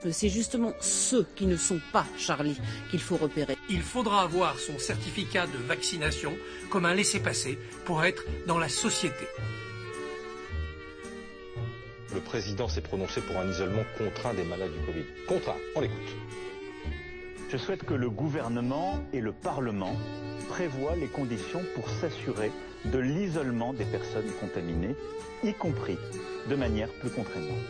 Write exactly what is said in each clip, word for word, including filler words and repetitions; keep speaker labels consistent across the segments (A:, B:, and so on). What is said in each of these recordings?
A: C'est justement ceux qui ne sont pas Charlie qu'il faut repérer.
B: Il faudra avoir son certificat de vaccination comme un laissez-passer pour être dans la société.
C: Le président s'est prononcé pour un isolement contraint des malades du Covid. Contraint, on l'écoute.
D: Je souhaite que le gouvernement et le Parlement prévoient les conditions pour s'assurer de l'isolement des personnes contaminées, y compris de manière plus contraignante.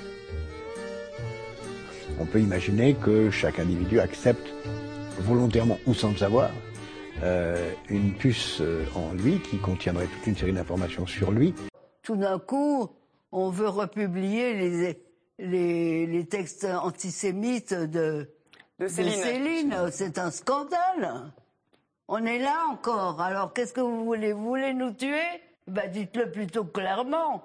E: On peut imaginer que chaque individu accepte volontairement ou sans le savoir euh, une puce en lui qui contiendrait toute une série d'informations sur lui.
F: Tout d'un coup, on veut republier les, les, les textes antisémites de,
G: de Céline.
F: de Céline. C'est un scandale. On est là encore. Alors qu'est-ce que vous voulez? Vous voulez nous tuer? Ben, dites-le plutôt clairement.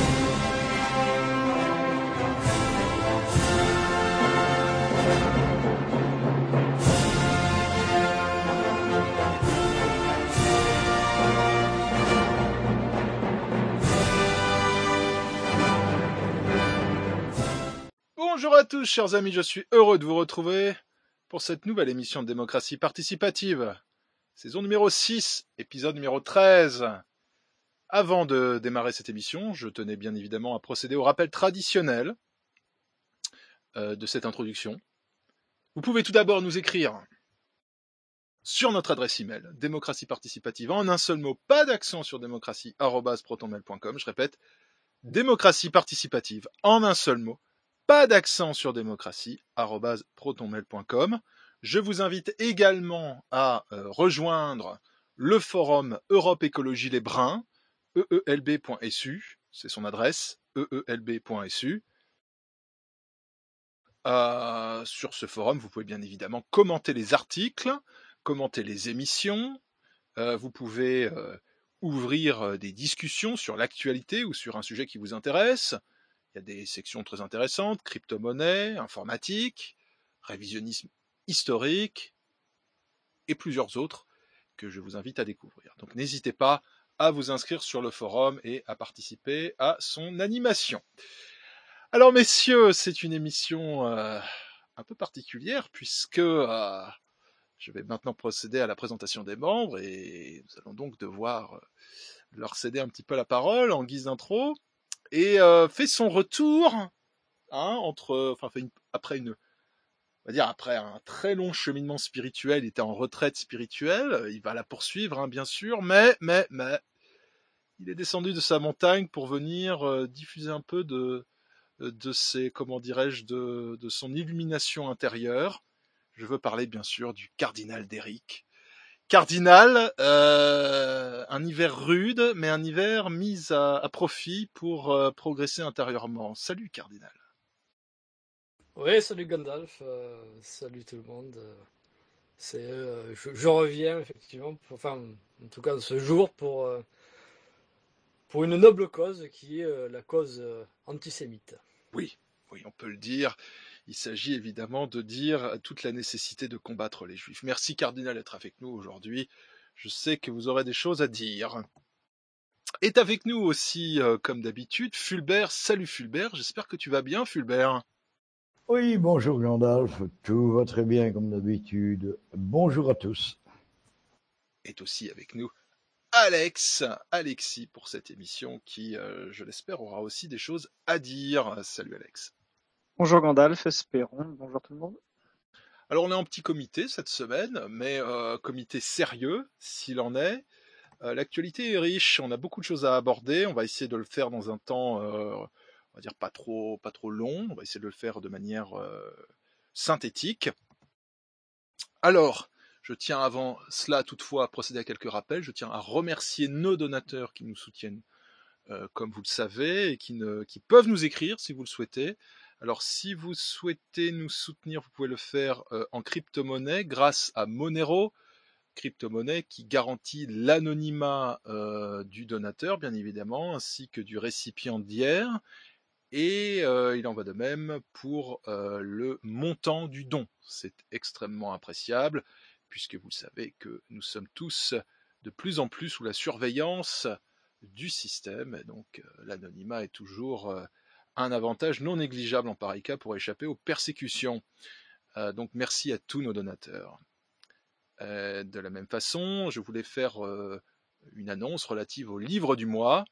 H: Bonjour à tous, chers amis, je suis heureux de vous retrouver pour cette nouvelle émission de démocratie participative. Saison numéro six, épisode numéro treize. Avant de démarrer cette émission, je tenais bien évidemment à procéder au rappel traditionnel euh, de cette introduction. Vous pouvez tout d'abord nous écrire sur notre adresse email, démocratie participative, en un seul mot, pas d'accent sur démocratie, arobase protonmail point com. Je répète, démocratie participative, en un seul mot, pas d'accent sur démocratie, arobase protonmail point com. Je vous invite également à euh, rejoindre le forum Europe Écologie Les Brins, e e l b point s u, c'est son adresse, e e l b point s u. Euh, sur ce forum, vous pouvez bien évidemment commenter les articles, commenter les émissions, euh, vous pouvez euh, ouvrir des discussions sur l'actualité ou sur un sujet qui vous intéresse. Il y a des sections très intéressantes, crypto-monnaie, informatique, révisionnisme historique et plusieurs autres que je vous invite à découvrir. Donc n'hésitez pas à vous inscrire sur le forum et à participer à son animation. Alors messieurs, c'est une émission euh, un peu particulière puisque euh, je vais maintenant procéder à la présentation des membres et nous allons donc devoir leur céder un petit peu la parole en guise d'intro. Et euh, fait son retour, hein, entre, enfin, fait une, après une, on va dire après un très long cheminement spirituel, il était en retraite spirituelle, il va la poursuivre, hein, bien sûr, mais, mais, mais, il est descendu de sa montagne pour venir euh, diffuser un peu de, de ses, comment dirais-je, de, de son illumination intérieure. Je veux parler, bien sûr, du cardinal d'Éric. Cardinal, euh, un hiver rude, mais un hiver mis à, à profit pour euh, progresser intérieurement. Salut Cardinal.
I: Oui, salut Gandalf, euh, salut tout le monde. C'est, euh, je, je reviens effectivement, pour, enfin, en tout cas ce jour pour, euh, pour une noble cause qui est euh, la cause euh, antisémite.
H: Oui, oui, on peut le dire. Il s'agit évidemment de dire toute la nécessité de combattre les Juifs. Merci Cardinal d'être avec nous aujourd'hui. Je sais que vous aurez des choses à dire. Est avec nous aussi, euh, comme d'habitude, Fulbert. Salut Fulbert, j'espère que tu vas bien Fulbert.
E: Oui, bonjour Gandalf, tout va très bien comme d'habitude. Bonjour à tous.
H: Est aussi avec nous Alex, Alexis pour cette émission qui, euh, je l'espère, aura aussi des choses à dire. Salut Alex.
J: Bonjour Gandalf, espérons. Bonjour tout le monde.
H: Alors on est en petit comité cette semaine, mais euh, comité sérieux s'il en est. Euh, l'actualité est riche, on a beaucoup de choses à aborder. On va essayer de le faire dans un temps, euh, on va dire pas trop, pas trop long. On va essayer de le faire de manière euh, synthétique. Alors, je tiens avant cela toutefois à procéder à quelques rappels. Je tiens à remercier nos donateurs qui nous soutiennent, euh, comme vous le savez, et qui, ne, qui peuvent nous écrire si vous le souhaitez. Alors, si vous souhaitez nous soutenir, vous pouvez le faire euh, en crypto-monnaie grâce à Monero, crypto-monnaie qui garantit l'anonymat euh, du donateur, bien évidemment, ainsi que du récipiendaire. Et euh, il en va de même pour euh, le montant du don. C'est extrêmement appréciable, puisque vous le savez que nous sommes tous de plus en plus sous la surveillance du système. Et donc, euh, l'anonymat est toujours... Euh, un avantage non négligeable en pareil cas pour échapper aux persécutions. Euh, donc merci à tous nos donateurs. Euh, de la même façon, je voulais faire euh, une annonce relative au livre du mois.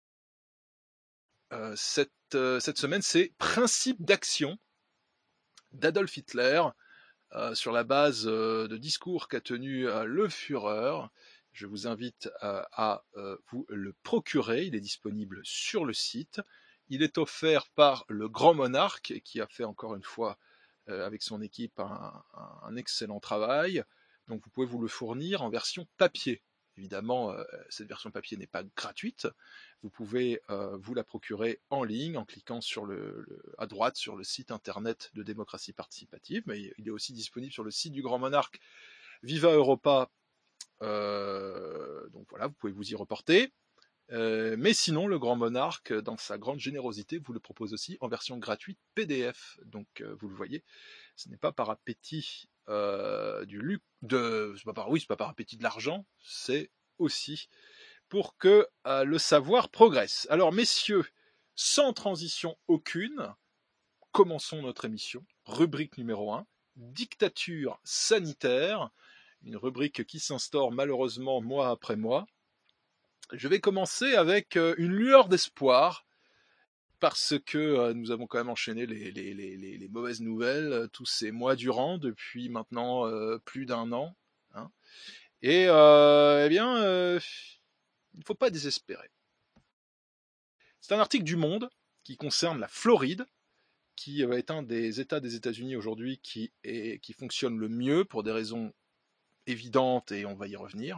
H: Euh, cette, euh, cette semaine, c'est Principes d'action d'Adolf Hitler, euh, sur la base euh, de discours qu'a tenu euh, le Führer. Je vous invite euh, à euh, vous le procurer, il est disponible sur le site. Il est offert par le Grand Monarque, qui a fait encore une fois, euh, avec son équipe, un, un excellent travail. Donc vous pouvez vous le fournir en version papier. Évidemment, euh, cette version papier n'est pas gratuite. Vous pouvez euh, vous la procurer en ligne en cliquant sur le, le, à droite sur le site internet de Démocratie Participative, mais il est aussi disponible sur le site du Grand Monarque Viva Europa. Euh, donc voilà, vous pouvez vous y reporter. Euh, mais sinon, le Grand Monarque, dans sa grande générosité, vous le propose aussi en version gratuite P D F. Donc euh, vous le voyez, ce n'est pas par appétit euh, du luxe, de, c'est pas par, oui, c'est pas par appétit de l'argent, c'est aussi pour que euh, le savoir progresse. Alors messieurs, sans transition aucune, commençons notre émission. Rubrique numéro un, dictature sanitaire, une rubrique qui s'instaure malheureusement mois après mois. Je vais commencer avec une lueur d'espoir, parce que nous avons quand même enchaîné les, les, les, les mauvaises nouvelles tous ces mois durant, depuis maintenant euh, plus d'un an. Hein. Et euh, eh bien, euh, il ne faut pas désespérer. C'est un article du Monde qui concerne la Floride, qui est un des États des États-Unis aujourd'hui qui, est, qui fonctionne le mieux pour des raisons évidentes, et on va y revenir.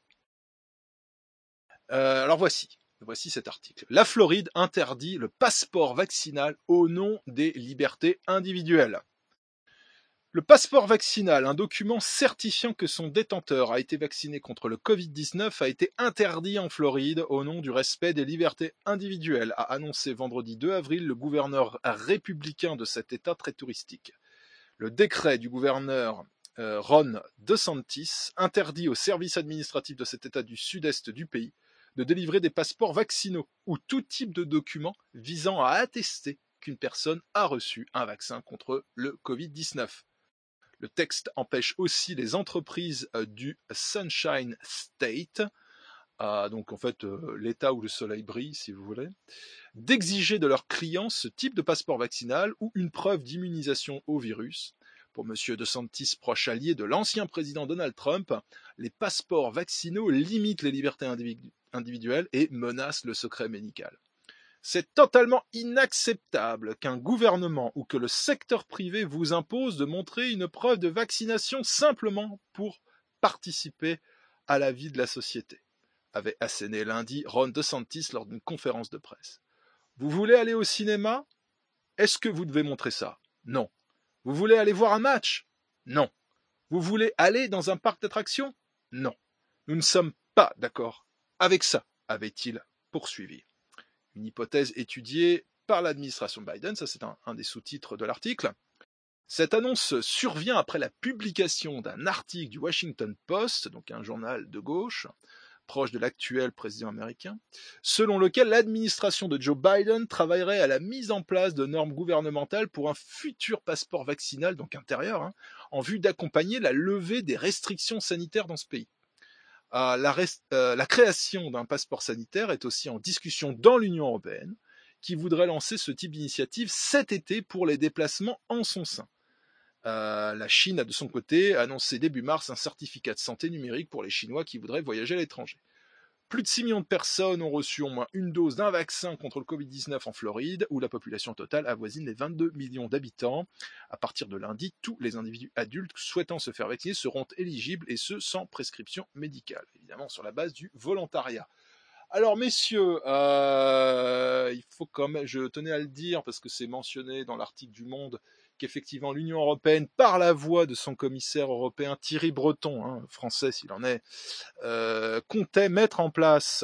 H: Euh, alors voici, voici cet article. La Floride interdit le passeport vaccinal au nom des libertés individuelles. Le passeport vaccinal, un document certifiant que son détenteur a été vacciné contre le covid dix-neuf, a été interdit en Floride au nom du respect des libertés individuelles, a annoncé vendredi deux avril le gouverneur républicain de cet État très touristique. Le décret du gouverneur euh, Ron DeSantis interdit aux services administratifs de cet État du sud-est du pays de délivrer des passeports vaccinaux ou tout type de documents visant à attester qu'une personne a reçu un vaccin contre le covid dix-neuf. Le texte empêche aussi les entreprises du Sunshine State, euh, donc en fait euh, l'État où le soleil brille si vous voulez, d'exiger de leurs clients ce type de passeport vaccinal ou une preuve d'immunisation au virus. Pour M. DeSantis, proche allié de l'ancien président Donald Trump, les passeports vaccinaux limitent les libertés individu- individuelles et menacent le secret médical. C'est totalement inacceptable qu'un gouvernement ou que le secteur privé vous impose de montrer une preuve de vaccination simplement pour participer à la vie de la société, avait asséné lundi Ron DeSantis lors d'une conférence de presse. Vous voulez aller au cinéma ? Est-ce que vous devez montrer ça ? Non. Vous voulez aller voir un match ? Non. Vous voulez aller dans un parc d'attractions ? Non. Nous ne sommes pas d'accord avec ça, avait-il poursuivi. Une hypothèse étudiée par l'administration Biden, ça c'est un, un des sous-titres de l'article. Cette annonce survient après la publication d'un article du Washington Post, donc un journal de gauche, proche de l'actuel président américain, selon lequel l'administration de Joe Biden travaillerait à la mise en place de normes gouvernementales pour un futur passeport vaccinal, donc intérieur, hein, en vue d'accompagner la levée des restrictions sanitaires dans ce pays. Euh, la, rest, euh, la création d'un passeport sanitaire est aussi en discussion dans l'Union européenne, qui voudrait lancer ce type d'initiative cet été pour les déplacements en son sein. Euh, la Chine a de son côté annoncé début mars un certificat de santé numérique pour les Chinois qui voudraient voyager à l'étranger. Plus de six millions de personnes ont reçu au moins une dose d'un vaccin contre le covid dix-neuf en Floride, où la population totale avoisine les vingt-deux millions d'habitants. À partir de lundi, tous les individus adultes souhaitant se faire vacciner seront éligibles, et ce sans prescription médicale, évidemment sur la base du volontariat. Alors messieurs, euh, il faut quand même, je tenais à le dire parce que c'est mentionné dans l'article du Monde, qu'effectivement l'Union européenne, par la voix de son commissaire européen Thierry Breton, hein, français s'il en est, euh, comptait mettre en place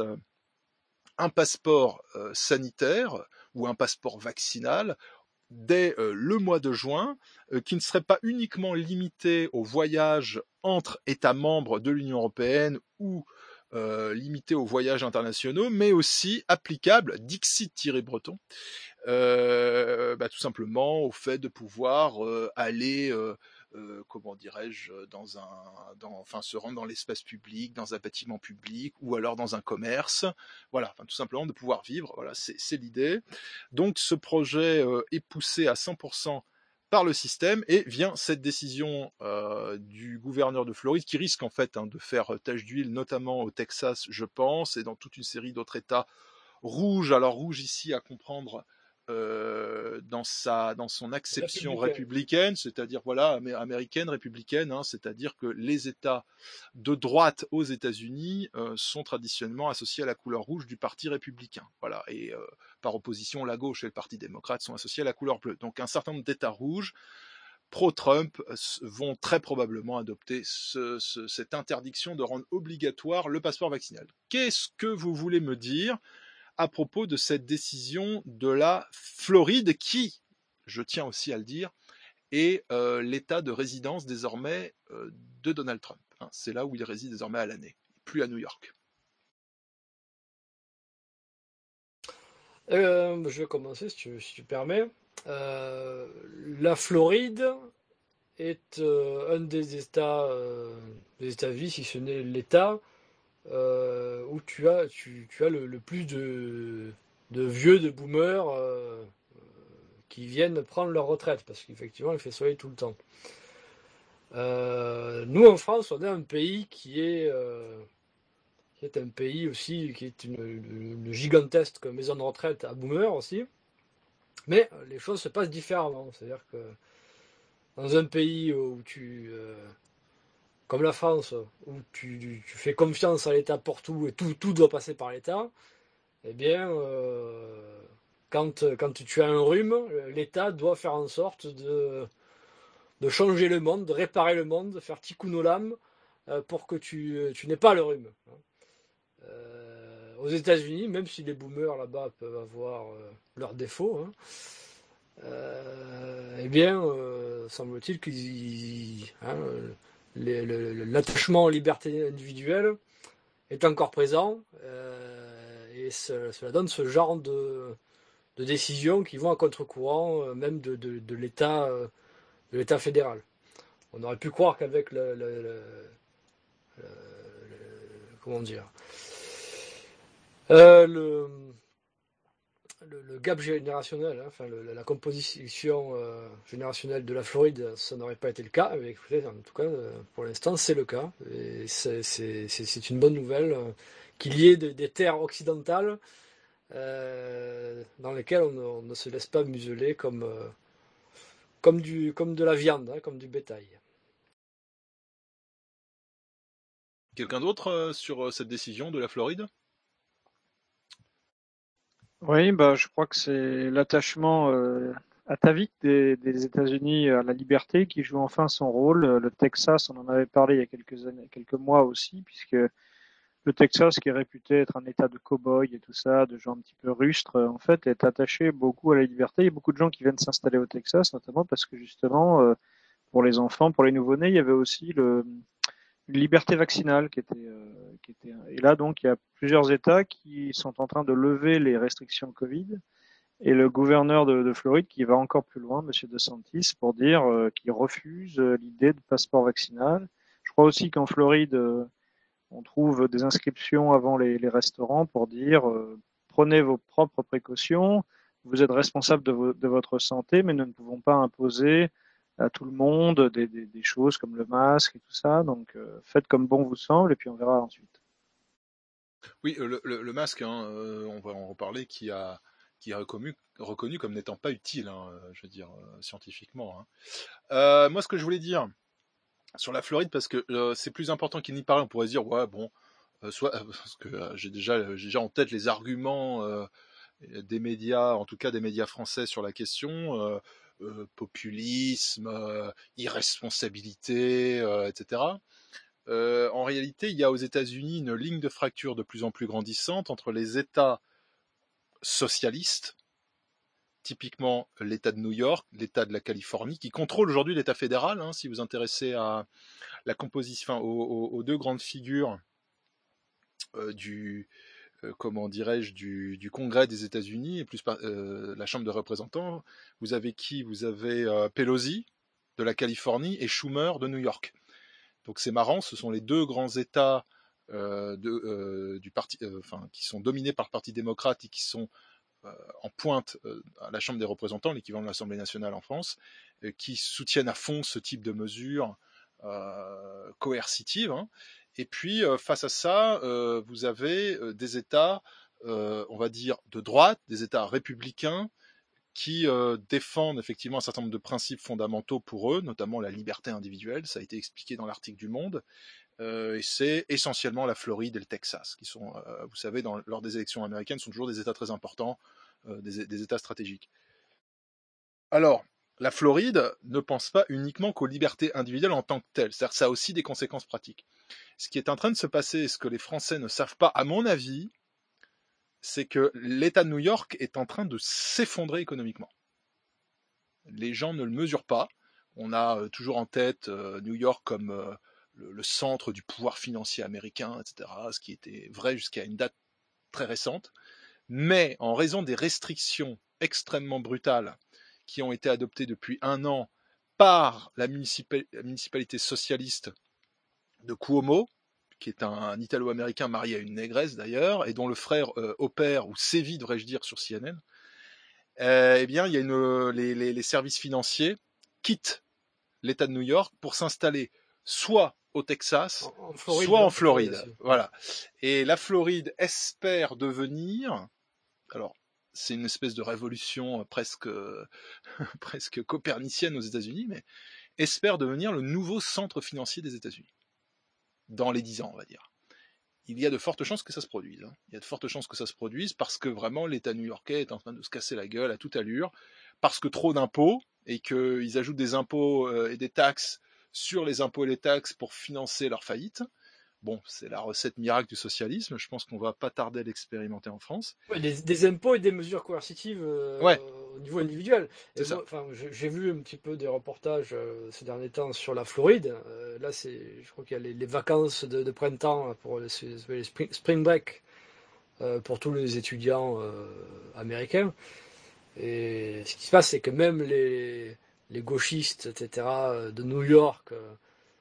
H: un passeport euh, sanitaire ou un passeport vaccinal dès euh, le mois de juin, euh, qui ne serait pas uniquement limité aux voyages entre États membres de l'Union européenne ou euh, limité aux voyages internationaux, mais aussi applicable, Dixit Thierry Breton, euh, bah, tout simplement au fait de pouvoir euh, aller, euh, euh, comment dirais-je, dans un, dans, enfin, se rendre dans l'espace public, dans un bâtiment public, ou alors dans un commerce, voilà, enfin, tout simplement de pouvoir vivre, voilà, c'est, c'est l'idée. Donc ce projet euh, est poussé à cent pour cent par le système, et vient cette décision euh, du gouverneur de Floride, qui risque en fait hein, de faire tache d'huile, notamment au Texas, je pense, et dans toute une série d'autres États rouges. Alors rouge ici à comprendre euh, dans sa, dans son acception républicaine, c'est-à-dire voilà américaine, républicaine, hein, c'est-à-dire que les États de droite aux États-Unis euh, sont traditionnellement associés à la couleur rouge du parti républicain, voilà, et euh, par opposition, la gauche et le parti démocrate sont associés à la couleur bleue. Donc un certain nombre d'États rouges pro-Trump vont très probablement adopter ce, ce, cette interdiction de rendre obligatoire le passeport vaccinal. Qu'est-ce que vous voulez me dire à propos de cette décision de la Floride qui, je tiens aussi à le dire, est euh, l'état de résidence désormais euh, de Donald Trump. Hein, c'est là où il réside désormais à l'année, plus à New York.
I: Euh, je vais commencer si tu, si tu permets. Euh, la Floride est euh, un des États euh, des États-Unis, si ce n'est l'État euh, où tu as, tu, tu as le, le plus de, de vieux, de boomers euh, qui viennent prendre leur retraite, parce qu'effectivement il fait soleil tout le temps. Euh, nous en France, on est un pays qui est, euh, qui est un pays aussi, qui est une, une, une gigantesque maison de retraite à boomers aussi, mais les choses se passent différemment. C'est-à-dire que dans un pays où tu, euh, comme la France, où tu, tu fais confiance à l'État pour tout et tout, tout doit passer par l'État, eh bien, euh, quand, quand tu as un rhume, l'État doit faire en sorte de, de changer le monde, de réparer le monde, de faire tikkun olam euh, pour que tu, tu n'aies pas le rhume. Euh, aux États-Unis, même si les boomers là-bas peuvent avoir euh, leurs défauts, hein, euh, eh bien, euh, semble-t-il qu'ils, hein, les, le, l'attachement aux libertés individuelles est encore présent, euh, et ce, cela donne ce genre de, de décisions qui vont à contre-courant, euh, même de, de, de l'État, euh, de l'État fédéral. On aurait pu croire qu'avec le, le, le, le, le comment dire, euh, le Le, le gap générationnel, hein, enfin le, la composition euh, générationnelle de la Floride, ça n'aurait pas été le cas. Mais écoutez, en tout cas, euh, pour l'instant, c'est le cas. Et c'est, c'est, c'est, c'est une bonne nouvelle euh, qu'il y ait de, des terres occidentales euh, dans lesquelles on, on ne se laisse pas museler comme, euh, comme, du, comme de la viande, hein, comme du bétail.
H: Quelqu'un d'autre euh, sur euh, cette décision de la Floride ?
J: Oui, bah, je crois que c'est l'attachement euh, atavique des, des États-Unis à la liberté qui joue enfin son rôle. Le Texas, on en avait parlé il y a quelques années, quelques mois aussi, puisque le Texas, qui est réputé être un État de cow-boys et tout ça, de gens un petit peu rustres, en fait, est attaché beaucoup à la liberté. Il y a beaucoup de gens qui viennent s'installer au Texas, notamment parce que justement, euh, pour les enfants, pour les nouveau-nés, il y avait aussi le une liberté vaccinale qui était, euh, qui était. Et là, donc, il y a plusieurs États qui sont en train de lever les restrictions Covid. Et le gouverneur de, de Floride qui va encore plus loin, M. DeSantis, pour dire euh, qu'il refuse euh, l'idée de passeport vaccinal. Je crois aussi qu'en Floride, euh, on trouve des inscriptions avant les, les restaurants pour dire euh, prenez vos propres précautions, vous êtes responsable de, vo- de votre santé, mais nous ne pouvons pas imposer à tout le monde des, des, des choses comme le masque et tout ça. Donc euh, faites comme bon vous semble et puis on verra ensuite.
H: Oui, le, le, le masque, hein, euh, on va en reparler, qui a qui est reconnu, reconnu comme n'étant pas utile, hein, je veux dire, euh, scientifiquement. Hein. Euh, moi, ce que je voulais dire sur la Floride, parce que euh, c'est plus important qu'il n'y paraît, on pourrait se dire, ouais, bon, euh, soit, euh, parce que euh, j'ai déjà, j'ai déjà en tête les arguments euh, des médias, en tout cas des médias français sur la question, euh, euh, populisme, euh, irresponsabilité, euh, et cetera. Euh, en réalité, il y a aux États-Unis une ligne de fracture de plus en plus grandissante entre les États socialistes, typiquement l'État de New York, l'État de la Californie, qui contrôle aujourd'hui l'État fédéral. Hein, si vous vous intéressez à la composition, enfin, aux, aux, aux deux grandes figures euh, du euh, comment dirais-je du, du Congrès des États-Unis et plus par, euh, la Chambre de représentants. Vous avez qui? Vous avez euh, Pelosi de la Californie et Schumer de New York. Donc c'est marrant, ce sont les deux grands États euh, de, euh, du parti, euh, enfin, qui sont dominés par le Parti démocrate et qui sont euh, en pointe euh, à la Chambre des représentants, l'équivalent de l'Assemblée nationale en France, euh, qui soutiennent à fond ce type de mesures euh, coercitives. Hein. Et puis euh, face à ça, euh, vous avez euh, des États, euh, on va dire, de droite, des États républicains, qui euh, défendent effectivement un certain nombre de principes fondamentaux pour eux, notamment la liberté individuelle, ça a été expliqué dans l'article du Monde, euh, et c'est essentiellement la Floride et le Texas, qui sont, euh, vous savez, dans, lors des élections américaines, sont toujours des États très importants, euh, des, des États stratégiques. Alors, la Floride ne pense pas uniquement qu'aux libertés individuelles en tant que telles, c'est-à-dire que ça a aussi des conséquences pratiques. Ce qui est en train de se passer, et ce que les Français ne savent pas, à mon avis, c'est que l'État de New York est en train de s'effondrer économiquement. Les gens ne le mesurent pas. On a euh, toujours en tête euh, New York comme euh, le, le centre du pouvoir financier américain, et cetera, ce qui était vrai jusqu'à une date très récente. Mais en raison des restrictions extrêmement brutales qui ont été adoptées depuis un an par la, municipal- la municipalité socialiste de Cuomo, qui est un, un Italo-américain marié à une négresse d'ailleurs, et dont le frère euh, opère, ou sévit, devrais-je dire, sur C N N, euh, eh bien, il y a une, les, les, les services financiers quittent l'État de New York pour s'installer soit au Texas,
I: En, en Floride,
H: soit
I: hein,
H: en Floride.
I: Floride
H: Voilà. Et la Floride espère devenir, alors c'est une espèce de révolution presque, presque copernicienne aux États-Unis, mais espère devenir le nouveau centre financier des États-Unis. Dans les dix ans, on va dire. Il y a de fortes chances que ça se produise. Hein. Il y a de fortes chances que ça se produise parce que vraiment l'État new-yorkais est en train de se casser la gueule à toute allure, parce que trop d'impôts, et qu'ils ajoutent des impôts euh, et des taxes sur les impôts et les taxes pour financer leur faillite. Bon, c'est la recette miracle du socialisme, je pense qu'on va pas tarder à l'expérimenter en France.
I: Ouais, des, des impôts et des mesures coercitives euh,
H: Ouais.
I: au niveau individuel. Et
H: C'est
I: moi,
H: ça.
I: enfin, j'ai vu un petit peu des reportages euh, ces derniers temps sur la Floride. Euh, là, c'est, je crois qu'il y a les, les vacances de, de printemps pour les, les spring, spring break euh, pour tous les étudiants euh, américains. Et ce qui se passe, c'est que même les, les gauchistes, et cetera, de New York, euh,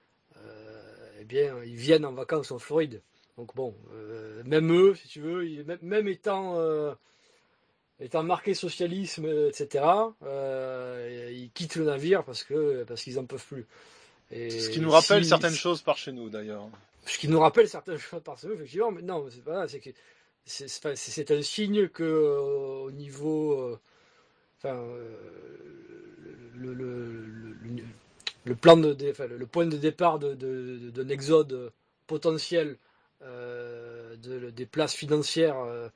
I: eh bien, ils viennent en vacances en Floride. Donc bon, euh, même eux, si tu veux, ils, même, même étant, euh, étant marqués socialisme, et cetera, euh, ils quittent le navire parce que parce qu'ils en peuvent plus. Et
H: ce qui nous rappelle
I: si,
H: certaines choses par chez nous, d'ailleurs.
I: Ce qui nous rappelle certaines choses par chez nous, effectivement, mais non, c'est pas c'est que c'est, c'est, c'est un signe que euh, au niveau, euh, enfin, euh, le, le, le, le, le plan de, enfin, le point de départ de, de, de, d'un exode potentiel euh, de, des places financières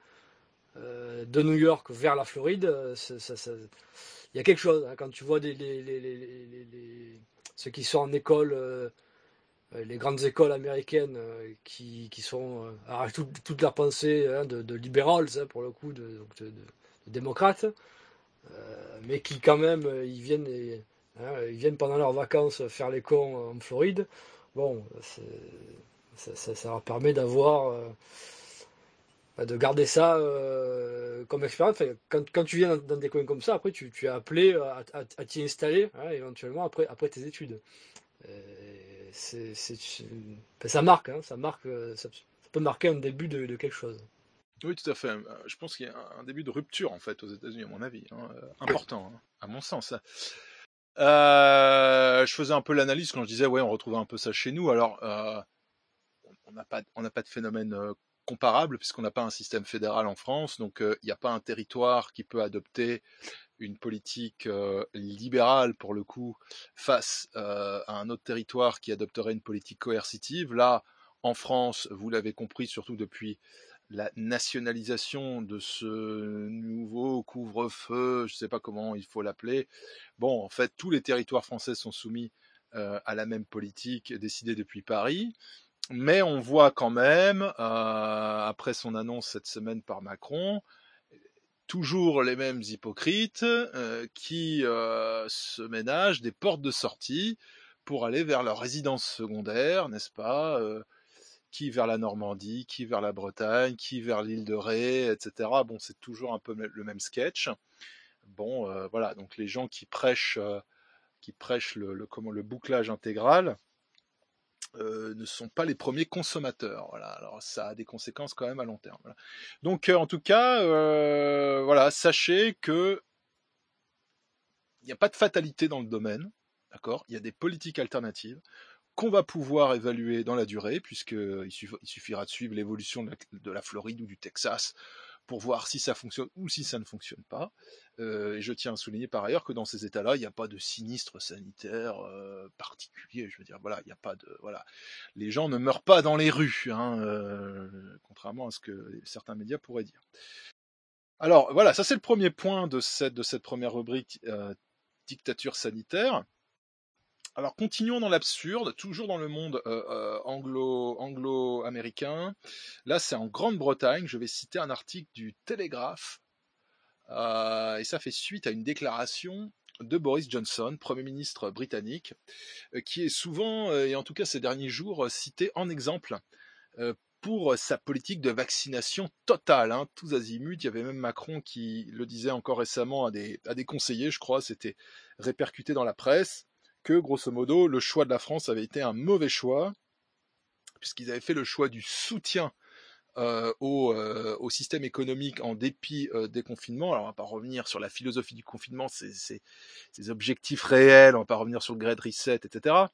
I: euh, de New York vers la Floride, ça, ça, ça, il y a quelque chose. Hein, quand tu vois des, les, les, les, les, les, ceux qui sont en école, euh, les grandes écoles américaines euh, qui, qui sont euh, tout, toute leur pensée hein, de, de libérales, hein, pour le coup, de, de, de, de démocrates, euh, mais qui quand même, ils viennent, et, hein, ils viennent pendant leurs vacances faire les cons en Floride. Bon, ça, ça, ça leur permet d'avoir, euh, de garder ça euh, comme expérience. Enfin, quand, quand tu viens dans, dans des coins comme ça, après tu, tu es appelé à, à, à t'y installer, hein, éventuellement après, après tes études. Euh, c'est, c'est, c'est, ça marque, hein, ça marque, ça, ça peut marquer un début de, de quelque chose.
H: Oui, tout à fait. Je pense qu'il y a un début de rupture en fait aux États-Unis, à mon avis, hein, important, hein, à mon sens. Euh, je faisais un peu l'analyse quand je disais ouais, on retrouvait un peu ça chez nous. Alors, euh, on n'a pas, on n'a pas de phénomène euh, comparable puisqu'on n'a pas un système fédéral en France, donc il euh, n'y a pas un territoire qui peut adopter une politique euh, libérale pour le coup face euh, à un autre territoire qui adopterait une politique coercitive. Là, en France, vous l'avez compris, surtout depuis la nationalisation de ce nouveau couvre-feu, je ne sais pas comment il faut l'appeler. Bon, en fait, tous les territoires français sont soumis euh, à la même politique décidée depuis Paris. Mais on voit quand même, euh, après son annonce cette semaine par Macron, toujours les mêmes hypocrites euh, qui euh, se ménagent des portes de sortie pour aller vers leur résidence secondaire, n'est-ce pas, euh, qui vers la Normandie, qui vers la Bretagne, qui vers l'île de Ré, et cetera. Bon, c'est toujours un peu le même sketch. Bon, euh, voilà, donc les gens qui prêchent, euh, qui prêchent le, le, comment, le bouclage intégral euh, ne sont pas les premiers consommateurs. Voilà, alors ça a des conséquences quand même à long terme. Voilà. Donc, euh, en tout cas, euh, voilà, sachez que il n'y a pas de fatalité dans le domaine, d'accord ? Il y a des politiques alternatives qu'on va pouvoir évaluer dans la durée, puisqu'il suffira de suivre l'évolution de, de la Floride ou du Texas pour voir si ça fonctionne ou si ça ne fonctionne pas. Euh, et je tiens à souligner par ailleurs que dans ces États-là, il n'y a pas de sinistre sanitaire euh, particulier. Je veux dire, voilà, il n'y a pas de, voilà, les gens ne meurent pas dans les rues, hein, euh, contrairement à ce que certains médias pourraient dire. Alors voilà, ça c'est le premier point de cette de cette première rubrique euh, dictature sanitaire. Alors continuons dans l'absurde, toujours dans le monde euh, euh, anglo, anglo-américain. Là, c'est en Grande-Bretagne. Je vais citer un article du Télégraphe. Euh, et ça fait suite à une déclaration de Boris Johnson, Premier ministre britannique, euh, qui est souvent, euh, et en tout cas ces derniers jours, cité en exemple euh, pour sa politique de vaccination totale, hein, tous azimuts. Il y avait même Macron qui le disait encore récemment à des, à des conseillers, je crois, c'était répercuté dans la presse, que grosso modo, le choix de la France avait été un mauvais choix, puisqu'ils avaient fait le choix du soutien euh, au, euh, au système économique en dépit euh, des confinements. Alors on va pas revenir sur la philosophie du confinement, ses objectifs réels, on va pas revenir sur le Great Reset, et cetera.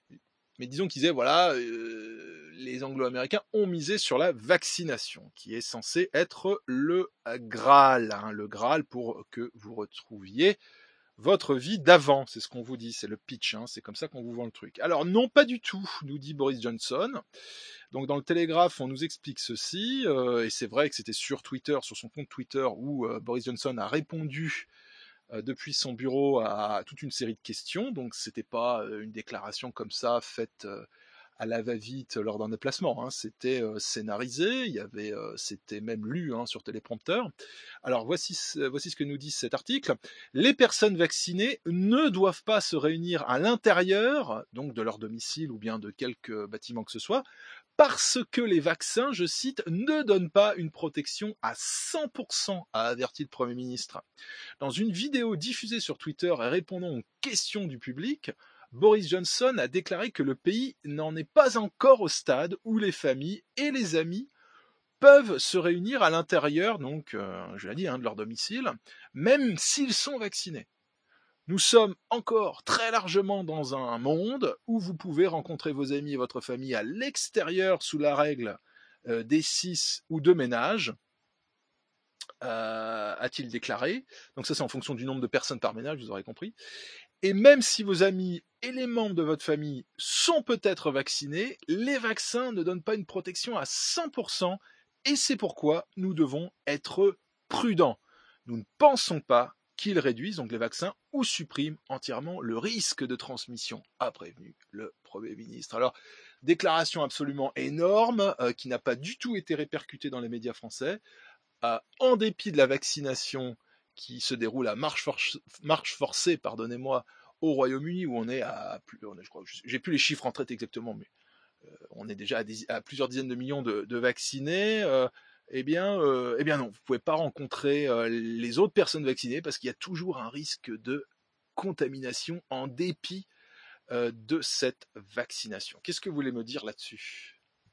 H: Mais disons qu'ils disaient, voilà, euh, les Anglo-Américains ont misé sur la vaccination, qui est censée être le Graal, hein, le Graal pour que vous retrouviez votre vie d'avant, c'est ce qu'on vous dit, c'est le pitch, hein, c'est comme ça qu'on vous vend le truc. Alors non, pas du tout, nous dit Boris Johnson. Donc dans le Télégraphe, on nous explique ceci, euh, et c'est vrai que c'était sur Twitter, sur son compte Twitter, où euh, Boris Johnson a répondu euh, depuis son bureau à toute une série de questions. Donc c'était pas euh, une déclaration comme ça faite euh, à la va-vite lors d'un déplacement, hein. C'était euh, scénarisé, il y avait, euh, c'était même lu hein, sur téléprompteur. Alors voici, voici ce que nous dit cet article. Les personnes vaccinées ne doivent pas se réunir à l'intérieur, donc de leur domicile ou bien de quelque bâtiment que ce soit, parce que les vaccins, je cite, ne donnent pas une protection à cent pour cent, a averti le Premier ministre. Dans une vidéo diffusée sur Twitter et répondant aux questions du public, Boris Johnson a déclaré que le pays n'en est pas encore au stade où les familles et les amis peuvent se réunir à l'intérieur, donc, euh, je l'ai dit, hein, de leur domicile, même s'ils sont vaccinés. Nous sommes encore très largement dans un monde où vous pouvez rencontrer vos amis et votre famille à l'extérieur sous la règle euh, des six ou deux ménages, euh, a-t-il déclaré. Donc ça c'est en fonction du nombre de personnes par ménage, vous aurez compris. Et même si vos amis et les membres de votre famille sont peut-être vaccinés, les vaccins ne donnent pas une protection à cent pour cent et c'est pourquoi nous devons être prudents. Nous ne pensons pas qu'ils réduisent donc les vaccins ou suppriment entièrement le risque de transmission, a prévenu le Premier ministre. Alors, déclaration absolument énorme euh, qui n'a pas du tout été répercutée dans les médias français. Euh, en dépit de la vaccination qui se déroule à marche, force, marche forcée, pardonnez-moi, au Royaume-Uni, où on est à, on est, je crois, j'ai plus les chiffres en tête exactement, mais euh, on est déjà à, des, à plusieurs dizaines de millions de, de vaccinés, euh, eh bien, euh, eh bien non, vous ne pouvez pas rencontrer euh, les autres personnes vaccinées parce qu'il y a toujours un risque de contamination en dépit euh, de cette vaccination. Qu'est-ce que vous voulez me dire là-dessus ?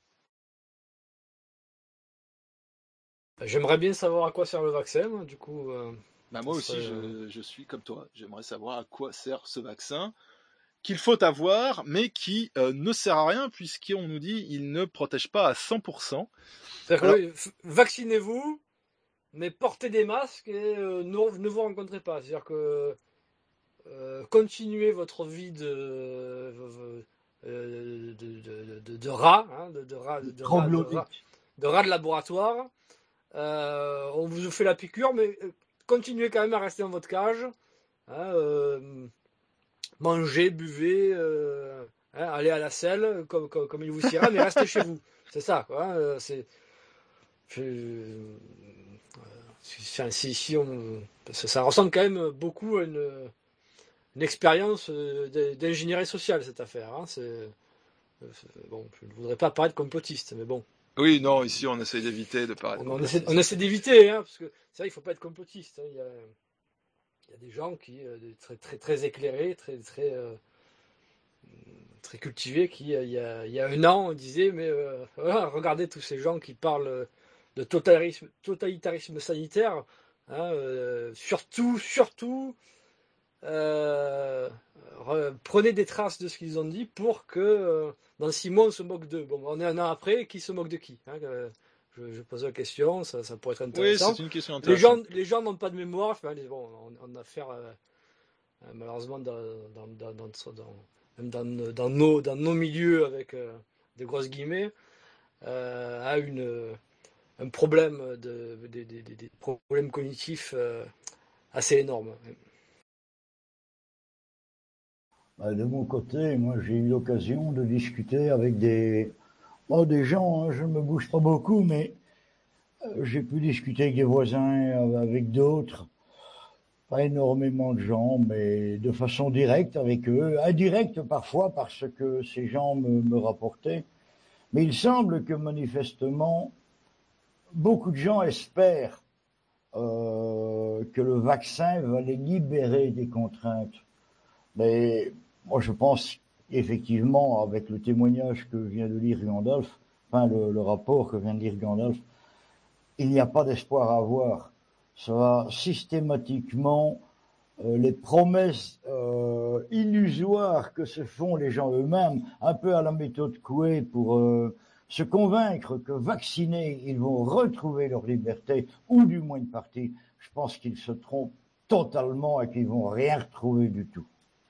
I: J'aimerais bien savoir à quoi sert le vaccin, du coup. Euh,
H: bah moi aussi,
I: serait...
H: je, je suis comme toi. J'aimerais savoir à quoi sert ce vaccin qu'il faut avoir, mais qui euh, ne sert à rien puisqu'on nous dit qu'il ne protège pas à cent pour cent.
I: C'est-à-dire Alors... que vaccinez-vous, mais portez des masques et euh, ne, ne vous rencontrez pas. C'est-à-dire que euh, continuez votre vie de, euh, de, de, de, de rat, hein, de, de rat, de, de, rat, de, rat, de rat de laboratoire. Euh, on vous fait la piqûre, mais continuez quand même à rester dans votre cage. Hein, euh, mangez, buvez, euh, hein, allez à la selle comme, comme, comme il vous dira, mais restez chez vous. C'est ça, quoi. Hein, c'est, euh, si, si on, ça, ça ressemble quand même beaucoup à une, une expérience d'ingénierie sociale, cette affaire. Hein, c'est, Euh, bon, je ne voudrais pas paraître complotiste, mais bon.
H: Oui, non, ici on essaie d'éviter de paraître
I: On, on
H: complotiste.
I: essaie, on essaie d'éviter, hein, parce que c'est vrai qu'il ne faut pas être complotiste. Hein. Il y a, il y a des gens qui euh, très très très éclairés, très très euh, très cultivés, qui il y a, il y a un an disaient mais euh, voilà, regardez tous ces gens qui parlent de totalitarisme, totalitarisme sanitaire, hein, euh, surtout surtout euh, re- prenez des traces de ce qu'ils ont dit pour que euh, dans six mois on se moque d'eux. Bon, on est un an après, qui se moque de qui, hein, euh, je, je pose la question, ça, ça pourrait être
H: Oui,
I: intéressant.
H: c'est une question
I: Les gens,
H: intéressante.
I: les gens n'ont pas de mémoire. Enfin, les- bon, on, on a affaire euh, euh, malheureusement dans, dans, dans, dans, dans- même dans, dans nos, dans nos milieux avec euh, des grosses guillemets, euh, à une, un problème de, des des- des- des problèmes cognitifs euh, assez énormes.
G: Bah, de mon côté, moi j'ai eu l'occasion de discuter avec des, bon, des gens, hein, je ne me bouge pas beaucoup, mais euh, j'ai pu discuter avec des voisins, euh, avec d'autres, pas énormément de gens, mais de façon directe avec eux, indirecte parfois parce que ces gens me, me rapportaient. Mais il semble que manifestement, beaucoup de gens espèrent euh, que le vaccin va les libérer des contraintes. Mais moi, je pense effectivement, avec le témoignage que vient de lire Gandalf, enfin le, le rapport que vient de lire Gandalf, il n'y a pas d'espoir à avoir. Ça va systématiquement, euh, les promesses euh, illusoires que se font les gens eux-mêmes, un peu à la méthode Coué, pour euh, se convaincre que vaccinés, ils vont retrouver leur liberté, ou du moins une partie. Je pense qu'ils se trompent totalement et qu'ils vont rien retrouver du tout.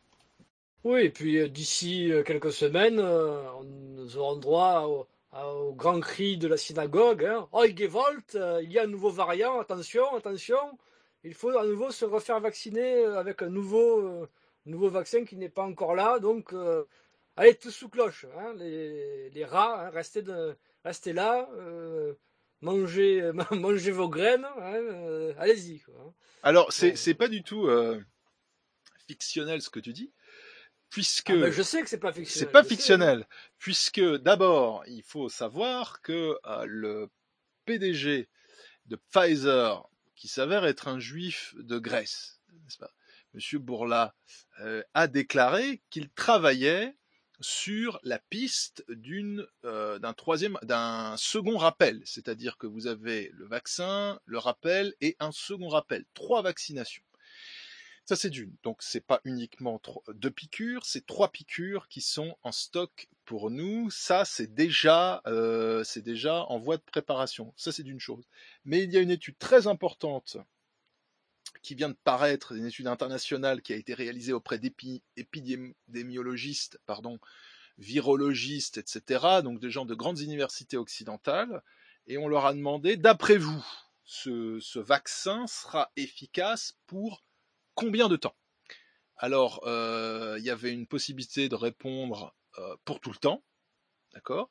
I: Oui, et puis euh, d'ici euh, quelques semaines, euh, on- nous aurons droit au, à- au grand cri de la synagogue, hein. Oh, Gewalt, euh, il y a un nouveau variant, attention, attention, il faut à nouveau se refaire vacciner euh, avec un nouveau, euh, nouveau vaccin qui n'est pas encore là. Donc, euh, allez, tous sous cloche, hein, les, les rats, hein, restez, de, restez là, euh, mangez, mangez vos graines, hein, euh, allez-y, quoi, hein.
H: Alors, c'est
I: Bon.
H: c'est pas du tout euh, fictionnel ce que tu dis, puisque
I: Ah ben je sais que c'est pas
H: c'est
I: fictionnel,
H: pas
I: je sais, hein.
H: fictionnel, puisque d'abord, il faut savoir que euh, le P D G de Pfizer, qui s'avère être un juif de Grèce, n'est-ce pas, Monsieur Bourla, euh, a déclaré qu'il travaillait sur la piste d'une, euh, d'un troisième, d'un second rappel, c'est-à-dire que vous avez le vaccin, le rappel et un second rappel, trois vaccinations. Ça c'est d'une, donc c'est pas uniquement deux piqûres, c'est trois piqûres qui sont en stock pour nous. Ça c'est déjà, euh, c'est déjà en voie de préparation. Ça c'est d'une chose. Mais il y a une étude très importante qui vient de paraître, une étude internationale qui a été réalisée auprès d'épidémiologistes, pardon, virologistes, et cetera, donc des gens de grandes universités occidentales, et on leur a demandé, d'après vous, ce, ce vaccin sera efficace pour combien de temps? Alors, euh, il y avait une possibilité de répondre euh, pour tout le temps, d'accord?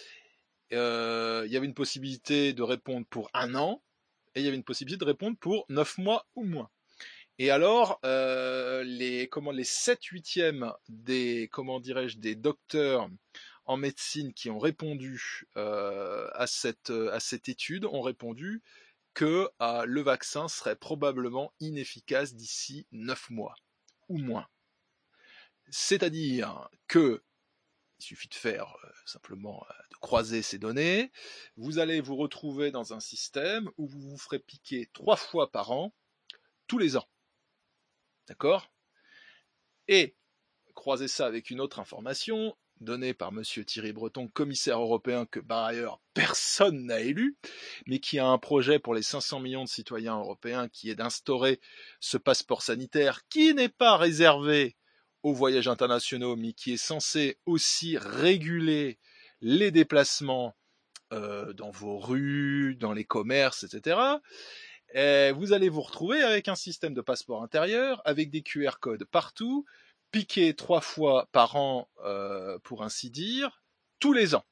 H: euh, Il y avait une possibilité de répondre pour un an, et il y avait une possibilité de répondre pour neuf mois ou moins. Et alors, euh, les comment les sept huitièmes des comment dirais-je des docteurs en médecine qui ont répondu euh, à cette à cette étude ont répondu que euh, le vaccin serait probablement inefficace d'ici neuf mois ou moins. C'est-à-dire que il suffit de faire euh, simplement euh, de croiser ces données, vous allez vous retrouver dans un système où vous vous ferez piquer trois fois par an, tous les ans. D'accord? Et croisez ça avec une autre information donnée par Monsieur Thierry Breton, commissaire européen que par ailleurs personne n'a élu, mais qui a un projet pour les cinq cents millions de citoyens européens qui est d'instaurer ce passeport sanitaire qui n'est pas réservé aux voyages internationaux, mais qui est censé aussi réguler les déplacements euh, dans vos rues, dans les commerces, et cetera. Et vous allez vous retrouver avec un système de passeport intérieur, avec des Q R codes partout, piqué trois fois par an, euh, pour ainsi dire, tous les ans.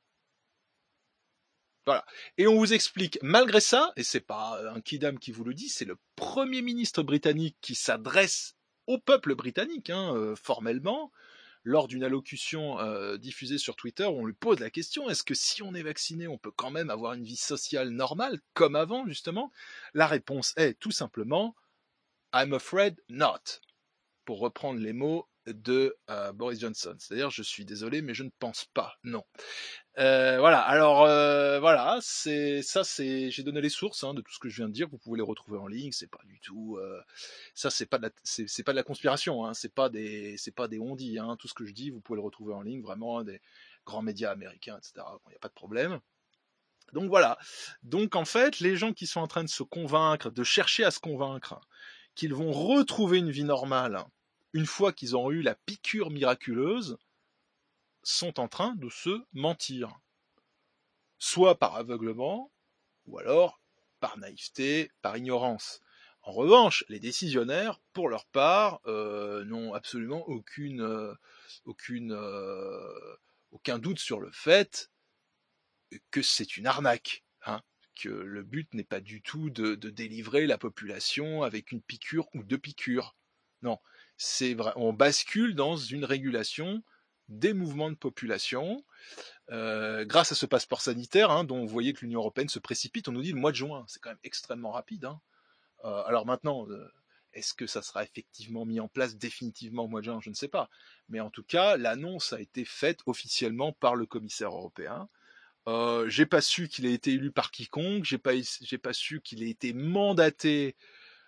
H: Voilà. Et on vous explique, malgré ça, et c'est pas un kidam qui vous le dit, c'est le Premier ministre britannique qui s'adresse au peuple britannique, hein, euh, formellement, lors d'une allocution euh, diffusée sur Twitter, où on lui pose la question, est-ce que si on est vacciné, on peut quand même avoir une vie sociale normale, comme avant, justement? La réponse est tout simplement « I'm afraid not », pour reprendre les mots de euh, Boris Johnson. C'est-à-dire, je suis désolé, mais je ne pense pas, non. Euh, voilà, alors euh, voilà, c'est ça, c'est j'ai donné les sources hein, de tout ce que je viens de dire. Vous pouvez les retrouver en ligne. C'est pas du tout, euh, ça c'est pas de la, c'est, c'est pas de la conspiration. Hein, c'est pas des, c'est pas des on-dit. Hein, tout ce que je dis, vous pouvez le retrouver en ligne, vraiment des grands médias américains, et cetera. Il n'y a pas de problème. Donc voilà. Donc en fait, les gens qui sont en train de se convaincre, de chercher à se convaincre qu'ils vont retrouver une vie normale une fois qu'ils ont eu la piqûre miraculeuse, sont en train de se mentir. Soit par aveuglement, ou alors par naïveté, par ignorance. En revanche, les décisionnaires, pour leur part, euh, n'ont absolument aucune, euh, aucune, euh, aucun doute sur le fait que c'est une arnaque, hein, que le but n'est pas du tout de, de délivrer la population avec une piqûre ou deux piqûres. Non, c'est vrai, on bascule dans une régulation des mouvements de population, euh, grâce à ce passeport sanitaire, hein, dont vous voyez que l'Union européenne se précipite. On nous dit le mois de juin, c'est quand même extrêmement rapide. Hein. Euh, alors maintenant, euh, est-ce que ça sera effectivement mis en place définitivement au mois de juin? Je ne sais pas. Mais en tout cas, l'annonce a été faite officiellement par le commissaire européen. Euh, j'ai pas su qu'il ait été élu par quiconque, j'ai pas, j'ai pas su qu'il ait été mandaté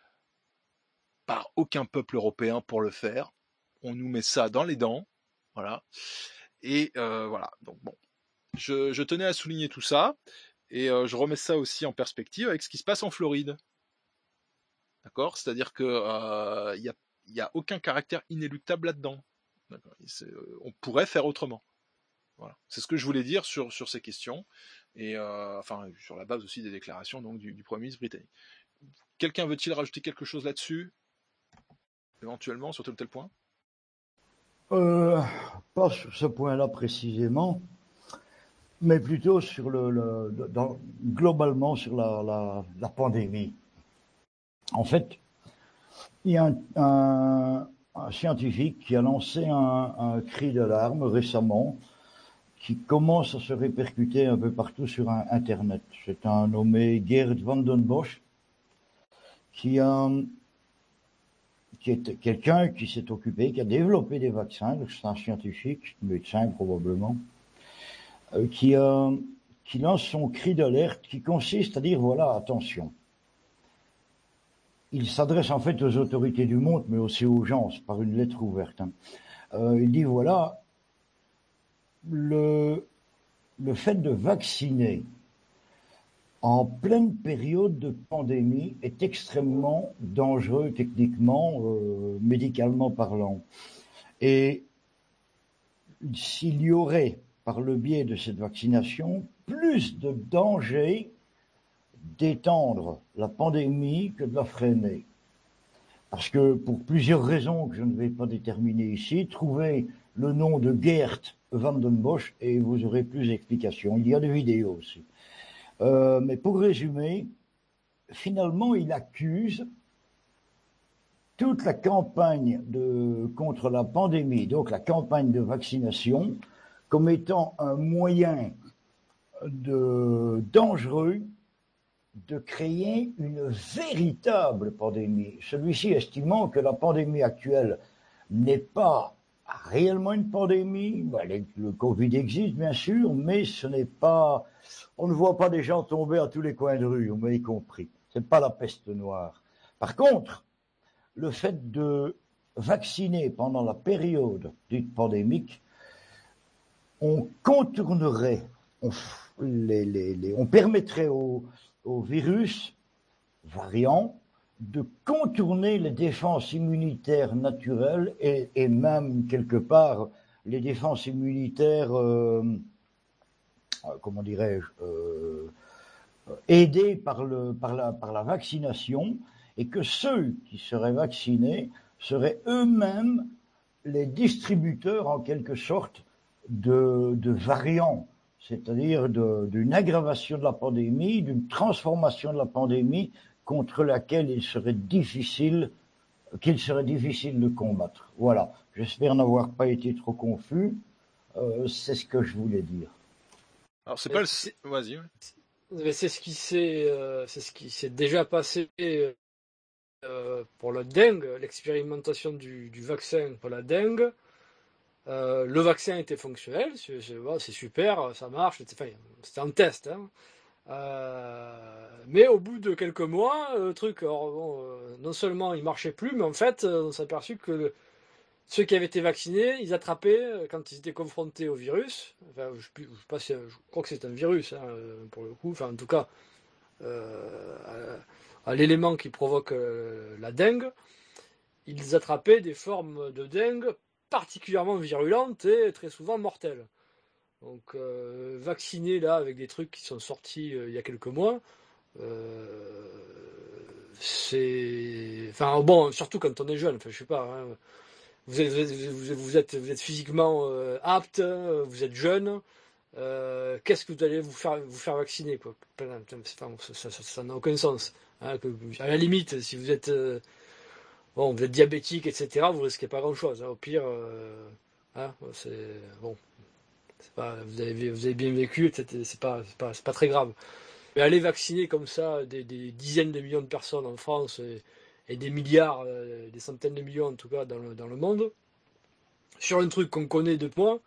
H: par aucun peuple européen pour le faire. On nous met ça dans les dents. Voilà. Et euh, voilà. Donc bon, je, je tenais à souligner tout ça et euh, je remets ça aussi en perspective avec ce qui se passe en Floride. D'accord ? C'est-à-dire que il euh, y a, y a aucun caractère inéluctable là-dedans. D'accord ? C'est, euh, on pourrait faire autrement. Voilà. C'est ce que je voulais dire sur sur ces questions et euh, enfin sur la base aussi des déclarations donc du, du Premier ministre britannique. Quelqu'un veut-il rajouter quelque chose là-dessus ? Éventuellement sur tel ou tel point ?
G: Euh, pas sur ce point-là précisément, mais plutôt sur le, le dans, globalement sur la, la, la pandémie. En fait, il y a un, un, un scientifique qui a lancé un, un cri d'alarme récemment, qui commence à se répercuter un peu partout sur un, Internet. C'est un nommé Geert Vanden Bossche, qui a qui est quelqu'un qui s'est occupé, qui a développé des vaccins, c'est un scientifique, médecin probablement, euh, qui, a, qui lance son cri d'alerte qui consiste à dire, voilà, attention. Il s'adresse en fait aux autorités du monde, mais aussi aux gens, par une lettre ouverte. Hein. Euh, il dit, voilà, le, le fait de vacciner en pleine période de pandémie est extrêmement dangereux techniquement, euh, médicalement parlant. Et s'il y aurait, par le biais de cette vaccination, plus de danger d'étendre la pandémie que de la freiner. Parce que pour plusieurs raisons que je ne vais pas déterminer ici, trouvez le nom de Geert Vanden Bossche et vous aurez plus d'explications. Il y a des vidéos aussi. Euh, mais pour résumer, finalement, il accuse toute la campagne de, contre la pandémie, donc la campagne de vaccination, comme étant un moyen de, dangereux de créer une véritable pandémie. Celui-ci estimant que la pandémie actuelle n'est pas réellement une pandémie. Ben, le Covid existe, bien sûr, mais ce n'est pas... On ne voit pas des gens tomber à tous les coins de rue, vous m'avez compris. C'est pas la peste noire. Par contre, le fait de vacciner pendant la période dite pandémique, on contournerait, on, les, les, les, on permettrait au, au virus variant de contourner les défenses immunitaires naturelles et, et même quelque part les défenses immunitaires, euh, comment dirais-je, euh, aidées par, le, par, la, par la vaccination, et que ceux qui seraient vaccinés seraient eux-mêmes les distributeurs en quelque sorte de, de variants, c'est-à-dire d'une aggravation de la pandémie, d'une transformation de la pandémie contre laquelle il serait difficile qu'il serait difficile de combattre. Voilà. J'espère n'avoir pas été trop confus. Euh, c'est ce que je voulais dire.
H: Alors c'est
I: Mais
H: pas le.
I: c'est
H: Vas-y. Ouais.
I: mais c'est ce qui s'est euh, c'est ce qui s'est déjà passé euh, pour la dengue, l'expérimentation du, du vaccin pour la dengue. Euh, le vaccin était fonctionnel, c'est c'est- bon, c'est super, ça marche, c'était enfin, c'était un test. Hein. Euh, mais au bout de quelques mois, le truc, alors, bon, euh, non seulement il marchait plus, mais en fait, euh, on s'est aperçu que le- ceux qui avaient été vaccinés, ils attrapaient, euh, quand ils étaient confrontés au virus, enfin, je, sais plus- je sais pas si- je crois que c'est un virus, hein, euh, pour le coup, enfin en tout cas, euh, à, à l'élément qui provoque euh, la dengue, ils attrapaient des formes de dengue particulièrement virulentes et très souvent mortelles. Donc euh, vaccinés là avec des trucs qui sont sortis euh, il y a quelques mois, euh, c'est, enfin bon, surtout quand on est jeune, enfin je sais pas, hein, vous êtes, vous êtes, vous êtes, vous êtes physiquement euh, apte, vous êtes jeune, euh, qu'est-ce que vous allez vous faire, vous faire vacciner quoi? Enfin, ça, ça, ça n'a aucun sens. Hein, que, à la limite, si vous êtes euh, bon, vous êtes diabétique, et cetera, vous risquez pas grand-chose. Hein, au pire, euh, hein, c'est bon, c'est pas, vous avez, vous avez bien vécu, et cetera, c'est pas, c'est pas, c'est pas très grave. Mais aller vacciner comme ça des, des dizaines de millions de personnes en France et, et des milliards, euh, des centaines de millions en tout cas dans le, dans le monde, sur un truc qu'on connaît depuis moi,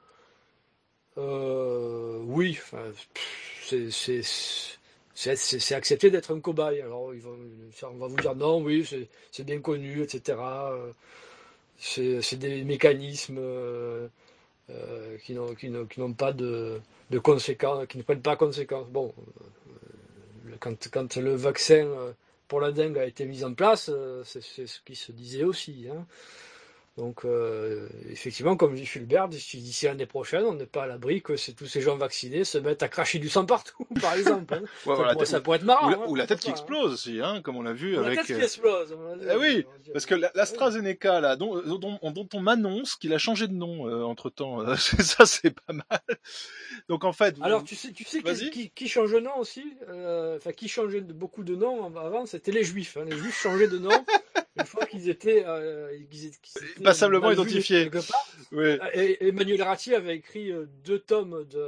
I: euh, oui, enfin, c'est, c'est, c'est, c'est, c'est accepter d'être un cobaye. Alors ils vont, on va vous dire non, oui, c'est, c'est bien connu, et cetera. Euh, C'est, c'est des mécanismes euh, euh, qui n'ont, qui n'ont, qui n'ont pas de, de conséquences, qui ne prennent pas conséquence. Bon, euh, quand, quand le vaccin euh, pour la dengue a été mis en place, euh, c'est, c'est ce qui se disait aussi. Hein. Donc, euh, effectivement, comme dit Fulbert, d'ici, d'ici l'année prochaine, on n'est pas à l'abri que c'est, tous ces gens vaccinés se mettent à cracher du sang partout, par exemple. Hein.
H: Ouais,
I: Ça,
H: voilà,
I: pourrait, ça
H: ou,
I: pourrait être
H: ou
I: marrant.
H: la,
I: Hein,
H: ou la tête qui
I: pas, hein.
H: explose aussi, hein, comme on l'a vu
I: Ou la
H: avec.
I: tête qui explose. On
H: Eh oui,
I: on dit,
H: parce que l'AstraZeneca, là, dont, dont, dont on m'annonce qu'il a changé de nom euh, entre temps, ça c'est pas mal. Donc en fait,
I: Alors, tu sais, tu sais qui, qui, qui change de nom aussi euh, Enfin, qui changeait de, beaucoup de noms avant, c'était les Juifs. Hein. Les Juifs changeaient de nom une fois qu'ils étaient, euh, qu'ils étaient, qu'ils étaient
H: passablement
I: mal vus
H: identifiés.
I: quelque part.
H: Oui.
I: Et, et Emmanuel Ratti avait écrit euh, deux tomes de,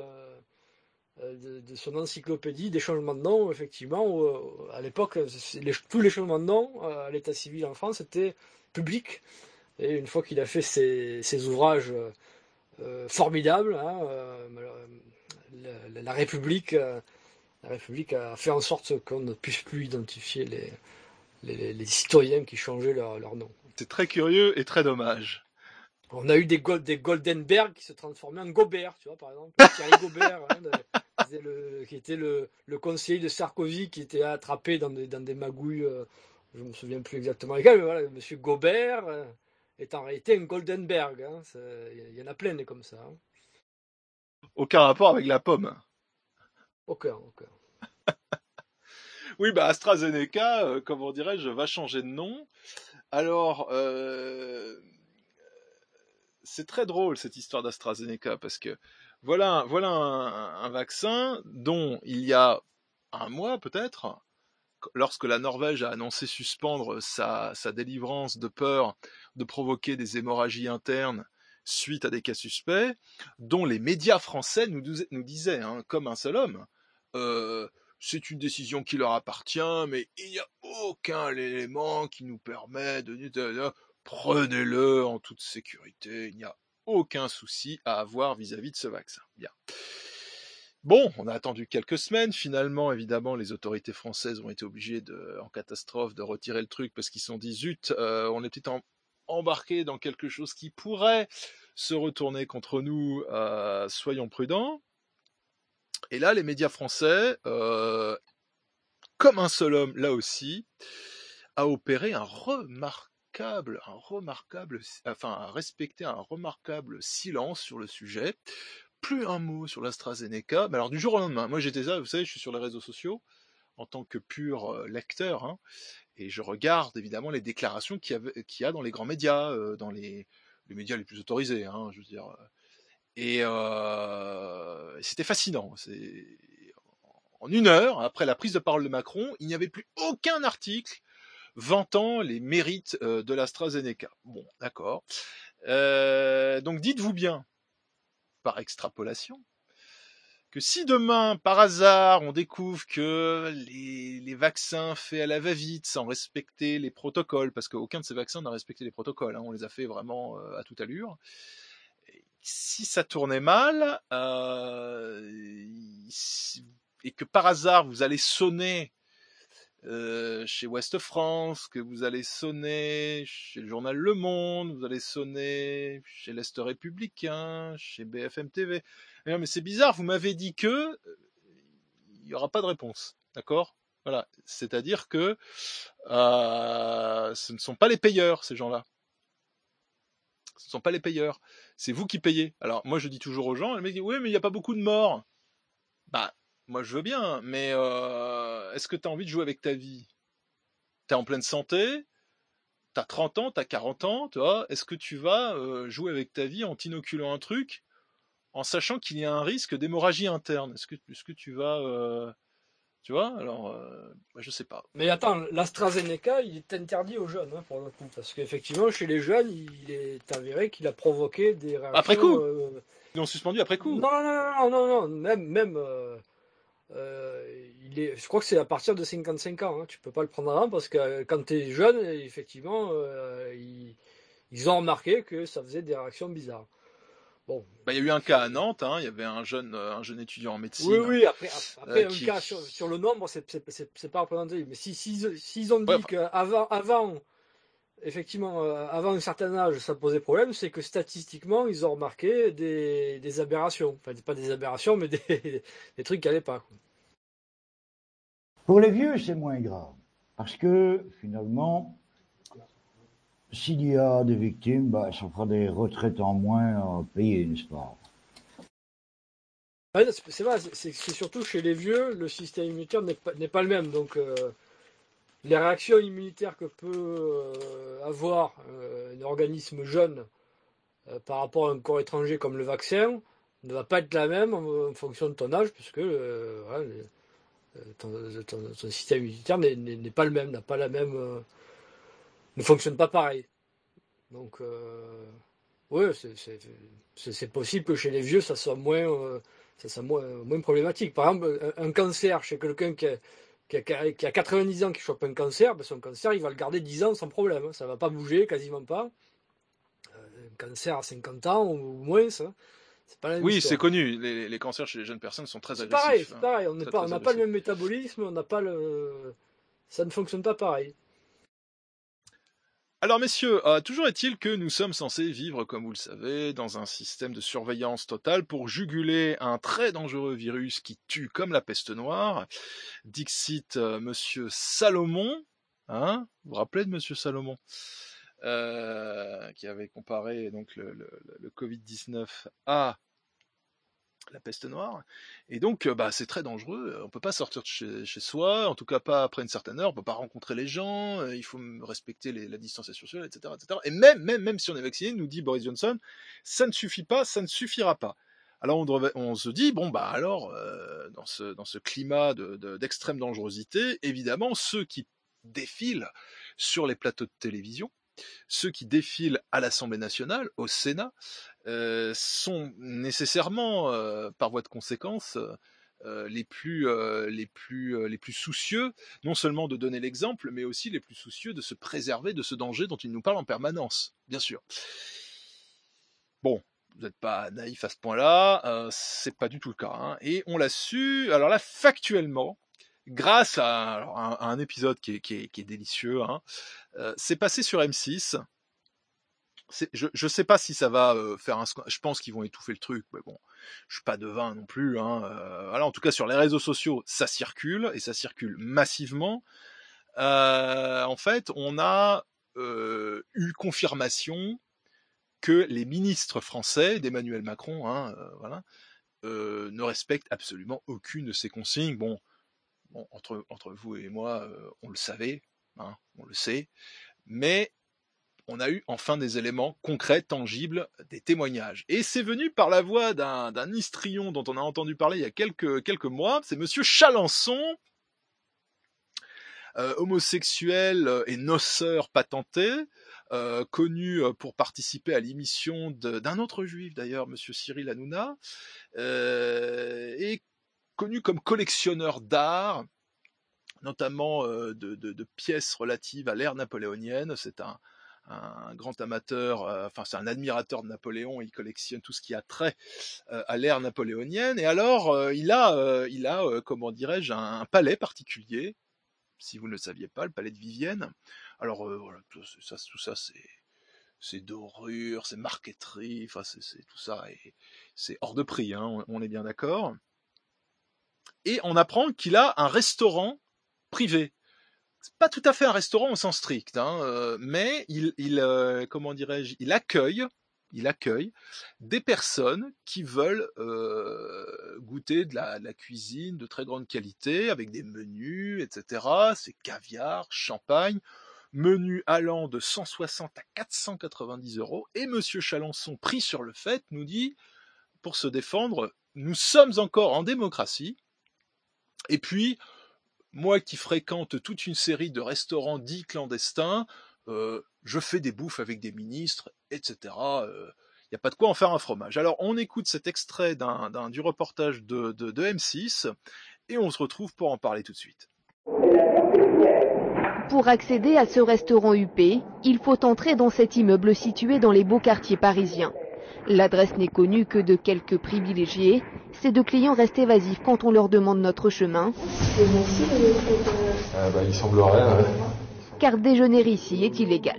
I: de, de son encyclopédie des changements de nom, effectivement. Où, euh, à l'époque, les, tous les changements de nom euh, à l'état civil en France étaient publics. Et une fois qu'il a fait ses, ses ouvrages euh, formidables, hein, euh, la, la République, euh, la République a fait en sorte qu'on ne puisse plus identifier les, les, les citoyens qui changeaient leur, leur nom.
H: C'est très curieux et très dommage.
I: On a eu des, Gold, des Goldenberg qui se transformaient en Gobert, tu vois, par exemple. Thierry Gobert, hein, de, le, qui était le, le conseiller de Sarkozy, qui était attrapé dans des, dans des magouilles, euh, je ne me souviens plus exactement lesquelles, mais voilà, monsieur Gobert euh, est en réalité un Goldenberg. Il hein, y en a plein des comme ça. Hein.
H: Aucun rapport avec la pomme.
I: Aucun, aucun.
H: Oui, bah AstraZeneca, euh, comment dirais-je, va changer de nom. Alors, euh, c'est très drôle cette histoire d'AstraZeneca parce que voilà, voilà un, un vaccin dont il y a un mois peut-être, lorsque la Norvège a annoncé suspendre sa, sa délivrance de peur de provoquer des hémorragies internes suite à des cas suspects, dont les médias français nous, nous disaient, hein, comme un seul homme, euh, c'est une décision qui leur appartient, mais il n'y a aucun élément qui nous permet de... de, de prenez-le en toute sécurité, il n'y a aucun souci à avoir vis-à-vis de ce vaccin. Bien. Bon, on a attendu quelques semaines, finalement, évidemment, les autorités françaises ont été obligées, de, en catastrophe, de retirer le truc parce qu'ils se sont dit, zut, euh, on est peut-être en, embarqué dans quelque chose qui pourrait se retourner contre nous, euh, soyons prudents. Et là, les médias français, euh, comme un seul homme, là aussi, a opéré un remarquable, un remarquable, enfin, a respecté un remarquable silence sur le sujet. Plus un mot sur l'AstraZeneca, mais alors du jour au lendemain, moi j'étais là, vous savez, je suis sur les réseaux sociaux, en tant que pur euh, lecteur, hein, et je regarde évidemment les déclarations qu'il y, avait, qu'il y a dans les grands médias, euh, dans les, les médias les plus autorisés, hein, je veux dire. Et euh, c'était fascinant. C'est... En une heure, après la prise de parole de Macron, il n'y avait plus aucun article vantant les mérites euh, de l'AstraZeneca. Bon, d'accord. Euh, donc dites-vous bien, par extrapolation, que si demain, par hasard, on découvre que les, les vaccins faits à la va-vite, sans respecter les protocoles, parce qu'aucun de ces vaccins n'a respecté les protocoles, hein, on les a fait vraiment euh, à toute allure, et si ça tournait mal, euh, et que par hasard, vous allez sonner euh, chez Ouest France, que vous allez sonner chez le journal Le Monde, vous allez sonner chez l'Est Républicain, chez B F M T V. Mais non, mais c'est bizarre, vous m'avez dit que il n'y aura pas de réponse, d'accord ? Voilà, c'est-à-dire que euh, ce ne sont pas les payeurs, ces gens-là. Ce ne sont pas les payeurs, c'est vous qui payez. Alors moi je dis toujours aux gens, le mec dit oui mais il n'y a pas beaucoup de morts. Bah moi je veux bien, mais euh, est-ce que tu as envie de jouer avec ta vie ? T'es en pleine santé, t'as trente ans, t'as quarante ans, tu vois, est-ce que tu vas euh, jouer avec ta vie en t'inoculant un truc, en sachant qu'il y a un risque d'hémorragie interne ? Est-ce que, est-ce que tu vas... Euh, tu vois, alors, euh, bah, je sais pas.
I: Mais attends, l'AstraZeneca, il est interdit aux jeunes, hein, pour le coup, parce qu'effectivement, chez les jeunes, il est avéré qu'il a provoqué des réactions...
H: Après coup
I: euh...
H: Ils l'ont suspendu après coup.
I: Non, non, non, non, non, non, même... même euh... Euh, il est, je crois que c'est à partir de cinquante-cinq ans. Hein. Tu peux pas le prendre avant parce que euh, quand tu es jeune, effectivement, euh, ils, ils ont remarqué que ça faisait des réactions bizarres. Bon.
H: Bah, il y a eu un cas à Nantes. Hein. Il y avait un jeune, euh, un jeune étudiant en médecine.
I: Oui, oui. Après, après
H: euh,
I: un
H: qui...
I: cas sur, sur le nombre, c'est, c'est, c'est, c'est pas représenté. Mais si, si, s'ils ont dit
H: ouais,
I: qu'avant, avant, effectivement, euh, avant un certain âge, ça posait problème, c'est que statistiquement, ils ont remarqué des, des aberrations. Enfin, pas des aberrations, mais des, des trucs qui n'allaient pas. Quoi.
G: Pour les vieux, c'est moins grave. Parce que, finalement, s'il y a des victimes, bah, ça fera des retraites en moins à payer, n'est-ce pas ?
I: Ouais, c'est vrai, c'est, c'est surtout chez les vieux, le système immunitaire n'est pas, n'est pas le même. Donc, euh, les réactions immunitaires que peut euh, avoir euh, un organisme jeune euh, par rapport à un corps étranger comme le vaccin ne va pas être la même en, en fonction de ton âge, puisque euh, voilà, les, Ton, ton, ton système immunitaire n'est, n'est, n'est pas le même, n'a pas la même, euh, ne fonctionne pas pareil. Donc, euh, ouais, c'est, c'est, c'est, c'est possible que chez les vieux, ça soit moins, euh, ça soit moins, moins problématique. Par exemple, un, un cancer chez quelqu'un qui a, qui, a, qui a quatre-vingt-dix ans qui chope un cancer, ben son cancer, il va le garder dix ans sans problème. Hein, ça ne va pas bouger, quasiment pas. Euh, un cancer à cinquante ans ou moins, ça. C'est pas la même
H: oui,
I: histoire.
H: C'est connu. Les, les cancers chez les jeunes personnes sont très
I: c'est
H: agressifs.
I: Pareil, c'est
H: hein.
I: pareil. On
H: n'a
I: pas, on pas le même métabolisme, on n'a pas le, ça ne fonctionne pas pareil.
H: Alors messieurs, euh, toujours est-il que nous sommes censés vivre, comme vous le savez, dans un système de surveillance totale pour juguler un très dangereux virus qui tue comme la peste noire. Dixit euh, Monsieur Salomon, hein, vous vous rappelez de Monsieur Salomon, euh, qui avait comparé donc le, le, le covid dix-neuf à la peste noire, et donc bah, c'est très dangereux, on peut pas sortir de chez, chez soi, en tout cas pas après une certaine heure, on peut pas rencontrer les gens, il faut respecter les, la distanciation sociale, et cetera, et cetera. Et même, même, même si on est vacciné, nous dit Boris Johnson, ça ne suffit pas, ça ne suffira pas. Alors on, devrait, on se dit, bon bah alors, euh, dans, ce, dans ce climat de, de, d'extrême dangerosité, évidemment, ceux qui défilent sur les plateaux de télévision, ceux qui défilent à l'Assemblée nationale, au Sénat, euh, sont nécessairement, euh, par voie de conséquence, euh, les plus, euh, les plus, euh, les plus soucieux, non seulement de donner l'exemple, mais aussi les plus soucieux de se préserver de ce danger dont ils nous parlent en permanence, bien sûr. Bon, vous n'êtes pas naïf à ce point-là, euh, c'est pas du tout le cas, hein. Et on l'a su, alors là, factuellement, grâce à, alors, à, à un épisode qui est, qui est, qui est délicieux, hein, euh, c'est passé sur M six. C'est, je je sais pas si ça va euh, faire un je pense qu'ils vont étouffer le truc, mais bon, je suis pas devin non plus, hein, euh, voilà, en tout cas sur les réseaux sociaux ça circule et ça circule massivement. Euh, en fait on a euh, eu confirmation que les ministres français d'Emmanuel Macron, hein, euh, voilà, euh, ne respectent absolument aucune de ces consignes. Bon, bon entre entre vous et moi, euh, on le savait, hein, on le sait, mais on a eu enfin des éléments concrets, tangibles, des témoignages. Et c'est venu par la voix d'un, d'un histrion dont on a entendu parler il y a quelques, quelques mois, c'est Monsieur Chalençon. euh, homosexuel et noceur patenté, euh, connu pour participer à l'émission de, d'un autre juif d'ailleurs, Monsieur Cyril Hanouna, euh, et connu comme collectionneur d'art, notamment euh, de, de, de pièces relatives à l'ère napoléonienne. C'est un, un grand amateur, euh, enfin c'est un admirateur de Napoléon, il collectionne tout ce qui a trait euh, à l'ère napoléonienne, et alors euh, il a, euh, il a euh, comment dirais-je, un, un palais particulier, si vous ne le saviez pas, le palais de Vivienne. Alors euh, voilà, tout ça, tout ça c'est, c'est dorure, c'est marqueterie, enfin c'est, c'est tout ça, et c'est hors de prix, hein, on, on est bien d'accord. Et on apprend qu'il a un restaurant privé. C'est pas tout à fait un restaurant au sens strict, hein, euh, mais il, il euh, comment dirais-je, il accueille, il accueille des personnes qui veulent euh, goûter de la, de la cuisine de très grande qualité, avec des menus, et cetera. C'est caviar, champagne, menus allant de cent soixante à quatre cent quatre-vingt-dix euros. Et Monsieur Chalençon, pris sur le fait, nous dit, pour se défendre, nous sommes encore en démocratie. Et puis, moi qui fréquente toute une série de restaurants dits clandestins, euh, je fais des bouffes avec des ministres, et cetera. Il euh, n'y a pas de quoi en faire un fromage. Alors, on écoute cet extrait d'un, d'un, du reportage de, de, de M six, et on se retrouve pour en parler tout de suite.
K: Pour accéder à ce restaurant huppé, il faut entrer dans cet immeuble situé dans les beaux quartiers parisiens. L'adresse n'est connue que de quelques privilégiés. Ces deux clients restent évasifs quand on leur demande notre chemin.
L: Euh, bah, il semblerait. Ouais.
K: Car déjeuner ici est illégal.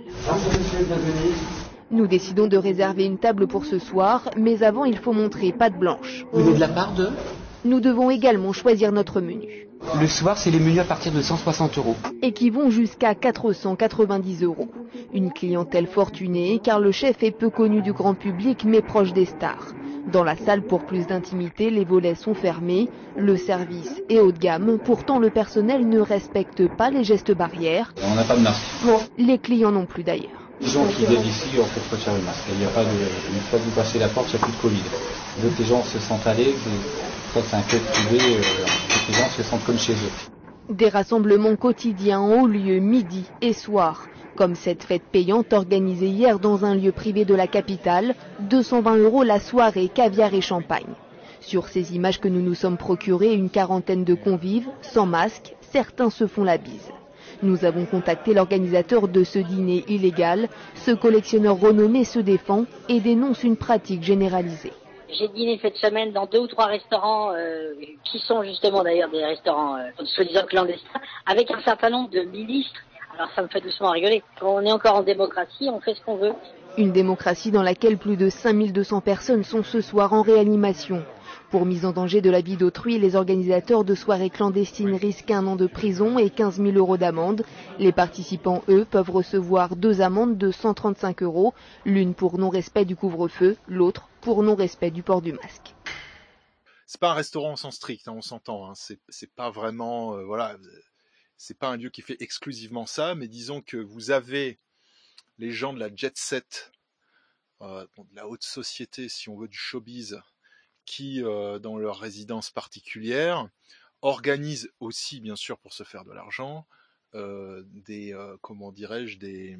K: Nous décidons de réserver une table pour ce soir, mais avant il faut montrer patte blanche.
M: Vous êtes de la part de ?
K: Nous devons également choisir notre menu.
M: Le soir, c'est les menus à partir de cent soixante euros.
K: Et qui vont jusqu'à quatre cent quatre-vingt-dix euros. Une clientèle fortunée, car le chef est peu connu du grand public, mais proche des stars. Dans la salle, pour plus d'intimité, les volets sont fermés. Le service est haut de gamme. Pourtant, le personnel ne respecte pas les gestes barrières.
L: On n'a pas de masque.
K: Bon, les clients non plus d'ailleurs.
L: Les gens qui viennent ici, en fait, faut faire le masque. Il n'y a pas de... Une fois que vous passez la porte, il n'y a plus de Covid. Donc les gens se sentent à l'aise. Ça, c'est un club privé. Euh, les gens se sentent comme chez eux.
K: Des rassemblements quotidiens ont lieu midi et soir. Comme cette fête payante organisée hier dans un lieu privé de la capitale, deux cent vingt euros la soirée, caviar et champagne. Sur ces images que nous nous sommes procurées, une quarantaine de convives, sans masque, certains se font la bise. Nous avons contacté l'organisateur de ce dîner illégal. Ce collectionneur renommé se défend et dénonce une pratique généralisée.
N: J'ai dîné cette semaine dans deux ou trois restaurants euh, qui sont justement d'ailleurs des restaurants euh, soi-disant clandestins, avec un certain nombre de ministres. Alors ça me fait doucement rigoler. Quand on est encore en démocratie, on fait ce qu'on veut.
K: Une démocratie dans laquelle plus de cinq mille deux cents personnes sont ce soir en réanimation. Pour mise en danger de la vie d'autrui, les organisateurs de soirées clandestines risquent un an de prison et quinze mille euros d'amende. Les participants, eux, peuvent recevoir deux amendes de cent trente-cinq euros, l'une pour non-respect du couvre-feu, l'autre pour non-respect du port du masque.
H: C'est pas un restaurant au sens strict, hein, on s'entend. Hein, c'est, c'est pas vraiment, euh, voilà, c'est pas un lieu qui fait exclusivement ça, mais disons que vous avez les gens de la jet set, euh, de la haute société, si on veut, du showbiz, qui, euh, dans leur résidence particulière, organisent aussi, bien sûr, pour se faire de l'argent, euh, des, euh, comment dirais-je, des,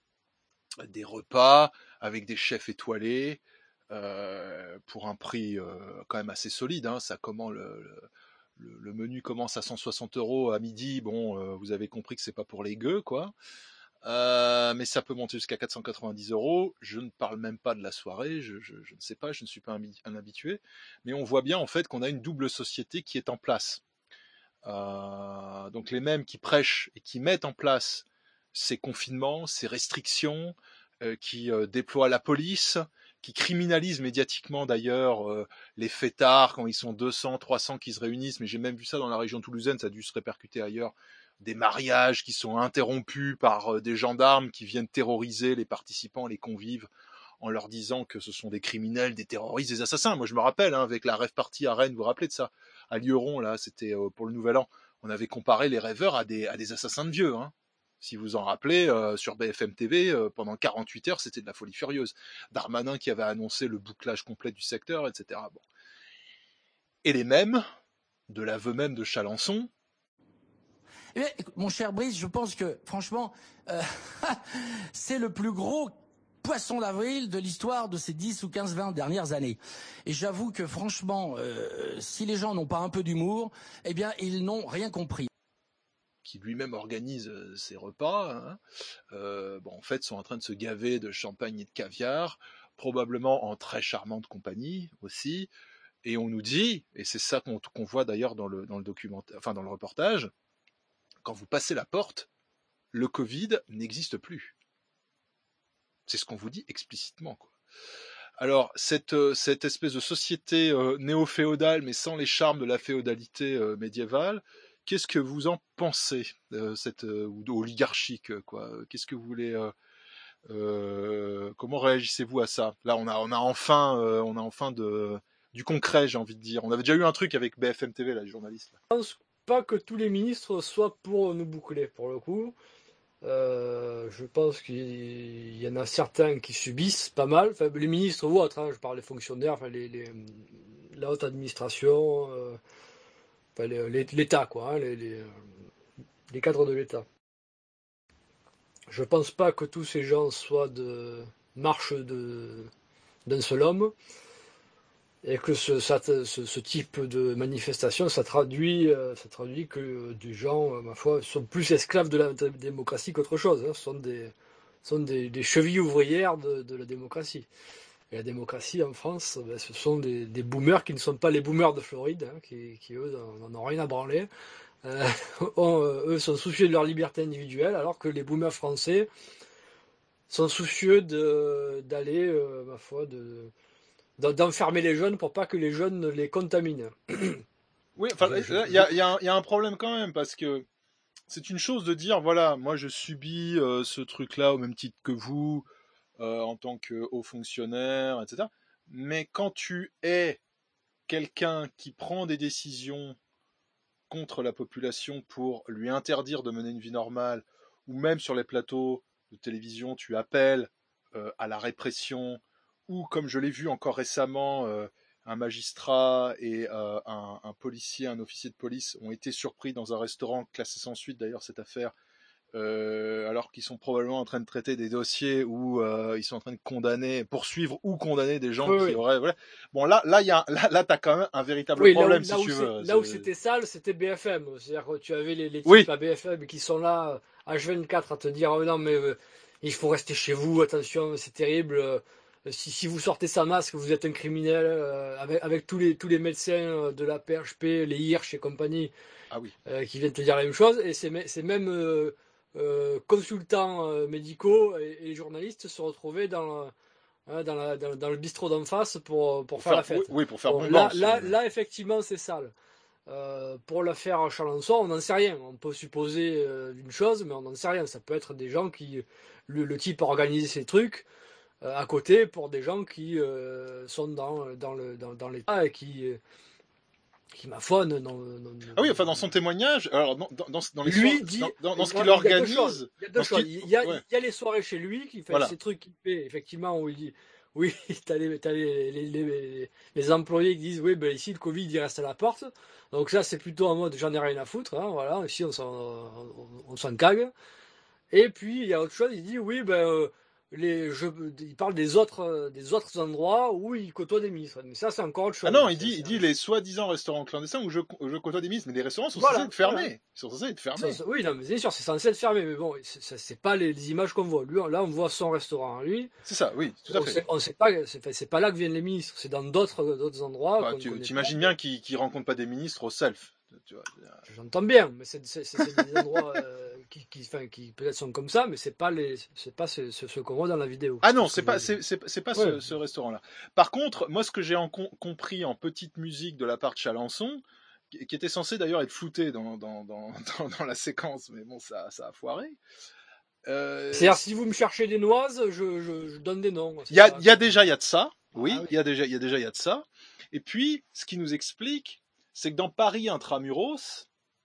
H: des repas avec des chefs étoilés, euh, pour un prix euh, quand même assez solide. Hein. Ça, comment le, le, le menu commence à cent soixante euros à midi. Bon, euh, vous avez compris que c'est pas pour les gueux, quoi. Euh, mais ça peut monter jusqu'à quatre cent quatre-vingt-dix euros. Je ne parle même pas de la soirée, je, je, je ne sais pas, je ne suis pas un, un habitué, mais on voit bien en fait qu'on a une double société qui est en place. Euh, donc les mêmes qui prêchent et qui mettent en place ces confinements, ces restrictions, euh, qui euh, déploient la police, qui criminalisent médiatiquement d'ailleurs euh, les fêtards quand ils sont deux cents, trois cents qui se réunissent, mais j'ai même vu ça dans la région toulousaine, ça a dû se répercuter ailleurs. Des mariages qui sont interrompus par des gendarmes qui viennent terroriser les participants, les convives, en leur disant que ce sont des criminels, des terroristes, des assassins. Moi, je me rappelle, hein, avec la rave party à Rennes, vous vous rappelez de ça ? À Lieron, là, c'était euh, pour le Nouvel An. On avait comparé les rêveurs à des, à des assassins de vieux. Hein. Si vous en rappelez, euh, sur B F M T V, euh, pendant quarante-huit heures, c'était de la folie furieuse. Darmanin qui avait annoncé le bouclage complet du secteur, et cetera. Bon. Et les mêmes, de l'aveu même de Chalençon,
O: Eh bien, mon cher Brice, je pense que, franchement, euh, c'est le plus gros poisson d'avril de l'histoire de ces dix ou quinze, vingt dernières années. Et j'avoue que, franchement, euh, si les gens n'ont pas un peu d'humour, eh bien, ils n'ont rien compris.
H: Qui lui-même organise euh, ses repas, hein, euh, bon, en fait, sont en train de se gaver de champagne et de caviar, probablement en très charmante compagnie aussi. Et on nous dit, et c'est ça qu'on, qu'on voit d'ailleurs dans le, dans le documentaire, enfin dans le reportage, quand vous passez la porte, le Covid n'existe plus. C'est ce qu'on vous dit explicitement, quoi. Alors, cette, euh, cette espèce de société euh, néo-féodale, mais sans les charmes de la féodalité euh, médiévale, qu'est-ce que vous en pensez, euh, cette euh, ou oligarchique, quoi? Qu'est-ce que vous voulez euh, euh, comment réagissez-vous à ça? Là, on a, on a enfin, euh, on a enfin de, du concret, j'ai envie de dire. On avait déjà eu un truc avec B F M T V, là, les journalistes. Là.
I: Je pense pas que tous les ministres soient pour nous boucler, pour le coup. Euh, je pense qu'il y en a certains qui subissent pas mal. Enfin, les ministres ou autres, hein, je parle des fonctionnaires, enfin, les, les, la haute administration, euh, enfin, les, l'État, quoi, hein, les, les, les cadres de l'État. Je pense pas que tous ces gens soient de marche de, d'un seul homme. Et que ce, ça, ce, ce type de manifestation, ça traduit, ça traduit que des gens, ma foi, sont plus esclaves de la démocratie qu'autre chose. Hein. Ce sont des, sont des, des chevilles ouvrières de, de la démocratie. Et la démocratie en France, ben, ce sont des, des boomers qui ne sont pas les boomers de Floride, hein, qui, qui eux n'en ont rien à branler. Euh, on, eux sont soucieux de leur liberté individuelle, alors que les boomers français sont soucieux de, d'aller, euh, ma foi, de d'enfermer les jeunes pour pas que les jeunes les contaminent.
H: Oui, enfin, il y a, y, a y a un problème quand même, parce que c'est une chose de dire, voilà, moi je subis euh, ce truc-là au même titre que vous, euh, en tant que haut fonctionnaire, et cetera. Mais quand tu es quelqu'un qui prend des décisions contre la population pour lui interdire de mener une vie normale, ou même sur les plateaux de télévision, tu appelles euh, à la répression, ou comme je l'ai vu encore récemment, euh, un magistrat et euh, un, un policier, un officier de police ont été surpris dans un restaurant, classé sans suite d'ailleurs cette affaire, euh, alors qu'ils sont probablement en train de traiter des dossiers où euh, ils sont en train de condamner, poursuivre ou condamner des gens
I: oui,
H: qui
I: oui.
H: auraient... Voilà. Bon là, là, y a, là, là t'as quand même un véritable
I: oui,
H: problème,
I: là où,
H: si
I: là
H: tu
I: où
H: veux.
I: Là où c'était sale, c'était B F M. C'est-à-dire que tu avais les, les types
H: oui.
I: à B F M qui sont là, H vingt-quatre, à te dire oh, « Non, mais euh, il faut rester chez vous, attention, c'est terrible. Euh, si, si vous sortez sans masque, vous êtes un criminel. Euh, » avec, avec tous les, tous les médecins de la P H P, les Hirsch et compagnie,
H: ah oui.
I: euh, qui viennent te dire la même chose. Et c'est, c'est même euh, euh, consultants euh, médicaux et, et journalistes se retrouvaient dans... Dans, la, dans, dans le bistrot d'en face pour, pour, pour faire, faire la fête.
H: Oui, oui pour faire
I: bon,
H: bon
I: là,
H: danse,
I: là,
H: mais...
I: là, effectivement, c'est sale. Euh, pour l'affaire Chalençon, on n'en sait rien. On peut supposer euh, une chose, mais on n'en sait rien. Ça peut être des gens qui... Le, le type a organisé ces trucs euh, à côté pour des gens qui euh, sont dans, dans, le, dans, dans l'État et qui... Euh, qui ma foi non, non, non,
H: ah oui, enfin dans son témoignage, alors dans, dans, dans les
I: lui
H: soir...
I: dit,
H: dans, dans, dans ce qu'il
I: il
H: organise,
I: il y a deux choses. Il y a,
H: ouais.
I: il y a les soirées chez lui qui fait voilà. Ces trucs qu'il fait effectivement où il dit oui, t'as les t'as les, les, les, les employés qui disent oui ben ici le Covid il reste à la porte, donc ça c'est plutôt en mode j'en ai rien à foutre, hein, voilà ici on s'en on, on s'en cague. Et puis il y a autre chose, il dit oui ben euh, les je il parle des autres des autres endroits où il côtoie des ministres, mais ça c'est encore autre chose.
H: Ah non, il dit il dit les soi-disant restaurants clandestins où je je côtoie des ministres, mais les restaurants sont voilà, censés être fermés, voilà. Ils sont censés être fermés.
I: Ça, oui non mais c'est sûr c'est censé être fermé, mais bon c'est, c'est pas les, les images qu'on voit. Lui là on voit son restaurant lui.
H: C'est ça, oui, tout à
I: on
H: fait.
I: Sait, on sait pas c'est, c'est pas là que viennent les ministres, c'est dans d'autres d'autres endroits.
H: Bah, tu t'imagines bien qu'ils qu'ils rencontrent pas des ministres au self. Tu vois,
I: j'entends bien, mais c'est, c'est, c'est des endroits euh, qui, qui, enfin, qui peut-être sont comme ça, mais c'est pas les, c'est pas ce, ce, ce qu'on voit dans la vidéo.
H: Ah non, c'est pas, c'est, c'est, c'est pas
I: ouais.
H: ce, ce restaurant-là. Par contre, moi, ce que j'ai en com- compris en petite musique de la part de Chalençon, qui, qui était censé d'ailleurs être flouté dans, dans, dans, dans, dans la séquence, mais bon, ça, ça a foiré.
I: Euh... C'est-à-dire, si vous me cherchez des noises, je, je, je donne des noms.
H: Il y a, il y a déjà, il y a de ça. Oui, ah, oui. il y a déjà, il y a déjà, il y a de ça. Et puis, ce qui nous explique, c'est que dans Paris intramuros,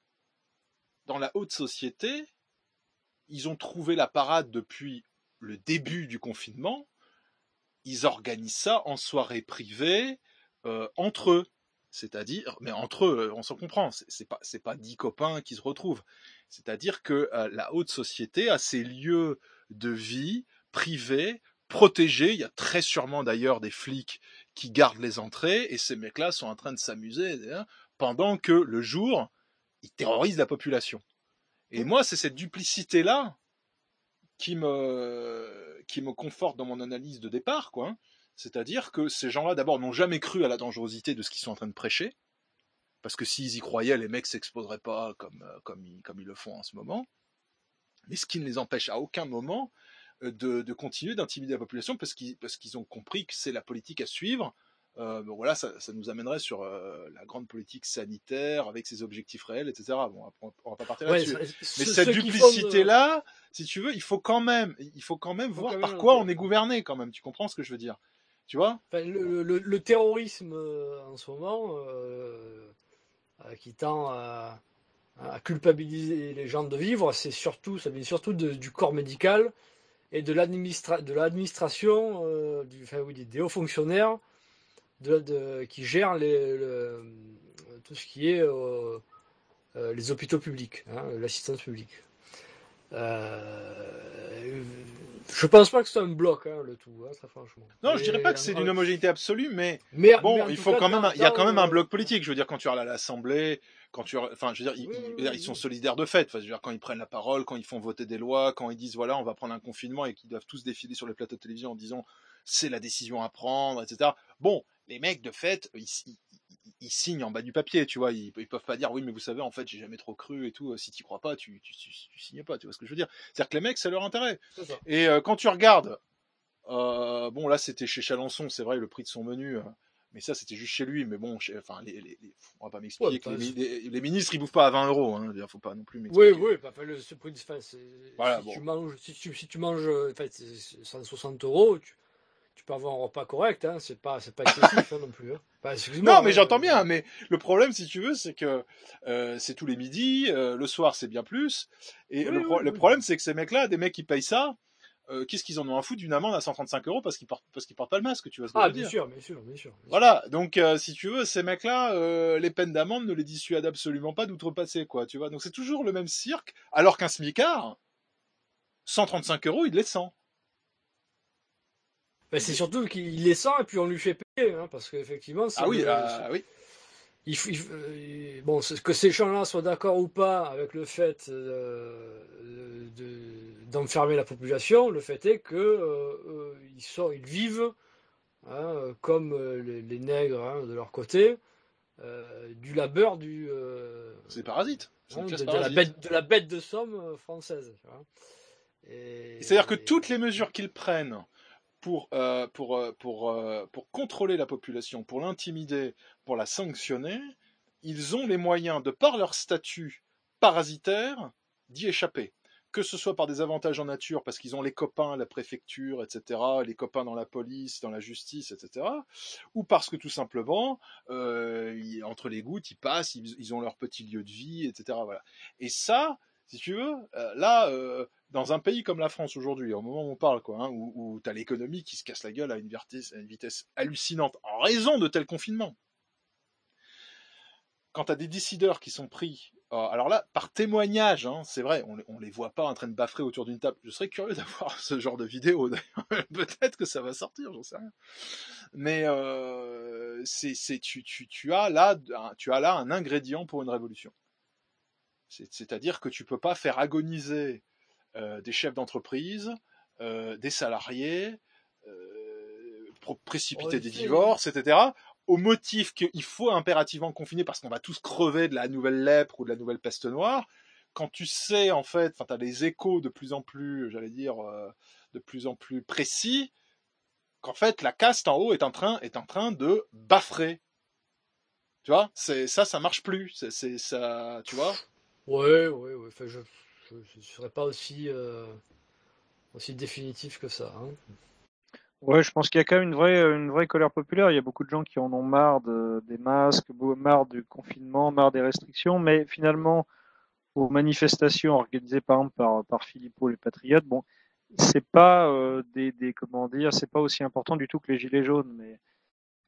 H: dans la haute société, ils ont trouvé la parade depuis le début du confinement. Ils organisent ça en soirée privée, euh, entre eux. C'est-à-dire, mais entre eux, on s'en comprend, c'est, c'est pas, c'est pas dix copains qui se retrouvent. C'est-à-dire que euh, la haute société a ses lieux de vie privés, protégés. Il y a très sûrement d'ailleurs des flics qui gardent les entrées, et ces mecs-là sont en train de s'amuser hein, pendant que le jour, ils terrorisent la population. Et moi, c'est cette duplicité-là qui me, qui me conforte dans mon analyse de départ, quoi. Hein. C'est-à-dire que ces gens-là, d'abord, n'ont jamais cru à la dangerosité de ce qu'ils sont en train de prêcher, parce que s'ils y croyaient, les mecs s'exposeraient pas comme, comme, ils, comme ils le font en ce moment. Mais ce qui ne les empêche à aucun moment de, de continuer d'intimider la population, parce qu'ils, parce qu'ils ont compris que c'est la politique à suivre. Euh, bon, voilà, ça, ça nous amènerait sur euh, la grande politique sanitaire, avec ses objectifs réels, et cetera. Bon, on ne va pas partir
I: Ouais,
H: là-dessus.
I: ce-
H: Mais
I: ce-
H: cette
I: ceux qui
H: duplicité-là, si tu veux, il faut quand même, il faut quand même
I: Faut
H: voir
I: quand
H: par
I: même
H: quoi
I: noter.
H: on est gouverné, quand même. Tu comprends ce que je veux dire? Tu vois?
I: Enfin, le, le- le terrorisme euh, en ce moment, euh, euh, qui tend à, à culpabiliser les gens de vivre, c'est surtout, ça vient surtout de- du corps médical et de l'administra- de l'administration, euh, du, enfin, oui, des, des hauts fonctionnaires de, de- qui gèrent les, le- tout ce qui est euh, euh, les hôpitaux publics, hein, l'assistance publique. Euh, je pense pas que c'est un bloc, hein, le tout, hein, très franchement.
H: Non, je dirais pas
I: Et,
H: que c'est
I: euh,
H: d'une homogénéité absolue, mais,
I: mais, mais
H: bon,
I: en
H: il
I: tout
H: faut
I: cas,
H: quand même,
I: dans,
H: il y a quand
I: dans,
H: même un
I: euh,
H: bloc politique. Je veux dire, quand tu regardes à l'Assemblée, quand tu, re- enfin, je veux dire, ils,
I: oui,
H: ils-
I: oui, oui,
H: ils sont
I: oui.
H: solidaires de fait. Enfin, je veux dire, quand ils prennent la parole, quand ils font voter des lois, quand ils disent voilà, on va prendre un confinement et qu'ils doivent tous défiler sur les plateaux de télévision en disant c'est la décision à prendre, et cetera. Bon, les mecs de fait, ils, ils- ils- ils signent en bas du papier, tu vois. Ils, ils peuvent pas dire oui, mais vous savez, en fait, j'ai jamais trop cru et tout. Si t'y crois pas, tu, tu, tu, tu signes pas. Tu vois ce que je veux dire? C'est-à-dire que les mecs, c'est leur intérêt.
I: C'est ça.
H: Et euh, quand tu regardes euh, bon, là, c'était chez Chalençon, c'est vrai, le prix de son menu. euh, Mais ça, c'était juste chez lui. Mais bon, chez- enfin, les, les, les- on va pas m'expliquer
I: Ouais,
H: que
I: bah,
H: les, mi-
I: c'est-
H: les- les ministres, ils bouffent pas à vingt euros. Hein. Il faut pas non plus
I: Oui,
H: m'expliquer.
I: oui, bah, enfin, le, ce prix de, enfin, c'est-
H: Voilà,
I: si
H: bon.
I: tu manges, si tu, si tu manges, euh, enfin, c'est- c'est cent soixante euros, tu, tu peux avoir un repas correct, hein, c'est pas, c'est pas excessif hein, non plus. Hein. Enfin, excuse-moi,
H: Non, mais
I: hein,
H: j'entends
I: euh,
H: bien. Mais le problème, si tu veux, c'est que euh, c'est tous les midis. euh, le soir, c'est bien plus. Et
I: oui,
H: le, pro-
I: oui,
H: le
I: oui.
H: problème, c'est que ces mecs-là, des mecs qui payent ça, euh, qu'est-ce qu'ils en ont à foutre d'une amende à cent trente-cinq euros parce qu'ils portent, parce qu'ils portent pas le masque, tu vois ce que je
I: Ah,
H: veux
I: bien
H: dire?
I: sûr, bien sûr, bien sûr. bien sûr.
H: Voilà, donc euh, si tu veux, ces mecs-là, euh, les peines d'amende ne les dissuadent absolument pas d'outrepasser, quoi, tu vois. Donc c'est toujours le même cirque, alors qu'un smicard, cent trente-cinq euros, il les sent.
I: Ben, c'est surtout qu'il les sent et puis on lui fait payer, hein, parce qu'effectivement, c'est
H: Ah oui,
I: le-
H: ah oui.
I: il faut- il faut- euh, bon, c'est- que ces gens-là soient d'accord ou pas avec le fait euh, de- d'enfermer la population, le fait est que euh, euh, ils, sont, ils vivent hein, comme euh, les, les nègres hein, de leur côté, euh, du labeur du euh,
H: C'est parasite. C'est
I: hein,
H: une
I: de,
H: classe
I: de la
H: parasite.
I: bête de la bête de somme euh, française. Tu vois. Et-
H: C'est-à-dire que toutes les mesures qu'ils prennent pour, euh, pour, euh, pour, euh, pour contrôler la population, pour l'intimider, pour la sanctionner, ils ont les moyens, de par leur statut parasitaire, d'y échapper. Que ce soit par des avantages en nature, parce qu'ils ont les copains à la préfecture, et cetera, les copains dans la police, dans la justice, et cetera, ou parce que tout simplement, euh, ils- entre les gouttes, ils passent, ils, ils ont leur petit lieu de vie, et cetera. Voilà. Et ça, si tu veux, euh, là, euh, dans un pays comme la France aujourd'hui, au moment où on parle, quoi, hein, où, où tu as l'économie qui se casse la gueule à une, vitesse, à une vitesse hallucinante en raison de tels confinements, quand tu as des décideurs qui sont pris, euh, alors là, par témoignage, hein, c'est vrai, on, on les voit pas en train de baffrer autour d'une table. Je serais curieux d'avoir ce genre de vidéo, d'ailleurs. Peut-être que ça va sortir, j'en sais rien. Mais euh, c'est, c'est, tu, tu, tu, as là, tu as là un ingrédient pour une révolution. C'est, c'est-à-dire que tu peux pas faire agoniser euh, des chefs d'entreprise, euh, des salariés, euh, précipiter
I: Oh,
H: des
I: c'est-
H: divorces, et cetera, au motif qu'il faut impérativement confiner parce qu'on va tous crever de la nouvelle lèpre ou de la nouvelle peste noire, quand tu sais, en fait, enfin, tu as des échos de plus en plus, j'allais dire, euh, de plus en plus précis, qu'en fait, la caste en haut est en train, est en train de baffrer. Tu vois, c'est, ça, ça marche plus. C'est, c'est ça, tu vois.
I: Ouais, ouais, ouais. Enfin, je ne serais pas aussi, euh, aussi définitif que ça. Hein.
J: Ouais, je pense qu'il y a quand même une vraie, une vraie colère populaire. Il y a beaucoup de gens qui en ont marre de, des masques, marre du confinement, marre des restrictions, mais finalement, aux manifestations organisées par exemple par, par Philippot, les Patriotes, bon, c'est pas euh, des, des, comment dire, c'est pas aussi important du tout que les Gilets jaunes, mais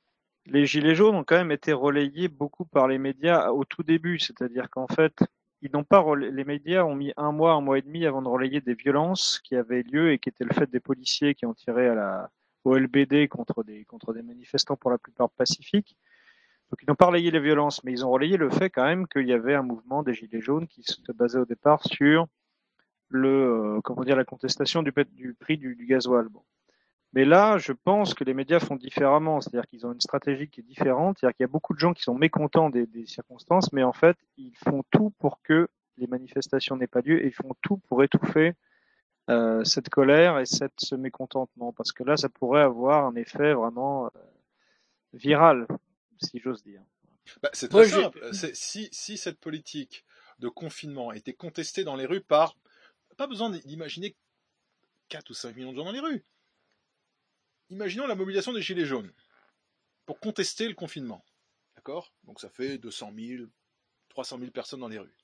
J: les gilets jaunes ont quand même été relayés beaucoup par les médias au tout début, c'est-à-dire qu'en fait, ils n'ont pas relay... les médias ont mis un mois, un mois et demi avant de relayer des violences qui avaient lieu et qui étaient le fait des policiers qui ont tiré à la au L B D contre des contre des manifestants pour la plupart pacifiques. Donc ils n'ont pas relayé les violences, mais ils ont relayé le fait quand même qu'il y avait un mouvement des gilets jaunes qui se basait au départ sur le euh, comment dire la contestation du, du prix du, du gasoil. Bon. Mais là, je pense que les médias font différemment, c'est-à-dire qu'ils ont une stratégie qui est différente, c'est-à-dire qu'il y a beaucoup de gens qui sont mécontents des, des circonstances, mais en fait, ils font tout pour que les manifestations n'aient pas lieu et ils font tout pour étouffer euh, cette colère et cette, ce mécontentement, parce que là, ça pourrait avoir un effet vraiment euh, viral, si j'ose dire.
H: Bah, c'est très Moi, simple. C'est, si, si cette politique de confinement était contestée dans les rues par... Pas besoin d'imaginer quatre ou cinq millions de gens dans les rues. Imaginons la mobilisation des Gilets jaunes pour contester le confinement. D'accord ? Donc ça fait deux cent mille, trois cent mille personnes dans les rues.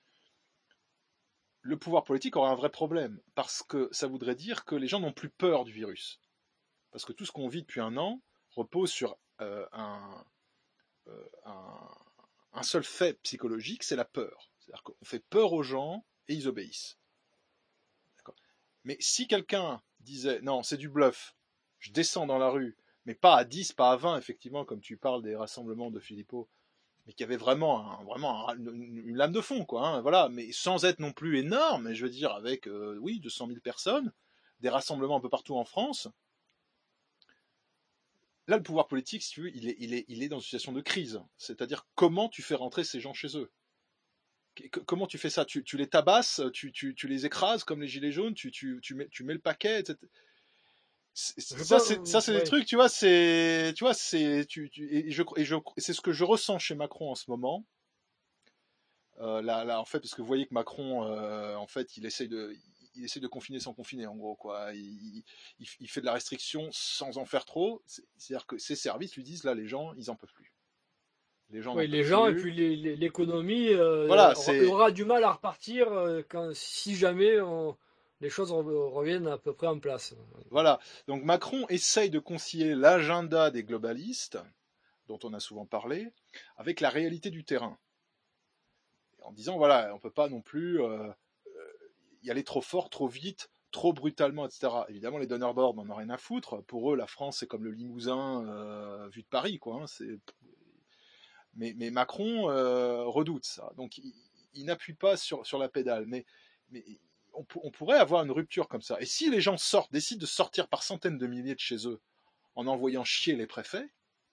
H: Le pouvoir politique aurait un vrai problème, parce que ça voudrait dire que les gens n'ont plus peur du virus. Parce que tout ce qu'on vit depuis un an repose sur euh, un, euh, un, un seul fait psychologique, c'est la peur. C'est-à-dire qu'on fait peur aux gens et ils obéissent. D'accord ? Mais si quelqu'un disait « Non, c'est du bluff », je descends dans la rue, mais pas à dix, pas à vingt, effectivement, comme tu parles des rassemblements de Philippot, mais qui avait vraiment, un, vraiment un, une, une lame de fond, quoi, hein, voilà, mais sans être non plus énorme, mais je veux dire, avec, euh, oui, deux cent mille personnes, des rassemblements un peu partout en France. Là, le pouvoir politique, si tu veux, il est, il est, il est dans une situation de crise. C'est-à-dire, comment tu fais rentrer ces gens chez eux ? Comment tu fais ça ? tu, tu les tabasses, tu, tu, tu les écrases comme les gilets jaunes, tu, tu, tu, mets, tu mets le paquet, et cetera. C'est, ça, c'est, ça, c'est ouais. des trucs, tu vois, c'est, tu vois, c'est, tu, tu, et je, et je, et c'est ce que je ressens chez Macron en ce moment. Euh, là, là, en fait, parce que vous voyez que Macron, euh, en fait, il essaye de, il essaye de confiner sans confiner, en gros, quoi. Il, il, il fait de la restriction sans en faire trop. C'est, c'est-à-dire que ses services lui disent, là, les gens, ils en peuvent plus.
I: Les gens, oui, les gens plus. Et puis les, les, l'économie euh,
H: voilà,
I: aura du mal à repartir euh, quand, si jamais on, les choses reviennent à peu près en place.
H: Voilà. Donc Macron essaye de concilier l'agenda des globalistes, dont on a souvent parlé, avec la réalité du terrain. En disant, voilà, on ne peut pas non plus euh, y aller trop fort, trop vite, trop brutalement, et cetera. Évidemment, les donneurs d'ordre n'en ont rien à foutre. Pour eux, la France, c'est comme le Limousin euh, vu de Paris, quoi. Hein, c'est... Mais, mais Macron euh, redoute ça. Donc, il, il n'appuie pas sur, sur la pédale. Mais, mais on, on pourrait avoir une rupture comme ça. Et si les gens sortent, décident de sortir par centaines de milliers de chez eux en envoyant chier les préfets,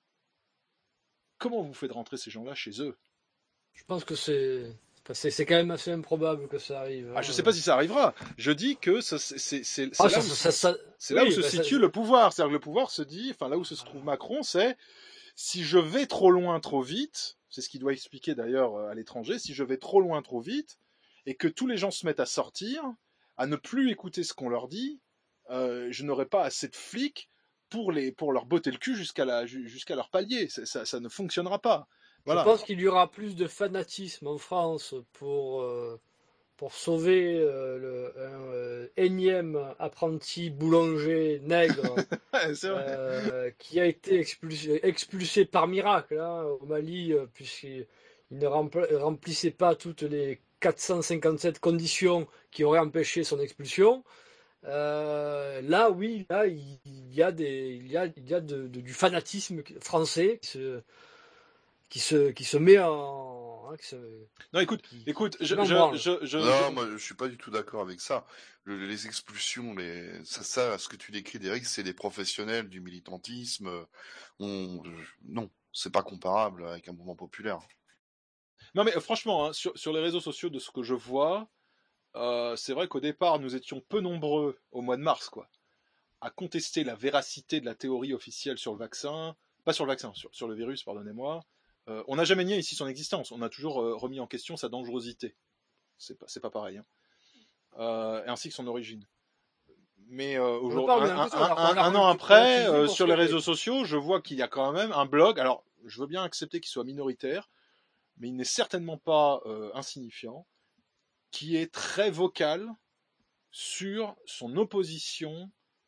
H: comment vous faites rentrer ces gens-là chez eux ?
I: Je pense que c'est... C'est, c'est quand même assez improbable que ça arrive.
H: Ah, je ne sais pas si ça arrivera. Je dis que ça, c'est, c'est, c'est, c'est
I: ah,
H: là,
I: ça,
H: où,
I: ça, ça,
H: c'est là
I: oui,
H: où se
I: bah,
H: situe
I: ça...
H: le pouvoir. C'est-à-dire que le pouvoir se dit, enfin là où se trouve Macron, c'est si je vais trop loin, trop vite, c'est ce qu'il doit expliquer d'ailleurs à l'étranger, si je vais trop loin, trop vite, et que tous les gens se mettent à sortir, à ne plus écouter ce qu'on leur dit, euh, je n'aurai pas assez de flics pour, les, pour leur botter le cul jusqu'à, la, jusqu'à leur palier. Ça, ça, ça ne fonctionnera pas. Voilà.
I: Je pense qu'il y aura plus de fanatisme en France pour, euh, pour sauver euh, le, un euh, énième apprenti boulanger nègre euh, qui a été expulsé, expulsé par miracle hein, au Mali, euh, puisqu'il ne rempl- remplissait pas toutes les quatre cent cinquante-sept conditions qui auraient empêché son expulsion. Euh, là, oui, là, il, il y a, des, il y a, il y a de, de, du fanatisme français qui se... qui se qui se met en hein, qui se...
H: non écoute
I: qui,
H: écoute
I: qui
H: je, je, je, je
P: non
H: je...
P: moi je suis pas du tout d'accord avec ça. Le, les expulsions les ça ça ce que tu décris d'Éric, c'est des professionnels du militantisme. On non c'est pas comparable avec un mouvement populaire.
H: Non mais euh, franchement hein, sur sur les réseaux sociaux de ce que je vois euh, c'est vrai qu'au départ nous étions peu nombreux au mois de mars quoi à contester la véracité de la théorie officielle sur le vaccin, pas sur le vaccin sur sur le virus pardonnez-moi. Euh, on n'a jamais nié ici son existence, on a toujours euh, remis en question sa dangerosité. C'est pas, c'est pas pareil. Hein. Euh, ainsi que son origine. Mais euh, aujourd'hui, un, un, un, un an après, euh, sur les réseaux sociaux, je vois qu'il y a quand même un blog. Alors, je veux bien accepter qu'il soit minoritaire, mais il n'est certainement pas euh, insignifiant, qui est très vocal sur son opposition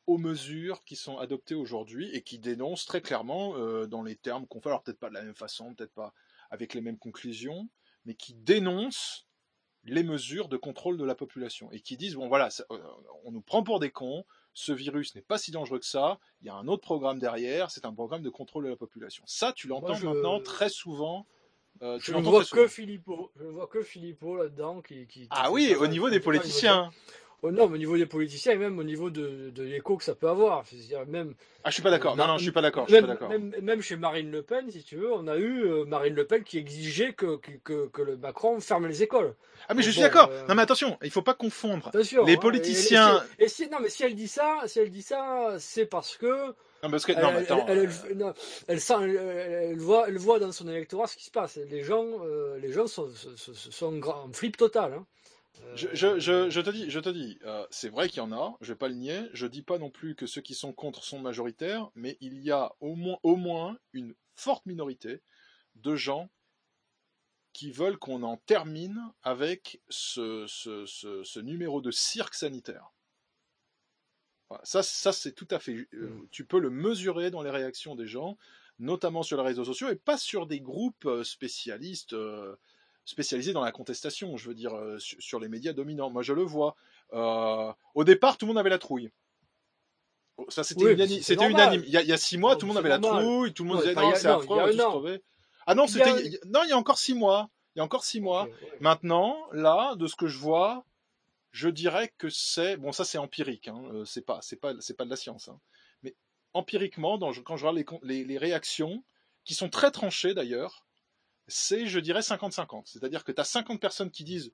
H: aux mesures qui sont adoptées aujourd'hui et qui dénoncent très clairement, euh, dans les termes qu'on fait, alors peut-être pas de la même façon, peut-être pas avec les mêmes conclusions, mais qui dénoncent les mesures de contrôle de la population et qui disent, bon voilà, ça, euh, on nous prend pour des cons, ce virus n'est pas si dangereux que ça, il y a un autre programme derrière, c'est un programme de contrôle de la population. Ça, tu l'entends
I: je...
H: maintenant très souvent. Euh, tu
I: je ne
H: l'entends
I: vois
H: très souvent.
I: que Philippot, je ne vois que Philippot là-dedans qui, qui, qui
H: Ah oui, au niveau des politiciens.
I: Oh non, mais au niveau des politiciens et même au niveau de, de l'écho que ça peut avoir. C'est-à-dire même,
H: ah, je suis pas d'accord.
I: Euh,
H: non, non, je suis pas d'accord.
I: Même,
H: d'accord.
I: Même, même chez Marine Le Pen, si tu veux, on a eu euh, Marine Le Pen qui exigeait que, que, que le Macron ferme les écoles.
H: Ah, mais
I: Donc,
H: je suis
I: bon,
H: d'accord.
I: Euh...
H: Non, mais attention, il faut pas confondre.
I: Attention,
H: les
I: hein,
H: politiciens.
I: Et, et, et si, non, mais si elle dit ça, si elle dit ça, c'est parce que.
H: Non, parce que
I: elle,
H: non, mais attends.
I: Elle, elle, elle, non, elle sent, elle, elle, voit, elle voit dans son électorat ce qui se passe. Les gens, euh, les gens sont, sont, sont en flip total. Hein.
H: Je, je, je, je te dis, je te dis, euh, c'est vrai qu'il y en a, je vais pas le nier. Je dis pas non plus que ceux qui sont contre sont majoritaires, mais il y a au moins, au moins une forte minorité de gens qui veulent qu'on en termine avec ce, ce, ce, ce numéro de cirque sanitaire. Voilà, ça, ça c'est tout à fait. Euh, tu peux le mesurer dans les réactions des gens, notamment sur les réseaux sociaux, et pas sur des groupes spécialistes. Euh, spécialisé dans la contestation, je veux dire, euh, sur, sur les médias dominants. Moi, je le vois. Euh, au départ, tout le monde avait la trouille. Ça, c'était oui, unanime. C'était unanime. Il y, a, il y a six mois, non, tout le monde avait normal. La trouille, tout le monde non, disait non, c'est affreux, on va tous crever. Ah non, c'était. A... Il... Non, il y a encore six mois. Il y a encore six mois. Okay, ouais. Maintenant, là, de ce que je vois, je dirais que c'est. Bon, ça, c'est empirique. Hein. Euh, c'est pas, c'est pas, c'est pas de la science. Hein. Mais empiriquement, dans, quand je regarde les, les, les réactions, qui sont très tranchées d'ailleurs, c'est, je dirais, cinquante cinquante. C'est-à-dire que tu as cinquante personnes qui disent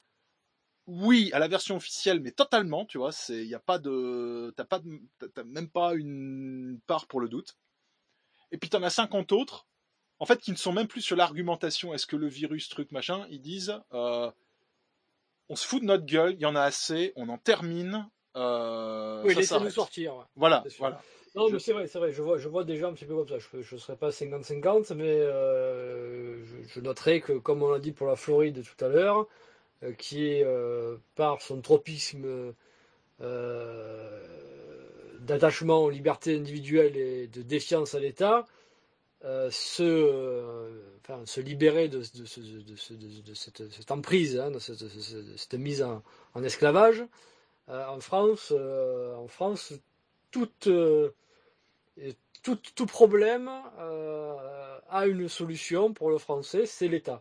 H: oui à la version officielle, mais totalement, tu vois, il n'y a pas de... T'as pas de, t'as même pas une part pour le doute. Et puis tu en as cinquante autres, en fait, qui ne sont même plus sur l'argumentation, est-ce que le virus, truc, machin, ils disent, euh, on se fout de notre gueule, il y en a assez, on en termine. Euh,
I: oui, laissez-nous sortir. Ouais.
H: Voilà, voilà.
I: Non, je... mais c'est vrai, c'est vrai. Je vois, je vois des gens un petit peu comme ça. Je ne serais pas cinquante cinquante, mais euh, je, je noterai que, comme on l'a dit pour la Floride tout à l'heure, euh, qui est, euh, par son tropisme euh, d'attachement aux libertés individuelles et de défiance à l'État, euh, se, euh, enfin, se libérer de, de, de, de, de, de cette, cette emprise, hein, de, cette, de cette mise en, en esclavage. Euh, en France, euh, en France, toute... Euh, Et tout, tout problème euh, a une solution pour le français, c'est l'État.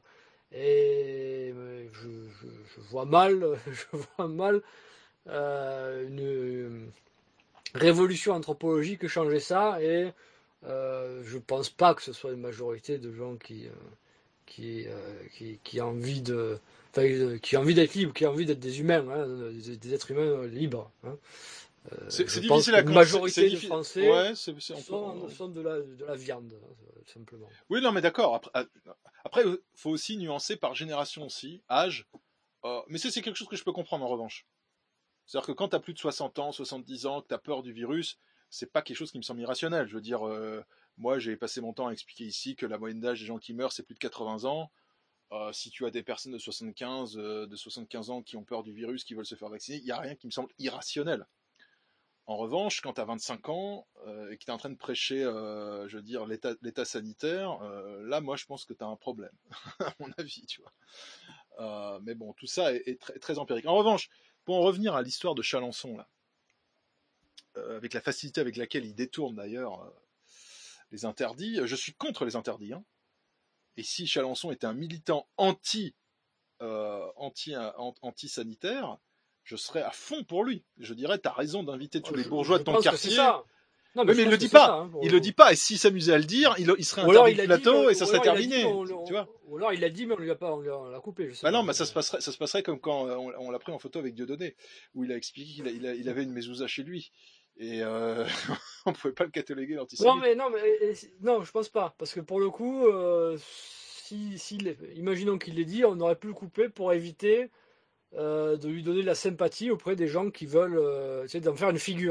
I: Et je, je, je vois mal, je vois mal euh, une, une révolution anthropologique changer ça. Et euh, je pense pas que ce soit une majorité de gens qui euh, qui, euh, qui qui a envie de, enfin, qui a envie d'être libre, qui a envie d'être des humains, hein, des, des êtres humains libres. Hein. Euh, c'est difficile à La majorité des Français
H: ouais, c'est, c'est
I: sont, peut... sont de, la, de la viande, simplement.
H: Oui, non, mais d'accord. Après, après, faut aussi nuancer par génération aussi, âge. Euh, mais c'est, c'est quelque chose que je peux comprendre en revanche. C'est-à-dire que quand tu as plus de soixante ans, soixante-dix ans, que tu as peur du virus, c'est pas quelque chose qui me semble irrationnel. Je veux dire, euh, moi, j'ai passé mon temps à expliquer ici que la moyenne d'âge des gens qui meurent, c'est plus de quatre-vingts ans. Euh, si tu as des personnes de soixante-quinze, euh, de soixante-quinze ans qui ont peur du virus, qui veulent se faire vacciner, il n'y a rien qui me semble irrationnel. En revanche, quand tu as vingt-cinq ans euh, et que tu es en train de prêcher, euh, je veux dire, l'état, l'état sanitaire, euh, là, moi, je pense que tu as un problème, à mon avis, tu vois. Euh, mais bon, tout ça est, est très, très empirique. En revanche, pour en revenir à l'histoire de Chalencon, là, euh, avec la facilité avec laquelle il détourne d'ailleurs euh, les interdits, je suis contre les interdits. Hein. Et si Chalencon était un militant anti, euh, anti, anti-sanitaire, je serais à fond pour lui. Je dirais, t'as raison d'inviter tous les bourgeois de ton quartier.
I: Non, mais,
H: mais, mais il le dit pas. Ça, hein, il le dit pas. Et s'il s'amusait à le dire, il, il serait interdit de plateau et ça serait terminé.
I: Dit, tu vois. Ou alors il l'a dit, mais on lui a pas, on l'a coupé. Je sais
H: bah
I: pas,
H: non, mais ça se passerait, ça se passerait comme quand on, on l'a pris en photo avec Dieudonné, où il a expliqué qu'il a, il a, il avait une mezouza chez lui. Et euh, on pouvait pas le cataloguer l'antisémite.
I: Non, mais non, mais non, je pense pas, parce que pour le coup, euh, si, si, imaginons qu'il l'ait dit, on aurait pu le couper pour éviter. Euh, de lui donner de la sympathie auprès des gens qui veulent euh, d'en faire une figure.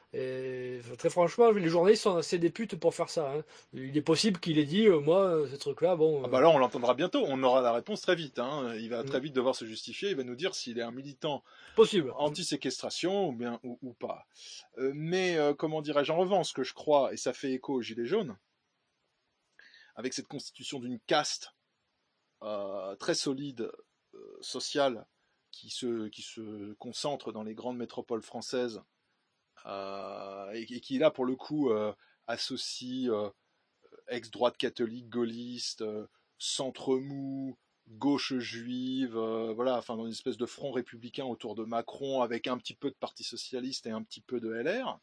I: Et très franchement, les journalistes sont assez des putes pour faire ça. Hein. Il est possible qu'il ait dit, euh, moi, ce truc-là, bon.
H: Ah bah là, on l'entendra bientôt. On aura la réponse très vite. Hein. Il va
I: Mm.
H: très vite devoir se justifier. Il va nous dire s'il est un militant
I: possible
H: anti-séquestration ou bien ou, ou pas. Euh, mais euh, comment dirais-je, en revanche, ce que je crois, et ça fait écho aux Gilets jaunes, avec cette constitution d'une caste euh, très solide, euh, sociale, qui se, qui se concentre dans les grandes métropoles françaises, euh, et, et qui là, pour le coup, euh, associe euh, ex-droite catholique, gaulliste, euh, centre mou, gauche juive, euh, voilà, enfin dans une espèce de front républicain autour de Macron, avec un petit peu de Parti socialiste et un petit peu de L R.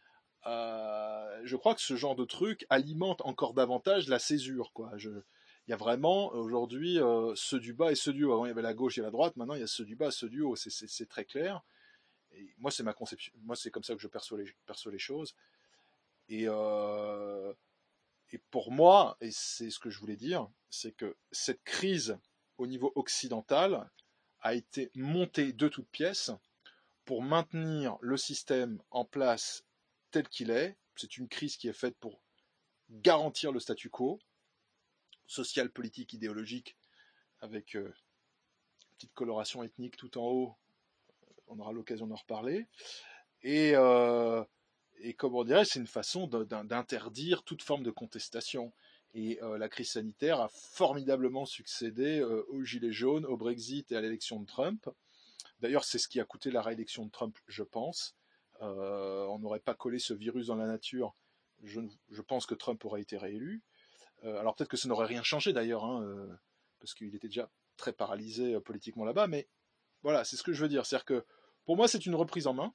H: Euh, je crois que ce genre de truc alimente encore davantage la césure, quoi. Je, il y a vraiment aujourd'hui euh, ceux du bas et ceux du haut. Avant il y avait la gauche et la droite, maintenant il y a ceux du bas, ceux du haut. C'est, c'est, c'est très clair. Et moi c'est ma conception, moi c'est comme ça que je perçois les, perçois les choses. Et, euh, et pour moi, et c'est ce que je voulais dire, c'est que cette crise au niveau occidental a été montée de toutes pièces pour maintenir le système en place tel qu'il est. C'est une crise qui est faite pour garantir le statu quo, social, politique, idéologique, avec euh, une petite coloration ethnique tout en haut. On aura l'occasion d'en reparler. Et, euh, et comme on dirait, c'est une façon d'interdire toute forme de contestation. Et euh, la crise sanitaire a formidablement succédé euh, aux Gilets jaunes, au Brexit et à l'élection de Trump. D'ailleurs, c'est ce qui a coûté la réélection de Trump, je pense. Euh, on n'aurait pas collé ce virus dans la nature. Je, je pense que Trump aurait été réélu. Euh, alors peut-être que ça n'aurait rien changé d'ailleurs, hein, euh, parce qu'il était déjà très paralysé euh, politiquement là-bas. Mais voilà, c'est ce que je veux dire. C'est-à-dire que pour moi, c'est une reprise en main.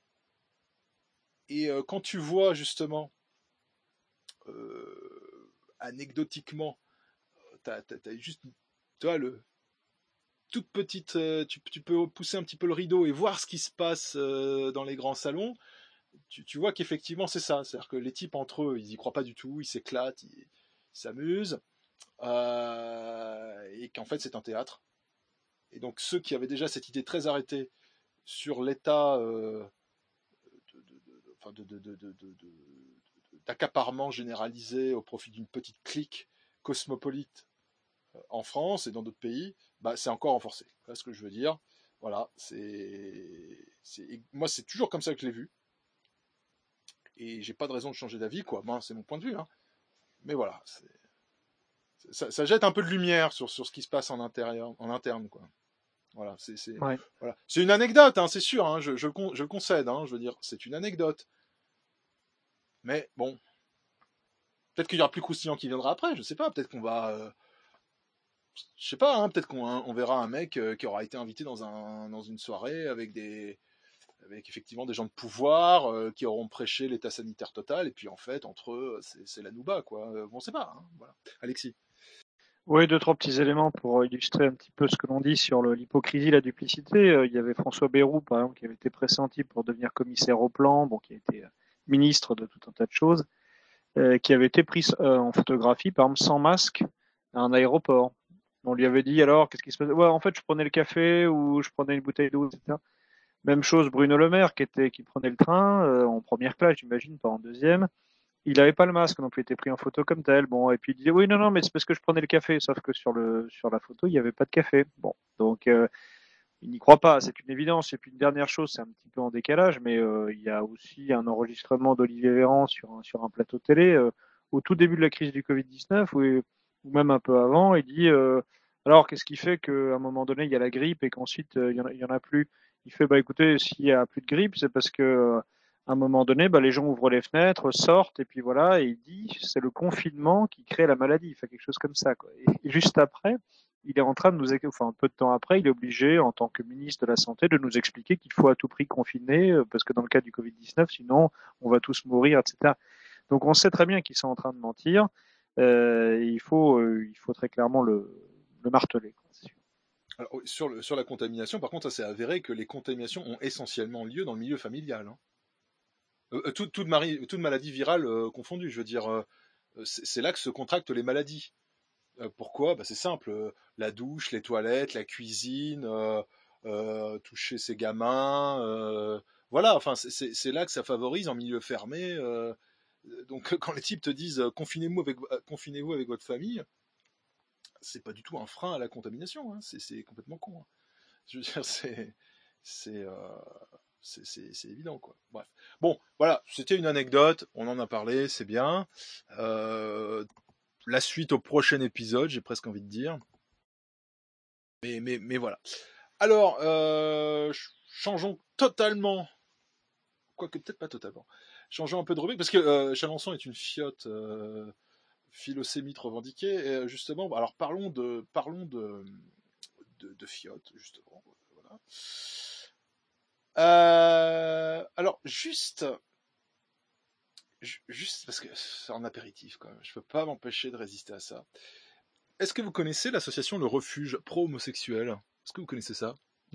H: Et euh, quand tu vois justement, euh, anecdotiquement, t'as, t'as, t'as juste, tu vois, le toute petite, euh, tu, tu peux pousser un petit peu le rideau et voir ce qui se passe euh, dans les grands salons. Tu, tu vois qu'effectivement c'est ça, c'est-à-dire que les types entre eux, ils y croient pas du tout, ils s'éclatent, ils, ils s'amusent, euh, et qu'en fait c'est un théâtre. Et donc ceux qui avaient déjà cette idée très arrêtée sur l'état euh, de, de, de, de, de, de, d'accaparement généralisé au profit d'une petite clique cosmopolite en France et dans d'autres pays, bah, c'est encore renforcé. Voilà ce que je veux dire. Voilà, c'est, c'est, moi c'est toujours comme ça que je l'ai vu. Et j'ai pas de raison de changer d'avis, quoi. Moi, c'est mon point de vue, hein. Mais voilà, c'est, ça, ça jette un peu de lumière sur, sur ce qui se passe en intérieur, en interne, quoi. Voilà, c'est, c'est,
J: ouais.
H: voilà. C'est une anecdote, hein, c'est sûr, hein, je, je, je le concède, hein, je veux dire, c'est une anecdote. Mais bon, peut-être qu'il y aura plus croustillant qui viendra après, je sais pas, peut-être qu'on va, euh, je sais pas, hein, peut-être qu'on on verra un mec euh, qui aura été invité dans, un, dans une soirée avec des, avec effectivement des gens de pouvoir euh, qui auront prêché l'état sanitaire total, et puis en fait, entre eux, c'est, c'est la nouba, quoi. Euh, bon, on sait pas, hein, voilà. Alexis.
J: Oui, deux, trois petits éléments pour illustrer un petit peu ce que l'on dit sur le, l'hypocrisie, la duplicité. Euh, il y avait François Bayrou, par exemple, qui avait été pressenti pour devenir commissaire au plan, bon, qui a été ministre de tout un tas de choses, euh, qui avait été pris euh, en photographie, par exemple, sans masque à un aéroport. On lui avait dit, alors, qu'est-ce qui se passe? Ouais, en fait, je prenais le café ou je prenais une bouteille d'eau, et cetera. Même chose, Bruno Le Maire, qui, était, qui prenait le train euh, en première classe, j'imagine, pas en deuxième. Il n'avait pas le masque, donc il était pris en photo comme tel. Bon, et puis il disait oui, non, non, mais c'est parce que je prenais le café, sauf que sur le sur la photo, il n'y avait pas de café. Bon, donc euh, il n'y croit pas, c'est une évidence. Et puis une dernière chose, c'est un petit peu en décalage, mais euh, il y a aussi un enregistrement d'Olivier Véran sur un sur un plateau télé euh, au tout début de la crise du Covid dix-neuf, ou, ou même un peu avant. Il dit euh, alors qu'est-ce qui fait qu'à un moment donné il y a la grippe et qu'ensuite euh, il y en a, il y en a plus. Il fait bah écoutez, s'il y a plus de grippe, c'est parce que euh, à un moment donné, bah, les gens ouvrent les fenêtres, sortent, et puis voilà, et il dit c'est le confinement qui crée la maladie. Il fait quelque chose comme ça, quoi. Et juste après, il est en train de nous, enfin un peu de temps après, il est obligé, en tant que ministre de la Santé, de nous expliquer qu'il faut à tout prix confiner, parce que dans le cas du Covid dix-neuf, sinon on va tous mourir, et cetera. Donc on sait très bien qu'ils sont en train de mentir. Euh, et il faut, euh, il faut très clairement le, le marteler, quoi, c'est sûr.
H: Alors, sur, le, sur la contamination, par contre, ça s'est avéré que les contaminations ont essentiellement lieu dans le milieu familial, hein. Euh, toute, toute, mari, toute maladie virale euh, confondue, je veux dire, euh, c'est, c'est là que se contractent les maladies. Euh, pourquoi? Bah, c'est simple, euh, la douche, les toilettes, la cuisine, euh, euh, toucher ses gamins, euh, voilà, enfin, c'est, c'est, c'est là que ça favorise en milieu fermé. Euh, donc, quand les types te disent euh, confinez-vous avec, euh, confinez-vous avec votre famille, c'est pas du tout un frein à la contamination. Hein, c'est, c'est complètement con. Hein. Je veux dire, c'est, c'est, euh, c'est, c'est, c'est évident, quoi. Bref. Bon, voilà, c'était une anecdote. On en a parlé, c'est bien. Euh, la suite au prochain épisode, j'ai presque envie de dire. Mais, mais, mais voilà. Alors, euh, changeons totalement, quoique peut-être pas totalement, changeons un peu de rubrique, parce que euh, Chalençon est une fiotte euh, philosémite revendiquée, et euh, justement, alors parlons de parlons de, de, de fiotte, justement. Voilà. Euh, alors, juste, juste parce que c'est en apéritif, quand même, je peux pas m'empêcher de résister à ça. Est-ce que vous connaissez l'association Le Refuge pro-homosexuel ? Est-ce que vous connaissez ça ? Non ?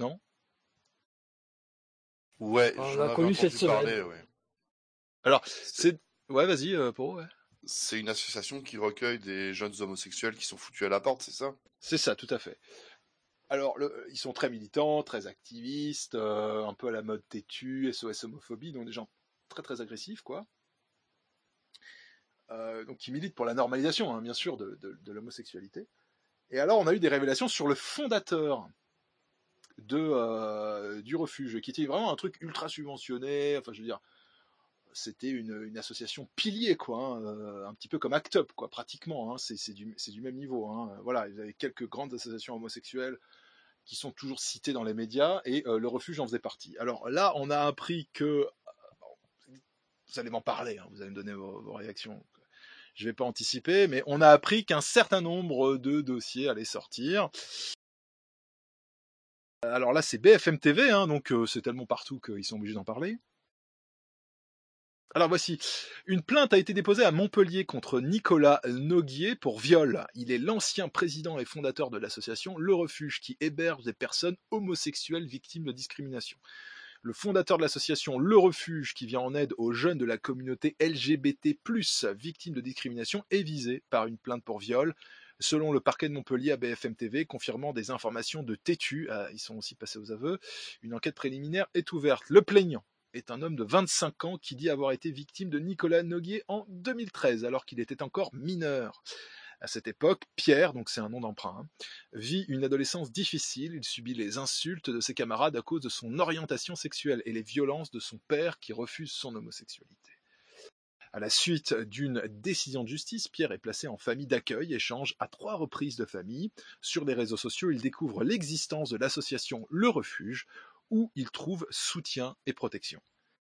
P: Ouais,
I: On
P: j'en
I: l'a
P: avais
I: connu cette
P: entendu
I: semaine.
P: parler, ouais.
H: Alors, c'est... Ouais, vas-y, euh, Poro, ouais.
P: C'est une association qui recueille des jeunes homosexuels qui sont foutus à la porte, c'est ça ?
H: C'est ça, tout à fait. Alors, le, ils sont très militants, très activistes, euh, un peu à la mode têtu, S O S homophobie, donc des gens très très agressifs, quoi. Euh, donc, qui militent pour la normalisation, hein, bien sûr, de, de, de l'homosexualité. Et alors, on a eu des révélations sur le fondateur de, euh, du refuge, qui était vraiment un truc ultra subventionné, enfin, je veux dire, c'était une, une association pilier, quoi, hein, euh, un petit peu comme Act Up, quoi, pratiquement, hein, c'est, c'est, du, c'est du même niveau. Hein, voilà, vous avez quelques grandes associations homosexuelles qui sont toujours citées dans les médias, et euh, le refuge en faisait partie. Alors là, on a appris que... Bon, vous allez m'en parler, hein, vous allez me donner vos, vos réactions. Je ne vais pas anticiper, mais on a appris qu'un certain nombre de dossiers allaient sortir. Alors là, c'est B F M T V, hein, donc euh, c'est tellement partout qu'ils sont obligés d'en parler. Alors voici, une plainte a été déposée à Montpellier contre Nicolas Noguier pour viol. Il est l'ancien président et fondateur de l'association Le Refuge qui héberge des personnes homosexuelles victimes de discrimination. Le fondateur de l'association Le Refuge, qui vient en aide aux jeunes de la communauté L G B T plus, victimes de discrimination, est visé par une plainte pour viol. Selon le parquet de Montpellier à B F M T V, confirmant des informations de têtu, ah, ils sont aussi passés aux aveux, une enquête préliminaire est ouverte. Le plaignant est un homme de vingt-cinq ans qui dit avoir été victime de Nicolas Noguier en deux mille treize, alors qu'il était encore mineur. À cette époque, Pierre, donc c'est un nom d'emprunt, hein, vit une adolescence difficile. Il subit les insultes de ses camarades à cause de son orientation sexuelle et les violences de son père qui refuse son homosexualité. À la suite d'une décision de justice, Pierre est placé en famille d'accueil et change à trois reprises de famille. Sur les réseaux sociaux, il découvre l'existence de l'association Le Refuge, où il trouve soutien et protection.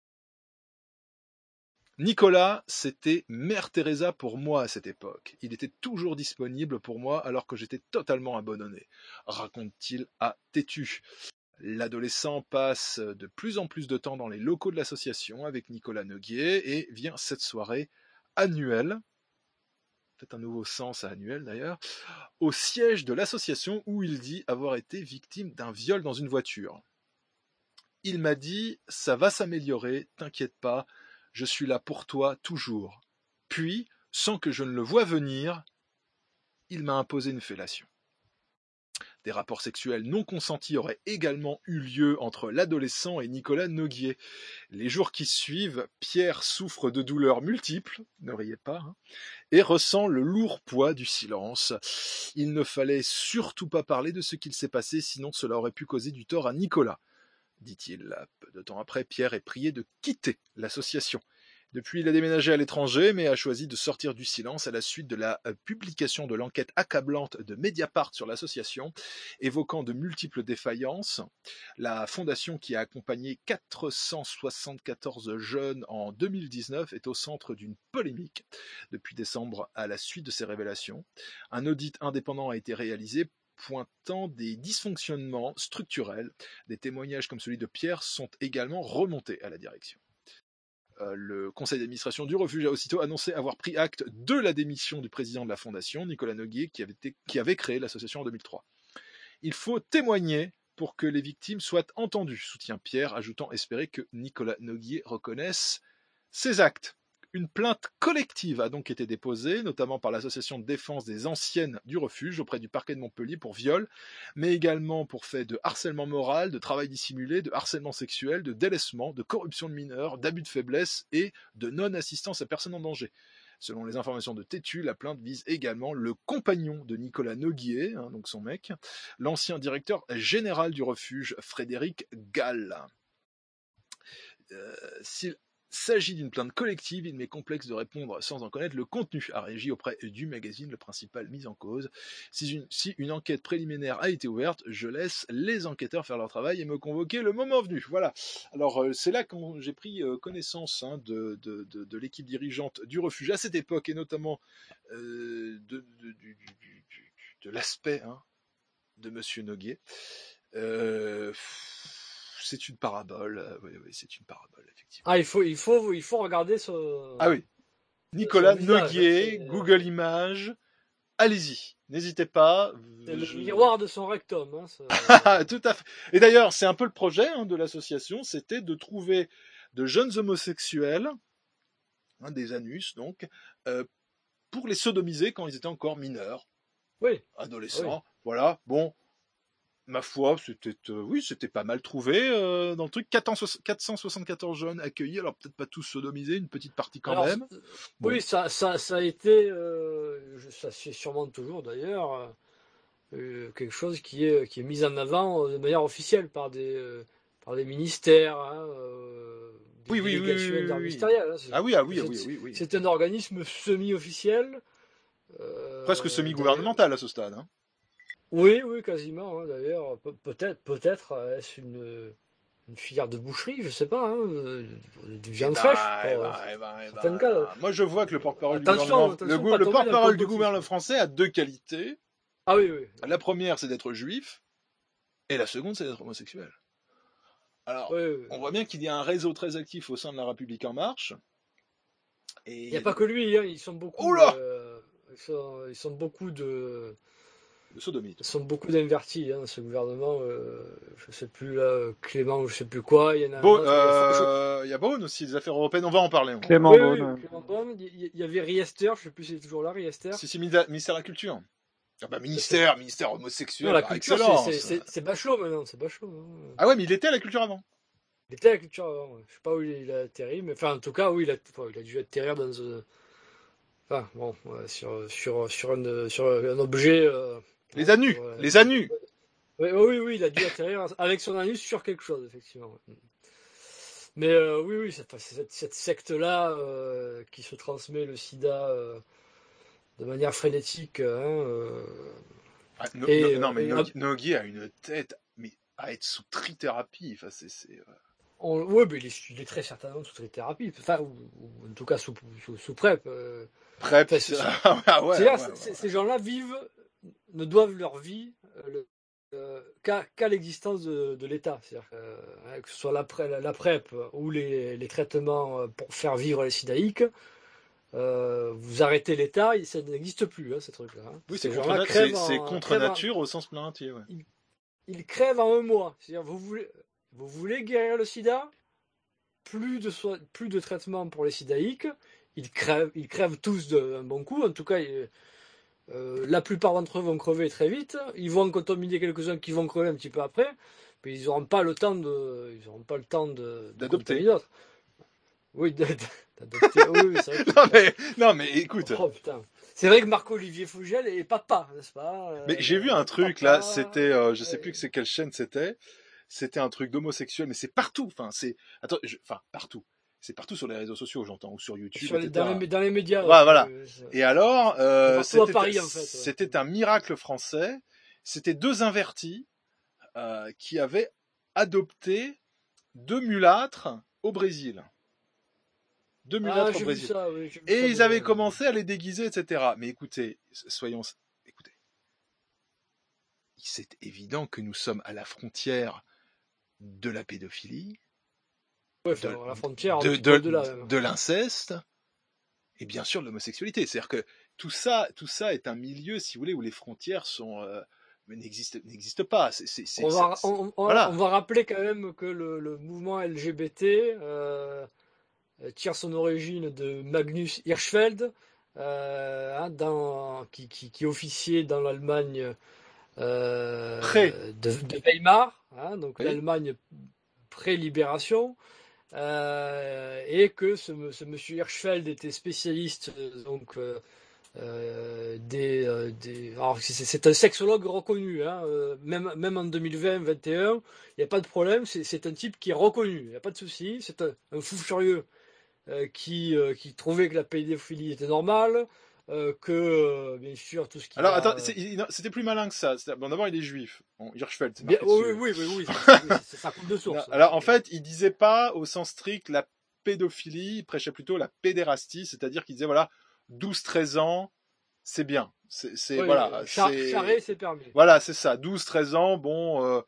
H: Nicolas, c'était Mère Teresa pour moi à cette époque. Il était toujours disponible pour moi alors que j'étais totalement abandonné, raconte-t-il à Têtu. L'adolescent passe de plus en plus de temps dans les locaux de l'association avec Nicolas Noguier et vient cette soirée annuelle, peut-être un nouveau sens à annuel d'ailleurs, au siège de l'association où il dit avoir été victime d'un viol dans une voiture. Il m'a dit « ça va s'améliorer, t'inquiète pas, je suis là pour toi toujours ». Puis, sans que je ne le voie venir, il m'a imposé une fellation. Des rapports sexuels non consentis auraient également eu lieu entre l'adolescent et Nicolas Noguier. Les jours qui suivent, Pierre souffre de douleurs multiples, ne riez pas, hein, et ressent le lourd poids du silence. Il ne fallait surtout pas parler de ce qu'il s'est passé, sinon cela aurait pu causer du tort à Nicolas, dit-il. Peu de temps après, Pierre est prié de quitter l'association. Depuis, il a déménagé à l'étranger, mais a choisi de sortir du silence à la suite de la publication de l'enquête accablante de Mediapart sur l'association, évoquant de multiples défaillances. La fondation qui a accompagné quatre cent soixante-quatorze jeunes en deux mille dix-neuf est au centre d'une polémique depuis décembre à la suite de ces révélations. Un audit indépendant a été réalisé pointant des dysfonctionnements structurels. Des témoignages comme celui de Pierre sont également remontés à la direction. Euh, le conseil d'administration du refuge a aussitôt annoncé avoir pris acte de la démission du président de la fondation, Nicolas Noguier, qui avait, été, qui avait créé l'association en deux mille trois. Il faut témoigner pour que les victimes soient entendues, soutient Pierre, ajoutant espérer que Nicolas Noguier reconnaisse ses actes. Une plainte collective a donc été déposée, notamment par l'association de défense des anciennes du refuge auprès du parquet de Montpellier pour viol, mais également pour faits de harcèlement moral, de travail dissimulé, de harcèlement sexuel, de délaissement, de corruption de mineurs, d'abus de faiblesse et de non-assistance à personne en danger. Selon les informations de Tétu, la plainte vise également le compagnon de Nicolas Noguier, hein, donc son mec, l'ancien directeur général du refuge, Frédéric Gall. Euh, s'il s'agit d'une plainte collective, il m'est complexe de répondre sans en connaître le contenu, a réagi auprès du magazine le principal mis en cause. Si une, si une enquête préliminaire a été ouverte, je laisse les enquêteurs faire leur travail et me convoquer le moment venu. Voilà. Alors euh, c'est là que j'ai pris euh, connaissance hein, de, de, de, de l'équipe dirigeante du refuge à cette époque et notamment euh, de, de, du, du, du, de l'aspect hein, de Monsieur Noguier. Euh, c'est une parabole. Euh, oui, oui, c'est une parabole, effectivement.
I: Ah, il faut, il faut, il faut regarder ce.
H: Ah oui. Nicolas
I: visage,
H: Noguier,
I: hein,
H: Google Images. Allez-y, n'hésitez pas.
I: C'est
H: Je...
I: le miroir de son rectum. Hein,
H: Tout à fait. Et d'ailleurs, c'est un peu le projet hein, de l'association, c'était de trouver de jeunes homosexuels, hein, des anus donc, euh, pour les sodomiser quand ils étaient encore mineurs,
I: oui.
H: adolescents.
I: Oui.
H: Voilà. Bon. Ma foi, c'était euh, oui, c'était pas mal trouvé euh, dans le truc. quatre cent soixante-quatorze jeunes accueillis, alors peut-être pas tous sodomisés, une petite partie quand
I: alors,
H: même.
I: Bon. Oui, ça, ça, ça a été, euh, ça c'est sûrement toujours d'ailleurs euh, quelque chose qui est qui est mis en avant de manière officielle par des euh, par des ministères, hein, euh, des
H: oui,
I: délégations
H: oui, oui, oui,
I: interministérielles.
H: oui. Hein, ah oui, ah oui, ah oui, oui, oui.
I: C'est un organisme semi-officiel,
H: euh, presque semi-gouvernemental à ce stade. Hein.
I: Oui, oui, quasiment. Hein, d'ailleurs, Pe- peut-être, peut-être est-ce une, une filière de boucherie, je sais pas, hein, du viande fraîche.
H: Eh ben, eh ben, eh ben, eh ben. Moi, je vois que le porte-parole du gouvernement, le, go- le porte-parole du gouvernement français a deux qualités.
I: Ah oui, oui.
H: La première, c'est d'être juif, et la seconde, c'est d'être homosexuel. Alors,
I: oui, oui.
H: on voit bien qu'il y a un réseau très actif au sein de la République en marche.
I: Et il n'y a pas que lui, hein, ils sont beaucoup.
H: Oh là
I: euh, ils, sont, ils sont beaucoup de.
H: De sodomites.
I: Ils sont beaucoup d'invertis, hein, ce gouvernement. Euh, je sais plus là, Clément, je sais plus quoi. Il y en a.
H: Bon,
I: un autre,
H: euh, il y a Beaune aussi, des affaires européennes. On va en parler. On.
J: Clément
I: oui,
J: Beaune.
I: oui, Clément Beaune. Il y avait Riester, je sais plus s'il est toujours là, Riester.
H: Si, si, ministère de la Culture. Ah bah, ministère, ministère homosexuel.
I: Non, la culture,
H: excellent.
I: c'est, c'est, c'est Bachelot maintenant, c'est Bachelot. Hein.
H: Ah ouais, mais il était à la culture avant.
I: Il était à la culture avant. Ouais. Je sais pas où il a atterri, mais enfin, en tout cas, oui, il a, enfin, il a dû atterrir dans un. Enfin, bon, ouais, sur, sur, sur, un, sur un objet. Euh,
H: les anus,
I: ouais,
H: les anus.
I: Oui, oui, oui, il a dû atterrir avec son anus sur quelque chose, effectivement. Mais euh, oui, oui, cette, cette, cette secte-là euh, qui se transmet le sida euh, de manière frénétique. Hein, euh,
H: ah, no,
I: et,
H: no, non, mais
I: euh,
H: Noguier a une tête, mais à être sous trithérapie. Enfin, c'est. c'est euh...
I: on, oui, mais il est, il est très certainement sous trithérapie. Enfin, ou, ou en tout cas sous, sous, sous PrEP. Euh,
H: PrEP,
I: enfin,
H: c'est. Ah ouais,
I: c'est-à-dire,
H: ouais, ouais,
I: c'est,
H: ouais.
I: ces gens-là vivent, ne doivent leur vie. Euh, le, Euh, qu'à, qu'à l'existence de, de l'État, c'est-à-dire que, euh, que ce soit la, la, la PrEP ou les, les traitements pour faire vivre les sidaïques, euh, vous arrêtez l'État, ça n'existe plus, hein, ces trucs-là. Hein.
H: Oui,
I: ces
H: c'est contre, c'est, c'est contre nature en... au sens plein entier. Ouais.
I: Ils, ils crèvent en un mois. C'est-à-dire, vous voulez, vous voulez guérir le sida, plus de, so- plus de traitement pour les sidaïques, ils crèvent, ils crèvent tous d'un bon coup, en tout cas... Ils, Euh, la plupart d'entre eux vont crever très vite. Ils vont en contaminer quelques-uns qui vont crever un petit peu après, mais ils n'auront pas le temps de, ils auront pas le temps de, de
H: d'adopter.
I: D'autres. Oui, d'adopter. Oui, c'est vrai que...
H: non mais, non mais écoute.
I: Oh putain. C'est vrai que Marc-Olivier Fougel est papa, n'est-ce pas euh,
H: Mais j'ai vu un truc papa, là, c'était, euh, je sais plus que c'est quelle chaîne c'était. C'était un truc d'homosexuel, mais c'est partout. Enfin, c'est, attends, je... enfin partout. C'est partout sur les réseaux sociaux, j'entends, ou sur YouTube,
I: sur les,
H: et cetera.
I: Dans les, dans les médias.
H: Ouais,
I: ouais,
H: voilà.
I: Euh,
H: et alors, euh, c'était,
I: Paris, en fait, ouais.
H: c'était un miracle français. C'était deux invertis euh, qui avaient adopté deux mulâtres au Brésil. Deux mulâtres
I: ah,
H: au Brésil.
I: Ça, oui,
H: et
I: ça,
H: ils avaient
I: mais...
H: commencé à les déguiser, et cetera. Mais écoutez, soyons... Écoutez. C'est évident que nous sommes à la frontière de la pédophilie,
I: ouais,
H: de,
I: la frontière,
H: de, de, de,
I: là,
H: de l'inceste, et bien sûr de l'homosexualité. C'est-à-dire que tout ça, tout ça est un milieu, si vous voulez, où les frontières sont... Euh, n'existent, n'existent pas. C'est, c'est, c'est,
I: on, va,
H: c'est,
I: on, on,
H: voilà.
I: on va rappeler quand même que le, le mouvement L G B T... Euh... euh, tire son origine de Magnus Hirschfeld, euh, hein, dans, qui, qui, qui officiait dans l'Allemagne euh,
H: Pré.
I: de, de Weimar, hein, donc
H: Oui.
I: l'Allemagne pré-libération, euh, et que ce, ce monsieur Hirschfeld était spécialiste euh, donc euh, euh, des, euh, des alors c'est, c'est un sexologue reconnu, hein, euh, même même en deux mille vingt vingt et un, il n'y a pas de problème, c'est, c'est un type qui est reconnu, il n'y a pas de souci, c'est un, un fou furieux euh, qui euh, qui trouvait que la pédophilie était normale, euh, que euh, bien sûr tout ce qui
H: Alors,
I: a,
H: attends, c'est- il- non, c'était plus malin que ça. C'était- Bon, d'abord, il est juif. Bon, Hirschfeld, c'est
I: bien,
H: marqué
I: oui,
H: dessus.
I: oui, oui, oui, c'est- c'est- c'est- ça coule de source.
H: Non, alors, en fait, il disait pas au sens strict la pédophilie, il prêchait plutôt la pédérastie, c'est-à-dire qu'il disait, voilà, douze treize ans, c'est bien. C'est, c'est
I: Oui,
H: voilà,
I: char-
H: c'est...
I: charrer, c'est permis.
H: Voilà, c'est ça. douze treize ans, bon... Euh...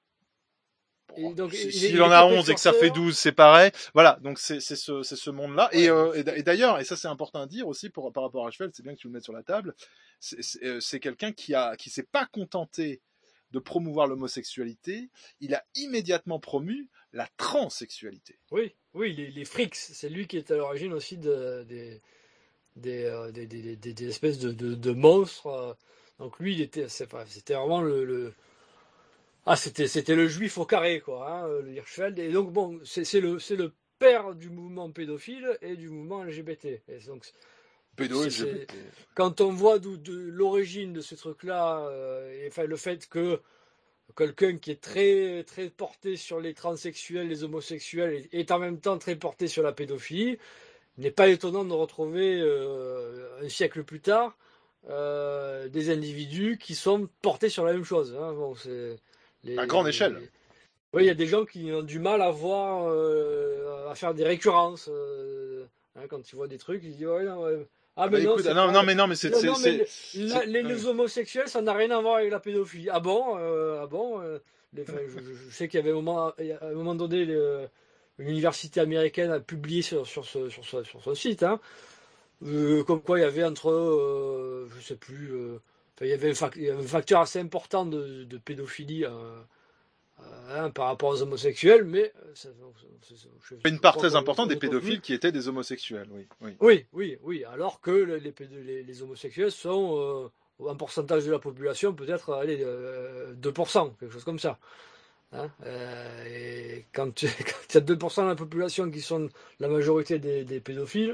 I: Et donc,
H: Si-
I: il est-
H: S'il
I: il
H: en
I: était
H: a onze et que ça fait
I: précurseur.
H: douze, c'est pareil. Voilà, donc c'est c'est ce, c'est ce monde-là. Et,
I: Ouais,
H: euh,
I: donc
H: et d'a-
I: c'est-
H: et d'ailleurs, et ça c'est important à dire aussi pour, par rapport à Hirschfeld, c'est bien que tu le mettes sur la table, c'est c'est, euh, c'est quelqu'un qui a qui s'est pas contenté de promouvoir l'homosexualité, il a immédiatement promu la transsexualité.
I: Oui, oui, les, les frics, c'est lui qui est à l'origine aussi de, des, des, euh, des, des, des- des espèces de, de, de monstres. euh. Donc lui, il était, c'est pas- c'était vraiment le, le- ah, c'était, c'était le juif au carré, quoi, hein, le Hirschfeld. Et donc bon, c'est, c'est le, c'est le père du mouvement pédophile et du mouvement L G B T. Et donc,
H: Pédo
I: c'est- c'est-
H: L G B T.
I: quand on voit d'où de l'origine de ce truc-là, euh, et enfin le fait que quelqu'un qui est très très porté sur les transsexuels, les homosexuels, et est en même temps très porté sur la pédophilie, il n'est pas étonnant de retrouver euh, un siècle plus tard euh, des individus qui sont portés sur la même chose. Hein. Bon, c'est les,
H: À grande échelle.
I: les- Oui, il y a des gens qui ont du mal à voir, euh, à faire des récurrences. euh, hein, quand ils voient des trucs, ils disent ouais, non, ouais. Ah,
H: Bah,
I: mais non,
H: écoute,
I: c'est
H: ah, non,
I: pas-
H: non, mais non, mais c'est-
I: non,
H: c'est-
I: non, mais
H: c'est-
I: le- la-
H: c'est-
I: les,
H: ouais.
I: les homosexuels, ça n'a rien à voir avec la pédophilie. Ah bon, euh, ah bon euh, les- enfin, je, je- je sais qu'il y avait un moment, il y a un moment donné, le- une université américaine a publié sur, sur, ce, sur, ce- sur son site, hein, euh, comme quoi il y avait entre, euh, je sais plus, euh, enfin, il y avait un, fac- il y avait un facteur assez important de, de pédophilie euh, euh, hein, par rapport aux homosexuels, mais euh, ça- c'est- c'est- je- je
H: Une part
I: crois
H: très
I: qu'on-
H: importante
I: qu'on
H: des
I: est convenu.
H: pédophiles qui étaient des homosexuels, oui. oui.
I: Oui, oui, oui. Alors que les, les, pédo- les- les homosexuels sont euh, un pourcentage de la population, peut-être allez, euh, deux pour cent, quelque chose comme ça. Hein, euh, et quand tu quand il y a deux pour cent de la population qui sont la majorité des, des pédophiles,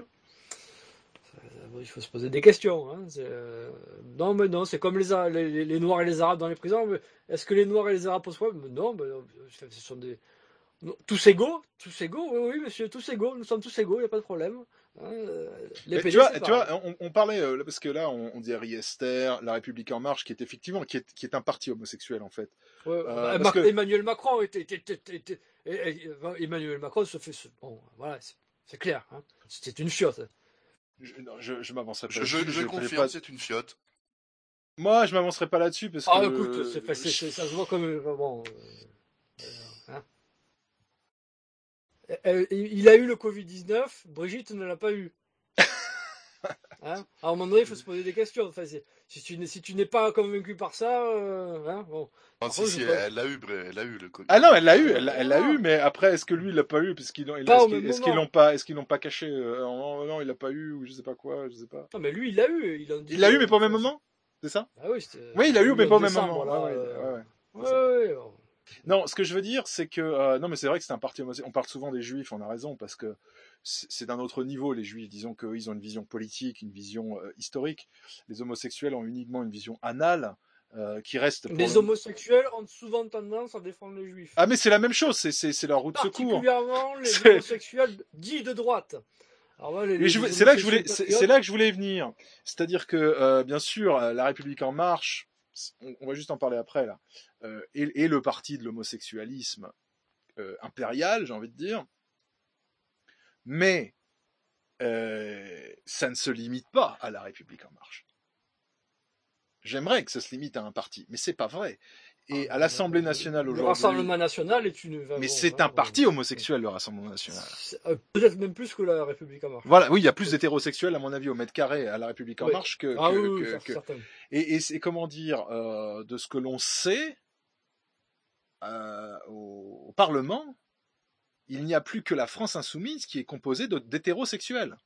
I: euh, il faut se poser des questions. Hein. C'est, euh, non, mais non, c'est comme les, Ara- les, les- les Noirs et les Arabes dans les prisons. Mais est-ce que les Noirs et les Arabes posent problème? Non, ben, euh, ce sont des, non, tous égaux, tous égaux, oui, oui, monsieur, tous égaux, nous sommes tous égaux, il n'y a pas de problème. Hein, euh, les
H: Mais
I: P D,
H: tu vois,
I: c'est
H: tu vois,
I: pareil.
H: on, on parlait euh, parce que là, on, on dit Riester, La République en Marche, qui est effectivement, qui est, qui est un parti homosexuel en fait.
I: Ouais,
H: Euh,
I: bah,
H: parce
I: Mar-
H: que-
I: Emmanuel Macron était, était- était- était- et- et- et- Emmanuel Macron se fait, ce- bon, voilà, c'est c'est clair, hein. C'est une chiotte.
H: Je, non, je, je m'avancerai pas.
P: Je, je,
H: là-dessus,
P: je
H: j'ai
P: confirme,
H: pas-
P: c'est une fiotte.
H: Moi, je m'avancerai pas là-dessus parce
I: Ah,
H: que.
I: écoute, c'est, c'est- c'est- ça se voit comme, euh, bon, euh, euh, hein. Euh, il il a eu le covid dix-neuf, Brigitte ne l'a pas eu. Hein, à un moment donné, il faut se poser des questions. Enfin, c'est- si tu n'es si tu n'es pas convaincu par ça, euh, hein, bon.
P: Ah,
I: Par
P: si,
I: contre,
P: si,
I: je peux-
P: elle l'a eu, Bré, elle l'a eu, le Covid.
H: Ah non, elle l'a eu, elle, l'a- elle l'a
I: Ah.
H: eu, mais après, est-ce que lui, il l'a pas eu parce qu'ils l'ont,
I: Pas
H: est-ce
I: au
H: qu'ils,
I: même
H: est-ce qu'ils
I: moment.
H: l'ont pas, est-ce qu'ils l'ont pas caché euh, non, non, il l'a pas eu ou je sais pas quoi, je sais pas.
I: Non, mais lui, il l'a eu. Il, en dit,
H: Il l'a eu, mais
I: euh,
H: pas au même
I: enfin,
H: moment, c'est ça?
I: Ah oui, c'était-
H: Oui, il a eu, mais
I: en
H: pas au même
I: décembre,
H: moment.
I: là,
H: Ouais, ouais,
I: euh,
H: ouais, ouais.
I: ouais, ouais, ouais.
H: Non, ce que je veux dire, c'est que euh, non, mais c'est vrai que c'est un parti homosexuel. On parle souvent des Juifs, on a raison, parce que c'est c'est d'un autre niveau. Les Juifs, disons qu'ils ont une vision politique, une vision euh, historique. Les homosexuels ont uniquement une vision anale euh, qui reste. Pour
I: Les
H: le-
I: homosexuels ont souvent tendance à défendre les juifs.
H: Ah, mais c'est la même chose. C'est c'est c'est leur route de secours.
I: Particulièrement les
H: C'est-
I: homosexuels dits de droite. Alors, moi, les-
H: Mais je
I: les
H: veux- c'est là que je voulais,
I: homosexuels
H: c'est c'est là que je voulais y venir. C'est-à-dire que, euh, bien sûr, euh, La République en Marche, on, on va juste en parler après là, euh, et, et le parti de l'homosexualisme euh, impérial, j'ai envie de dire. Mais euh, ça ne se limite pas à La République en Marche. J'aimerais que ça se limite à un parti, mais c'est pas vrai. Et à l'Assemblée nationale
I: Le
H: aujourd'hui,
I: Rassemblement national est une.
H: mais
I: bon,
H: c'est
I: hein,
H: un parti homosexuel, le Rassemblement national.
I: c'est- euh, Peut-être même plus que la République en marche.
H: Voilà, oui, il y a plus d'hétérosexuels, à mon avis, au mètre carré à La République en
I: Oui.
H: Marche que.
I: Ah
H: que-
I: oui, oui,
H: que-
I: cer-
H: que-
I: certainement.
H: Et, et c'est comment dire, euh, de ce que l'on sait euh, au, au Parlement, il n'y a plus que la France insoumise qui est composée de- d'hétérosexuels.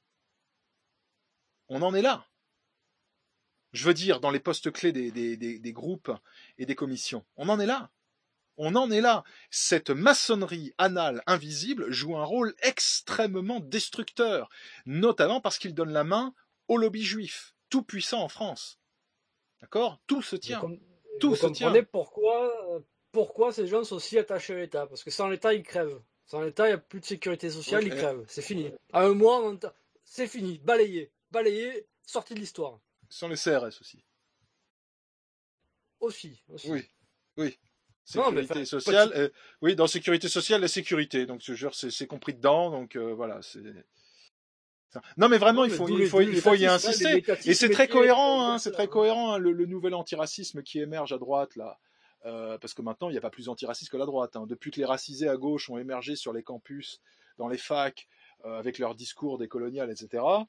H: On en est là. Je veux dire, dans les postes clés des, des, des, des groupes et des commissions. On en est là. On en est là. Cette maçonnerie anale invisible joue un rôle extrêmement destructeur, notamment parce qu'il donne la main au lobby juif, tout puissant en France. D'accord ? Tout se tient.
I: Vous, com-
H: Tout
I: vous
H: se tient.
I: comprenez pourquoi, euh, pourquoi ces gens sont si attachés à l'État? Parce que sans l'État, ils crèvent. Sans l'État, il n'y a plus de sécurité sociale,
H: Oui,
I: ils
H: euh,
I: crèvent. C'est fini. À un mois, on entend- c'est fini. Balayé. Balayé, sorti de l'histoire.
H: Sans les C R S aussi.
I: Aussi. aussi.
H: Oui, oui.
I: Non, mais
H: Sécurité
I: enfin,
H: sociale.
I: petit-
H: euh, oui, dans sécurité sociale, la sécurité. Donc, je jure, c'est c'est compris dedans. Donc, euh, voilà. c'est... Non, mais vraiment,
I: Non,
H: il
I: mais
H: faut,
I: d'où
H: il
I: les-
H: faut,
I: d'où
H: il faut y
I: l'étatisme, hein,
H: insister.
I: l'étatisme
H: Et c'est très
I: est-
H: cohérent, hein,
I: est-
H: c'est très cohérent, hein, le, le nouvel antiracisme qui émerge à droite, là. Euh, parce que maintenant, il n'y a pas plus antiraciste que la droite. Hein. Depuis que les racisés à gauche ont émergé sur les campus, dans les facs, euh, avec leurs discours décolonial, et cetera,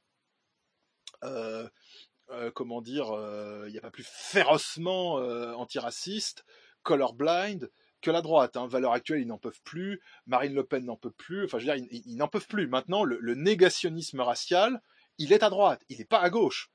H: euh, euh, comment dire, euh, il n'y a pas plus férocement euh, antiraciste, colorblind, que la droite. Hein. Valeurs actuelles, ils n'en peuvent plus. Marine Le Pen n'en peut plus. Enfin, je veux dire, ils, ils n'en peuvent plus. Maintenant, le, le négationnisme racial, il est à droite. Il n'est pas à gauche.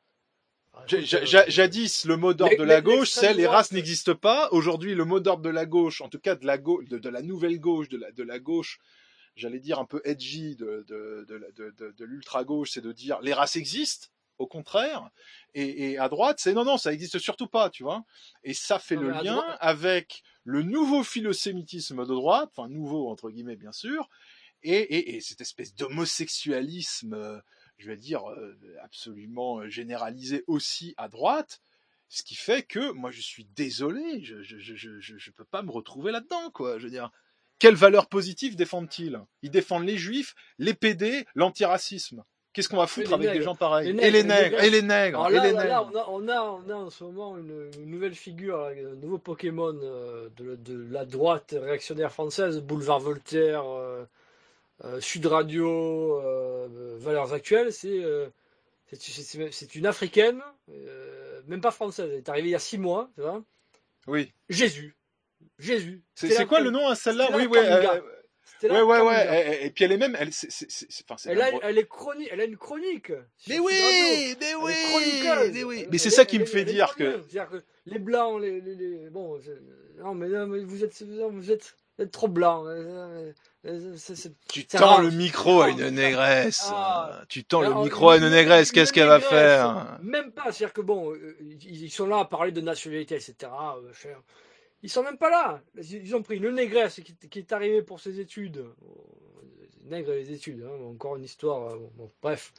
H: J- j- j- Jadis, le mot d'ordre
I: Les-
H: de la
I: les-
H: gauche, c'est
I: l'extrême
H: les
I: droite.
H: races n'existent pas. Aujourd'hui, le mot d'ordre de la gauche, en tout cas de la, gau- de, de la nouvelle gauche, de la, de la gauche, j'allais dire un peu edgy, de, de, de, la- de, de, de l'ultra-gauche, c'est de dire les races existent, au contraire. Et, et à droite, c'est non, non, ça existe surtout pas, tu vois. Et ça fait
I: Non,
H: le
I: mais à
H: lien
I: droite-
H: avec le nouveau philosémitisme de droite, enfin nouveau entre guillemets bien sûr, et, et, et cette espèce d'homosexualisme, euh, je vais dire, euh, absolument généralisé aussi à droite, ce qui fait que moi je suis désolé, je je, je, je, je- je peux pas me retrouver là-dedans, quoi. Je veux dire, quelles valeurs positives défendent-ils? Ils défendent les juifs, les P D, l'antiracisme. Qu'est-ce qu'on va foutre
I: les
H: avec des
I: nègres.
H: gens pareils?
I: Les
H: Et les
I: nègres,
H: nègres,
I: les
H: et les nègres,
I: Alors
H: et
I: là,
H: les
I: là, là,
H: nègres.
I: on a, on a, on a en ce moment une, une nouvelle figure, un nouveau Pokémon euh, de, de la droite réactionnaire française, Boulevard Voltaire, euh, euh, Sud Radio, euh, Valeurs Actuelles. C'est euh, c'est- c'est- c'est une africaine, euh, même pas française. Elle est arrivée il y a six mois, tu vois.
H: Oui.
I: Jésus. Jésus.
H: C'est
I: Stella
H: c'est quoi
I: Kang-
H: le nom à celle-là?
I: Stella
H: Oui, ouais,
I: Kanga.
H: euh,
I: Stella
H: ouais, ouais, ouais.
I: Kanga.
H: Et, et- et puis elle est même, elle, c'est, c'est, c'est, c'est- enfin, c'est
I: Elle,
H: la
I: a,
H: bro-
I: elle est chronique, elle a une chronique. sur
H: Mais
I: Sud
H: oui,
I: Radio.
H: mais
I: Elle
H: oui,
I: est chroniqueuse.
H: mais oui.
I: Elle-
H: Mais c'est
I: elle
H: ça
I: est-
H: qui me
I: elle est-
H: fait
I: elle est
H: dire
I: pas
H: que-
I: bien. C'est-à-dire que les blancs, les, les, les- bon, je- non mais, non, mais vous êtes, non, vous êtes, vous êtes trop blancs. Euh, euh, c'est- c'est-
H: Tu
I: c'est
H: tends
I: rare,
H: le
I: c'est
H: micro à
I: rare,
H: une
I: c'est ça.
H: négresse.
I: Ah.
H: Tu tends le
I: Alors,
H: micro à une
I: une-
H: négresse.
I: une
H: Qu'est-ce qu'elle va
I: négresse,
H: faire?
I: Même pas. C'est-à-dire que bon, euh, ils ils sont là à parler de nationalité, et cetera. euh, machin. Ils sont même pas là. Ils ont pris une négresse qui, qui est arrivée pour ses études. Nègre et les études, hein, encore une histoire. euh, Bon, bon, bref.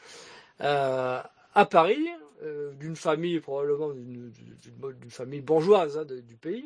I: Euh, à Paris, euh, d'une famille, probablement d'une d'une- d'une famille bourgeoise hein, de- du pays.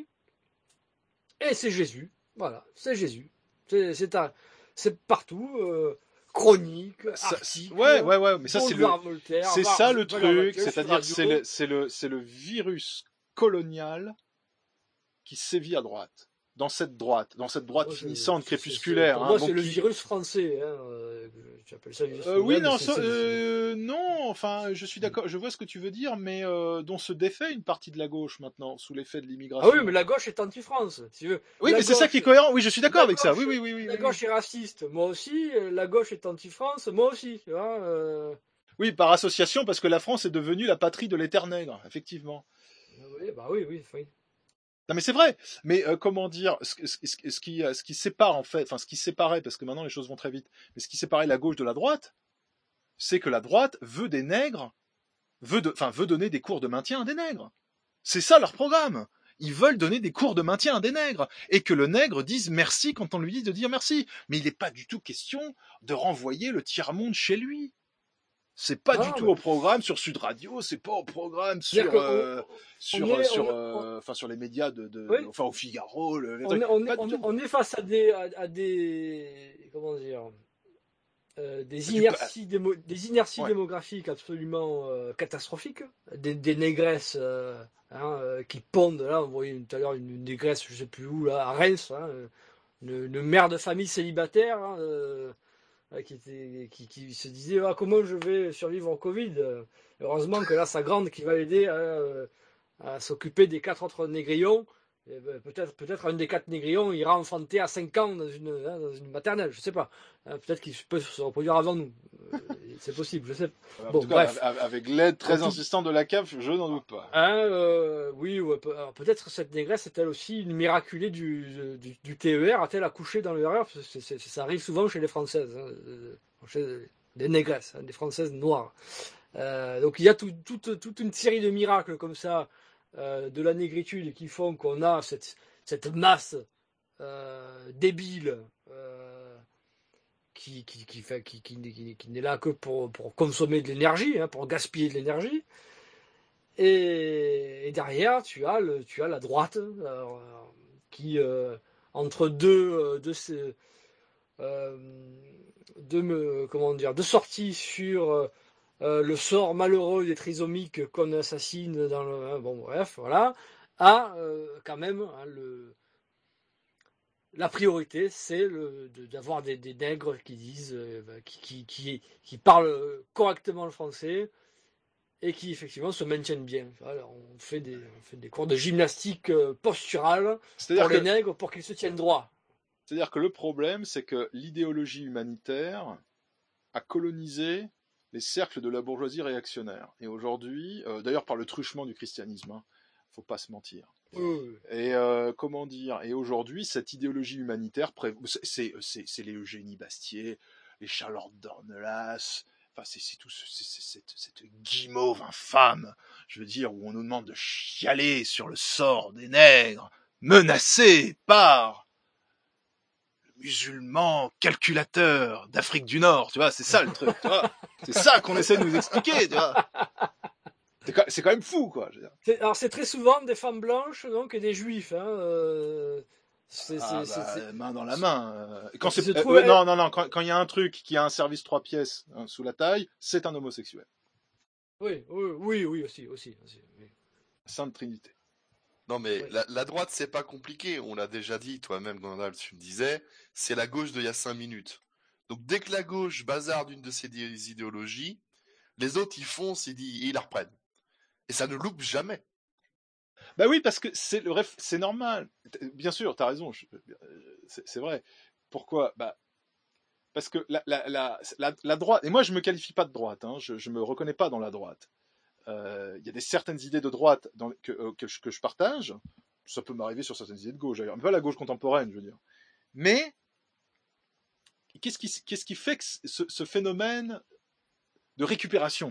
I: Et c'est Jésus. Voilà, c'est Jésus. C'est c'est un- c'est partout. euh, chronique,
H: Ça-
I: article.
H: ouais, ouais, ouais, mais ça c'est le,
I: Boulevard Voltaire,
H: c'est
I: Var-
H: ça le
I: Valeurs
H: truc,
I: Actuelles, Sud
H: c'est-à-dire que c'est
I: Radio.
H: le, c'est le, c'est le virus colonial qui sévit à droite. Dans cette droite, dans cette droite
I: Moi, c'est-
H: finissante,
I: c'est- c'est-
H: crépusculaire.
I: Pour
H: hein,
I: moi,
H: bon,
I: c'est le
H: qui-
I: virus français. Hein, euh, J'appelle ça le virus
H: Euh,
I: français,
H: oui,
I: mais
H: non,
I: c'est-
H: ça-
I: c'est-
H: euh, non, enfin, je suis d'accord, je vois ce que tu veux dire, mais euh, dont se défait une partie de la gauche maintenant, sous l'effet de
I: Ah
H: l'immigration.
I: oui, mais la gauche est anti-France. Si tu veux.
H: Oui,
I: La
H: mais c'est ça
I: gauche-
H: qui est cohérent, oui, je suis d'accord
I: la
H: avec ça,
I: gauche-
H: oui, oui, oui, oui.
I: La
H: oui.
I: gauche est raciste, moi aussi. euh, La gauche est anti-France, moi aussi. Tu vois, euh,
H: Oui, par association, parce que la France est devenue la patrie de l'éternègre, effectivement.
I: oui, bah oui, oui. oui.
H: Non mais c'est vrai. Mais euh, comment dire, ce, ce- ce- ce qui, ce qui sépare en fait, enfin ce qui séparait, parce que maintenant les choses vont très vite, mais ce qui séparait la gauche de la droite, c'est que la droite veut des nègres, veut, de, enfin veut donner des cours de maintien à des nègres. C'est ça leur programme. Ils veulent donner des cours de maintien à des nègres et que le nègre dise merci quand on lui dit de dire merci. Mais il n'est pas du tout question de renvoyer le tiers-monde chez lui. C'est pas
I: Non,
H: du tout
I: mais-
H: au programme sur Sud Radio, c'est pas au programme
I: C'est-à-dire
H: sur
I: qu'on-
H: euh,
I: on
H: sur
I: est-
H: sur
I: on est-
H: euh, enfin sur les médias de, de
I: Oui.
H: enfin au Figaro, le, les
I: On
H: trucs.
I: est, on, est,
H: Pas du
I: on,
H: tout.
I: on est face à des, à, à des comment dire, euh, des
H: Tu
I: inerties, démo- des inerties
H: Ouais.
I: démographiques absolument euh, catastrophiques, des, des négresses euh, hein, euh, qui pondent. Là, on voyait tout à l'heure une, une négresse, je sais plus où, là, à Reims, hein, une, une mère de famille célibataire. Hein, euh, euh, qui, était, qui, qui se disait ah, comment je vais survivre au Covid. Euh, Heureusement que là, sa grande qui va l'aider à, euh, à s'occuper des quatre autres négrillons Et ben, peut-être, peut-être un des quatre négrillons ira enfanter à cinq ans dans une, hein, dans une maternelle, je sais pas. Hein, peut-être qu'il peut se reproduire avant nous. Euh, c'est possible, je sais.
H: En
I: Bon,
H: tout cas,
I: bref.
H: av- avec l'aide très
I: En tout-
H: insistante de la C A F, je n'en doute pas.
I: Hein, euh, oui, ouais, peut- alors peut-être cette négresse est elle aussi une miraculée du, du, du T E R, a-t-elle accouché dans le R E R? Parce que c'est- c'est- ça arrive souvent chez les Françaises, hein, euh, chez des négresses, hein, des Françaises noires. Euh, donc il y a tout- toute, toute une série de miracles comme ça, euh, de la négritude qui font qu'on a cette, cette masse euh, débile euh, qui, qui, qui, fait, qui, qui, qui- qui n'est là que pour, pour consommer de l'énergie, hein, pour gaspiller de l'énergie. Et, et derrière, tu as, le, tu as la droite euh, qui, euh, entre deux, euh, deux, ces- euh, deux, me- comment dire, deux sorties sur euh, euh, le sort malheureux des trisomiques qu'on assassine dans le. Hein, bon, bref, voilà. A euh, quand même hein, le, la priorité, c'est le- de- d'avoir des, des nègres qui disent, euh, bah, qui, qui, qui, qui parlent correctement le français et qui effectivement se maintiennent bien. Voilà, on fait des, on fait des cours de gymnastique euh, posturale
H: C'est-à-dire
I: pour les
H: que-
I: nègres pour qu'ils se tiennent droit.
H: C'est-à-dire que le problème, c'est que l'idéologie humanitaire a colonisé les cercles de la bourgeoisie réactionnaire. Et aujourd'hui, euh, d'ailleurs par le truchement du christianisme, hein, faut pas se mentir.
I: Oui.
H: Et euh, comment dire Et aujourd'hui, cette idéologie humanitaire, pré- c'est, c'est, c'est, c'est les Eugénie Bastier, les Charlotte Dornelas, enfin c'est, c'est tout, ce- c'est, c'est cette, cette guimauve infâme, je veux dire, où on nous demande de chialer sur le sort des nègres menacés par le musulman calculateur d'Afrique du Nord, tu vois, c'est ça le truc, tu vois, c'est ça qu'on essaie de nous expliquer, tu vois. C'est quand, c'est quand même fou, quoi. Je veux dire.
I: C'est- Alors c'est très souvent des femmes blanches donc et des juifs. Hein, euh, c'est,
H: Ah,
I: c'est-
H: bah,
I: c'est- c'est-
H: main dans la main. euh, Quand
I: Qui
H: c'est,
I: se
H: euh,
I: trouve
H: ouais,
I: être-
H: non, non, non. Quand quand il y a un truc qui a un service trois pièces hein, sous la taille, c'est un homosexuel.
I: Oui, oui, oui, oui, aussi, aussi, aussi. oui.
H: Sainte Trinité.
P: Non mais la, la droite c'est pas compliqué, on l'a déjà dit, toi-même Gandalf tu le disais, c'est la gauche d'il y a cinq minutes. Donc dès que la gauche bazarde une de ses idé- idéologies, les autres ils foncent, ils, disent- ils la reprennent. Et ça ne loupe jamais.
H: Bah oui, parce que c'est le ref... c'est normal. Bien sûr, t'as raison. je- C'est, c'est vrai. Pourquoi Bah parce que la, la, la, la, la droite. Et moi, je me qualifie pas de droite. Hein, je, je me reconnais pas dans la droite. Il euh, y a des certaines idées de droite dans, que, euh, que, je, que je partage. Ça peut m'arriver sur certaines idées de gauche, d'ailleurs. Mais pas la gauche contemporaine, je veux dire. Mais qu'est-ce qui, qu'est-ce qui fait que ce, ce phénomène de récupération,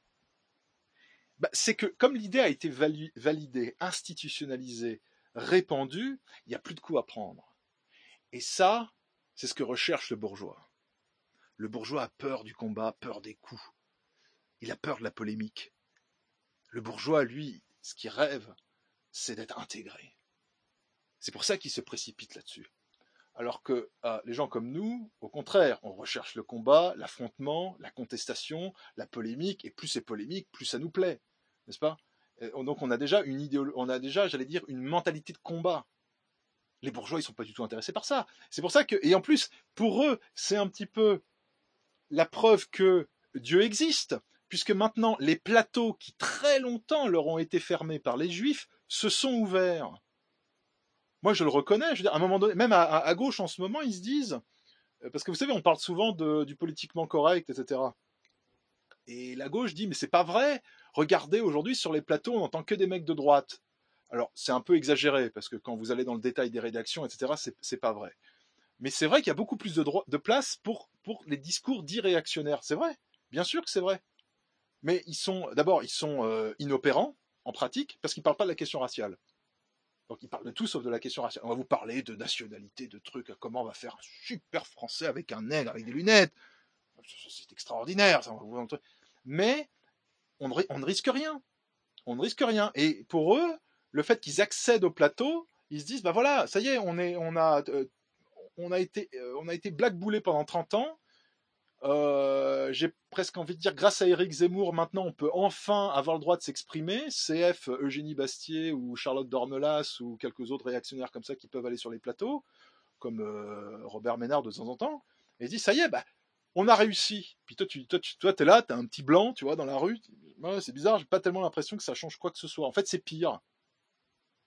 H: bah, c'est que comme l'idée a été vali- validée, institutionnalisée, répandue, il n'y a plus de coups à prendre. Et ça, c'est ce que recherche le bourgeois. Le bourgeois a peur du combat, peur des coups. Il a peur de la polémique. Le bourgeois, lui, ce qu'il rêve, c'est d'être intégré. C'est pour ça qu'il se précipite là-dessus. Alors que euh, les gens comme nous, au contraire, on recherche le combat, l'affrontement, la contestation, la polémique, et plus c'est polémique, plus ça nous plaît, n'est-ce pas ? Et donc on a déjà une idéolo- on a déjà, j'allais dire, une mentalité de combat. Les bourgeois, ils sont pas du tout intéressés par ça. C'est pour ça que, et en plus, pour eux, c'est un petit peu la preuve que Dieu existe, puisque maintenant les plateaux qui très longtemps leur ont été fermés par les Juifs se sont ouverts. Moi, je le reconnais. Je veux dire, à un moment donné, même à, à, à gauche en ce moment, ils se disent, parce que vous savez, on parle souvent de, du politiquement correct, et cetera. Et la gauche dit, mais c'est pas vrai. Regardez, aujourd'hui, sur les plateaux, on n'entend que des mecs de droite. Alors, c'est un peu exagéré, parce que quand vous allez dans le détail des rédactions, et cetera, c'est, c'est pas vrai. Mais c'est vrai qu'il y a beaucoup plus de, droit, de place pour, pour les discours dits réactionnaires. C'est vrai. Bien sûr que c'est vrai. Mais ils sont, d'abord, ils sont euh, inopérants, en pratique, parce qu'ils ne parlent pas de la question raciale. Donc ils parlent de tout sauf de la question raciale. On va vous parler de nationalité, de trucs, comment on va faire un super français avec un nègre, avec des lunettes. C'est extraordinaire. Ça, on va vous... Mais on ne, on ne risque rien. On ne risque rien. Et pour eux, le fait qu'ils accèdent au plateau, ils se disent, bah voilà, ça y est, on, est, on, a, euh, on, a, été, euh, on a été blackboulé pendant trente ans. Euh, j'ai presque envie de dire, grâce à Éric Zemmour, maintenant on peut enfin avoir le droit de s'exprimer. C F, Eugénie Bastier ou Charlotte Dornelas ou quelques autres réactionnaires comme ça qui peuvent aller sur les plateaux, comme euh, Robert Ménard de temps en temps, et ils disent, ça y est, bah, on a réussi. Puis toi, tu toi, tu, toi, t'es là, t'as un petit blanc, tu vois, dans la rue. Ouais, c'est bizarre, j'ai pas tellement l'impression que ça change quoi que ce soit. En fait, c'est pire.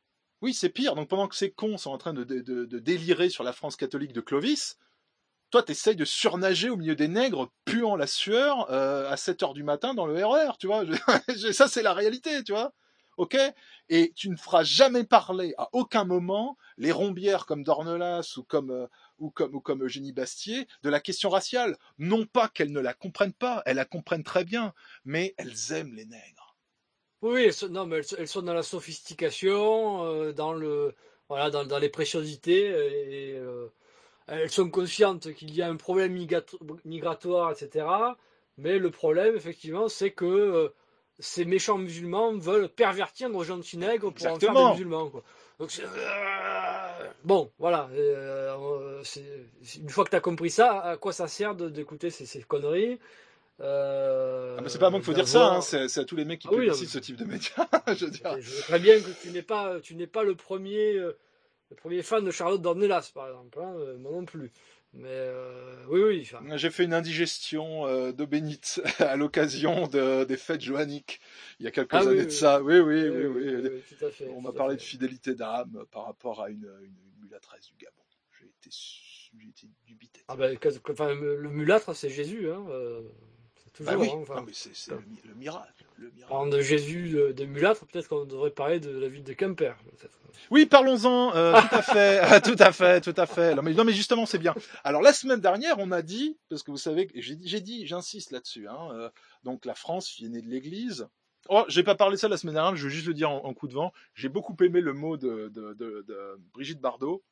H: Oui, c'est pire. Donc pendant que ces cons sont en train de, de, de, de délirer sur la France catholique de Clovis, toi, t'essayes de surnager au milieu des nègres, puant la sueur, euh, à sept heures du matin dans le R E R, tu vois. Ça, c'est la réalité, tu vois. Ok ? Et tu ne feras jamais parler, à aucun moment, les rombières comme Dornelas ou comme, euh, ou comme, ou comme Eugénie Bastier, de la question raciale. Non pas qu'elles ne la comprennent pas, elles la comprennent très bien, mais elles aiment les nègres.
I: Oui, elles sont, non, mais elles, sont- elles sont dans la sophistication, euh, dans le, voilà, dans, dans les préciosités, et euh, elles sont conscientes qu'il y a un problème migrato- migratoire, et cetera. Mais le problème, effectivement, c'est que euh, ces méchants musulmans veulent pervertir nos gentils nègres pour en faire des
H: Exactement.
I: musulmans, quoi. Donc, c'est- euh, bon, voilà. euh, c'est- c'est- une fois que tu as compris ça, à quoi ça sert de- d'écouter ces, ces conneries? Euh,
H: Ah, mais c'est pas à moi qu'il faut dire ça, hein,
I: d'avoir-
H: c'est, c'est à tous les mecs qui
I: Ah oui, non,
H: publicisent ce type de médias. Je veux dire.
I: je sais très bien que tu n'es pas, tu n'es pas le premier, euh, le premier fan de Charlotte Dornelas, par exemple, hein, euh, moi non plus. Mais euh, oui, oui. enfin,
H: J'ai fait une indigestion euh, d'eau bénite à l'occasion de, des fêtes johanniques, il y a quelques
I: Ah oui,
H: années
I: oui,
H: de ça. Oui, oui, oui,
I: oui,
H: oui.
I: oui, oui, oui, tout à fait.
H: On
I: tout
H: m'a
I: à
H: parlé
I: fait.
H: de fidélité d'âme par rapport à une, une, une mulâtresse du Gabon. J'ai été, su- j'ai été dubitatif.
I: Ah ben, que- que- enfin, le mulâtre, c'est Jésus, hein. euh, c'est toujours.
H: Bah oui,
I: hein, enfin,
H: non mais c'est, c'est le, mi- le miracle. Le miracle.
I: parlant de Jésus, euh, de mulâtre, peut-être qu'on devrait parler de la ville de Quimper. peut-être.
H: Oui, parlons-en, euh, tout à fait, tout à fait, tout à fait. Non mais, non mais justement, c'est bien. Alors la semaine dernière, on a dit, parce que vous savez, et j'ai dit, j'ai dit, j'insiste là-dessus, hein, euh, donc la France, fille aînée de l'Église. Oh, j'ai pas parlé de ça la semaine dernière, je veux juste le dire en, en coup de vent. J'ai beaucoup aimé le mot de, de, de, de Brigitte Bardot,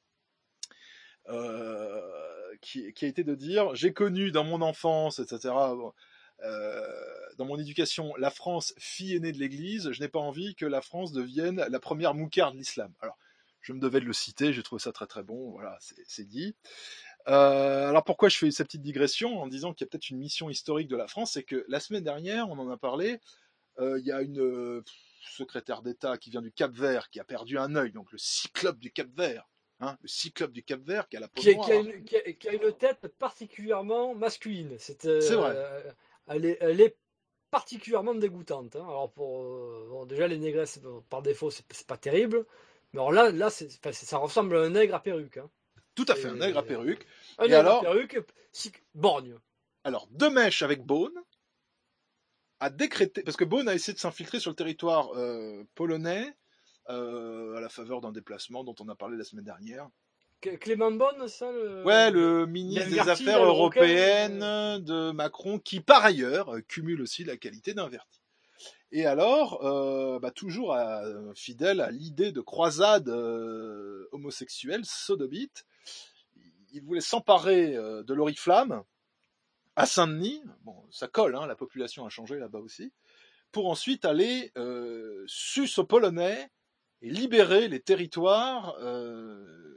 H: euh, qui, qui a été de dire, j'ai connu dans mon enfance, et cetera, euh, dans mon éducation, la France, fille aînée de l'Église, je n'ai pas envie que la France devienne la première moukarde de l'islam. Alors, je me devais de le citer, j'ai trouvé ça très très bon, voilà, c'est, c'est dit. Euh, alors pourquoi je fais cette petite digression en disant qu'il y a peut-être une mission historique de la France, c'est que la semaine dernière, on en a parlé, euh, il y a une euh, secrétaire d'État qui vient du Cap-Vert, qui a perdu un œil, donc le cyclope du Cap-Vert, hein, le cyclope du Cap-Vert qui a la peau
I: Qui, a-
H: noire.
I: qui a une, qui a- qui a une tête particulièrement masculine. C'est, euh,
H: C'est vrai.
I: Elle est, elle est particulièrement dégoûtante. hein. Alors pour, euh, bon, déjà les négresses bon, par défaut c'est, c'est pas terrible, mais alors là, là c'est, enfin, c'est- ça ressemble à un nègre à perruque. hein.
H: Tout à fait,
I: Et-
H: un nègre à perruque.
I: Un
H: Et
I: nègre
H: alors,
I: à perruque, si- borgne.
H: alors, De Mèche avec Beaune a décrété, parce que Beaune a essayé de s'infiltrer sur le territoire euh, polonais euh, à la faveur d'un déplacement dont on a parlé la semaine dernière.
I: Clé- Clément Beaune, ça le...
H: Ouais, le ministre des
I: L'inverti,
H: Affaires
I: là, le
H: européennes
I: requin,
H: de Macron, qui par ailleurs euh, cumule aussi la qualité d'inverti. Et alors, euh, bah, toujours à, fidèle à l'idée de croisade euh, homosexuelle, sodomite, il voulait s'emparer euh, de l'oriflamme à Saint-Denis, bon, ça colle, hein, la population a changé là-bas aussi, pour ensuite aller euh, sus aux Polonais et libérer les territoires euh,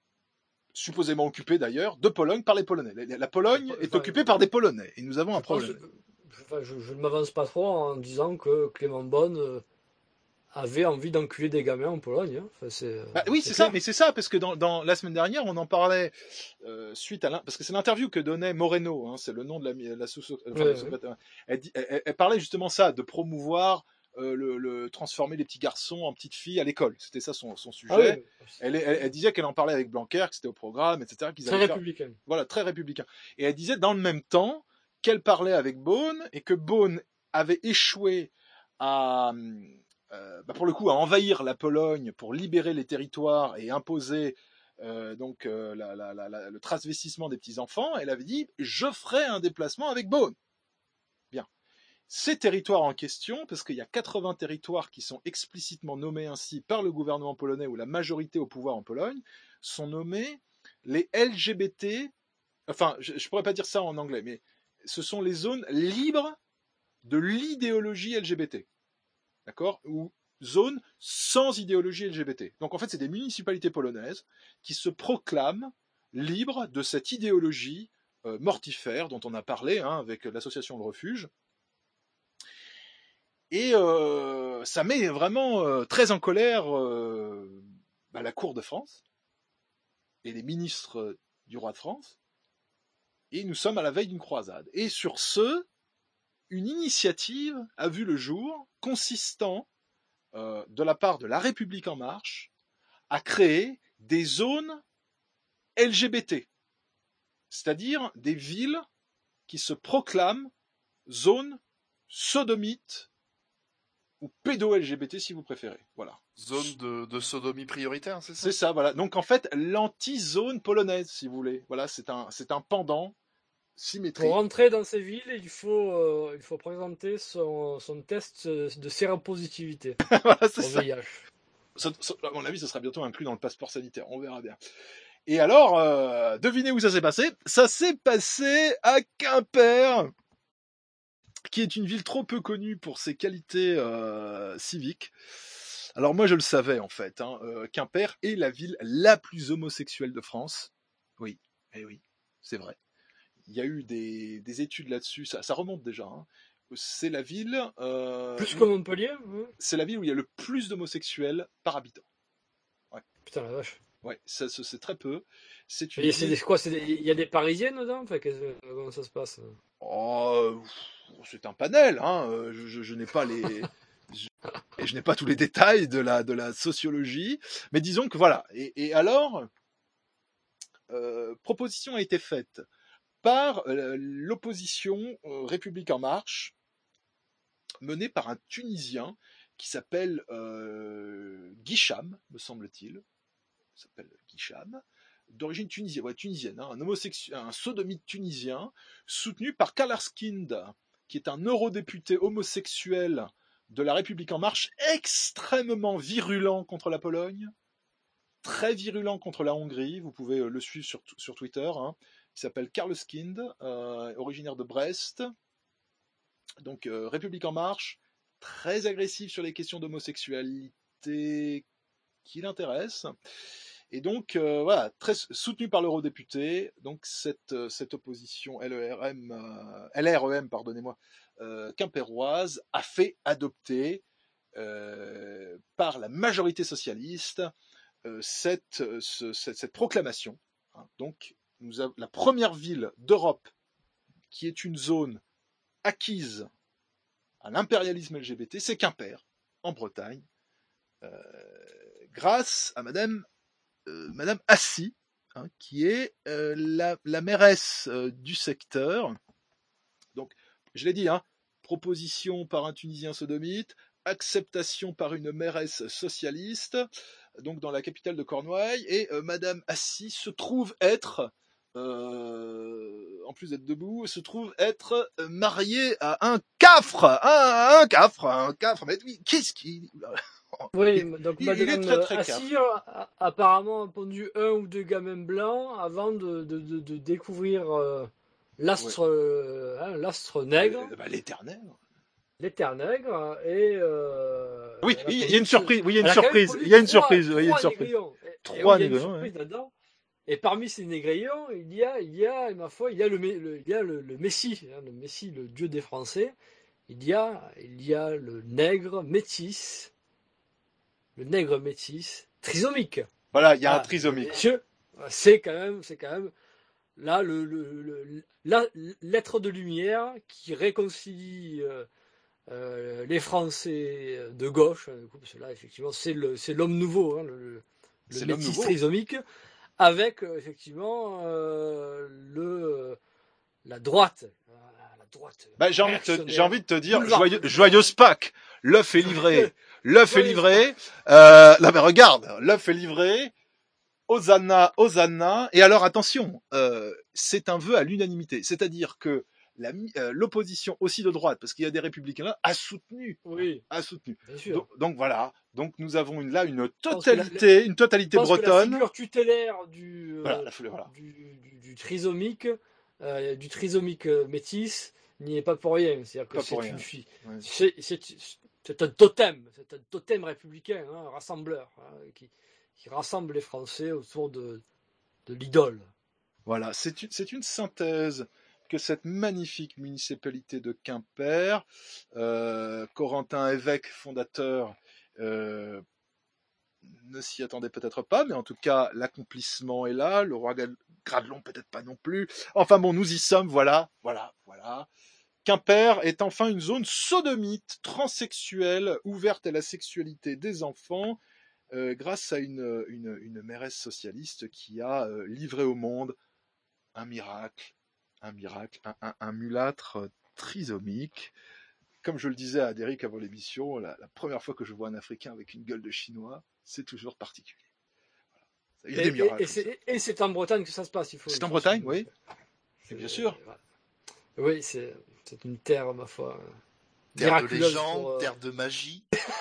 H: supposément occupés d'ailleurs de Pologne par les Polonais. La, la Pologne est
I: Enfin,
H: occupée par des Polonais et nous avons un
I: je pense
H: problème.
I: que- enfin, je, je ne m'avance pas trop en disant que Clément Beaune euh, avait envie d'enculer des gamins en Pologne. hein. Enfin, c'est, euh,
H: Bah oui, c'est,
I: c'est
H: ça,
I: clair.
H: mais c'est ça, parce que dans, dans la semaine dernière, on en parlait euh, suite à l'in- parce que c'est l'interview que donnait Moreno, hein, c'est le nom de la, la sous enfin,
I: Ouais,
H: le
I: ouais.
H: secrétaire. Elle, dit- elle, elle parlait justement ça, de promouvoir euh, le, le transformer les petits garçons en petites filles à l'école. C'était ça son, son sujet.
I: Ah oui,
H: elle, elle, elle disait qu'elle en parlait avec Blanquer, que c'était au programme, et cetera. Qu'ils
I: très
H: allaient faire-
I: républicain.
H: Voilà, très républicain. Et elle disait dans le même temps qu'elle parlait avec Beaune et que Beaune avait échoué à euh, bah pour le coup à envahir la Pologne pour libérer les territoires et imposer euh, donc euh, la, la, la, la, le transvestissement des petits enfants. Elle avait dit je ferai un déplacement avec Beaune. Bien. Ces territoires en question, parce qu'il y a quatre-vingts territoires qui sont explicitement nommés ainsi par le gouvernement polonais ou la majorité au pouvoir en Pologne, sont nommés les L G B T. Enfin, je, je pourrais pas dire ça en anglais, mais ce sont les zones libres de l'idéologie L G B T. D'accord ? Ou zone sans idéologie L G B T. Donc en fait, c'est des municipalités polonaises qui se proclament libres de cette idéologie euh, mortifère dont on a parlé hein, avec l'association Le Refuge. Et euh, ça met vraiment euh, très en colère euh, bah, la cour de France et les ministres du roi de France. Et nous sommes à la veille d'une croisade. Et sur ce, une initiative a vu le jour consistant euh, de la part de La République En Marche, à créer des zones L G B T, c'est-à-dire des villes qui se proclament zones sodomites ou pédo-L G B T si vous préférez. Voilà.
P: Zone de, de sodomie prioritaire, c'est ça?
H: C'est ça, voilà. Donc en fait, l'anti-zone polonaise, si vous voulez. Voilà, c'est un, c'est un pendant symétrique.
I: Pour rentrer dans ces villes, il faut, euh, il faut présenter son, son test de séropositivité
H: voilà, c'est
I: au
H: ça.
I: V I H.
H: Ça, ça, à mon avis, ça sera bientôt inclus dans le passeport sanitaire. On verra bien. Et alors, euh, devinez où ça s'est passé? Ça s'est passé à Quimper, qui est une ville trop peu connue pour ses qualités euh, civiques. Alors moi, je le savais en fait. Hein, euh, Quimper est la ville la plus homosexuelle de France. Oui, eh oui, c'est vrai. Il y a eu des, des études là-dessus. Ça, ça remonte déjà. Hein. C'est la ville. Euh,
I: Plus que Montpellier. Ouais.
H: C'est la ville où il y a le plus d'homosexuels par habitant. Ouais.
I: Putain la vache.
H: Ouais, ça, ça c'est très peu. C'est une.
I: Et c'est des, quoi, c'est des, il y a des Parisiennes dedans, enfin, comment ça se passe?
H: Oh, c'est un panel. Hein. Je, je, je n'ai pas les. je, je n'ai pas tous les détails de la de la sociologie, mais disons que voilà. Et, et alors, euh, proposition a été faite par euh, l'opposition euh, République En Marche, menée par un Tunisien qui s'appelle euh, Guy Cham, me semble-t-il. Il s'appelle Guy Cham, d'origine tunisienne, ouais, tunisienne hein, un, homosexu- un sodomite tunisien, soutenu par Karl Erskind, qui est un eurodéputé homosexuel de La République En Marche, extrêmement virulent contre la Pologne, très virulent contre la Hongrie. Vous pouvez le suivre sur, sur Twitter. Hein. Il s'appelle Karl Erskind, euh, originaire de Brest. Donc, euh, République En Marche, très agressif sur les questions d'homosexualité qui l'intéressent. Et donc, euh, voilà, très soutenu par l'eurodéputé. Donc, cette, cette opposition L E R M, euh, L R E M, pardonnez-moi, euh, quimpéroise, a fait adopter euh, par la majorité socialiste euh, cette, ce, cette, cette proclamation. Hein. Donc, nous avons la première ville d'Europe qui est une zone acquise à l'impérialisme L G B T, c'est Quimper, en Bretagne, euh, grâce à Madame, euh, Madame Assy, hein, qui est euh, la, la mairesse euh, du secteur. Donc, je l'ai dit, hein, proposition par un Tunisien sodomite, acceptation par une mairesse socialiste, donc dans la capitale de Cornouailles, et euh, Madame Assy se trouve être Euh, en plus d'être debout, se trouve être marié à un cafre, un, un cafre, un cafre. Mais oui, qu'est-ce qui
I: Oui,
H: il,
I: donc
H: il,
I: Madame
H: il est très très
I: Assir a apparemment a pondu un ou deux gamins blancs avant de, de, de, de découvrir euh, l'astre, ouais. euh, hein, l'astre nègre.
H: Euh, bah, l'éternel.
I: L'éternel et euh,
H: oui, il y a une surprise. Oui, il y a une
I: elle
H: surprise.
I: A
H: il y a une
I: trois,
H: surprise.
I: Trois,
H: il y a une
I: surprise.
H: Trois
I: négrillons. Là-dedans. Et parmi ces négrillons, il y a, il y a, ma foi, il y a le, le, il y a le, le Messie, hein, le Messie, le Dieu des Français. Il y a, il y a le nègre métis, le nègre métis trisomique.
H: Voilà, il y a ah, un trisomique.
I: Messieurs, c'est quand même, c'est quand même là le, le, le la lettre de lumière qui réconcilie euh, euh, les Français de gauche. Du coup, parce que là, effectivement, c'est le, c'est l'homme nouveau, hein, le, le métis trisomique. Avec euh, effectivement euh, le la droite, la droite.
H: Bah, j'ai envie de te, j'ai envie de te dire joyeux, joyeuse Pâques. L'œuf est livré, l'œuf est livré. Euh, là, mais regarde, l'œuf est livré. Hosanna, Hosanna. Et alors attention, euh, c'est un vœu à l'unanimité, c'est-à-dire que la, euh, l'opposition aussi de droite, parce qu'il y a des républicains là, a soutenu,
I: oui,
H: a soutenu.
I: Bien sûr.
H: Donc, donc voilà, donc nous avons une, là une totalité, la, une totalité bretonne.
I: La figure tutélaire du, euh,
H: voilà, la, voilà.
I: du, du, du trisomique, euh, du trisomique métis, n'y est pas pour rien. C'est-à-dire que
H: pas
I: c'est
H: une
I: rien. fille.
H: Ouais.
I: C'est, c'est, c'est un totem, c'est un totem républicain, hein, un rassembleur, hein, qui, qui rassemble les Français autour de, de l'idole.
H: Voilà, c'est une, c'est une synthèse que cette magnifique municipalité de Quimper, euh, Corentin Évêque, fondateur, euh, ne s'y attendait peut-être pas, mais en tout cas, l'accomplissement est là, le roi Gradelon peut-être pas non plus. Enfin bon, nous y sommes, voilà, voilà, voilà. Quimper est enfin une zone sodomite, transsexuelle, ouverte à la sexualité des enfants, euh, grâce à une, une, une mairesse socialiste qui a euh, livré au monde un miracle, un miracle, un, un, un mulâtre trisomique. Comme je le disais à Derek avant l'émission, la, la première fois que je vois un Africain avec une gueule de Chinois, c'est toujours particulier. Voilà. Il y a
I: Et,
H: des miracles.
I: et, et, c'est, et c'est en Bretagne que ça se passe. Il faut,
H: c'est
I: il
H: en
I: faut
H: Bretagne,
I: se...
H: oui.
I: C'est,
H: bien sûr.
I: Voilà. Oui, c'est, c'est une terre, ma foi.
P: Terre de légende, pour, euh... terre de magie.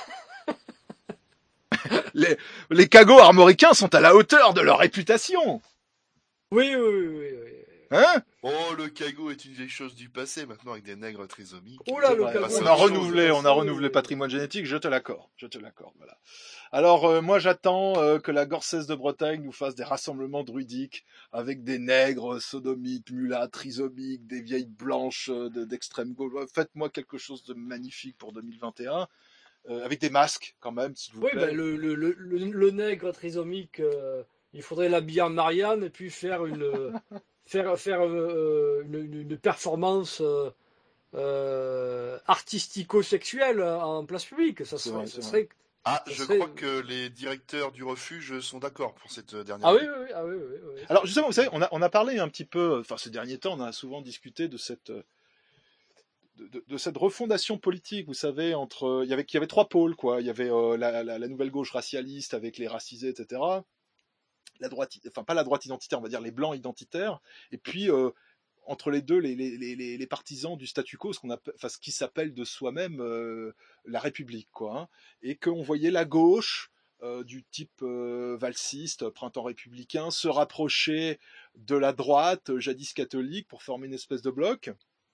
H: les, les cagots armoricains sont à la hauteur de leur réputation.
I: Oui, oui, oui, oui. oui.
H: Hein?
P: Oh, le cagot est une vieille chose du passé, maintenant avec des nègres trisomiques.
H: Oh là, le cagot. On a renouvelé, on a renouvelé le patrimoine génétique, je te l'accorde, je te l'accorde, voilà. Alors, euh, moi, j'attends euh, que la Gorsesse de Bretagne nous fasse des rassemblements druidiques avec des nègres sodomites, mulâtres, trisomiques, des vieilles blanches euh, de, d'extrême gauche. Faites-moi quelque chose de magnifique pour deux mille vingt et un, euh, avec des masques, quand même, s'il vous
I: oui,
H: plaît.
I: Oui, ben, le, le, le, le nègre trisomique, euh, il faudrait l'habiller en Marianne et puis faire une... faire, faire euh, une, une performance euh, euh, artistico-sexuelle en place publique. Ça serait,
H: vrai,
I: ça serait,
P: ah,
I: ça
P: je
I: serait...
P: crois que les directeurs du refuge sont d'accord pour cette dernière
I: ah
P: année.
I: oui, oui, ah oui, oui, oui.
H: Alors justement, vous savez, on a, on a parlé un petit peu, enfin ces derniers temps, on a souvent discuté de cette, de, de, de cette refondation politique, vous savez, entre, il y avait, il y avait trois pôles, quoi. Il y avait euh, la, la, la nouvelle gauche racialiste avec les racisés, et cetera. La droite, enfin pas la droite identitaire, on va dire les blancs identitaires, et puis euh, entre les deux, les, les, les, les partisans du statu quo, ce, qu'on appelle, enfin, ce qui s'appelle de soi-même euh, la République, quoi, hein, et qu'on voyait la gauche euh, du type euh, valsiste, printemps républicain, se rapprocher de la droite, jadis catholique, pour former une espèce de bloc.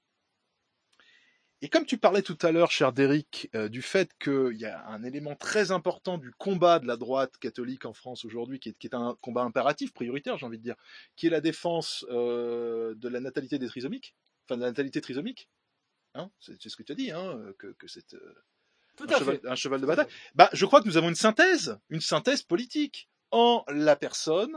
H: Et comme tu parlais tout à l'heure, cher Derrick, euh, du fait qu'il y a un élément très important du combat de la droite catholique en France aujourd'hui, qui est, qui est un combat impératif, prioritaire, j'ai envie de dire, qui est la défense euh, de la natalité des trisomiques, enfin de la natalité trisomique, hein, c'est, c'est ce que tu as dit, hein, que, que c'est euh,
I: tout
H: un,
I: à
H: cheval,
I: fait.
H: un cheval de bataille. Bah, je crois que nous avons une synthèse, une synthèse politique, en la personne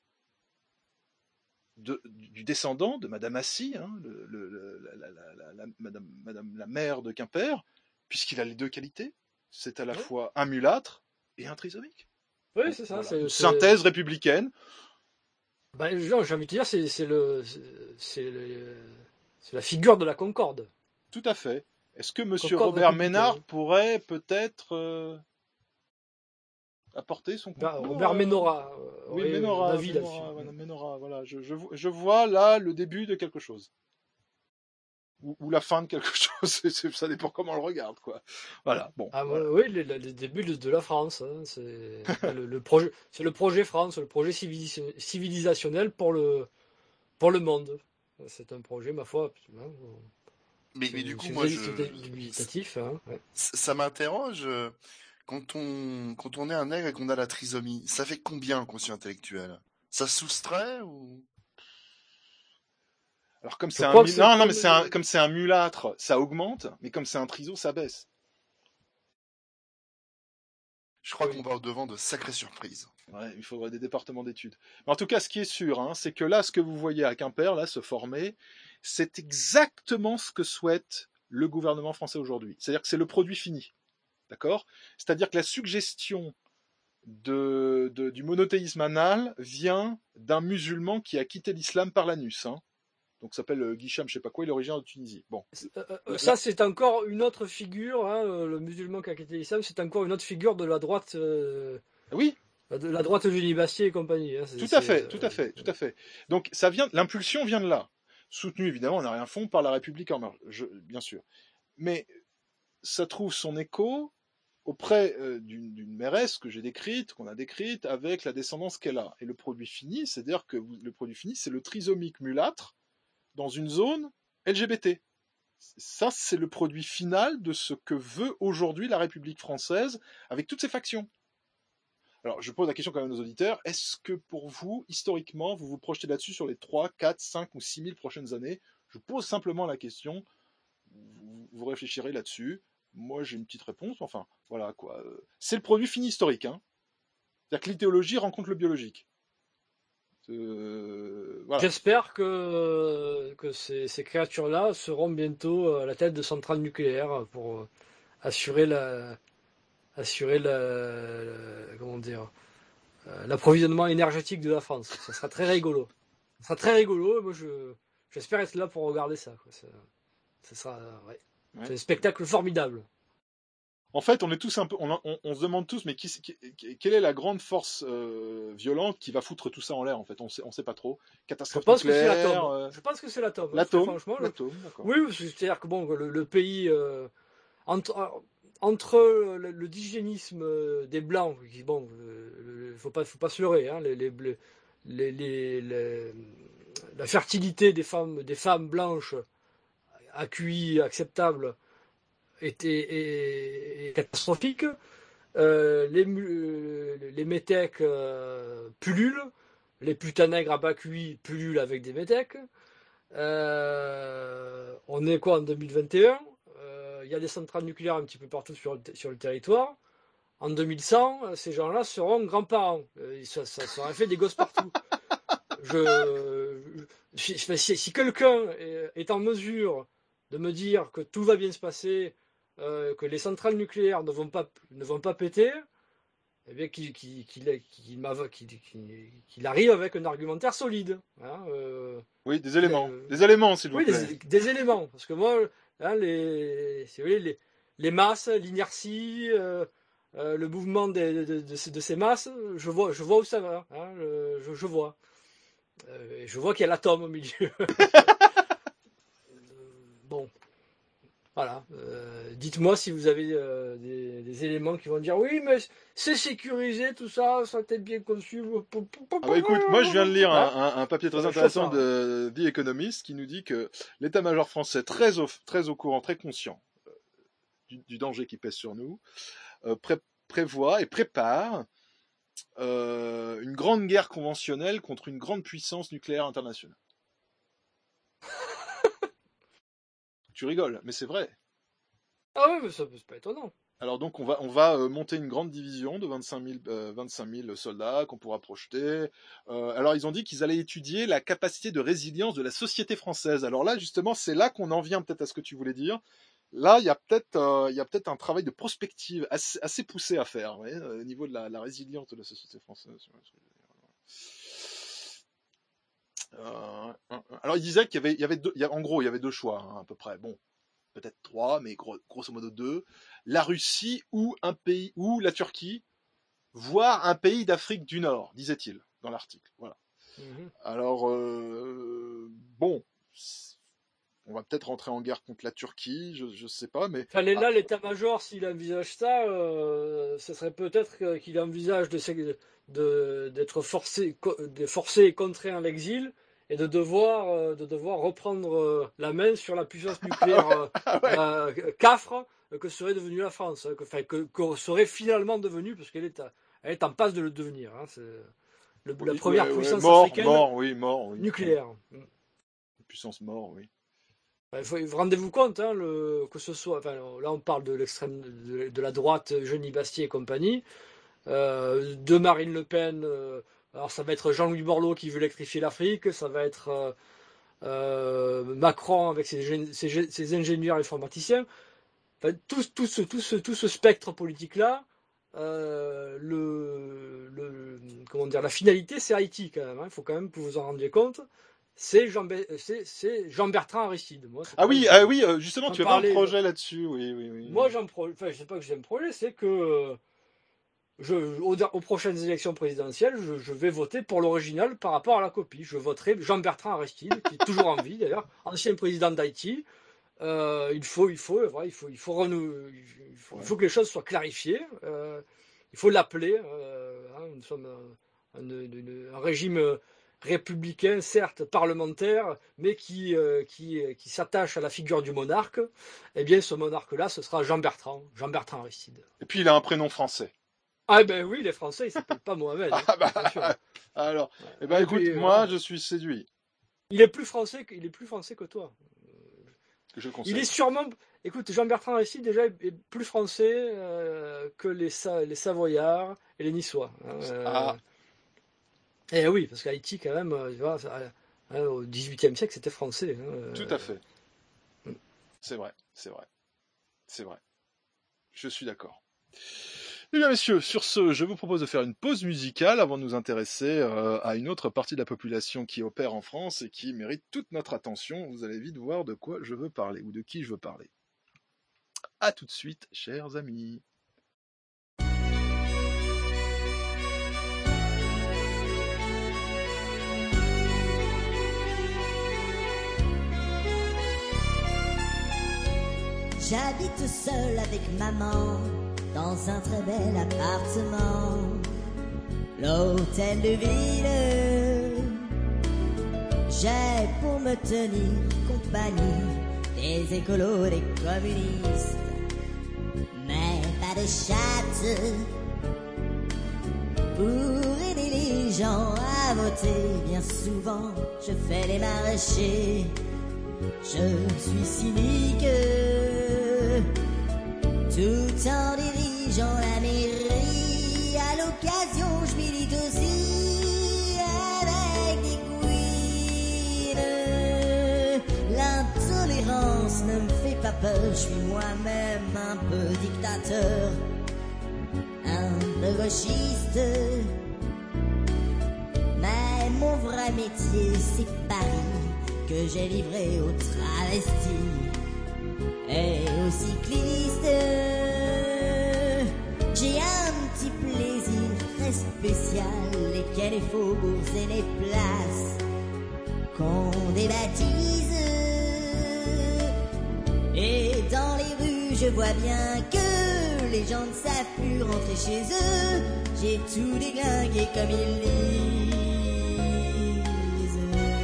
H: De, du descendant de Madame Assy, hein, le, le, la, la, la, la, la, Madame, Madame la maire de Quimper, puisqu'il a les deux qualités. C'est à la oui. fois un mulâtre et un trisomique.
I: Oui, donc, c'est ça.
H: Voilà.
I: C'est,
H: une
I: c'est...
H: synthèse républicaine.
I: Ben, genre, j'ai envie de te dire, c'est, c'est, le, c'est, le, c'est la figure de la concorde.
H: Tout à fait. Est-ce que Monsieur Robert Ménard pourrait peut-être euh, apporter son concours?
I: Ben, Robert Ménora.
H: Euh, oui, Ménora, Ménora, voilà, Ménora, voilà. Je, je, je vois là le début de quelque chose. Ou, ou la fin de quelque chose, ça dépend comment on le regarde, quoi. Voilà, bon.
I: Ah,
H: voilà.
I: Oui, le, le début de, de la France, hein, c'est, le, le projet, c'est le projet France, le projet civilisationnel pour le, pour le monde. C'est un projet, ma foi, absolument.
P: Mais, mais du coup, moi, je...
I: Hein, ouais.
P: Ça m'interroge... Quand on, quand on est un nègre et qu'on a la trisomie, ça fait combien un quotient intellectuel? Ça soustrait ou?
H: Alors comme c'est un, mu... non, non, mais c'est un, comme c'est un mulâtre, ça augmente, mais comme c'est un triso, ça baisse.
P: Je crois oui. qu'on va au-devant de sacrées surprises.
H: Ouais, il faudrait des départements d'études. Mais en tout cas, ce qui est sûr, hein, c'est que là, ce que vous voyez à Quimper, là, se former, c'est exactement ce que souhaite le gouvernement français aujourd'hui. C'est-à-dire que c'est le produit fini. D'accord ? C'est-à-dire que la suggestion de, de, du monothéisme anal vient d'un musulman qui a quitté l'islam par l'anus. Hein. Donc, ça s'appelle Guicham, je sais pas quoi, il est originaire de Tunisie. Bon.
I: Euh, euh, ça, c'est encore une autre figure, hein, le musulman qui a quitté l'islam, c'est encore une autre figure de la droite. Euh,
H: oui.
I: De la droite Eugénie Bastier et compagnie. Hein, c'est,
H: tout à
I: c'est,
H: fait,
I: euh,
H: tout à fait, tout à fait. Donc, ça vient, l'impulsion vient de là. Soutenue, évidemment, on n'a rien fond par la République en marche, je, bien sûr. Mais ça trouve son écho auprès euh, d'une, d'une mairesse que j'ai décrite, qu'on a décrite, avec la descendance qu'elle a. Et le produit fini, c'est-à-dire que vous, le produit fini, c'est le trisomique mulâtre dans une zone L G B T. Ça, c'est le produit final de ce que veut aujourd'hui la République française avec toutes ses factions. Alors, je pose la question quand même aux auditeurs. Est-ce que pour vous, historiquement, vous vous projetez là-dessus sur les trois, quatre, cinq ou six mille prochaines années? Je pose simplement la question. Vous, vous réfléchirez là-dessus. Moi, j'ai une petite réponse. Enfin, voilà, quoi. C'est le produit fini historique, hein. C'est-à-dire que l'idéologie rencontre le biologique. Euh, voilà.
I: J'espère que, que ces, ces créatures-là seront bientôt à la tête de centrales nucléaires pour assurer la, assurer la, la- comment dire, euh, l'approvisionnement énergétique de la France. Ça sera très rigolo. Ça sera très rigolo. Et moi, je, j'espère être là pour regarder ça, quoi. Ça, ça sera, ouais.
H: Ouais.
I: C'est un spectacle formidable.
H: En fait, on est tous un peu, on, on- on se demande tous, mais qui, qui- qui- quelle est la grande force euh, violente qui va foutre tout ça en l'air? En fait, on sait, on sait pas trop.
I: Je
H: Catastrophe
I: pense que c'est
H: nucléaire.
I: l'atome.
H: euh,
I: Je pense que c'est l'atome. hein,
H: L'atome.
I: très franchement, le-
H: L'atome, d'accord.
I: Oui, c'est-à-dire que bon, le, le pays euh, entre, entre le, le digénisme euh, des blancs, qui bon, il faut pas, faut pas se leurrer, hein, les, les, les, les- les- la fertilité des femmes, des femmes blanches à Q I acceptable était est- est catastrophique. Euh, les, mu- les métèques euh, pullulent, les putains nègres à bas Q I pullulent avec des métèques. Euh, on est quoi en deux mille vingt et un? Euh, Il y a des centrales nucléaires un petit peu partout sur le, sur le territoire. En deux mille cent, ces gens-là seront grands-parents. Euh, ça, ça, ça aurait fait des gosses partout. Je, je- je- si, si quelqu'un est, est en mesure de me dire que tout va bien se passer, euh, que les centrales nucléaires ne vont pas, ne vont pas péter, eh bien qu'il qu'il- qu'il- qu'il m'ava- qu'il- qu'il- qu'il arrive avec un argumentaire solide. hein, euh,
H: Oui, des éléments.
I: euh,
H: Des éléments, s'il vous
I: oui,
H: plaît.
I: des, des éléments. Parce que moi, hein, les, si vous voulez, les, les masses, l'inertie, euh, euh, le mouvement de, de- de ces- de ces masses, je vois, je vois où ça va. hein, je, je vois. Euh, et je vois qu'il y a l'atome au milieu. Bon, voilà. Euh, dites-moi si vous avez euh, des, des éléments qui vont dire oui, mais c'est sécurisé, tout ça, ça a été bien conçu.
H: Ah bah écoute, moi je viens de lire un,
I: Hein
H: un- un papier très
I: Ça va
H: intéressant
I: chauffer, hein.
H: de The Economist qui nous dit que l'état-major français, très au, très au courant, très conscient euh, du, du danger qui pèse sur nous, euh, pré- prévoit et prépare euh, une grande guerre conventionnelle contre une grande puissance nucléaire internationale. Tu rigoles, mais c'est vrai.
I: Ah oui, mais ça c'est pas étonnant.
H: Alors donc on va, on va euh, monter une grande division de vingt-cinq mille, euh, vingt-cinq mille soldats qu'on pourra projeter. Euh, alors ils ont dit qu'ils allaient étudier la capacité de résilience de la société française. Alors là justement c'est là qu'on en vient peut-être à ce que tu voulais dire. Là il y a peut-être euh, il y a peut-être un travail de prospective assez, assez poussé à faire ouais, au niveau de la, la résilience de la société française. Euh, alors il disait qu'il y avait, il y avait deux, il y a, en gros il y avait deux choix hein, à peu près. Bon. Peut-être trois, mais gros, grosso modo deux, la Russie ou un pays, ou la Turquie, voire un pays d'Afrique du Nord, disait-il dans l'article. Voilà.
I: Mhm.
H: Alors, euh, bon, on va peut-être rentrer en guerre contre la Turquie, je ne sais pas, mais...
I: Enfin, là, l'état-major, s'il envisage ça, euh, ce serait peut-être qu'il envisage de, de, d'être forcé, de forcé et contraint à l'exil, et de devoir, euh, de devoir reprendre euh, la main sur la puissance nucléaire euh, euh, cafre euh, que serait devenue la France, hein, que, enfin, que, que serait finalement devenue, parce qu'elle est, à, elle est en passe de le devenir. Hein, c'est le,
H: oui,
I: la première
H: ouais,
I: puissance
H: ouais, mort,
I: africaine
H: mort, oui, mort, oui.
I: nucléaire.
H: Puissance mort, oui.
I: Il faut, rendez-vous compte, hein, le, que ce soit, enfin, là on parle de l'extrême de, de la droite, Eugénie Bastier et compagnie, euh, de Marine Le Pen. Euh, alors ça va être Jean-Louis Borloo qui veut électrifier l'Afrique, ça va être euh, euh, Macron avec ses, ses, ses ingénieurs informaticiens. Enfin, tout, tout, ce, tout, ce, tout ce spectre politique-là, euh, le, le, comment dire, la finalité c'est Haïti quand même. Il hein, faut quand même que vous vous en rendiez compte. C'est Jean, c'est, c'est Jean-Bertrand Aristide. Moi,
H: ah oui, ah oui, justement, tu
I: parlais,
H: avais un projet là-dessus, oui, oui, oui.
I: Moi, j'en pro... enfin, je sais pas que j'ai un projet, c'est que je, aux, aux prochaines élections présidentielles, je, je vais voter pour l'original par rapport à la copie. Je voterai Jean-Bertrand Aristide, qui est toujours en vie d'ailleurs, ancien président d'Haïti. Euh, il faut, il faut, voilà, il faut, il faut, renou... il faut, il faut que les choses soient clarifiées. Euh, il faut l'appeler. Euh, hein, nous sommes un, un, un régime républicain, certes parlementaire, mais qui, euh, qui, qui s'attache à la figure du monarque, eh bien ce monarque-là, ce sera Jean-Bertrand, Jean-Bertrand Aristide.
H: Et puis il a un prénom français.
I: Ah ben oui, les Français, ils s'appellent pas Mohamed.
H: Ah
I: hein,
H: bah,
I: bien sûr.
H: alors,
I: ouais.
H: eh ben, écoute,
I: puis,
H: moi
I: euh,
H: je suis séduit.
I: Il est plus français que, il est plus français que toi.
H: Que je
I: il est sûrement... Écoute, Jean-Bertrand Aristide, déjà, est plus français euh, que les, Sa... les Savoyards et les Niçois. Hein, euh...
H: Ah.
I: Eh oui, parce qu'Haïti, quand même, euh, tu vois, ça, euh, au dix-huitième siècle, c'était français. Hein, euh...
H: Tout à fait. C'est vrai, c'est vrai. C'est vrai. Je suis d'accord. Eh bien, messieurs, sur ce, je vous propose de faire une pause musicale avant de nous intéresser euh, à une autre partie de la population qui opère en France et qui mérite toute notre attention. Vous allez vite voir de quoi je veux parler ou de qui je veux parler. À tout de suite, chers amis.
Q: J'habite seule avec maman dans un très bel appartement, l'hôtel de ville. J'ai pour me tenir compagnie des écolos, des communistes, mais pas de chatte pour aider les gens à voter. Bien souvent, je fais les marchés, je suis cynique, tout en dirigeant la mairie. À l'occasion, je milite aussi avec des queens. L'intolérance ne me fait pas peur, je suis moi-même un peu dictateur, un peu gauchiste. Mais mon vrai métier, c'est Paris, que j'ai livré aux travestis et aux cyclistes. J'ai un petit plaisir très spécial, les quais, les faubourgs et les places qu'on débaptise. Et dans les rues, je vois bien que les gens ne savent plus rentrer chez eux. J'ai tout déglingué comme ils disent.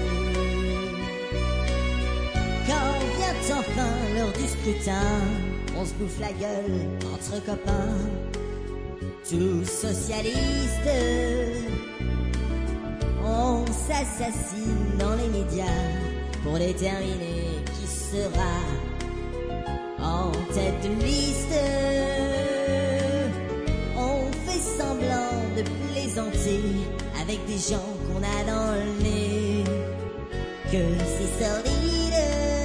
Q: Quand vient enfin l'heure du scrutin, on se bouffe la gueule entre copains, tous socialistes. On s'assassine dans les médias pour déterminer qui sera en tête de liste. On fait semblant de plaisanter avec des gens qu'on a dans le nez, que c'est sordide.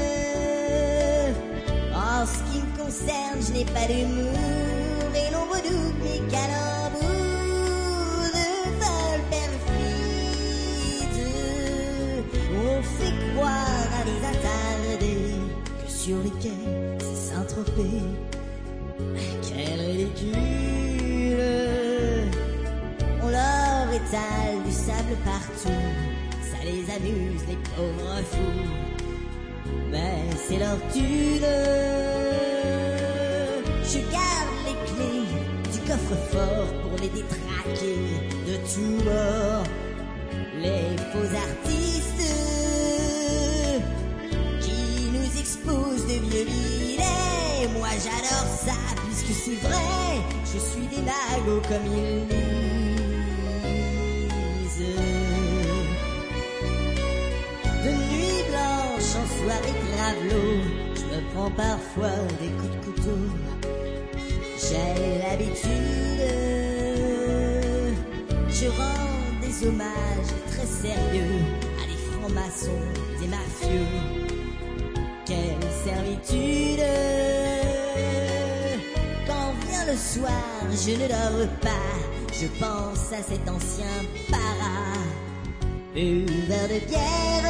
Q: En ce qui me concerne, je n'ai pas d'humour, et l'on redouble mes calembours de vol perfide. On fait croire à des attardés que sur les quais, c'est Saint-Tropez. Quel ridicule! On leur étale du sable partout, ça les amuse, les pauvres fous. Mais c'est leur thune. Je garde les clés du coffre-fort pour les détraquer de tous bords. Les faux artistes qui nous exposent de vieux billets. Moi j'adore ça puisque c'est vrai, je suis des magos comme ils disent. De nuit blanche en soirée gravelot, je me prends parfois des coups de couteau. J'ai l'habitude, je rends des hommages très sérieux à des francs-maçons, des mafieux. Quelle servitude! Quand vient le soir, je ne dors pas, je pense à cet ancien para, buveur de bière,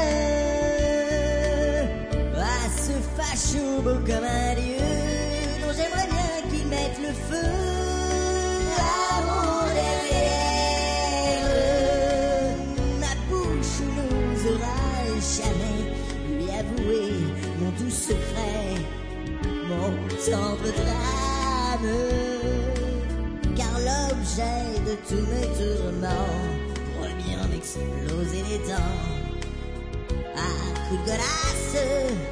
Q: à ce facho beau comme un dieu, dont j'aimerais bien qu'il mette le feu à mon derrière. Ma bouche n'osera jamais lui avouer mon doux secret, mon tendre drame, car l'objet de tous mes tourments pourrait bien m'exploser les dents à coups de godasse.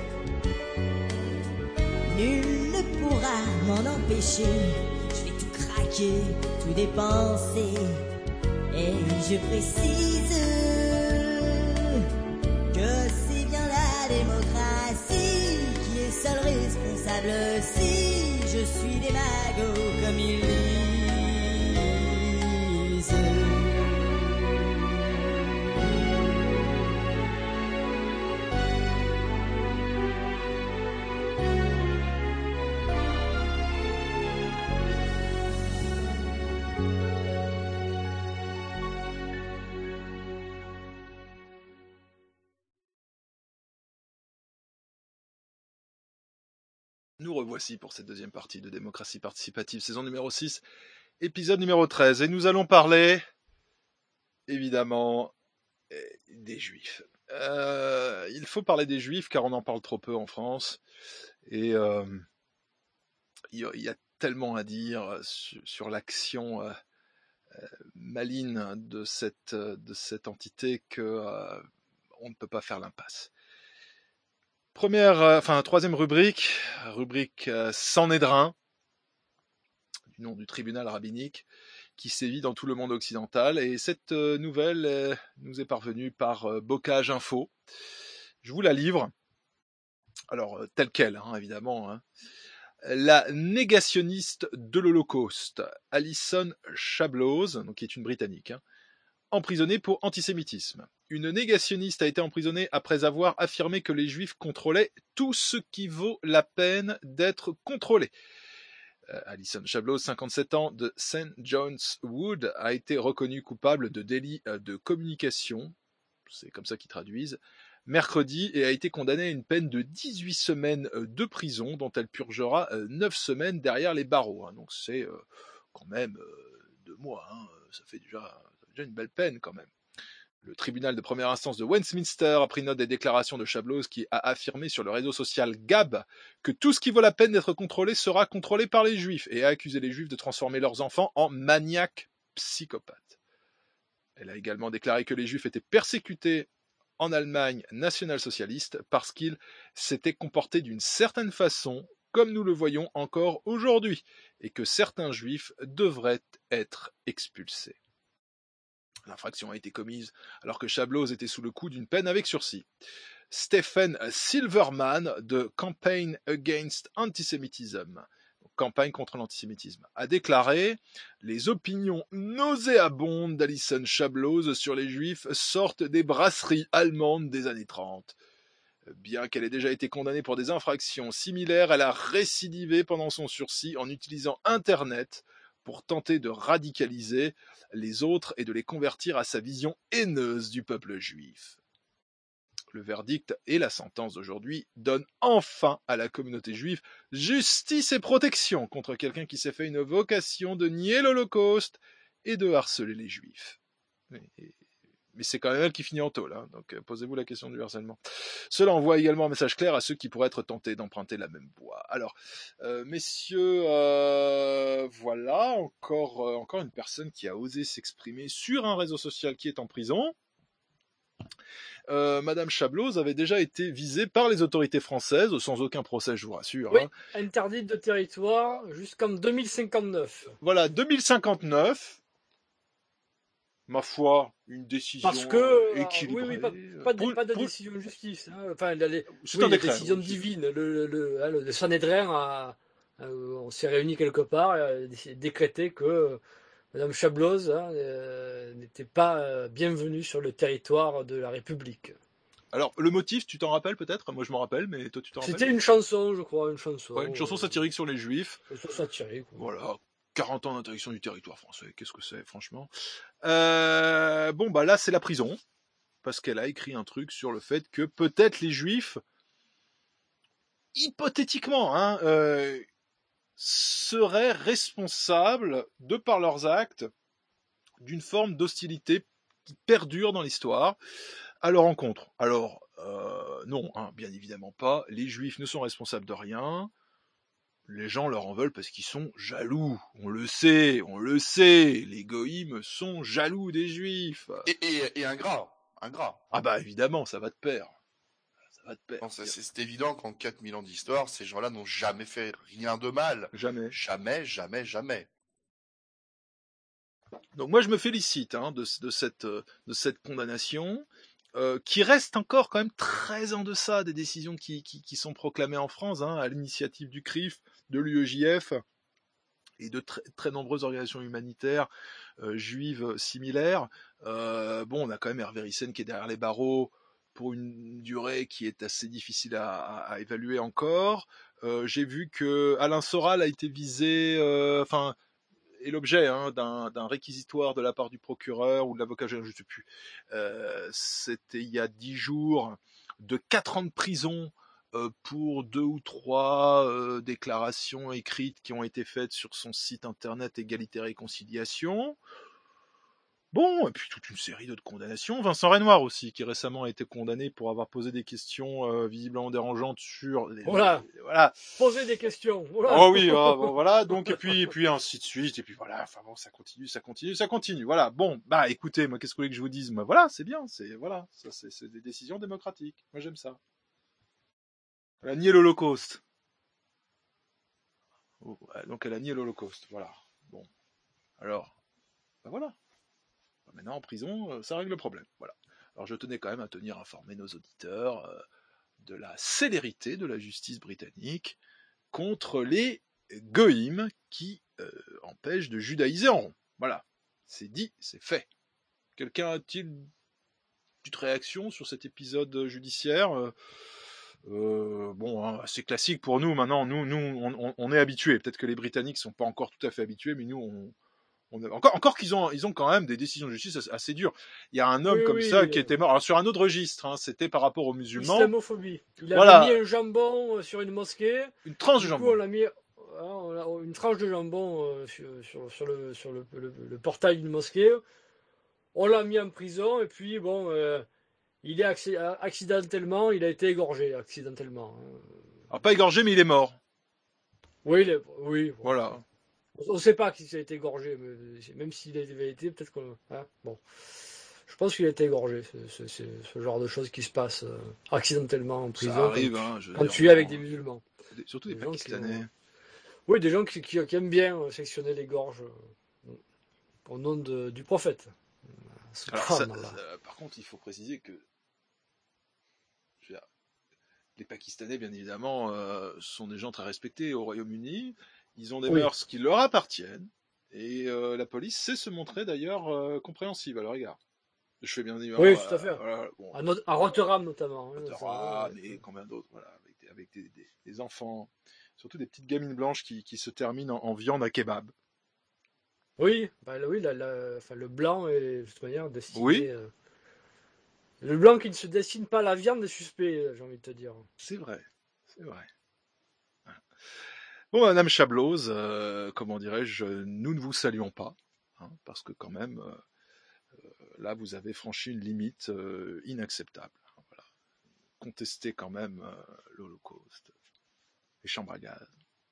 Q: Nul ne pourra m'en empêcher, je vais tout craquer, tout dépenser, et je précise que c'est bien la démocratie qui est seule responsable si je suis des magos comme ils disent.
H: Nous revoici pour cette deuxième partie de Démocratie participative, saison numéro six, épisode numéro treize. Et nous allons parler, évidemment, des Juifs. Euh, il faut parler des Juifs car on en parle trop peu en France. Et euh, il y a tellement à dire sur, sur l'action euh, maligne de cette, de cette entité que euh, on ne peut pas faire l'impasse. Première, euh, enfin troisième rubrique, rubrique euh, Sanhédrin, du nom du tribunal rabbinique, qui sévit dans tout le monde occidental. Et cette euh, nouvelle euh, nous est parvenue par euh, Bocage Info. Je vous la livre. Alors, euh, telle quelle, hein, évidemment. Hein. La négationniste de l'Holocauste, Alison Shabloz, donc qui est une Britannique, hein, emprisonnée pour antisémitisme. Une négationniste a été emprisonnée après avoir affirmé que les Juifs contrôlaient tout ce qui vaut la peine d'être contrôlé. Euh, Alison Shabloz, cinquante-sept ans, de Saint John's Wood, a été reconnue coupable de délit de communication, c'est comme ça qu'ils traduisent, mercredi, et a été condamnée à une peine de dix-huit semaines de prison, dont elle purgera neuf semaines derrière les barreaux. Hein. Donc c'est euh, quand même euh, deux mois, hein. ça, fait déjà, ça fait déjà une belle peine quand même. Le tribunal de première instance de Westminster a pris note des déclarations de Shabloz qui a affirmé sur le réseau social Gab que tout ce qui vaut la peine d'être contrôlé sera contrôlé par les Juifs et a accusé les Juifs de transformer leurs enfants en maniaques psychopathes. Elle a également déclaré que les Juifs étaient persécutés en Allemagne national-socialiste parce qu'ils s'étaient comportés d'une certaine façon, comme nous le voyons encore aujourd'hui, et que certains Juifs devraient être expulsés. L'infraction a été commise alors que Shabloz était sous le coup d'une peine avec sursis. Stephen Silverman de Campaign Against Antisemitism, campagne contre l'antisémitisme, a déclaré « Les opinions nauséabondes d'Alison Shabloz sur les Juifs sortent des brasseries allemandes des années trente. Bien qu'elle ait déjà été condamnée pour des infractions similaires, elle a récidivé pendant son sursis en utilisant Internet pour tenter de radicaliser les autres et de les convertir à sa vision haineuse du peuple juif. » Le verdict et la sentence d'aujourd'hui donnent enfin à la communauté juive justice et protection contre quelqu'un qui s'est fait une vocation de nier l'Holocauste et de harceler les Juifs. Mais c'est quand même elle qui finit en tôle, hein, donc posez-vous la question du harcèlement. Cela envoie également un message clair à ceux qui pourraient être tentés d'emprunter la même voie. Alors, euh, messieurs, euh, voilà, encore, euh, encore une personne qui a osé s'exprimer sur un réseau social qui est en prison. Euh, Madame Shabloz avait déjà été visée par les autorités françaises, sans aucun procès, je vous rassure.
I: Oui,
H: hein.
I: interdite de territoire jusqu'en deux mille cinquante-neuf.
H: Voilà, deux mille cinquante-neuf. Ma foi, une décision
I: Parce que,
H: équilibrée.
I: oui, oui, pas, pas,
H: pour,
I: de, pas de
H: pour...
I: décision de justice. Hein. Enfin, les,
H: c'est
I: oui,
H: un
I: la
H: décret,
I: décision
H: oui.
I: divine. Le, le, le, le Sanhédrin, a, a, on s'est réunis quelque part et a décrété que euh, Madame Shabloz hein, euh, n'était pas euh, bienvenue sur le territoire de la République.
H: Alors, le motif, tu t'en rappelles peut-être? Moi, je m'en rappelle, mais toi, tu t'en rappelles?
I: C'était une chanson, je crois, une chanson.
H: Ouais, une chanson satirique sur les Juifs.
I: Une chanson satirique. Ouais.
H: Voilà. quarante ans d'interdiction du territoire français, qu'est-ce que c'est, franchement. Euh, bon, bah là, c'est la prison, parce qu'elle a écrit un truc sur le fait que peut-être les Juifs, hypothétiquement, hein, euh, seraient responsables, de par leurs actes, d'une forme d'hostilité qui perdure dans l'histoire à leur encontre. Alors, euh, non, hein, bien évidemment pas, les Juifs ne sont responsables de rien. Les gens leur en veulent parce qu'ils sont jaloux. On le sait, on le sait. Les goïms sont jaloux des Juifs.
P: Et, et, et ingrats, ingrats.
H: Ah bah évidemment, ça va de pair. Ça va de pair.
P: Non, c'est, c'est évident qu'en quatre mille ans d'histoire, ces gens-là n'ont jamais fait rien de mal.
H: Jamais.
P: Jamais, jamais, jamais.
H: Donc moi je me félicite hein, de, de, cette, de cette condamnation. Euh, qui reste encore quand même très en deçà des décisions qui, qui, qui sont proclamées en France, hein, à l'initiative du C R I F, de l'U E J F et de très, très nombreuses organisations humanitaires euh, juives similaires. Euh, bon, on a quand même Hervé Ryssen qui est derrière les barreaux pour une durée qui est assez difficile à, à, à évaluer encore. Euh, j'ai vu que Alain Soral a été visé, enfin, est l'objet hein, d'un, d'un réquisitoire de la part du procureur ou de l'avocat, je ne sais plus. Euh, c'était il y a dix jours, de quatre ans de prison euh, pour deux ou trois euh, déclarations écrites qui ont été faites sur son site internet Égalité et Réconciliation. Bon, et puis toute une série d'autres condamnations. Vincent Renoir aussi, qui récemment a été condamné pour avoir posé des questions euh, visiblement dérangeantes sur... Les...
I: Voilà.
H: Voilà.
I: Poser des questions. Voilà.
H: Oh oui, oh, bon, voilà. Donc, et puis, et puis ainsi de suite. Et puis voilà, enfin bon, ça continue, ça continue, ça continue. Voilà. Bon, bah écoutez, moi, qu'est-ce que vous voulez que je vous dise? Moi, voilà, c'est bien. C'est, voilà, ça, c'est, c'est des décisions démocratiques. Moi, j'aime ça. Elle a nié l'Holocauste. Oh, ouais, donc, elle a nié l'Holocauste. Voilà. Bon. Alors, bah voilà. Maintenant, en prison, ça règle le problème. Voilà. Alors, je tenais quand même à tenir informés nos auditeurs euh, de la célérité de la justice britannique contre les goïms qui euh, empêchent de judaïser en rond. Voilà. C'est dit, c'est fait. Quelqu'un a-t-il une petite réaction sur cet épisode judiciaire euh, euh, Bon, hein, c'est classique pour nous. Maintenant, nous, nous on, on est habitués. Peut-être que les Britanniques sont pas encore tout à fait habitués, mais nous, on... On a, encore, encore qu'ils ont, ils ont quand même des décisions de justice assez, assez dures. Il y a un homme oui, comme oui, ça qui euh... était mort. Alors sur un autre registre, hein, c'était par rapport aux musulmans.
I: Islamophobie. Il
H: voilà.
I: avait mis un jambon sur une mosquée.
H: Une tranche de
I: jambon.
H: Coup,
I: on l'a mis, on a une tranche de jambon euh, sur, sur, sur, le, sur le, le, le portail d'une mosquée. On l'a mis en prison et puis bon, euh, il est accidentellement, il a été égorgé accidentellement.
H: Alors pas égorgé, mais il est mort.
I: Oui, il est, oui.
H: Voilà.
I: On ne sait pas qui a été égorgé, mais même s'il avait été, peut-être qu'on... Hein, bon. Je pense qu'il a été égorgé. C'est, c'est ce genre de choses qui se passent euh, accidentellement en prison.
H: Ça arrive,
I: quand,
H: hein, je
I: quand
H: dire,
I: tu es avec des musulmans.
H: Des, surtout des, des
I: Pakistanais. Ont... Oui, des gens qui, qui, qui aiment bien euh, sectionner les gorges euh, au nom de, du prophète.
H: Alors, ça, ça, par contre, il faut préciser que je veux dire, les Pakistanais, bien évidemment, euh, sont des gens très respectés au Royaume-Uni. Ils ont des oui. mœurs qui leur appartiennent, et euh, la police sait se montrer d'ailleurs euh, compréhensive à leur égard. Je fais bien dire.
I: Oui,
H: euh,
I: tout à fait.
H: Voilà, bon,
I: à, notre, à Rotterdam notamment.
H: Rotterdam, et combien d'autres, voilà, avec, des, avec des, des, des enfants, surtout des petites gamines blanches qui, qui se terminent en, en viande à kebab.
I: Oui, bah, oui la, la, enfin, le blanc est de toute manière destiné.
H: Oui.
I: Euh, le blanc qui ne se destine pas à la viande est suspect, j'ai envie de te dire.
H: C'est vrai, c'est vrai. Bon, Madame Chablose, euh, comment dirais-je, nous ne vous saluons pas, hein, parce que quand même, euh, là, vous avez franchi une limite euh, inacceptable. Voilà. Contester quand même euh, l'Holocauste, les chambres à gaz.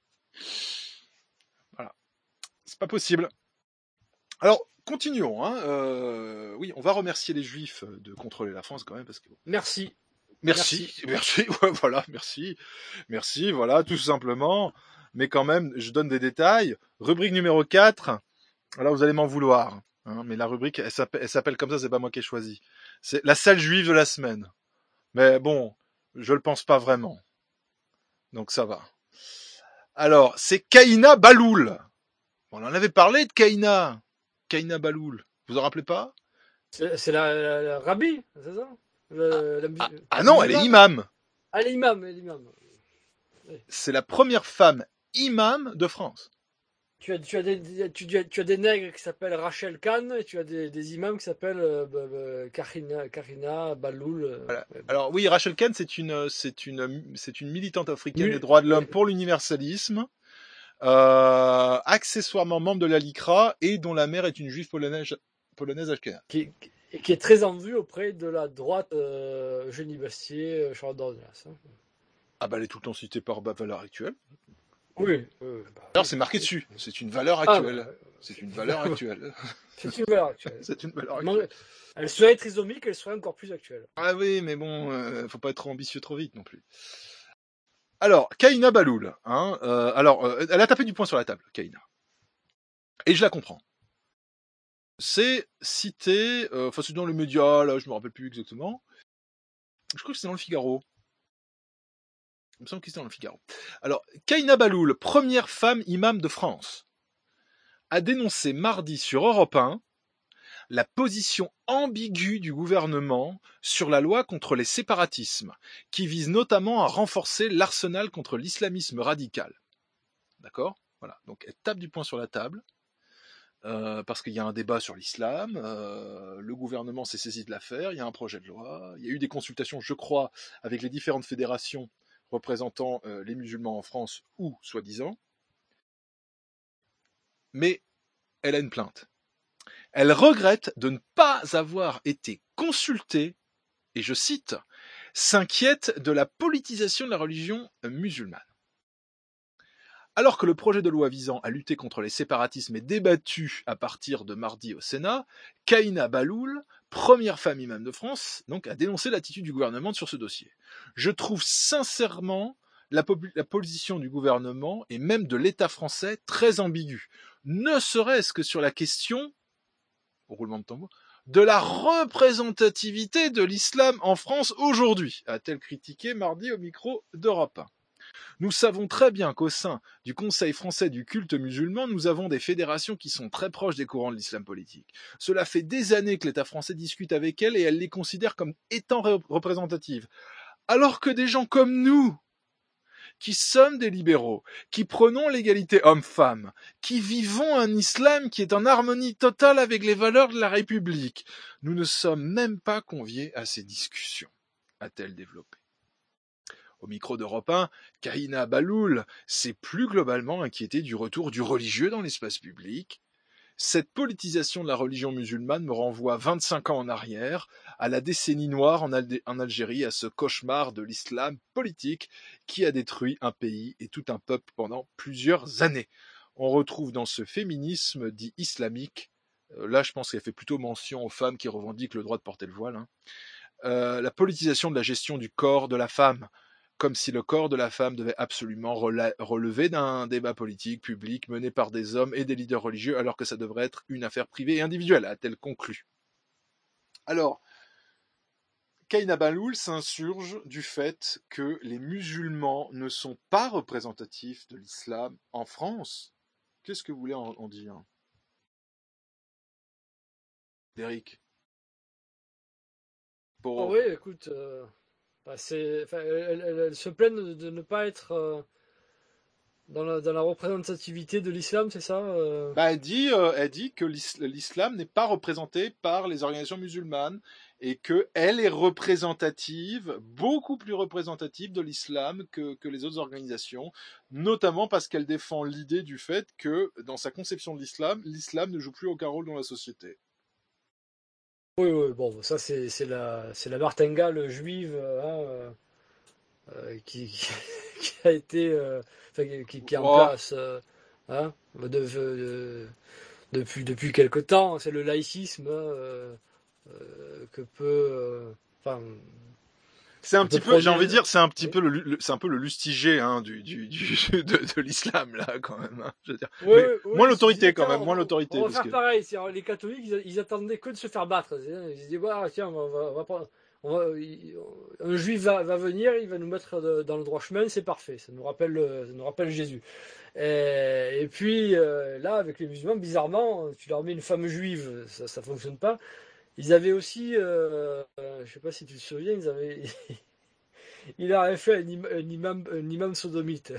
H: Voilà, c'est pas possible. Alors, continuons. Hein, euh, oui, on va remercier les Juifs de contrôler la France quand même, parce que.
I: Merci.
H: Merci, merci, merci ouais, voilà, merci, merci, voilà, tout simplement. Mais quand même, je donne des détails. Rubrique numéro quatre. Alors, vous allez m'en vouloir. Hein, mais la rubrique, elle s'appelle, elle s'appelle comme ça, c'est pas moi qui ai choisi. C'est la salle juive de la semaine. Mais bon, je le pense pas vraiment. Donc ça va. Alors, c'est Kaïna Baloul. On en avait parlé de Kaïna. Kaïna Baloul. Vous en rappelez pas?
I: C'est, c'est la, la, la rabbi, c'est ça? Le,
H: ah,
I: la,
H: ah, ah non, elle est imam.
I: Ah, elle est imam, elle est imam.
H: Oui. C'est la première femme imam de France.
I: Tu as, tu as, des, tu, tu as des nègres qui s'appellent Rachel Khan et tu as des, des imams qui s'appellent euh, euh, Karina, Karina Baloul. Euh,
H: voilà. Alors oui, Rachel Khan, c'est une, c'est une, c'est une militante africaine oui. des droits de l'homme pour l'universalisme, euh, accessoirement membre de la LICRA et dont la mère est une juive polonaise, polonaise ashkénaze.
I: Qui, qui, qui est très en vue auprès de la droite euh, Eugénie Bastier, Charles Dornelas. Hein.
H: Ah bah elle est tout le temps citée par bah, valeur actuelle.
I: Oui. oui bah,
H: Alors c'est marqué dessus. C'est une valeur actuelle. Ah, bah, c'est une valeur actuelle.
I: C'est une valeur actuelle.
H: C'est une valeur actuelle.
I: Elle serait trisomique, elle serait encore plus actuelle.
H: Ah oui, mais bon, euh, faut pas être trop ambitieux trop vite non plus. Alors, Kaïna Baloul, hein, euh, alors, euh, elle a tapé du poing sur la table, Kaïna. Et je la comprends. C'est cité, euh, enfin c'est dans le média, là, je me rappelle plus exactement. Je crois que c'est dans le Figaro. Il me semble que c'est dans le Figaro. Alors, Kaïna Baloul, première femme imam de France, a dénoncé mardi sur Europe un la position ambiguë du gouvernement sur la loi contre les séparatismes, qui vise notamment à renforcer l'arsenal contre l'islamisme radical. D'accord ? Voilà. Donc, elle tape du poing sur la table. euh, parce qu'il y a un débat sur l'islam, euh, le gouvernement s'est saisi de l'affaire, il y a un projet de loi, il y a eu des consultations, je crois, avec les différentes fédérations représentant euh, les musulmans en France, ou soi-disant, mais elle a une plainte. Elle regrette de ne pas avoir été consultée, et je cite, s'inquiète de la politisation de la religion musulmane. Alors que le projet de loi visant à lutter contre les séparatismes est débattu à partir de mardi au Sénat, Kahina Bahloul, première femme imam de France, donc, a dénoncé l'attitude du gouvernement sur ce dossier. Je trouve sincèrement la, la position du gouvernement et même de l'État français très ambiguë, ne serait-ce que sur la question, au roulement de tambour, de la représentativité de l'islam en France aujourd'hui, a-t-elle critiqué mardi au micro d'Europe un. Nous savons très bien qu'au sein du Conseil français du culte musulman, nous avons des fédérations qui sont très proches des courants de l'islam politique. Cela fait des années que l'État français discute avec elles et elle les considère comme étant représentatives. Alors que des gens comme nous, qui sommes des libéraux, qui prenons l'égalité homme-femme, qui vivons un islam qui est en harmonie totale avec les valeurs de la République, nous ne sommes même pas conviés à ces discussions, a-t-elle développé. Au micro d'Europe un, Kahina Bahloul s'est plus globalement inquiétée du retour du religieux dans l'espace public. Cette politisation de la religion musulmane me renvoie vingt-cinq ans en arrière, à la décennie noire en, Al- en Algérie, à ce cauchemar de l'islam politique qui a détruit un pays et tout un peuple pendant plusieurs années. On retrouve dans ce féminisme dit islamique, euh, là je pense qu'elle fait plutôt mention aux femmes qui revendiquent le droit de porter le voile, hein, euh, la politisation de la gestion du corps de la femme, comme si le corps de la femme devait absolument rela- relever d'un débat politique public mené par des hommes et des leaders religieux, alors que ça devrait être une affaire privée et individuelle, a-t-elle conclu. Alors, Kahina Bahloul s'insurge du fait que les musulmans ne sont pas représentatifs de l'islam en France. Qu'est-ce que vous voulez en, en dire, Derrick?
I: Pour... Oh oui, écoute... Euh... Bah c'est, enfin, elle, elle, elle se plaint de, de ne pas être euh, dans, la, dans la représentativité de l'islam, c'est ça euh...
H: bah, elle, dit, euh, elle dit que l'islam n'est pas représenté par les organisations musulmanes et qu'elle est représentative, beaucoup plus représentative de l'islam que, que les autres organisations, notamment parce qu'elle défend l'idée du fait que, dans sa conception de l'islam, l'islam ne joue plus aucun rôle dans la société.
I: Oui, oui, bon, ça c'est, c'est, la, c'est la martingale juive hein, euh, qui, qui, qui a été, euh, enfin, qui, qui est en
H: oh.
I: place euh, hein, de, de, depuis, depuis quelque temps. C'est le laïcisme hein, euh, euh, que peut... Enfin, euh,
H: c'est un petit peu, produire... j'ai envie de dire, c'est un petit oui. peu le, le, c'est un peu le Lustiger hein, du, du, du, de, de l'islam là quand même. Hein, je veux dire.
I: Oui, oui,
H: moins l'autorité
I: c'est,
H: quand même,
I: on,
H: moins l'autorité.
I: On va faire
H: que...
I: pareil. Les catholiques, ils, ils attendaient que de se faire battre. Ils se disaient, bah, tiens, on va, on va prendre, on va, un juif va, va venir, il va nous mettre de, dans le droit chemin, c'est parfait. Ça nous rappelle, ça nous rappelle Jésus. Et, et puis euh, là, avec les musulmans, bizarrement, tu leur mets une femme juive, ça, ça fonctionne pas. Ils avaient aussi, euh, euh, je sais pas si tu te souviens, ils avaient il avait fait un, im- un imam, un imam sodomite.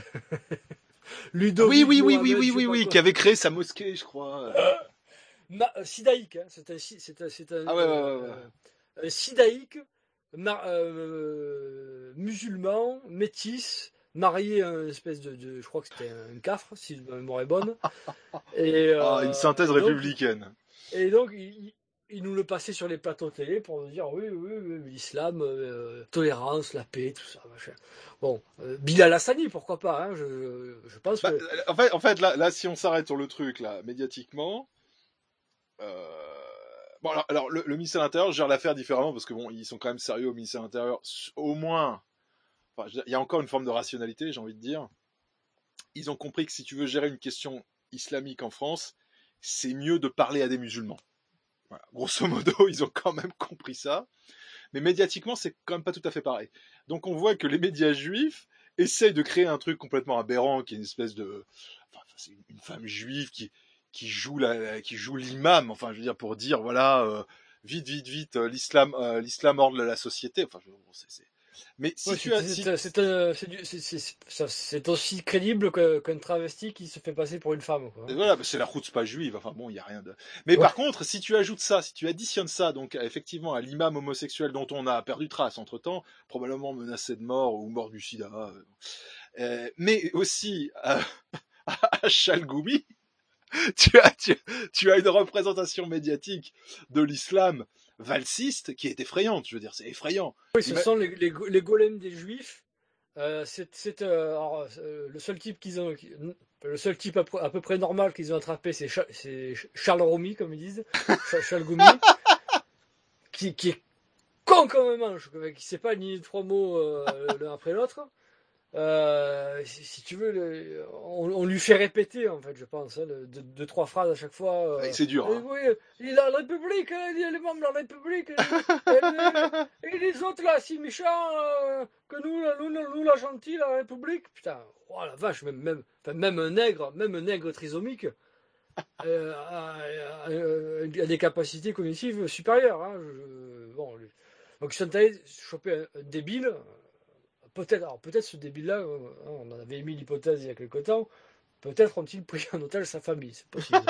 I: Ludovic
H: oui, oui, oui,
I: Mohamed,
H: oui, oui, oui, oui, qui avait créé sa mosquée, je crois.
I: Euh, ma, sidaïque, hein, c'est un, c'est un, c'est un,
H: ah ouais, ouais, ouais, ouais.
I: Euh, un sidaïque, mar, euh, musulman, métis, marié à une espèce de, de je crois que c'était un cafre, si ma mémoire est bonne. Et, euh,
H: ah, une synthèse
I: et donc,
H: républicaine.
I: Et donc, il, il nous le passait sur les plateaux télé pour nous dire oui, oui, oui l'islam, euh, tolérance, la paix, tout ça, machin. Bon, euh, Bilal Hassani, pourquoi pas, hein, je, je pense
H: bah,
I: que...
H: En fait, en fait là, là, si on s'arrête sur le truc, là, médiatiquement, euh... bon, alors, alors le, le ministère de l'Intérieur gère l'affaire différemment, parce que bon, ils sont quand même sérieux au ministère de l'Intérieur, au moins, enfin, il y a encore une forme de rationalité, j'ai envie de dire. Ils ont compris que si tu veux gérer une question islamique en France, c'est mieux de parler à des musulmans. Voilà. Grosso modo, ils ont quand même compris ça. Mais médiatiquement, c'est quand même pas tout à fait pareil. Donc on voit que les médias juifs essayent de créer un truc complètement aberrant, qui est une espèce de... Enfin, c'est une femme juive qui, qui, joue, la, qui joue l'imam, enfin je veux dire, pour dire, voilà, euh, vite, vite, vite, euh, l'islam, euh, l'islam ordre la société. Enfin, bon, c'est, c'est... Mais si
I: Ouais,
H: tu
I: c'est
H: as,
I: c'est-
H: si,
I: c'est- c'est un- c'est du- c'est- c'est- ça- c'est aussi crédible que- qu'un travesti qui se fait passer pour une femme, quoi.
H: Et voilà, bah, c'est la chutzpah juive. Enfin bon, il y a rien de. Mais
I: Ouais.
H: par contre, si tu ajoutes ça, si tu additionnes ça, donc effectivement à l'imam homosexuel dont on a perdu trace entre temps, probablement menacé de mort ou mort du sida, euh, euh, mais aussi à, à Chalgoumi, tu as, tu, tu as une représentation médiatique de l'islam valsiste qui est effrayante. Je veux dire, c'est effrayant.
I: Oui, ce
H: Ima-
I: sont les, les, go- les golems des juifs. Euh, c'est c'est, euh, alors, euh, le seul type qu'ils ont, qui- le seul type à, peu- à peu près normal qu'ils ont attrapé, c'est Cha- c'est Charles Romy, comme ils disent, Cha- Chalgoumi, qui, qui est con comme un manche, quoi, qui sait pas ni trois mots euh, l'un après l'autre. Euh, si, si tu veux, le- on, on lui fait répéter, en fait, je pense, hein, le- deux, deux, trois phrases à chaque fois. euh,
H: Ouais, c'est dur,
I: euh,
H: hein.
I: oui, il a la République, hein, il est le membre de la République, et, et- et les autres là, si méchants, euh, que nous, là, nous, nous, nous, la gentille, la République, putain, oh la vache, même, même, enfin, même un nègre, même un nègre trisomique, euh, a, a- a- a des capacités cognitives supérieures. Hein, je- bon, lui- donc ils sont allés choper un, un débile. Peut-être, alors peut-être ce débile-là, euh, hein, on en avait émis l'hypothèse il y a quelque temps, peut-être ont-ils pris en otage sa famille, c'est possible.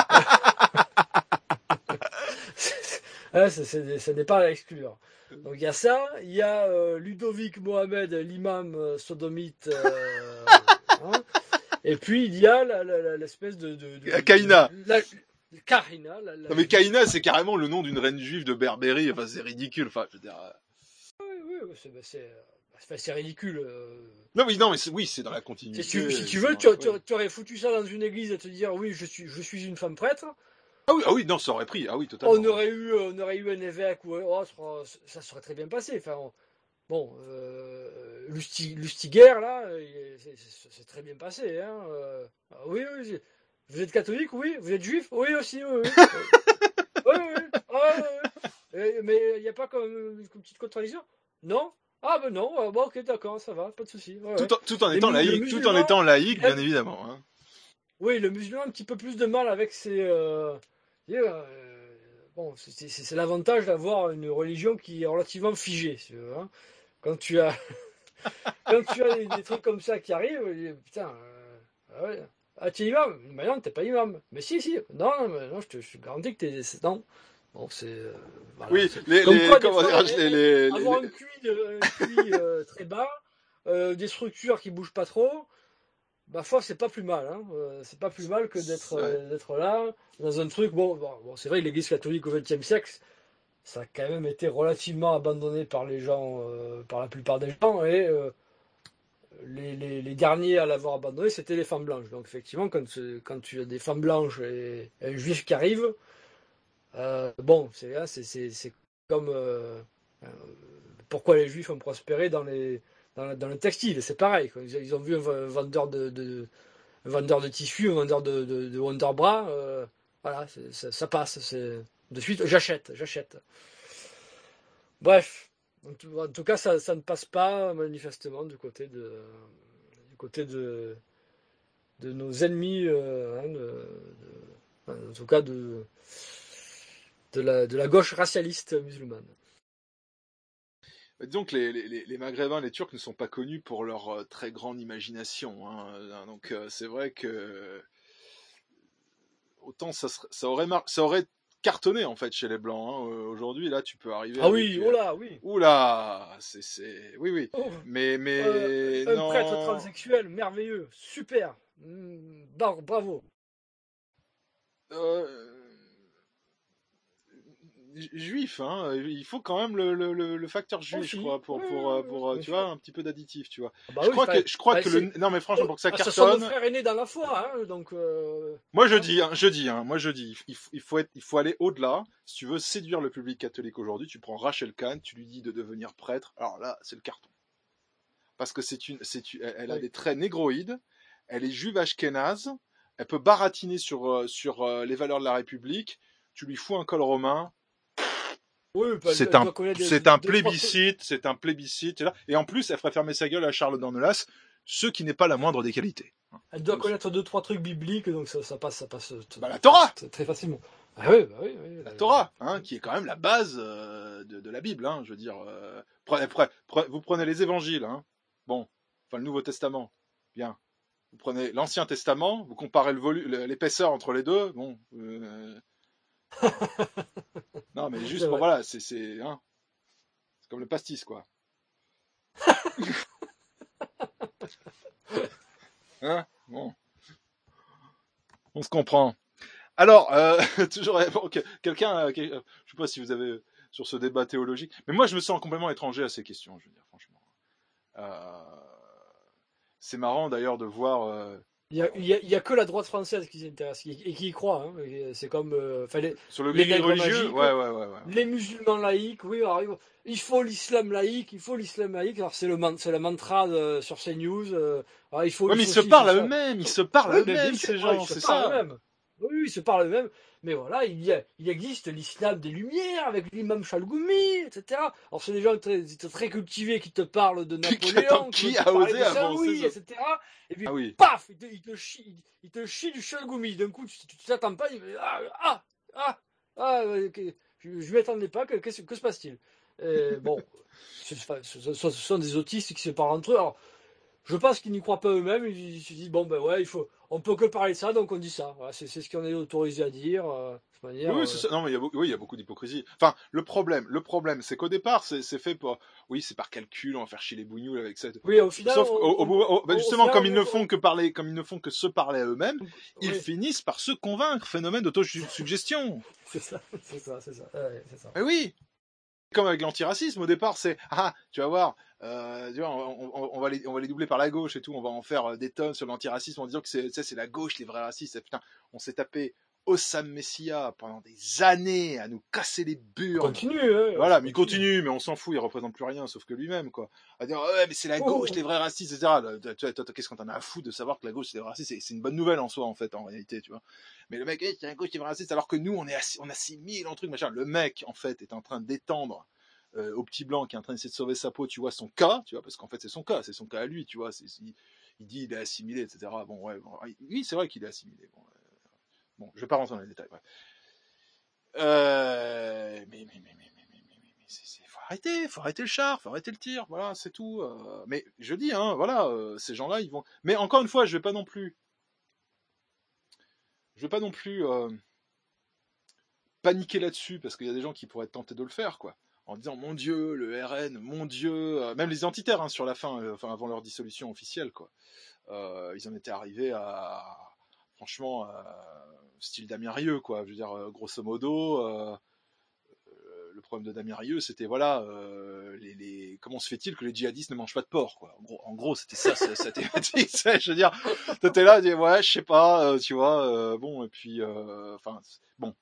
I: Hein, c'est- c'est- ça n'est pas à exclure. Donc il y a ça, il y a euh, Ludovic Mohamed, l'imam euh, sodomite, euh, hein, et puis il y a la- la- la- l'espèce de... de, de-
H: Kaïna.
I: de- la- Karina. la- la-
H: Non mais Kaïna, c'est carrément le nom d'une reine juive de Berbérie. Enfin, c'est ridicule. Enfin, je veux dire. euh,
I: Oui, oui, oui, c'est bah, c'est, euh, enfin, c'est ridicule. euh.
H: Non, oui, non, mais c'est, oui, c'est dans la continuité.
I: Si tu, si tu
H: c'est
I: veux,
H: dans
I: tu,
H: la-
I: tu- tu aurais foutu ça dans une église et te dire oui, je suis, je suis une femme prêtre.
H: Ah oui, ah oui, non, ça aurait pris. Ah oui, totalement.
I: On aurait eu, on aurait eu un évêque ou oh, ça sera- ça serait très bien passé. Enfin, on- bon, euh, Lusti- Lustiger là, il- c'est- c'est c'est très bien passé. Hein, euh. Ah oui, oui, c'est- vous êtes catholique, oui. Vous êtes juif, oui aussi, oui. Oui, oui, oui. Ah, oui, oui. Et- mais il n'y a pas comme une petite contradiction, non? Ah ben non, ah, bon ok d'accord, ça va, pas de souci. Ouais,
H: Tout en,
I: ouais.
H: tout en
I: Les
H: étant
I: mu- le
H: laïque, tout en
I: musulman,
H: étant laïque, bien
I: il-
H: évidemment. Hein.
I: Oui, le musulman a un petit peu plus de mal avec ses. euh, euh, bon, c'est c'est- c'est l'avantage d'avoir une religion qui est relativement figée. Si tu veux, hein. Quand tu as, quand tu as des, des trucs comme ça qui arrivent, tu dis, putain, euh, ah ouais, ah tu es imam? Mais non, t'es pas imam. Mais si, si, non, non, mais non je, te, je te garantis que t'es. c'est- Non. Bon, c'est. euh, voilà,
H: Oui,
I: c'est-
H: les,
I: comme
H: les,
I: quoi, des
H: comment
I: fois,
H: dirais-je, les, les, les-
I: avoir
H: les-
I: un Q I, de- un Q I euh, très bas, euh, des structures qui bougent pas trop, bah foi c'est pas plus mal. Hein. Euh, c'est pas plus mal que d'être euh, d'être là dans un truc. Bon, bon, bon, c'est vrai que l'Église catholique au vingtième siècle, ça a quand même été relativement abandonné par les gens, euh, par la plupart des gens, et euh, les, les, les derniers à l'avoir abandonné, c'était les femmes blanches. Donc effectivement, quand, tu- quand tu as des femmes blanches et, et un juif qui arrive, euh, bon, c'est hein, c'est c'est- c'est comme euh, euh, pourquoi les juifs ont prospéré dans les dans, la- dans le textile, c'est pareil. Quoi. Ils, ils ont vu un v- vendeur de, de un vendeur de tissu, un vendeur de, de, de Wonderbra, euh, voilà, c'est- ça, ça passe. C'est de suite, j'achète, j'achète. Bref, en tout, en tout cas, ça, ça ne passe pas manifestement du côté de du côté de de nos ennemis, euh, hein, de- de- en tout cas de de la, de la gauche racialiste musulmane.
H: Donc les, les, les Maghrébins, les Turcs ne sont pas connus pour leur euh, très grande imagination. Hein. Donc euh, c'est vrai que autant ça, serait, ça, aurait mar- ça aurait cartonné en fait chez les Blancs. Hein. Aujourd'hui, là, tu peux arriver.
I: Ah
H: avec,
I: oui, oh là, oui.
H: Oula, c'est, c'est, oui, oui.
I: Oh.
H: Mais, mais
I: Euh, un
H: non.
I: prêtre transsexuel, merveilleux, super, Mm, bar- bravo.
H: Euh, Juif, hein. Il faut quand même le, le, le, le facteur juif,
I: Aussi.
H: je crois, pour,
I: Ouais,
H: pour,
I: ouais,
H: pour,
I: ouais,
H: euh,
I: bien
H: tu
I: sûr.
H: vois, un petit peu d'additif, tu vois.
I: Ah bah
H: je,
I: oui,
H: crois
I: enfin,
H: que, je crois
I: bah,
H: que
I: c'est-
H: le, non mais franchement, pour que ça
I: Ah, ce sont
H: cartonne.
I: nos frères aînés dans la foi, hein, donc. euh,
H: Moi je dis, hein, je dis, hein, moi je dis, il, il faut être, il faut aller au-delà. Si tu veux séduire le public catholique aujourd'hui, tu prends Rachel Kahn, tu lui dis de devenir prêtre. Alors là, c'est le carton. Parce que c'est une, c'est une, elle, elle a
I: Oui.
H: des traits négroïdes, elle est juive ashkénaze, elle peut baratiner sur euh, sur euh, les valeurs de la République. Tu lui fous un col romain.
I: Oui, bah, elle-
H: C'est
I: elle
H: un,
I: doit connaître des-
H: c'est un
I: deux, trois
H: plébiscite, c'est un plébiscite. Et, là, et en plus, elle ferait fermer sa gueule à Charles d'Ornelas, ce qui n'est pas la moindre des qualités.
I: Elle doit connaître deux trois trucs bibliques, donc ça, ça passe, ça passe.
H: Bah, la Torah.
I: Très, très facilement. Ah oui, bah oui, oui.
H: La Torah, hein, qui est quand même la base euh, de, de la Bible, hein, je veux dire. Euh, Prenez, prenez, prenez, vous prenez les évangiles, hein. Bon, enfin le Nouveau Testament, bien. Vous prenez l'Ancien Testament, vous comparez le volu- l'épaisseur entre les deux, bon. Euh... non, mais juste pour voilà, c'est c'est hein, c'est comme le pastis quoi. hein, bon, on se comprend. Alors, euh, toujours bon, quelqu'un, euh, je sais pas si vous avez sur ce débat théologique, mais moi je me sens complètement étranger à ces questions, je veux dire franchement. Euh... C'est marrant d'ailleurs de voir. Euh...
I: Il y a, il y a, il y a que la droite française qui s'intéresse et qui y croit. Hein. C'est comme euh, les,
H: sur le
I: les
H: gris religieux,
I: magiques,
H: ouais, ouais, ouais, ouais.
I: Les musulmans laïcs, oui. Alors, il faut l'islam laïque, il faut l'islam laïque. Alors c'est le c'est la mantra de, sur CNews. Euh, alors, il faut.
H: Ouais,
I: il
H: mais
I: faut
H: ils se
I: aussi,
H: parlent à
I: ça.
H: eux-mêmes, ils se parlent
I: oui,
H: à eux-mêmes ces gens,
I: ouais,
H: c'est ça.
I: Eux-mêmes. Oui, ils se parlent eux-mêmes. Mais voilà, il, y a, il existe l'islam des Lumières avec l'imam Chalgoumi, et cetera. Alors c'est des gens très, très cultivés qui te parlent de Napoléon,
H: qui,
I: qui
H: a osé
I: avancer, et cetera. Et puis
H: ah oui.
I: paf, il te, il te chie, il te chie du Chalgoumi. D'un coup, tu, tu t'attends pas, il fait ah ah ah ah, okay. je, je m'y attendais pas. Que, que, que se passe-t-il? Et bon, ce, ce, ce sont des autistes qui se parlent entre eux. Alors, je pense qu'ils n'y croient pas eux-mêmes. Ils se disent bon ben ouais, il faut, on peut que parler de ça, donc on dit ça. Voilà, c'est, c'est ce qu'on est autorisé à dire. Euh, de manière,
H: oui, oui, c'est ça. Non, mais il y a beaucoup, oui, il y a beaucoup d'hypocrisie. Enfin, le problème, le problème, c'est qu'au départ, c'est, c'est fait pour, oui, c'est par calcul, on va faire chier les bougnoules avec ça.
I: Oui, au final,
H: sauf
I: on,
H: au, au, au, au, bah, justement,
I: final,
H: comme ils
I: on,
H: ne
I: on,
H: font que parler, comme ils ne font que se parler à eux-mêmes, oui. Ils finissent par se convaincre. Phénomène d'autosuggestion.
I: c'est ça, c'est ça, c'est ça. Ouais, c'est ça.
H: Mais oui. Comme avec l'antiracisme, au départ, c'est ah, tu vas voir, euh, tu vois, on, on, on, va les, on va les doubler par la gauche et tout, on va en faire des tonnes sur l'antiracisme en disant que c'est, c'est la gauche les vrais racistes. Et putain, on s'est tapé Ossam Messia pendant des années à nous casser les burnes.
I: Continue, hein,
H: voilà, mais il continue, mais on s'en fout, il représente plus rien sauf que lui-même, quoi. À dire ouais, mais c'est la gauche oh. les vrais racistes, et cetera. Qu'est-ce qu'on t'en a à foutre de savoir que la gauche c'est les vrais racistes? C'est une bonne nouvelle en soi, en fait, en réalité, tu vois. Mais le mec, hey, c'est la gauche les vrais racistes, alors que nous, on est assis, on a six mille en truc, machin. Le mec, en fait, est en train d'étendre. Euh, au petit blanc qui est en train d'essayer de sauver sa peau, tu vois, son cas, tu vois, parce qu'en fait c'est son cas, c'est son cas à lui, tu vois, c'est, il, il dit il est assimilé, et cetera. Bon, ouais, bon, oui, c'est vrai qu'il est assimilé. Bon, euh, bon je vais pas rentrer dans les détails. Ouais. Euh, mais, mais, mais, mais, mais, mais, mais, mais, mais c'est, c'est, faut arrêter, faut arrêter le char, faut arrêter le tir, voilà, c'est tout. Euh, mais je dis, hein, voilà, euh, ces gens-là, ils vont. Mais encore une fois, je vais pas non plus, je vais pas non plus euh, paniquer là-dessus, parce qu'il y a des gens qui pourraient être tentés de le faire, quoi. En disant mon Dieu, le R N, mon Dieu, euh, même les identitaires hein, sur la fin, euh, enfin avant leur dissolution officielle, quoi. Euh, ils en étaient arrivés à, franchement, à, style Damien Rieu, quoi. Je veux dire, euh, grosso modo, euh, euh, le problème de Damien Rieu, c'était voilà, euh, les, les, comment se fait-il que les djihadistes ne mangent pas de porc, quoi. En gros, en gros c'était ça, sa thématique. Je veux dire, t'étais là, tu dis ouais, je sais pas, euh, tu vois, euh, bon, et puis, enfin, euh, bon,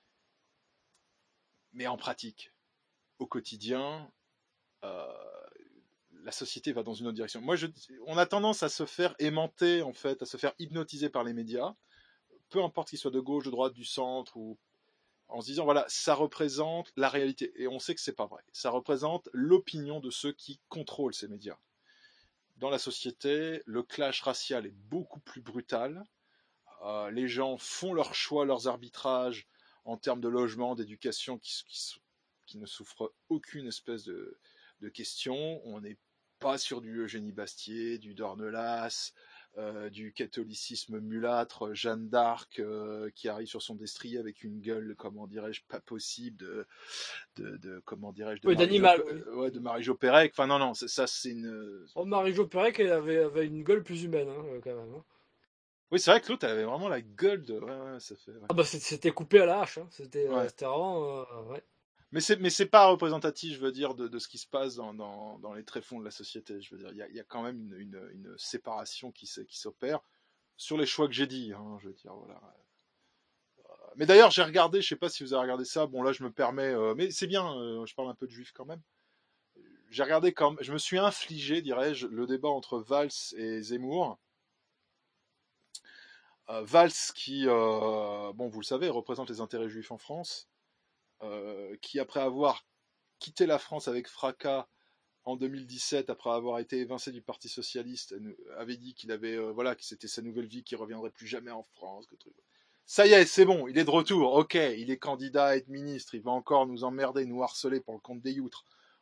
H: mais en pratique. Au quotidien, euh, la société va dans une autre direction. Moi, je, on a tendance à se faire aimanter, en fait, à se faire hypnotiser par les médias, peu importe qu'ils soient de gauche, de droite, du centre, ou en se disant, voilà, ça représente la réalité. Et on sait que c'est pas vrai. Ça représente l'opinion de ceux qui contrôlent ces médias. Dans la société, le clash racial est beaucoup plus brutal. Euh, les gens font leurs choix, leurs arbitrages en termes de logement, d'éducation, qui, qui sont qui ne souffre aucune espèce de, de question. On n'est pas sur du Eugénie Bastier, du Dornelas, euh, du catholicisme mulâtre, Jeanne d'Arc, euh, qui arrive sur son destrier avec une gueule, comment dirais-je, pas possible, de, de, de comment dirais-je, de
I: oui, d'animal.
H: Jo, oui. Ouais, de Marie-Jo Pérec. Enfin, non, non, ça, c'est une...
I: Oh, Marie-Jo Pérec, elle avait, avait une gueule plus humaine, hein, quand même. Hein.
H: Oui, c'est vrai que l'autre, elle avait vraiment la gueule de... Ouais, ouais, ça fait... Ouais.
I: Ah bah, c'était coupé à la hache, hein. C'était, ouais. c'était vraiment... Euh, ouais.
H: Mais c'est, mais c'est pas représentatif, je veux dire, de, de ce qui se passe dans, dans, dans les tréfonds de la société. Je veux dire, il y a, y a quand même une, une, une séparation qui, qui s'opère sur les choix que j'ai dit. Hein, je veux dire, voilà. Mais d'ailleurs, j'ai regardé, je sais pas si vous avez regardé ça. Bon, là, je me permets, euh, mais c'est bien. Euh, je parle un peu de juifs quand même. J'ai regardé quand même, je me suis infligé, dirais-je, le débat entre Valls et Zemmour. Euh, Valls qui, euh, bon, vous le savez, représente les intérêts juifs en France. Euh, qui, après avoir quitté la France avec fracas en deux mille dix-sept, après avoir été évincé du Parti Socialiste, avait dit qu'il avait, euh, voilà, que c'était sa nouvelle vie, qu'il reviendrait plus jamais en France. Que truc. Ça y est, c'est bon, il est de retour. Ok, il est candidat à être ministre, il va encore nous emmerder, nous harceler pour le compte des youtres.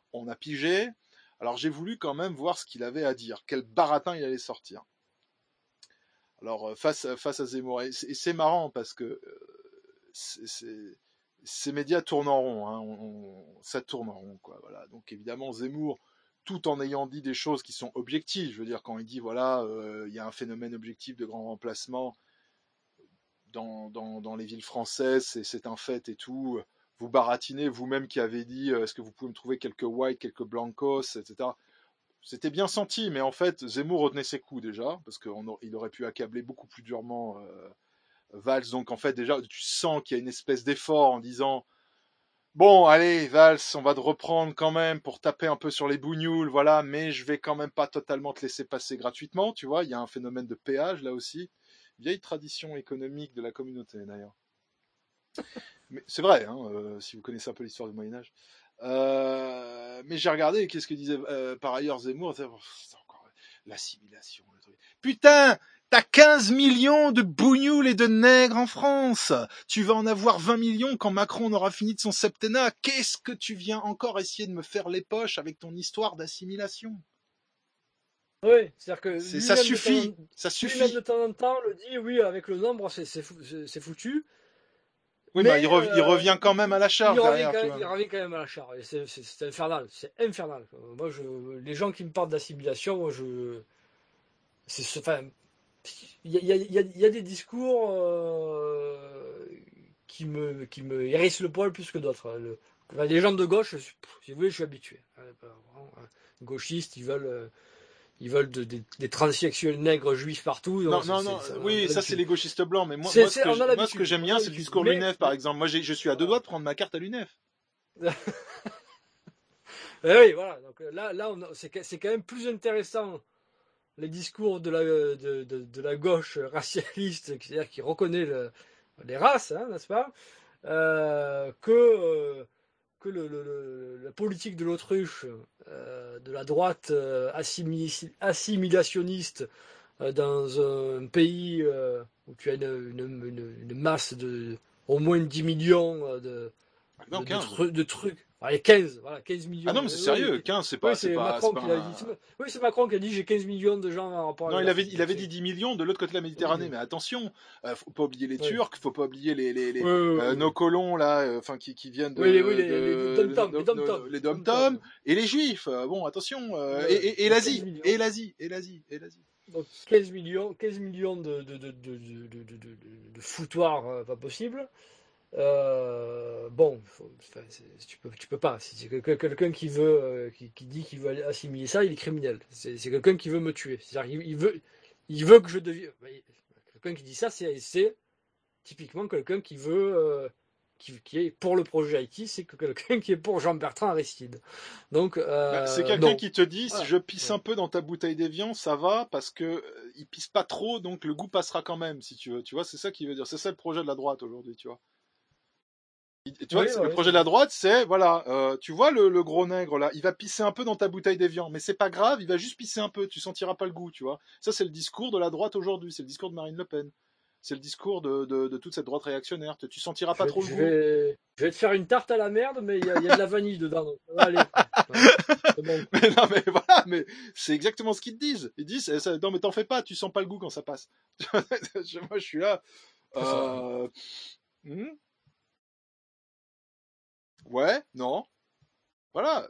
H: on a pigé. Alors j'ai voulu quand même voir ce qu'il avait à dire, quel baratin il allait sortir. Alors face, face à Zemmour, et c'est, et c'est marrant parce que euh, c'est, c'est, ces médias tournent en rond, hein, on, on, ça tourne en rond, quoi. Voilà. Donc évidemment Zemmour, tout en ayant dit des choses qui sont objectives, je veux dire quand il dit voilà, il euh, y a un phénomène objectif de grand remplacement dans, dans, dans les villes françaises, c'est, c'est un fait et tout. Vous baratinez, vous-même qui avez dit euh, est-ce que vous pouvez me trouver quelques white, quelques blancos, et cetera. C'était bien senti, mais en fait, Zemmour retenait ses coups déjà, parce qu'il aurait pu accabler beaucoup plus durement euh, Valls. Donc en fait, déjà, tu sens qu'il y a une espèce d'effort en disant bon, allez, Valls, on va te reprendre quand même pour taper un peu sur les bougnoules, voilà, mais je vais quand même pas totalement te laisser passer gratuitement, tu vois. Il y a un phénomène de péage là aussi. Vieille tradition économique de la communauté d'ailleurs. Mais c'est vrai, hein, euh, si vous connaissez un peu l'histoire du Moyen-Âge. Euh, mais j'ai regardé, qu'est-ce que disait euh, par ailleurs Zemmour, c'est, c'est encore l'assimilation, le truc. Putain, t'as quinze millions de bougnoules et de nègres en France. Tu vas en avoir vingt millions quand Macron aura fini de son septennat. Qu'est-ce que tu viens encore essayer de me faire les poches avec ton histoire d'assimilation?
I: Oui, c'est-à-dire que
H: c'est, ça suffit, temps, ça suffit.
I: Lui-même de temps en temps le dit, oui, avec le nombre, c'est, c'est, c'est foutu.
H: Oui, mais, mais il, rev- euh, il revient quand même à la charge
I: il
H: derrière.
I: Quand
H: tu
I: même,
H: vois.
I: Il revient quand même à la charge. C'est, c'est, c'est infernal, c'est infernal. Moi, je, les gens qui me parlent d'assimilation, moi, je, c'est, enfin, il y a, y, a, y a des discours euh, qui me, qui me hérissent le poil plus que d'autres. Le, enfin, les gens de gauche, si vous voulez, je suis habitué. Gauchistes, ils veulent. Ils veulent de, de, des transsexuels nègres juifs partout.
H: Non,
I: donc
H: non,
I: c'est,
H: non.
I: c'est,
H: oui, ça c'est les gauchistes blancs. Mais moi,
I: c'est,
H: moi, ce que, je, moi ce que j'aime bien, c'est le discours de l'U N E F, par exemple. Moi, j'ai, je suis à deux doigts de prendre ma carte à l'U N E F.
I: oui, voilà. Donc là, là, on a, c'est, c'est quand même plus intéressant les discours de la, de, de, de la gauche racialiste, c'est-à-dire qui reconnaît le, les races, hein, n'est-ce pas, euh, que euh, que le, le, le, la politique de l'autruche, euh, de la droite euh, assimil- assimilationniste euh, dans un pays euh, où tu as une, une, une, une masse de au moins dix millions de,
H: non,
I: de, de, tru- de trucs. Allez, quinze, voilà, quinze millions.
H: Ah non, mais c'est sérieux,
I: oui,
H: quinze, c'est pas,
I: oui,
H: c'est,
I: c'est
H: pas,
I: Macron
H: c'est
I: qui
H: pas
I: l'a dit. Oui, c'est Macron qui a dit j'ai quinze millions de gens en rapport
H: non,
I: avec
H: il
I: la
H: avait,
I: France.
H: il avait dit dix millions de l'autre côté de la Méditerranée, oui. Mais attention, euh, faut pas oublier les
I: oui.
H: Turcs, faut pas oublier les, les, les
I: oui, oui,
H: euh,
I: oui.
H: nos colons là, enfin euh, qui, qui viennent de,
I: oui, les, oui, les,
H: de,
I: les, les dom-toms,
H: de,
I: les dom-toms,
H: les dom-toms et les Juifs. Euh, bon, attention, euh,
I: ouais,
H: et, et, et l'Asie, et l'Asie, et l'Asie, et l'Asie.
I: Donc quinze millions, quinze millions de, de, de, de, de, de, de, de, de foutoirs, euh, pas possible. Euh, bon, faut, enfin, tu peux, tu peux pas. Si c'est quelqu'un qui veut, euh, qui, qui dit qu'il veut assimiler ça, il est criminel. C'est, c'est quelqu'un qui veut me tuer. C'est-à-dire, il, il veut, il veut que je devienne. Quelqu'un qui dit ça, c'est, c'est typiquement quelqu'un qui veut, euh, qui, qui est pour le projet Haïti, c'est que quelqu'un qui est pour Jean-Bertrand Aristide. Donc, euh,
H: bah, c'est quelqu'un
I: non.
H: qui te dit
I: voilà.
H: Si je pisse ouais. un peu dans ta bouteille d'évian, ça va parce que euh, il pisse pas trop, donc le goût passera quand même, si tu veux. Tu vois, c'est ça qu'il veut dire. C'est ça le projet de la droite aujourd'hui, tu vois. Tu vois,
I: oui,
H: le
I: oui,
H: projet de la droite, c'est, voilà, euh, tu vois le, le gros nègre là, il va pisser un peu dans ta bouteille d'évian, mais c'est pas grave, il va juste pisser un peu, tu sentiras pas le goût, tu vois. Ça, c'est le discours de la droite aujourd'hui, c'est le discours de Marine Le Pen. C'est le discours de, de, de toute cette droite réactionnaire. Tu sentiras pas
I: je,
H: trop
I: je
H: le
I: vais, goût. Je vais te faire une tarte à la merde, mais il y, y a de la vanille dedans. Donc ça va aller.
H: C'est bon. Mais non, mais voilà, mais c'est exactement ce qu'ils te disent. Ils disent, ça, non, mais t'en fais pas, tu sens pas le goût quand ça passe. Moi, je suis là. Euh... Hmm ouais, non. Voilà.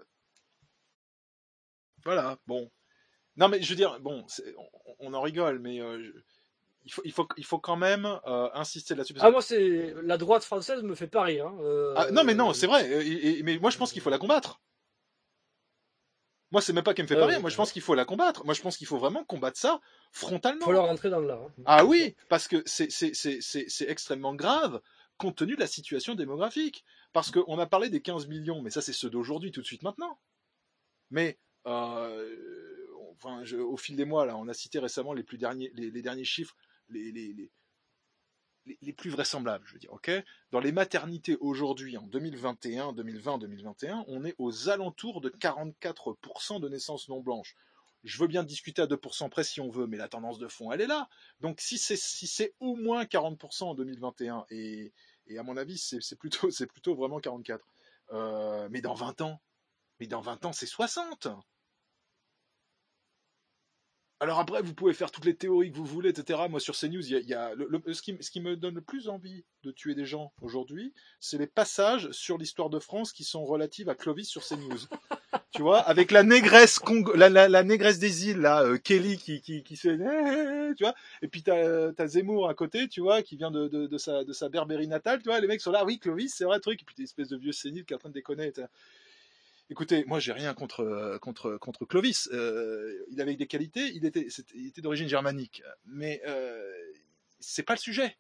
H: Voilà, bon. Non, mais je veux dire, bon, on, on en rigole, mais euh, je, il, faut, il, faut, il faut quand même euh, insister là-dessus.
I: Ah, moi, c'est la droite française me fait pas rire. Hein. Euh...
H: Ah, non, mais non, c'est vrai. Et, et, mais moi, je pense qu'il faut la combattre. Moi, c'est même pas qu'elle me fait
I: euh,
H: pas rire. Moi, je pense qu'il faut la combattre. Moi, je pense qu'il faut vraiment combattre ça frontalement.
I: Il faut leur rentrer dans le là. Hein.
H: Ah oui, parce que c'est, c'est, c'est, c'est, c'est extrêmement grave compte tenu de la situation démographique. Parce qu'on a parlé des quinze millions, mais ça, c'est ceux d'aujourd'hui, tout de suite maintenant. Mais, euh, enfin, je, au fil des mois, là, on a cité récemment les, plus derniers, les, les derniers chiffres, les, les, les, les, les plus vraisemblables, je veux dire, ok ? Dans les maternités aujourd'hui, en deux mille vingt et un, deux mille vingt, deux mille vingt et un, on est aux alentours de quarante-quatre pour cent de naissances non blanches. Je veux bien discuter à deux pour cent près si on veut, mais la tendance de fond, elle est là. Donc, si c'est, si c'est au moins quarante pour cent en deux mille vingt et un, et, et à mon avis, c'est, c'est, plutôt, c'est plutôt vraiment quarante-quatre. Euh, mais dans vingt ans, Mais dans vingt ans, c'est soixante. Alors après, vous pouvez faire toutes les théories que vous voulez, et cetera. Moi, sur CNews, il y a, il y a le, le, ce, qui, ce qui me donne le plus envie de tuer des gens aujourd'hui, c'est les passages sur l'histoire de France qui sont relatives à Clovis sur CNews. Tu vois, avec la négresse Congo, la, la, la négresse des îles, là, euh, Kelly, qui, qui, qui fait, tu vois, et puis t'as, t'as Zemmour à côté, tu vois, qui vient de, de, de sa, de sa Berbérie natale, tu vois, les mecs sont là, oui, Clovis, c'est vrai, le truc, et puis t'es une espèce de vieux sénile qui est en train de déconner, t'as... Écoutez, moi j'ai rien contre contre contre Clovis. Euh, il avait des qualités. Il était il était d'origine germanique, mais euh, c'est pas le sujet.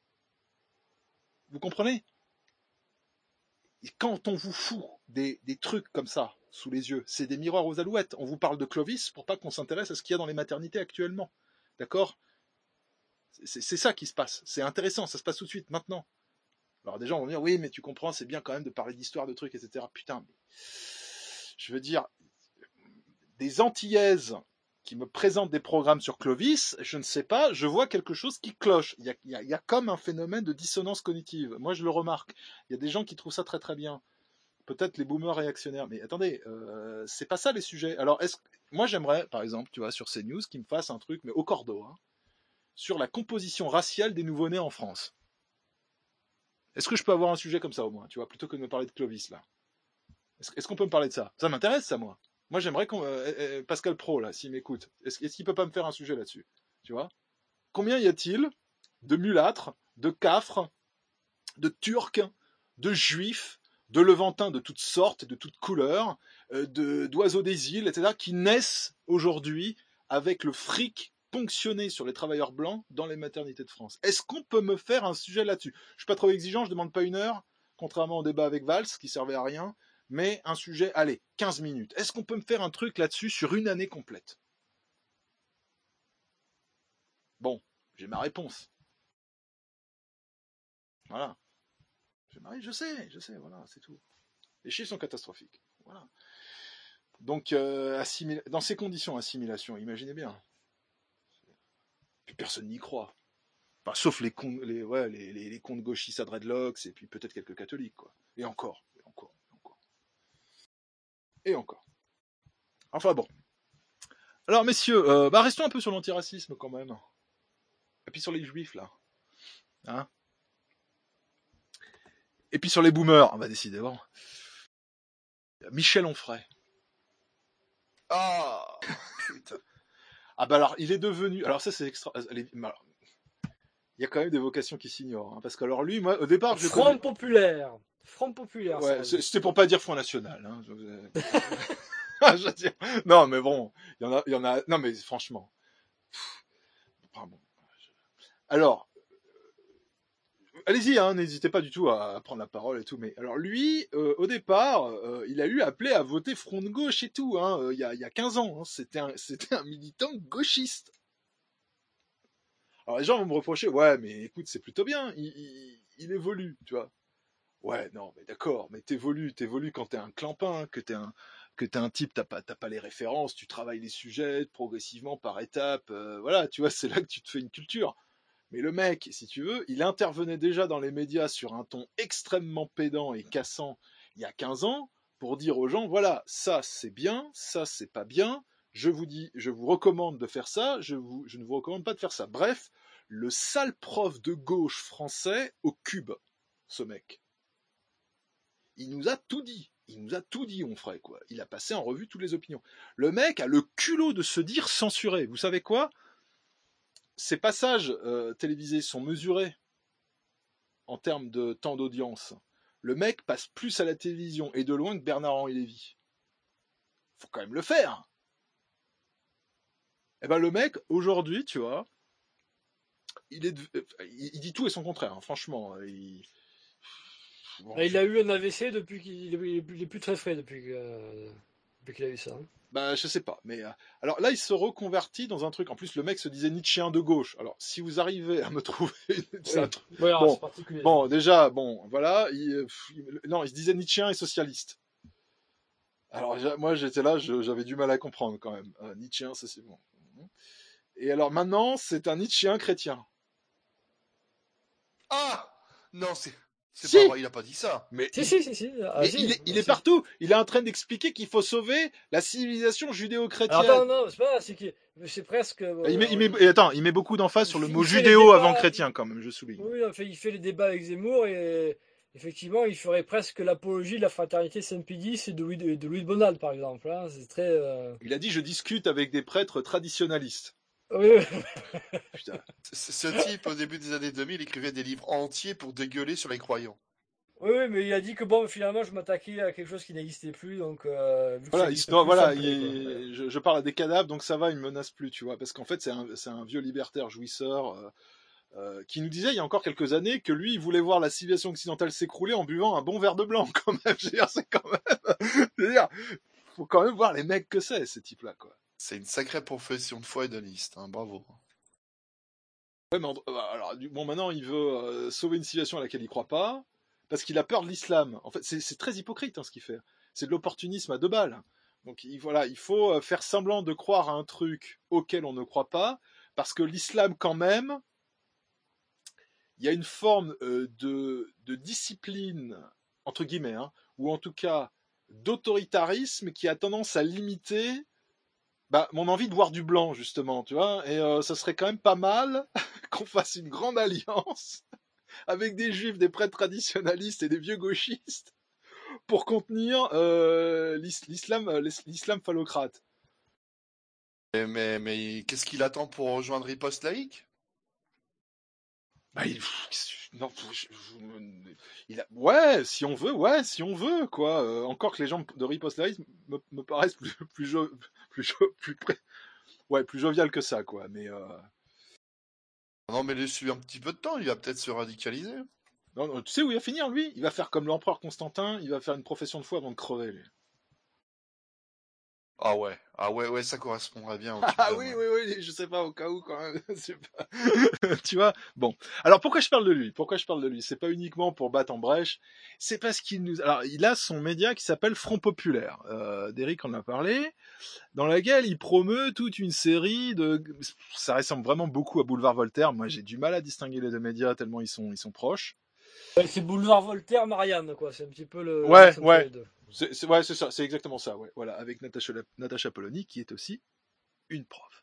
H: Vous comprenez? Et quand on vous fout des des trucs comme ça sous les yeux, c'est des miroirs aux alouettes. On vous parle de Clovis pour pas qu'on s'intéresse à ce qu'il y a dans les maternités actuellement. D'accord? C'est, c'est ça qui se passe. C'est intéressant. Ça se passe tout de suite maintenant. Alors des gens vont dire oui, mais tu comprends, c'est bien quand même de parler d'histoire, de trucs, et cetera. Putain. Mais... Je veux dire, des Antillaises qui me présentent des programmes sur Clovis, je ne sais pas, je vois quelque chose qui cloche. Il y a, il y a, il y a comme un phénomène de dissonance cognitive. Moi, je le remarque. Il y a des gens qui trouvent ça très très bien. Peut-être les boomers réactionnaires. Mais attendez, euh, c'est pas ça les sujets. Alors, est-ce moi, j'aimerais, par exemple, tu vois, sur CNews, qu'ils me fassent un truc, mais au cordeau, hein, sur la composition raciale des nouveau-nés en France. Est-ce que je peux avoir un sujet comme ça au moins, tu vois, plutôt que de me parler de Clovis là? Est-ce qu'on peut me parler de ça? Ça m'intéresse, ça, moi. Moi, j'aimerais qu'on... Euh, euh, Pascal Pro, là, s'il m'écoute, est-ce, est-ce qu'il peut pas me faire un sujet là-dessus? Tu vois? Combien y a-t-il de mulâtres, de cafres, de turcs, de juifs, de levantins de toutes sortes, de toutes couleurs, euh, de, d'oiseaux des îles, et cetera, qui naissent aujourd'hui avec le fric ponctionné sur les travailleurs blancs dans les maternités de France? Est-ce qu'on peut me faire un sujet là-dessus? Je suis pas trop exigeant, je demande pas une heure, contrairement au débat avec Valls, qui servait à rien. Mais un sujet, allez, quinze minutes. Est-ce qu'on peut me faire un truc là-dessus sur une année complète? Bon, j'ai ma réponse. Voilà. J'ai ma... Je sais, je sais, voilà, c'est tout. Les chiffres sont catastrophiques. Voilà. Donc, euh, assimil... dans ces conditions, assimilation, imaginez bien. Puis personne n'y croit. Enfin, sauf les cons, les, ouais, les, les, les cons de gauchistes à dreadlocks, et puis peut-être quelques catholiques, quoi. Et encore. Et encore. Enfin bon. Alors messieurs, euh, bah restons un peu sur l'antiracisme quand même. Et puis sur les juifs là. Hein? Et puis sur les boomers, on va décider. Bon. Michel Onfray. Ah putain. Ah bah alors il est devenu. Alors ça c'est extra. Il y a quand même des vocations qui s'ignorent. Hein, parce que alors lui, moi au départ.
I: Front connais... populaire. Front populaire.
H: Ouais, c'était pour pas dire Front National. Hein. Je veux dire, non, mais bon, il y en a, il y en a. Non, mais franchement. Pardon. Alors, allez-y, hein, n'hésitez pas du tout à prendre la parole et tout. Mais alors lui, euh, au départ, euh, il a eu appelé à voter Front de gauche et tout. Hein, euh, il y a, il y a quinze ans, hein, c'était un, c'était un militant gauchiste. Alors les gens vont me reprocher, ouais, mais écoute, c'est plutôt bien. Il, il, il évolue, tu vois. Ouais, non, mais d'accord, mais t'évolues, t'évolues quand t'es un clampin, que t'es un que t'es un type, t'as pas, t'as pas les références, tu travailles les sujets progressivement par étapes, euh, voilà, tu vois, c'est là que tu te fais une culture. Mais le mec, si tu veux, il intervenait déjà dans les médias sur un ton extrêmement pédant et cassant il y a quinze ans pour dire aux gens, voilà, ça c'est bien, ça c'est pas bien, je vous dis, je vous recommande de faire ça, je, vous, je ne vous recommande pas de faire ça. Bref, le sale prof de gauche français au cube, ce mec. Il nous a tout dit. Il nous a tout dit, Onfray, quoi. Il a passé en revue toutes les opinions. Le mec a le culot de se dire censuré. Vous savez quoi? Ces passages euh, télévisés sont mesurés en termes de temps d'audience. Le mec passe plus à la télévision et de loin que Bernard-Henri Lévy. Faut quand même le faire. Eh ben le mec, aujourd'hui, tu vois, il est, il dit tout et son contraire. Hein, franchement, il.
I: Bon, il a eu un A V C depuis qu'il est plus très frais depuis, que, euh, depuis qu'il a eu ça. Hein.
H: Bah je sais pas, mais euh, alors là il se reconvertit dans un truc. En plus le mec se disait Nietzschéen de gauche. Alors si vous arrivez à me trouver, c'est
I: oui.
H: un truc.
I: Ouais, alors,
H: bon,
I: c'est particulier.
H: Bon déjà bon voilà, il, il, non il se disait Nietzschéen et socialiste. Alors moi j'étais là, je, j'avais du mal à comprendre quand même. Euh, Nietzschéen ça c'est bon. Et alors maintenant c'est un Nietzschéen chrétien.
P: Ah non c'est C'est
H: Si.
P: pas vrai, il a pas dit ça.
H: Mais
I: Si,
H: il,
I: si, si, si. Ah,
H: mais
I: si.
H: il est, il
I: Ah,
H: est
I: si.
H: partout. Il est en train d'expliquer qu'il faut sauver la civilisation
I: Alors
H: judéo-chrétienne.
I: attends, non, c'est pas, c'est que c'est presque.
H: Il met, il
I: euh,
H: met,
I: il,
H: et attends, il met beaucoup d'emphase
I: il
H: sur le
I: fait
H: mot
I: il fait les
H: judéo avant
I: débats.
H: chrétien, quand même, je souligne.
I: Oui, en fait, il fait les débats avec Zemmour et effectivement, il ferait presque l'apologie de la fraternité Saint-Pédis et de Louis de, de Louis de Bonald, par exemple. Hein. C'est très. euh,
H: Il a dit, je discute avec des prêtres traditionnalistes.
I: Oui, oui.
H: Putain.
P: Ce ce type, au début des années deux mille, écrivait des livres entiers pour dégueuler sur les croyants.
I: Oui, oui, mais il a dit que bon, finalement, je m'attaquais à quelque chose qui n'existait plus, donc euh, vu que ça
H: Voilà, il,
I: n'existe
H: non,
I: plus, ça
H: voilà,
I: me
H: il
I: plaît, quoi.
H: est- je, je parle à des cadavres, donc ça va, il me menace plus, tu vois, parce qu'en fait, c'est un, c'est un vieux libertaire jouisseur euh, euh, qui nous disait il y a encore quelques années que lui, il voulait voir la civilisation occidentale s'écrouler en buvant un bon verre de blanc, quand même. Je veux dire, c'est quand même, je veux dire, faut quand même voir les mecs que c'est, ces types-là, quoi.
P: C'est une sacrée profession de foi et de liste, hein, bravo.
H: Ouais, mais en- euh, alors, du- bon, maintenant, il veut euh, sauver une civilisation à laquelle il croit pas, parce qu'il a peur de l'islam. En fait, c'est c'est très hypocrite, hein, ce qu'il fait. C'est de l'opportunisme à deux balles. Donc, il, voilà, il faut euh, faire semblant de croire à un truc auquel on ne croit pas, parce que l'islam, quand même, il y a une forme euh, de, de discipline, entre guillemets, hein, ou en tout cas d'autoritarisme qui a tendance à limiter bah, mon envie de voir du blanc, justement, tu vois. Et euh, ça serait quand même pas mal qu'on fasse une grande alliance avec des juifs, des prêtres traditionalistes et des vieux gauchistes pour contenir euh, l'is- l'islam, euh, l'is- l'islam phallocrate.
P: Mais, mais, mais qu'est-ce qu'il attend pour rejoindre Riposte Laïque?
H: Bah, il, pff, non, je- je- il a, ouais, si on veut, ouais, si on veut, quoi. Euh, encore que les gens de Riposte Laïque me, me paraissent plus, plus, jo- plus, jo- plus, près- ouais, plus jovial que ça, quoi. Mais euh,
P: Non, mais laisse-lui un petit peu de temps, il va peut-être se radicaliser.
H: non, non, tu sais où il va finir, lui? Il va faire comme l'empereur Constantin, il va faire une profession de foi avant de crever, lui.
P: Ah ouais, ah ouais, ouais, ça correspondrait bien au type
H: Ah
P: d'homme,
H: oui,
P: ouais.
H: oui, oui, je sais pas, au cas où, quand même. je sais pas. Tu vois? Bon. Alors, pourquoi je parle de lui? Pourquoi je parle de lui? C'est pas uniquement pour battre en brèche. C'est parce qu'il nous, alors, il a son média qui s'appelle Front Populaire. Euh, Derrick en a parlé. Dans laquelle il promeut toute une série de, ça ressemble vraiment beaucoup à Boulevard Voltaire. Moi, j'ai du mal à distinguer les deux médias tellement ils sont, ils sont proches.
I: Ouais, c'est Boulevard Voltaire, Marianne, quoi. C'est un petit peu le.
H: Ouais,
I: mix entre
H: ouais.
I: les deux.
H: C'est, c'est, ouais, c'est ça, c'est exactement ça, ouais. Voilà, avec Natacha, Natacha Polony, qui est aussi une prof.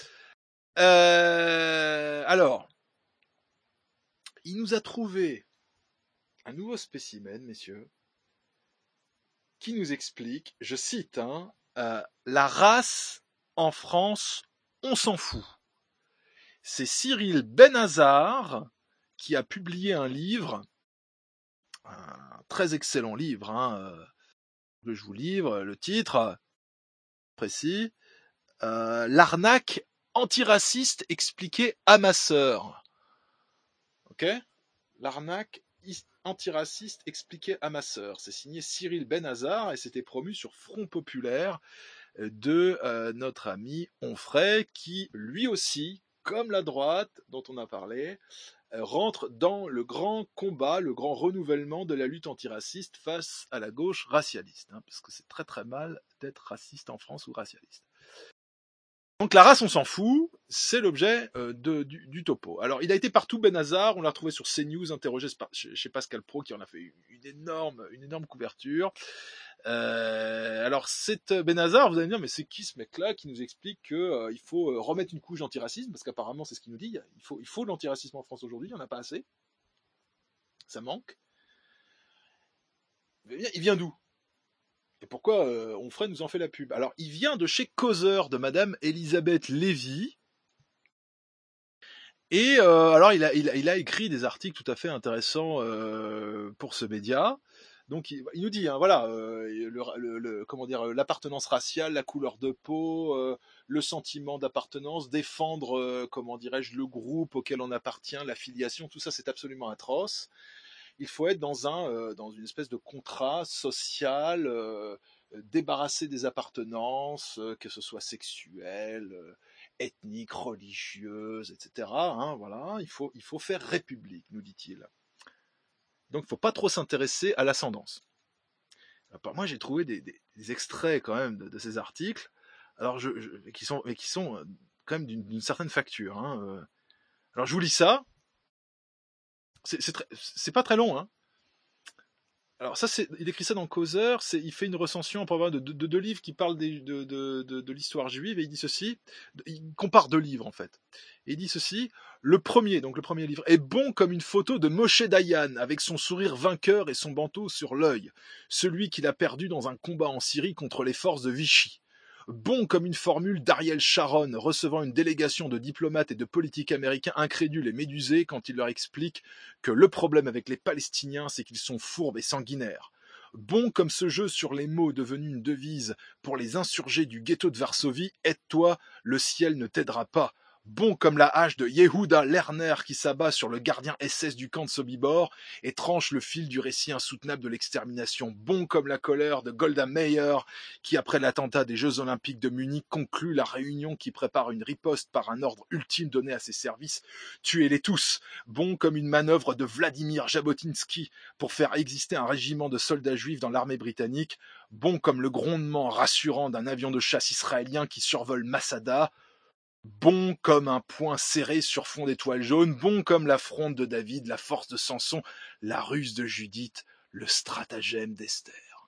H: Euh, alors, il nous a trouvé un nouveau spécimen, messieurs, qui nous explique, je cite, hein, euh, la race en France, on s'en fout. C'est Cyril Benazar qui a publié un livre, un très excellent livre, hein, euh, je vous livre le titre précis, euh, l'arnaque antiraciste expliquée à ma sœur. Ok ? L'arnaque antiraciste expliquée à ma sœur. C'est signé Cyril Benazar et c'était promu sur Front Populaire de euh, notre ami Onfray qui, lui aussi, comme la droite dont on a parlé, euh, rentre dans le grand combat, le grand renouvellement de la lutte antiraciste face à la gauche racialiste, hein, parce que c'est très très mal d'être raciste en France ou racialiste. Donc la race, on s'en fout, c'est l'objet euh, de, du, du topo. Alors il a été partout, Benazar, on l'a retrouvé sur CNews, interrogé chez Pascal Praud, qui en a fait une énorme, une énorme couverture. Euh, alors c'est Benazar, vous allez me dire, mais c'est qui ce mec-là qui nous explique qu'il euh, faut euh, remettre une couche d'antiracisme, parce qu'apparemment c'est ce qu'il nous dit, il faut, il faut de l'antiracisme en France aujourd'hui, il n'y en a pas assez, ça manque. Il vient d'où ? Et pourquoi euh, Onfray nous en fait la pub ? Alors, il vient de chez Causeur de Madame Elisabeth Lévy. Et euh, alors, il a, il, a, il a écrit des articles tout à fait intéressants euh, pour ce média. Donc, il, il nous dit, hein, voilà, euh, le, le, le, comment dire, l'appartenance raciale, la couleur de peau, euh, le sentiment d'appartenance, défendre, euh, comment dirais-je, le groupe auquel on appartient, l'affiliation, tout ça, c'est absolument atroce. Il faut être dans, un, euh, dans une espèce de contrat social, euh, débarrassé des appartenances, euh, que ce soit sexuelles, euh, ethniques, religieuses, et cetera. Hein, voilà, il faut, il faut faire république, nous dit-il. Donc il ne faut pas trop s'intéresser à l'ascendance. Alors, moi j'ai trouvé des, des, des extraits quand même de, de ces articles, alors je, je, qui, sont, qui sont quand même d'une, d'une certaine facture. Hein. Alors je vous lis ça. C'est, c'est, très, c'est pas très long, hein. Alors ça, c'est, il écrit ça dans Causeur, c'est, il fait une recension en parlant de deux de, de, de livres qui parlent des, de, de, de, de l'histoire juive, et il dit ceci, il compare deux livres en fait. Et il dit ceci, le premier, donc le premier livre, est bon comme une photo de Moshe Dayan, avec son sourire vainqueur et son bandeau sur l'œil, celui qu'il a perdu dans un combat en Syrie contre les forces de Vichy. Bon comme une formule d'Ariel Sharon recevant une délégation de diplomates et de politiques américains incrédules et médusés quand il leur explique que le problème avec les Palestiniens, c'est qu'ils sont fourbes et sanguinaires. Bon comme ce jeu sur les mots devenu une devise pour les insurgés du ghetto de Varsovie, aide-toi, le ciel ne t'aidera pas. Bon comme la hache de Yehuda Lerner qui s'abat sur le gardien S S du camp de Sobibor et tranche le fil du récit insoutenable de l'extermination. Bon comme la colère de Golda Meir qui, après l'attentat des Jeux Olympiques de Munich, conclut la réunion qui prépare une riposte par un ordre ultime donné à ses services. Tuez-les tous. Bon comme une manœuvre de Vladimir Jabotinsky pour faire exister un régiment de soldats juifs dans l'armée britannique. Bon comme le grondement rassurant d'un avion de chasse israélien qui survole Masada. Bon comme un poing serré sur fond d'étoiles jaunes, bon comme la fronde de David, la force de Samson, la ruse de Judith, le stratagème d'Esther.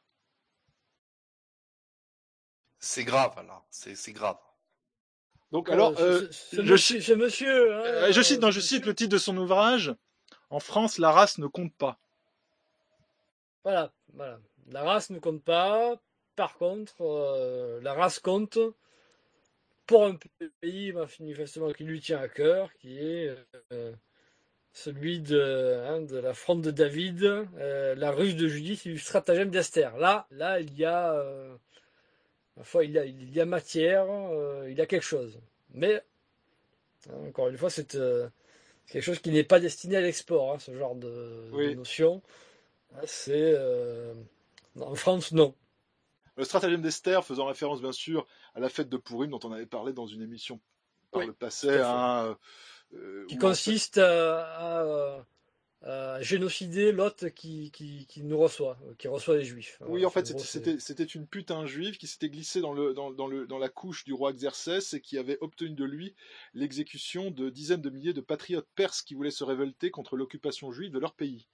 P: C'est grave, là, c'est, c'est grave.
H: Donc alors, euh,
I: euh, ce, ce,
H: je,
I: monsieur, ce monsieur, hein,
H: euh, je cite, non, je
I: monsieur.
H: cite le titre de son ouvrage. En France, la race ne compte pas.
I: Voilà, voilà. La race ne compte pas. Par contre, euh, la race compte. Pour un pays manifestement qui lui tient à cœur, qui est euh, celui de, hein, de la fronde de David, euh, la ruse de Judith et du stratagème d'Esther. Là, là, il y a, euh, enfin, il y a, il y a matière, euh, il y a quelque chose. Mais hein, encore une fois, c'est euh, quelque chose qui n'est pas destiné à l'export, hein, ce genre de,
H: oui.
I: de notion. C'est euh, en France, non.
H: Le stratagème d'Esther, faisant référence bien sûr à la fête de Pourim dont on avait parlé dans une émission par
I: oui,
H: le passé, hein,
I: euh, qui consiste fait... à, à, à génocider l'hôte qui, qui, qui nous reçoit, qui reçoit les Juifs.
H: Oui, en fait, c'était, c'était, c'était une putain juive qui s'était glissée dans, le, dans, dans, le, dans la couche du roi Xerxès et qui avait obtenu de lui l'exécution de dizaines de milliers de patriotes perses qui voulaient se révolter contre l'occupation juive de leur pays.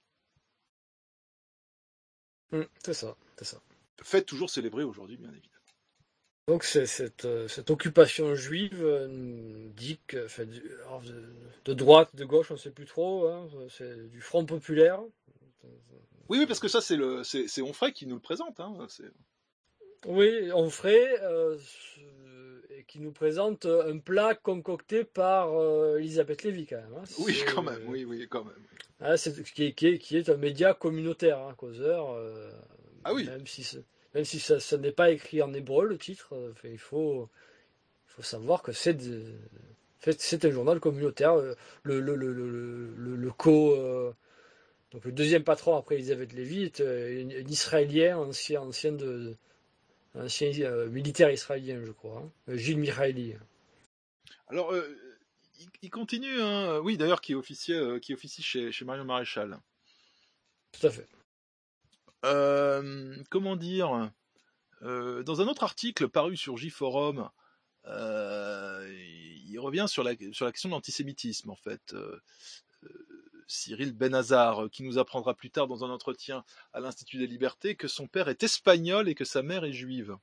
I: Mmh, c'est ça, c'est ça.
H: Fête toujours célébrée aujourd'hui, bien évidemment.
I: Donc c'est, cette, cette occupation juive euh, dit que, enfin, de, de, de droite, de gauche, on ne sait plus trop, hein, c'est du Front populaire.
H: Oui, oui, parce que ça, c'est, le, c'est, c'est Onfray qui nous le présente. Hein, c'est...
I: Oui, Onfray, euh, et qui nous présente un plat concocté par euh, Elisabeth Lévy, quand même. Hein.
H: Oui, quand même, euh, oui, oui, quand même.
I: Hein, c'est, qui, est, qui, est, qui est un média communautaire, hein, Causeur. Euh,
H: ah oui.
I: Même si, même si ça, ça n'est pas écrit en hébreu, le titre, euh, il, faut, il faut savoir que c'est, de, c'est un journal communautaire. Le, le, le, le, le, le co... Euh, donc le deuxième patron après Elisabeth Lévy est un Israélien, ancien, ancien, de, ancien euh, militaire israélien, je crois, hein, Gilles Michaeli.
H: Alors, euh, il, il continue, hein, oui, d'ailleurs, qui, euh, qui officie chez, chez Marion Maréchal.
I: Tout à fait.
H: Euh, comment dire euh, dans un autre article paru sur J-Forum, euh, il revient sur la, sur la question de l'antisémitisme, en fait. Euh, euh, Cyril Benazar, qui nous apprendra plus tard dans un entretien à l'Institut des Libertés que son père est espagnol et que sa mère est juive.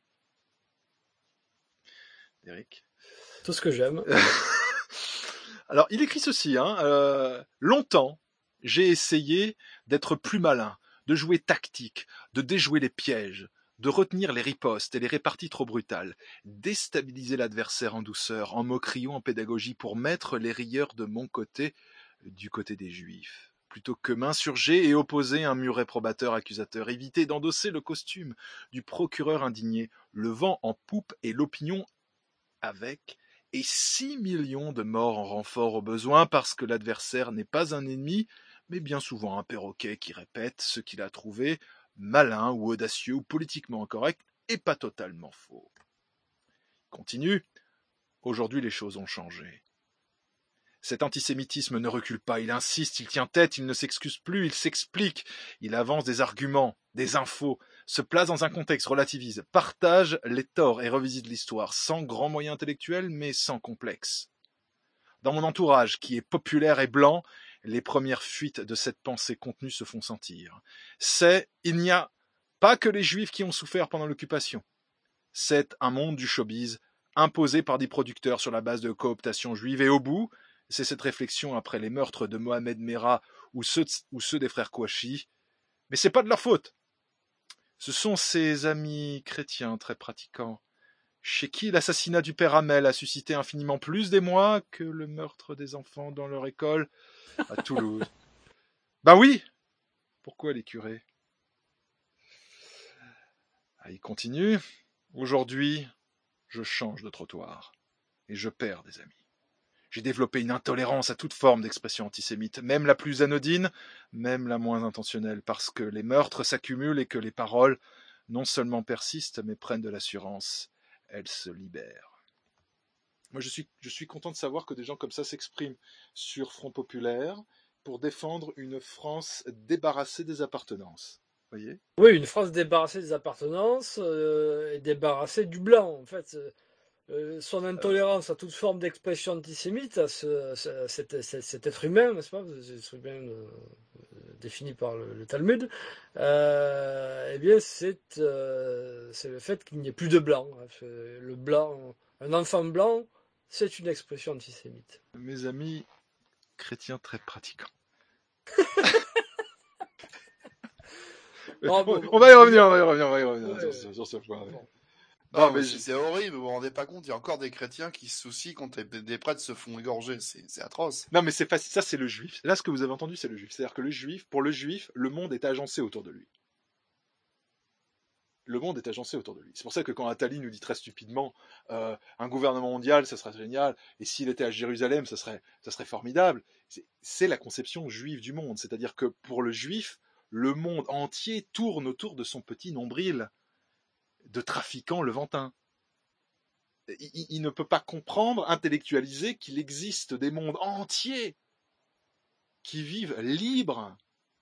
H: Eric.
I: Tout ce que j'aime.
H: Alors, il écrit ceci, hein, euh, longtemps, j'ai essayé d'être plus malin, de jouer tactique, de déjouer les pièges, de retenir les ripostes et les réparties trop brutales, déstabiliser l'adversaire en douceur, en moquerie ou en pédagogie pour mettre les rieurs de mon côté, du côté des Juifs, plutôt que m'insurger et opposer un muret probateur accusateur, éviter d'endosser le costume du procureur indigné, le vent en poupe et l'opinion avec, et six millions de morts en renfort au besoin parce que l'adversaire n'est pas un ennemi, mais bien souvent un perroquet qui répète ce qu'il a trouvé malin ou audacieux ou politiquement incorrect et pas totalement faux. Continue. Aujourd'hui, les choses ont changé. Cet antisémitisme ne recule pas, il insiste, il tient tête, il ne s'excuse plus, il s'explique, il avance des arguments, des infos, se place dans un contexte, relativise, partage les torts et revisite l'histoire, sans grands moyens intellectuels, mais sans complexe. Dans mon entourage, qui est populaire et blanc, les premières fuites de cette pensée contenue se font sentir. C'est, il n'y a pas que les Juifs qui ont souffert pendant l'occupation. C'est un monde du showbiz imposé par des producteurs sur la base de cooptation juive. Et au bout, c'est cette réflexion après les meurtres de Mohamed Merah ou ceux, de, ou ceux des frères Kouachi. Mais c'est pas de leur faute. Ce sont ces amis chrétiens très pratiquants, chez qui l'assassinat du père Hamel a suscité infiniment plus d'émoi que le meurtre des enfants dans leur école à Toulouse. Ben oui. Pourquoi les curés? Ah, il continue. Aujourd'hui, je change de trottoir et je perds des amis. J'ai développé une intolérance à toute forme d'expression antisémite, même la plus anodine, même la moins intentionnelle, parce que les meurtres s'accumulent et que les paroles non seulement persistent, mais prennent de l'assurance. Elles se libèrent. Moi, je suis, je suis content de savoir que des gens comme ça s'expriment sur Front Populaire pour défendre une France débarrassée des appartenances. Voyez ?
I: Oui, une France débarrassée des appartenances euh, et débarrassée du blanc, en fait. Euh, son intolérance à toute forme d'expression antisémite, à, ce, à cet, cet, cet être humain, n'est-ce pas, cet être humain euh, défini par le, le Talmud, euh, eh bien, c'est, euh, c'est le fait qu'il n'y ait plus de blanc. Le blanc, un enfant blanc, c'est une expression antisémite.
H: Mes amis chrétiens très pratiquants.
I: Oh, bon,
H: on va y revenir, on va y revenir, on va y revenir ouais, sur, sur ce point.
P: Bon. Non, non, mais je... c'est horrible, vous vous rendez pas compte, il y a encore des chrétiens qui se soucient quand des prêtres se font égorger, c'est, c'est atroce.
H: Non, mais c'est facile, ça c'est le juif. Là, ce que vous avez entendu, c'est le juif. C'est-à-dire que le juif, pour le juif, le monde est agencé autour de lui. Le monde est agencé autour de lui. C'est pour ça que quand Attali nous dit très stupidement euh, un gouvernement mondial, ça serait génial, et s'il était à Jérusalem, ça serait, ça serait formidable. C'est, c'est la conception juive du monde. C'est-à-dire que pour le juif, le monde entier tourne autour de son petit nombril de trafiquant levantin. Il, il, il ne peut pas comprendre, intellectualiser qu'il existe des mondes entiers qui vivent libres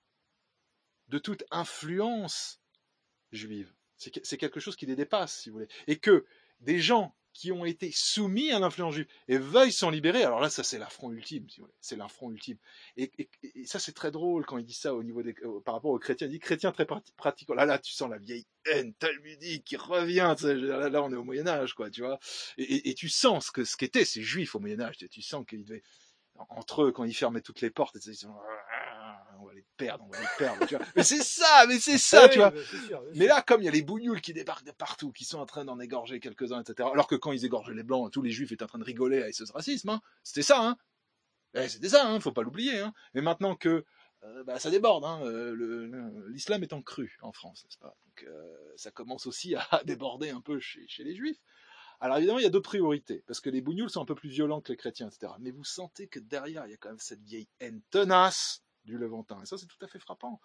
H: de toute influence juive. C'est, c'est quelque chose qui les dépasse, si vous voulez. Et que des gens qui ont été soumis à l'influence juive et veuillent s'en libérer, alors là, ça c'est l'affront ultime, si vous voulez. C'est l'affront ultime. Et, et, et ça, c'est très drôle quand il dit ça au niveau des, par rapport aux chrétiens. Il dit chrétien très pratiquant. Là, là, tu sens la vieille haine talmudique qui revient. Tu sais, là, là, on est au Moyen-Âge, quoi, tu vois. Et, et, et tu sens ce que, ce qu'étaient ces juifs au Moyen-Âge. Tu, tu sens qu'ils devaient, entre eux, quand ils fermaient toutes les portes, ils disaient, on va les perdre, on va les perdre, tu vois. Mais c'est ça, mais c'est ça, oui, tu vois. Mais, sûr, mais là, comme il y a les bougnoules qui débarquent de partout, qui sont en train d'en égorger quelques-uns, et cetera. Alors que quand ils égorgeaient les blancs, tous les juifs étaient en train de rigoler avec ce racisme, hein. C'était ça, hein. Eh, c'était ça, hein. Faut pas l'oublier, hein. Mais maintenant que, euh, bah, ça déborde, hein. Le, le, l'islam est en crue en France, n'est-ce pas? Donc, euh, ça commence aussi à déborder un peu chez, chez les juifs. Alors évidemment, il y a d'autres priorités, parce que les bougnoules sont un peu plus violents que les chrétiens, et cetera. Mais vous sentez que derrière, il y a quand même cette vieille haine tenace du Levantin. Et ça, c'est tout à fait frappant.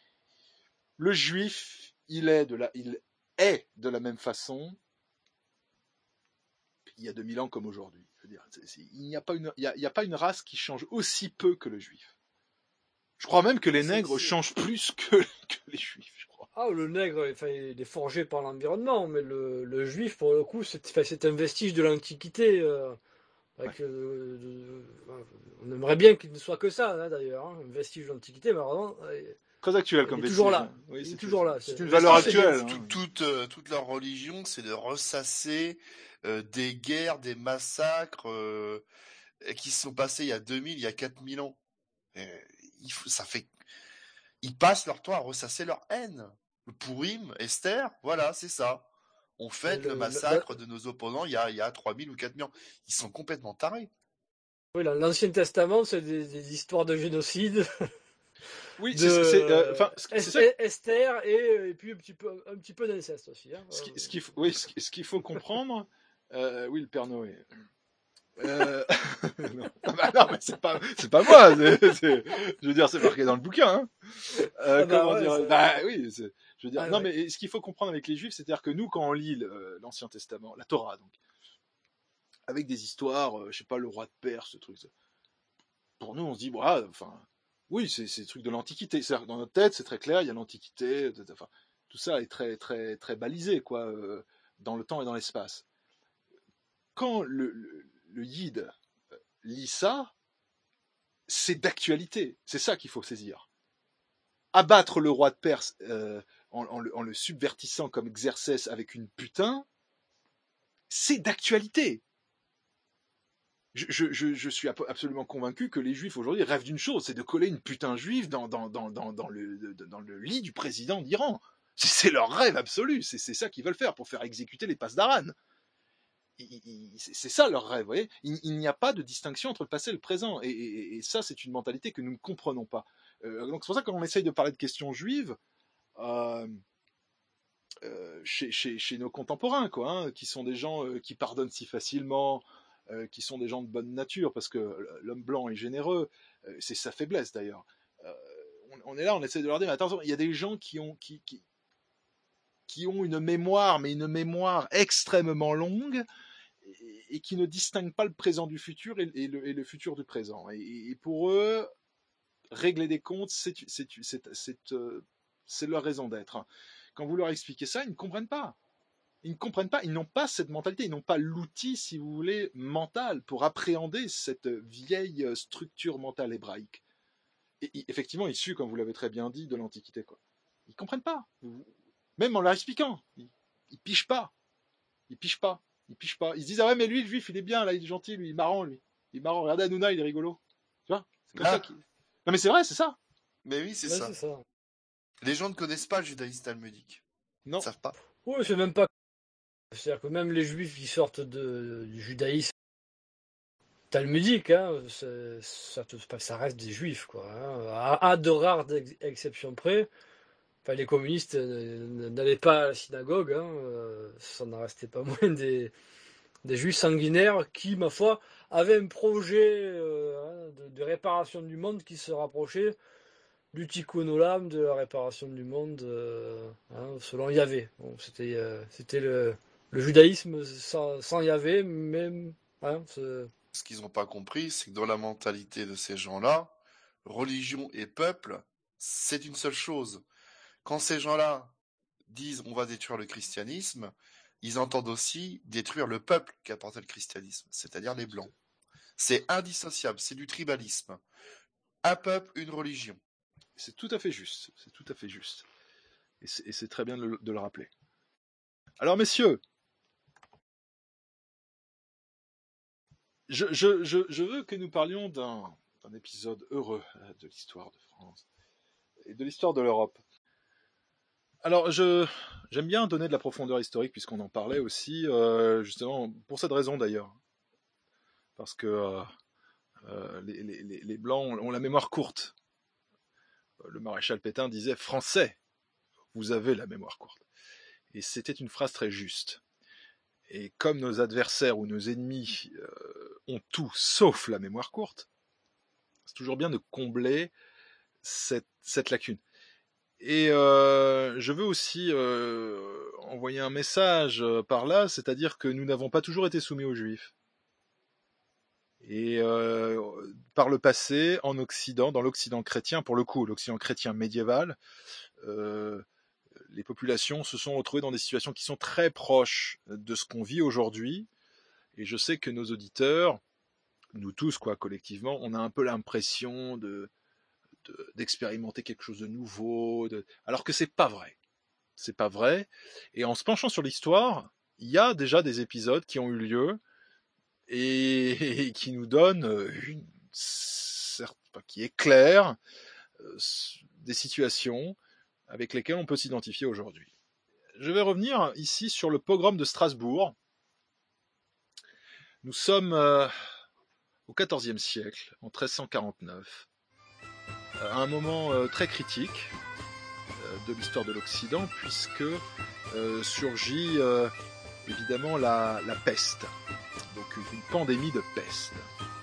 H: Le juif, il est de la, il est de la même façon il y a deux mille ans comme aujourd'hui. Je veux dire, c'est, c'est, il n'y a pas une, il y a, il y a pas une race qui change aussi peu que le juif. Je crois même que les nègres c'est, c'est... changent plus que, que les juifs, je crois.
I: Ah, le nègre, enfin, il est forgé par l'environnement, mais le, le juif, pour le coup, c'est, enfin, c'est un vestige de l'Antiquité. Euh, avec, ouais. euh, de, on aimerait bien qu'il ne soit que ça, hein, d'ailleurs, hein, un vestige de l'Antiquité, mais vraiment,
H: très actuel comme vestige.
I: Toujours là.
H: Oui,
I: il
H: c'est
I: est toujours là.
H: C'est, c'est une valeur actuelle.
P: Hein. Toute, toute, euh, toute leur religion, c'est de ressasser euh, des guerres, des massacres euh, qui se sont passés il y a deux mille, il y a quatre mille ans. Et, il faut, ça fait, ils passent leur temps à ressasser leur haine. Le Pourim, Esther, voilà, c'est ça. On fête le, le massacre le... de nos opposants il y a, il y a trois mille ou quatre mille ans. Ils sont complètement tarés.
I: Oui, l'Ancien Testament, c'est des, des histoires de génocide.
H: Oui,
I: de,
H: c'est, c'est, euh, enfin, c'est,
I: c'est
H: ça.
I: Esther et, et puis un petit peu, un petit peu d'inceste aussi. Hein.
H: Ce, qui, ce, qu'il faut, oui, ce, ce qu'il faut comprendre, euh, oui, le Père Noé. Euh... non. Bah non, mais c'est pas, c'est pas moi. C'est, c'est, je veux dire, c'est marqué dans le bouquin. Hein. Euh, ah bah comment ouais, dire c'est... Bah oui, c'est, je veux dire. Ah non, ouais. Mais ce qu'il faut comprendre avec les Juifs, c'est-à-dire que nous, quand on lit le, l'Ancien Testament, la Torah, donc, avec des histoires, euh, je sais pas, le roi de Perse, ce truc. Ça. Pour nous, on se dit, bah, enfin, oui, c'est, c'est des trucs de l'Antiquité. C'est-à-dire, dans notre tête, c'est très clair. Il y a l'Antiquité. Enfin, tout ça est très, très, très balisé, quoi, euh, dans le temps et dans l'espace. Quand le, le le Yid lit ça, c'est d'actualité. C'est ça qu'il faut saisir. Abattre le roi de Perse euh, en, en, le, en le subvertissant comme Xerxès avec une putain, c'est d'actualité. Je, je, je, je suis absolument convaincu que les Juifs aujourd'hui rêvent d'une chose, c'est de coller une putain juive dans, dans, dans, dans, dans, le, dans le lit du président d'Iran. C'est, c'est leur rêve absolu, c'est, c'est ça qu'ils veulent faire pour faire exécuter les passes d'Aran. Il, il, c'est ça leur rêve, vous voyez. Il, il n'y a pas de distinction entre le passé et le présent, et, et, et ça c'est une mentalité que nous ne comprenons pas. Euh, donc c'est pour ça que quand on essaye de parler de questions juives, euh, euh, chez, chez, chez nos contemporains, quoi, hein, qui sont des gens euh, qui pardonnent si facilement, euh, qui sont des gens de bonne nature, parce que l'homme blanc est généreux, euh, c'est sa faiblesse d'ailleurs. Euh, on, on est là, on essaie de leur dire, mais attention, il y a des gens qui ont, qui, qui, qui ont une mémoire, mais une mémoire extrêmement longue, et, et qui ne distinguent pas le présent du futur et, et, le, et le futur du présent. Et, et pour eux, régler des comptes, c'est, c'est, c'est, c'est, euh, c'est leur raison d'être. Quand vous leur expliquez ça, ils ne comprennent pas. Ils ne comprennent pas, ils n'ont pas cette mentalité, ils n'ont pas l'outil, si vous voulez, mental pour appréhender cette vieille structure mentale hébraïque. Et, et effectivement, issu, comme vous l'avez très bien dit, de l'Antiquité, quoi. Ils ne comprennent pas. Même en leur expliquant, ils ne pigent pas. Ils pigent pas. Ils pigent pas. Ils se disent, ah ouais, mais lui, le juif, il est bien, là, il est gentil, lui, il est marrant, lui. Il est marrant. Regardez Hanouna, il est rigolo. Tu vois? C'est comme ah. ça qu'il... Non, mais c'est vrai, c'est ça.
P: Mais oui, c'est,
I: ouais,
P: ça.
I: c'est ça.
P: Les gens ne connaissent pas le judaïsme talmudique.
H: Non.
P: Ils savent pas.
I: Oui, c'est même pas. C'est-à-dire que même les juifs qui sortent de, du judaïsme talmudique, hein, c'est, ça, ça reste des juifs, quoi. Hein. À, à de rares ex- exceptions près. Enfin, les communistes n'allaient pas à la synagogue, hein, euh, ça n'en restait pas moins des, des juifs sanguinaires qui, ma foi, avaient un projet euh, de, de réparation du monde qui se rapprochait du tikkun olam, de la réparation du monde, euh, hein, selon Yahvé. Bon, c'était, euh, c'était le, le judaïsme sans, sans Yahvé, même. Hein, c'est...
P: Ce qu'ils n'ont pas compris, c'est que dans la mentalité de ces gens-là, religion et peuple, c'est une seule chose. Quand ces gens-là disent on va détruire le christianisme, ils entendent aussi détruire le peuple qui a porté le christianisme, c'est-à-dire les blancs. C'est indissociable, c'est du tribalisme. Un peuple, une religion.
H: C'est tout à fait juste, c'est tout à fait juste. Et c'est, et c'est très bien de le, de le rappeler. Alors messieurs, je, je, je, je veux que nous parlions d'un, d'un épisode heureux de l'histoire de France et de l'histoire de l'Europe. Alors, je, j'aime bien donner de la profondeur historique, puisqu'on en parlait aussi, euh, justement, pour cette raison d'ailleurs. Parce que euh, euh, les, les, les Blancs ont, ont la mémoire courte. Le maréchal Pétain disait « Français, vous avez la mémoire courte ». Et c'était une phrase très juste. Et comme nos adversaires ou nos ennemis euh, ont tout sauf la mémoire courte, c'est toujours bien de combler cette, cette lacune. Et euh, je veux aussi euh, envoyer un message par là, c'est-à-dire que nous n'avons pas toujours été soumis aux Juifs. Et euh, par le passé, en Occident, dans l'Occident chrétien, pour le coup, l'Occident chrétien médiéval, euh, les populations se sont retrouvées dans des situations qui sont très proches de ce qu'on vit aujourd'hui. Et je sais que nos auditeurs, nous tous, quoi, collectivement, on a un peu l'impression de... De, d'expérimenter quelque chose de nouveau, de... alors que c'est pas vrai. C'est pas vrai. Et en se penchant sur l'histoire, il y a déjà des épisodes qui ont eu lieu et, et qui nous donnent une certes, qui éclairent euh, des situations avec lesquelles on peut s'identifier aujourd'hui. Je vais revenir ici sur le pogrom de Strasbourg. Nous sommes euh, au quatorzième siècle, en treize cent quarante-neuf. À un moment euh, très critique euh, de l'histoire de l'Occident, puisque euh, surgit euh, évidemment la, la peste, donc une pandémie de peste.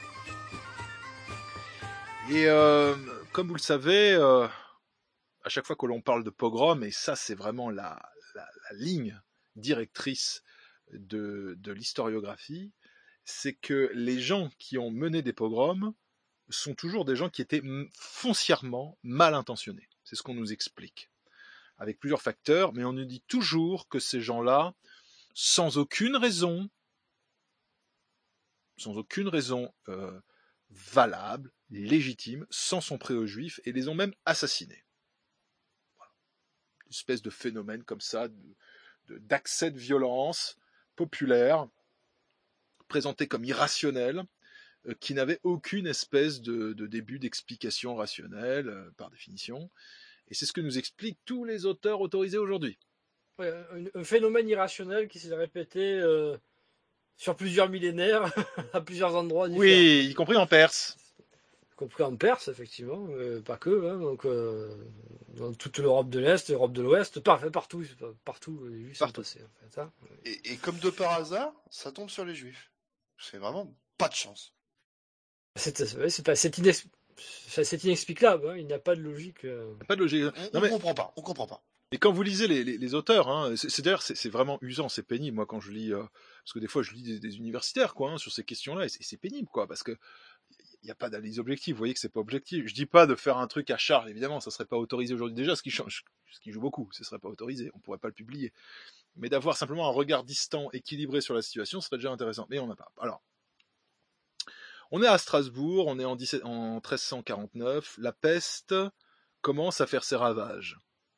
H: Et euh, comme vous le savez, euh, à chaque fois que l'on parle de pogrom, et ça c'est vraiment la, la, la ligne directrice de, de l'historiographie, c'est que les gens qui ont mené des pogroms sont toujours des gens qui étaient foncièrement mal intentionnés. C'est ce qu'on nous explique. Avec plusieurs facteurs, mais on nous dit toujours que ces gens-là, sans aucune raison, sans aucune raison euh, valable, légitimes, s'en sont pris aux Juifs et les ont même assassinés. Voilà. Une espèce de phénomène comme ça, de, de, d'accès de violence populaire, présenté comme irrationnel, euh, qui n'avait aucune espèce de, de début d'explication rationnelle, euh, par définition. Et c'est ce que nous expliquent tous les auteurs autorisés aujourd'hui.
I: Ouais, un, un phénomène irrationnel qui s'est répété euh, sur plusieurs millénaires, à plusieurs endroits différents.
H: Oui, y compris en Perse.
I: Y compris en Perse, effectivement, euh, pas que, hein, donc euh, dans toute l'Europe de l'Est, l'Europe de l'Ouest, parfait, partout, partout, les Juifs sont passés, en fait. Hein.
P: Et, et comme de par hasard, ça tombe sur les Juifs. C'est vraiment pas de chance.
I: C'est, c'est, pas, c'est, inex... c'est inexplicable, hein, il n'y a pas de logique. Euh...
H: Pas de logique.
P: On,
H: non,
P: on
H: mais...
P: comprend pas, on comprend pas.
H: Et quand vous lisez les, les, les auteurs, hein, c'est, c'est d'ailleurs c'est, c'est vraiment usant, c'est pénible. Moi, quand je lis, euh, parce que des fois je lis des, des universitaires, quoi, hein, sur ces questions-là, et c'est, c'est pénible, quoi, parce que il n'y a pas d'analyse objective. Vous voyez que c'est pas objectif. Je dis pas de faire un truc à Charles, évidemment, ça serait pas autorisé aujourd'hui. Déjà, ce qui change, ce qui joue beaucoup, ce serait pas autorisé. On pourrait pas le publier. Mais d'avoir simplement un regard distant, équilibré sur la situation, ce serait déjà intéressant. Mais on n'a pas. Alors, on est à Strasbourg, on est en, dix-sept, en treize cent quarante-neuf. La peste commence à faire ses ravages.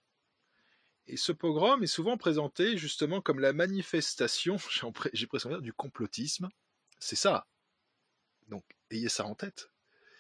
H: Et ce pogrom est souvent présenté justement comme la manifestation, j'ai presque envie de dire, du complotisme. C'est ça. Donc, ayez ça en tête.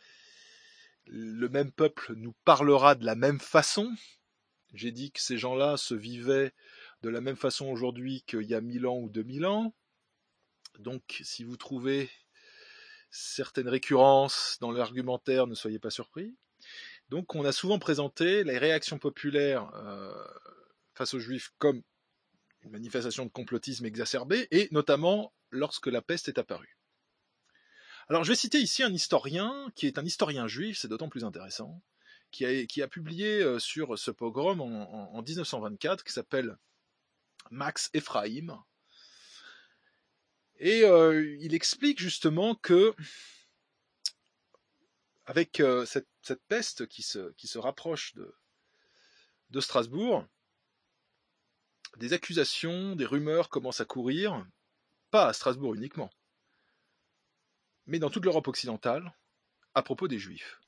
H: Le même peuple nous parlera de la même façon. J'ai dit que ces gens-là se vivaient de la même façon aujourd'hui qu'il y a mille ans ou deux mille ans. Donc, si vous trouvez certaines récurrences dans l'argumentaire, ne soyez pas surpris. Donc, on a souvent présenté les réactions populaires euh, face aux Juifs comme une manifestation de complotisme exacerbé, et notamment lorsque la peste est apparue. Alors, je vais citer ici un historien, qui est un historien juif, c'est d'autant plus intéressant, qui a, qui a publié euh, sur ce pogrom en, en, en dix-neuf cent vingt-quatre, qui s'appelle Max Ephraim. Et euh, il explique justement que, avec euh, cette, cette peste qui se, qui se rapproche de, de Strasbourg, des accusations, des rumeurs commencent à courir, pas à Strasbourg uniquement, mais dans toute l'Europe occidentale, à propos des Juifs.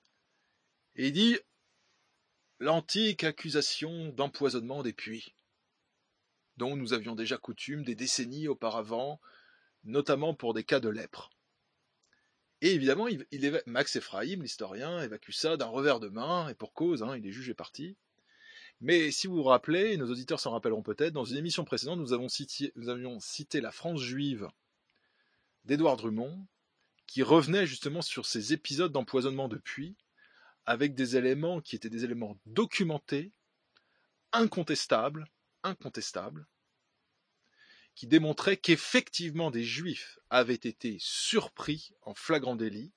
H: Et il dit l'antique accusation d'empoisonnement des puits, dont nous avions déjà coutume des décennies auparavant, notamment pour des cas de lèpre. Et évidemment, il, il éva... Max Ephraim, l'historien, évacue ça d'un revers de main, et pour cause, hein, il est jugé parti. Mais si vous vous rappelez, nos auditeurs s'en rappelleront peut-être, dans une émission précédente, nous, avons cité, nous avions cité la France juive d'Édouard Drumont, qui revenait justement sur ces épisodes d'empoisonnement de puits, avec des éléments qui étaient des éléments documentés, incontestables, incontestables, qui démontraient qu'effectivement des Juifs avaient été surpris en flagrant délit,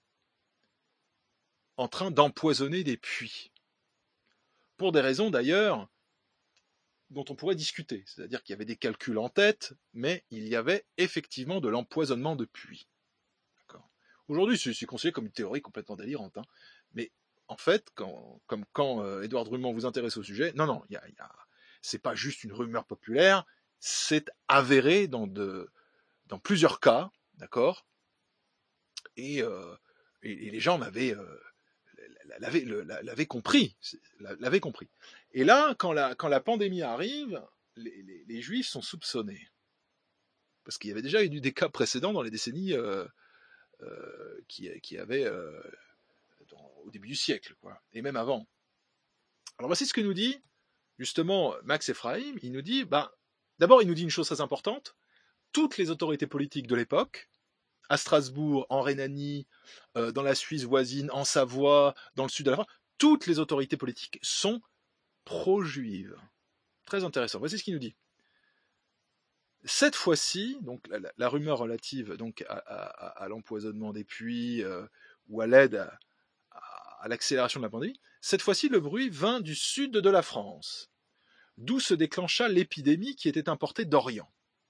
H: en train d'empoisonner des puits. Pour des raisons d'ailleurs dont on pourrait discuter, c'est-à-dire qu'il y avait des calculs en tête, mais il y avait effectivement de l'empoisonnement de puits. D'accord. Aujourd'hui, c'est, c'est considéré comme une théorie complètement délirante, hein. Mais en fait, quand, comme quand euh, Édouard Drumont vous intéresse au sujet, non, non, y a, y a, c'est pas juste une rumeur populaire, c'est avéré dans, de, dans plusieurs cas, d'accord, et, euh, et, et les gens l'avaient... Euh, L'avait, l'avait compris, l'avait compris. Et là, quand la, quand la pandémie arrive, les, les, les Juifs sont soupçonnés. Parce qu'il y avait déjà eu des cas précédents dans les décennies euh, euh, qui, qui avaient euh, dans, au début du siècle, quoi, et même avant. Alors voici ce que nous dit, justement, Max Ephraim. Il nous dit, bah, d'abord, il nous dit une chose très importante. Toutes les autorités politiques de l'époque, à Strasbourg, en Rhénanie, euh, dans la Suisse voisine, en Savoie, dans le sud de la France, toutes les autorités politiques sont pro-juives. Très intéressant. Voici ce qu'il nous dit. Cette fois-ci, donc la, la, la rumeur relative donc à, à, à l'empoisonnement des puits euh, ou à l'aide à, à, à l'accélération de la pandémie, cette fois-ci le bruit vint du sud de la France, d'où se déclencha l'épidémie qui était importée d'Orient.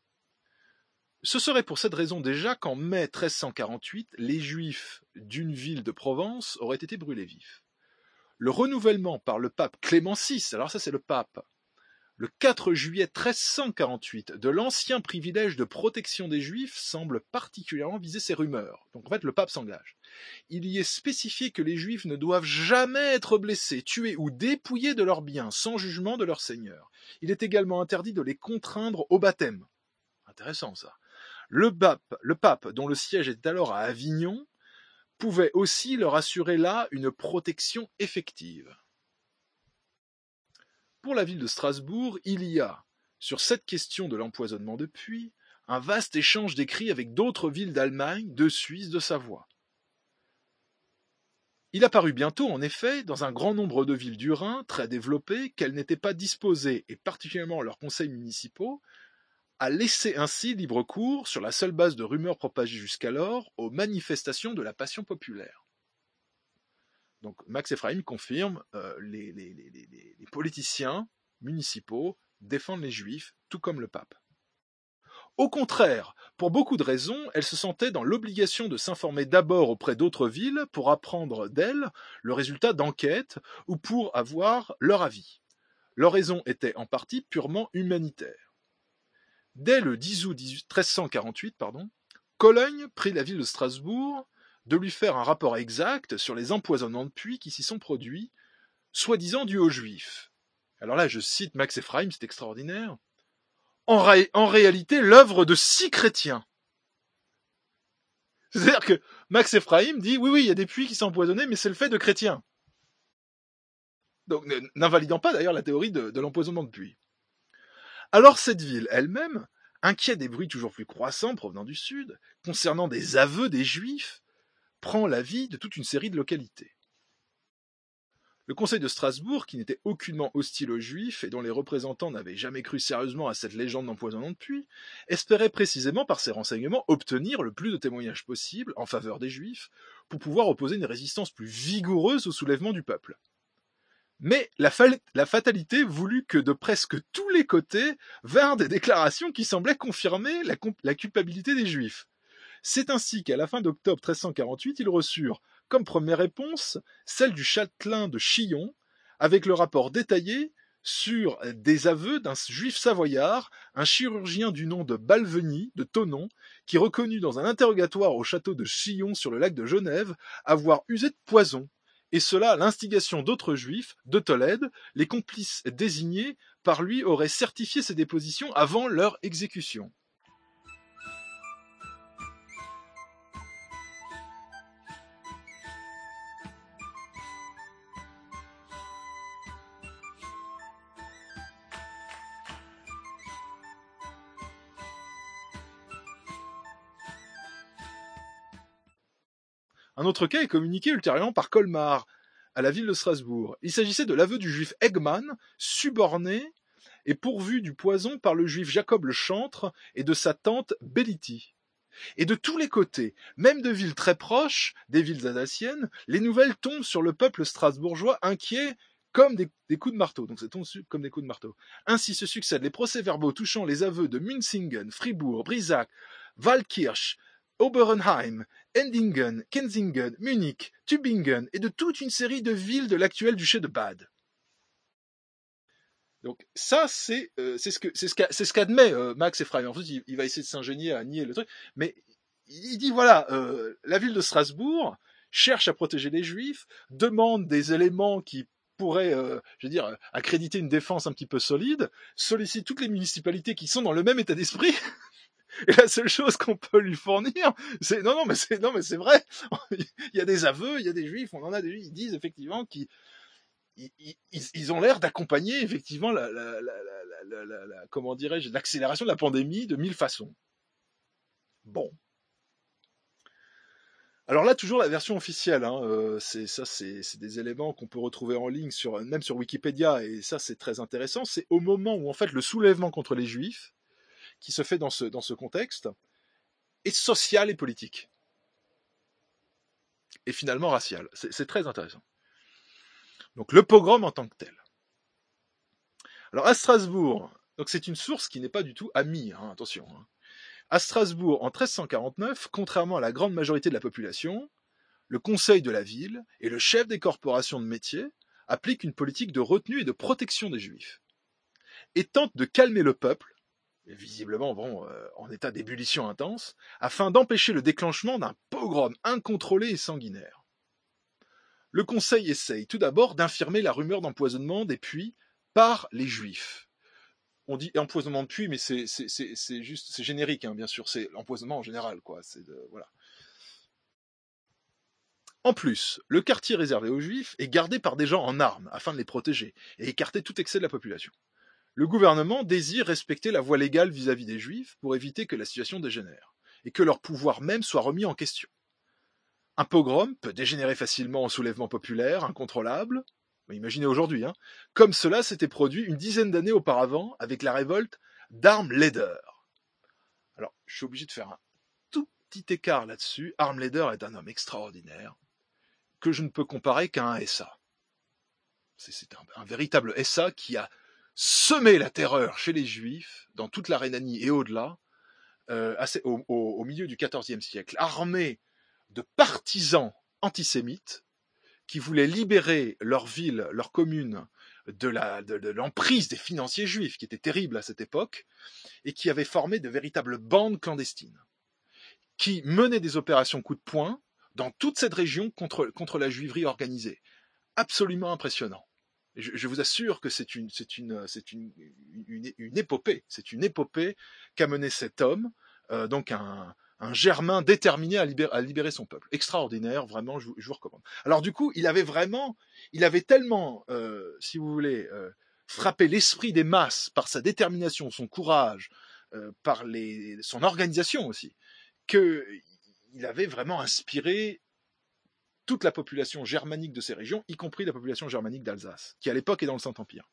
H: Ce serait pour cette raison déjà qu'en mai treize cent quarante-huit, les Juifs d'une ville de Provence auraient été brûlés vifs. Le renouvellement par le pape Clément six, alors ça c'est le pape, le quatre juillet treize cent quarante-huit, de l'ancien privilège de protection des Juifs semble particulièrement viser ces rumeurs. Donc en fait le pape s'engage. il y est spécifié que les Juifs ne doivent jamais être blessés, tués ou dépouillés de leurs biens, sans jugement de leur seigneur. Il est également interdit de les contraindre au baptême. Intéressant ça. Le pape, le pape, dont le siège était alors à Avignon, pouvait aussi leur assurer là une protection effective. Pour la ville de Strasbourg, il y a, sur cette question de l'empoisonnement de puits, un vaste échange d'écrits avec d'autres villes d'Allemagne, de Suisse, de Savoie. Il apparut bientôt, en effet, dans un grand nombre de villes du Rhin, très développées, qu'elles n'étaient pas disposées, et particulièrement leurs conseils municipaux, à laisser ainsi libre cours, sur la seule base de rumeurs propagées jusqu'alors, aux manifestations de la passion populaire. Donc Max Ephraim confirme, euh, les, les, les, les, les politiciens municipaux défendent les Juifs, tout comme le pape. Au contraire, pour beaucoup de raisons, elles se sentaient dans l'obligation de s'informer d'abord auprès d'autres villes pour apprendre d'elles le résultat d'enquêtes ou pour avoir leur avis. Leur raison était en partie purement humanitaire. Dès le dix août treize cent quarante-huit, pardon, Cologne prit la ville de Strasbourg de lui faire un rapport exact sur les empoisonnements de puits qui s'y sont produits, soi-disant dus aux Juifs. Alors là, je cite Max Ephraim, c'est extraordinaire. En, ré- en réalité, l'œuvre de six chrétiens. C'est-à-dire que Max Ephraim dit, oui, oui, il y a des puits qui sont empoisonnés, mais c'est le fait de chrétiens. Donc, n'invalidant pas d'ailleurs la théorie de, de l'empoisonnement de puits. Alors cette ville elle-même, inquiète des bruits toujours plus croissants provenant du sud, concernant des aveux des Juifs, prend l'avis de toute une série de localités. Le conseil de Strasbourg, qui n'était aucunement hostile aux Juifs et dont les représentants n'avaient jamais cru sérieusement à cette légende d'empoisonnement de puits, espérait précisément par ces renseignements obtenir le plus de témoignages possible en faveur des Juifs pour pouvoir opposer une résistance plus vigoureuse au soulèvement du peuple. Mais la, fa- la fatalité voulut que de presque tous les côtés vinrent des déclarations qui semblaient confirmer la, comp- la culpabilité des Juifs. C'est ainsi qu'à la fin d'octobre treize cent quarante-huit, ils reçurent, comme première réponse, celle du châtelain de Chillon, avec le rapport détaillé sur des aveux d'un juif savoyard, un chirurgien du nom de Balveny, de Thonon, qui reconnut dans un interrogatoire au château de Chillon sur le lac de Genève avoir usé de poison, et cela à l'instigation d'autres juifs de Tolède. Les complices désignés par lui auraient certifié ces dépositions avant leur exécution. Un autre cas est communiqué ultérieurement par Colmar à la ville de Strasbourg. Il s'agissait de l'aveu du juif Eggman, suborné et pourvu du poison par le juif Jacob le Chantre et de sa tante Belliti. Et de tous les côtés, même de villes très proches, des villes alsaciennes, les nouvelles tombent sur le peuple strasbourgeois inquiet comme des, des coups de marteau. Donc c'est tombé comme des coups de marteau. Ainsi se succèdent les procès-verbaux touchant les aveux de Münzingen, Fribourg, Brisac, Waldkirch, Oberenheim, Endingen, Kenzingen, Munich, Tübingen et de toute une série de villes de l'actuel duché de Bade. Donc ça, c'est, euh, c'est ce que c'est ce qu'a, c'est ce qu'admet euh, Max Ephraim. En fait, il, il va essayer de s'ingénier à nier le truc, mais il dit voilà, euh, la ville de Strasbourg cherche à protéger les Juifs, demande des éléments qui pourraient, euh, je veux dire, accréditer une défense un petit peu solide, sollicite toutes les municipalités qui sont dans le même état d'esprit. Et la seule chose qu'on peut lui fournir, c'est non, non, mais c'est non, mais c'est vrai. Il y a des aveux, il y a des Juifs, on en a des Juifs, ils disent effectivement qu'ils ils, ils, ils ont l'air d'accompagner effectivement la, la, la, la, la, la, la comment dirais-je, l'accélération de la pandémie de mille façons. Bon. Alors là, toujours la version officielle. Hein, euh, c'est ça, c'est, c'est des éléments qu'on peut retrouver en ligne sur même sur Wikipédia, et ça c'est très intéressant. C'est au moment où en fait le soulèvement contre les Juifs qui se fait dans ce, dans ce contexte, est social et politique. Et finalement racial. C'est, c'est très intéressant. Donc le pogrom en tant que tel. Alors à Strasbourg, donc c'est une source qui n'est pas du tout amie, hein, attention. Hein. À Strasbourg, en treize cent quarante-neuf, contrairement à la grande majorité de la population, le conseil de la ville et le chef des corporations de métier appliquent une politique de retenue et de protection des Juifs, et tentent de calmer le peuple et visiblement bon, euh, en état d'ébullition intense, afin d'empêcher le déclenchement d'un pogrom incontrôlé et sanguinaire. Le Conseil essaye tout d'abord d'infirmer la rumeur d'empoisonnement des puits par les Juifs. On dit empoisonnement de puits, mais c'est, c'est, c'est, c'est juste, c'est générique, hein, bien sûr, c'est l'empoisonnement en général, quoi. C'est de, voilà. En plus, le quartier réservé aux Juifs est gardé par des gens en armes, afin de les protéger, et écarter tout excès de la population. Le gouvernement désire respecter la voie légale vis-à-vis des Juifs pour éviter que la situation dégénère, et que leur pouvoir même soit remis en question. Un pogrom peut dégénérer facilement en soulèvement populaire, incontrôlable, imaginez aujourd'hui, hein, comme cela s'était produit une dizaine d'années auparavant avec la révolte d'Armleder. Alors, je suis obligé de faire un tout petit écart là-dessus. Armleder est un homme extraordinaire, que je ne peux comparer qu'à un S A. C'est, c'est un, un véritable S A qui a semé la terreur chez les Juifs, dans toute la Rhénanie et au-delà, euh, assez, au, au, au milieu du quatorzième siècle, armé de partisans antisémites qui voulaient libérer leur ville, leur commune, de, la, de, de l'emprise des financiers juifs, qui était terrible à cette époque, et qui avaient formé de véritables bandes clandestines, qui menaient des opérations coup de poing dans toute cette région contre, contre la juiverie organisée. Absolument impressionnant. Je, je vous assure que c'est une, c'est une, c'est une, une, une épopée. C'est une épopée qu'a menée cet homme, euh, donc un, un Germain déterminé à libérer, à libérer son peuple. Extraordinaire, vraiment, je vous, je vous recommande. Alors du coup, il avait vraiment, il avait tellement, euh, si vous voulez, euh, frappé l'esprit des masses par sa détermination, son courage, euh, par les, son organisation aussi, que il avait vraiment inspiré toute la population germanique de ces régions, y compris la population germanique d'Alsace, qui à l'époque est dans le Saint-Empire.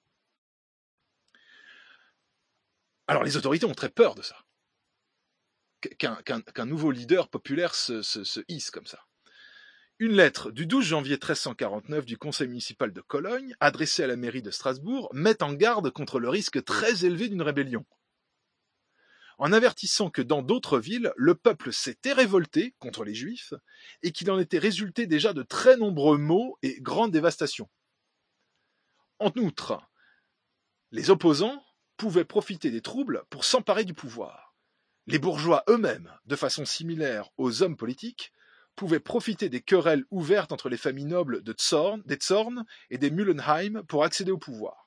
H: Alors les autorités ont très peur de ça, qu'un, qu'un, qu'un nouveau leader populaire se, se, se hisse comme ça. Une lettre du douze janvier treize cent quarante-neuf du conseil municipal de Cologne, adressée à la mairie de Strasbourg, met en garde contre le risque très élevé d'une rébellion, en avertissant que dans d'autres villes, le peuple s'était révolté contre les Juifs et qu'il en était résulté déjà de très nombreux maux et grandes dévastations. En outre, les opposants pouvaient profiter des troubles pour s'emparer du pouvoir. Les bourgeois eux-mêmes, de façon similaire aux hommes politiques, pouvaient profiter des querelles ouvertes entre les familles nobles de Zorn, des Zorn et des Mullenheim pour accéder au pouvoir.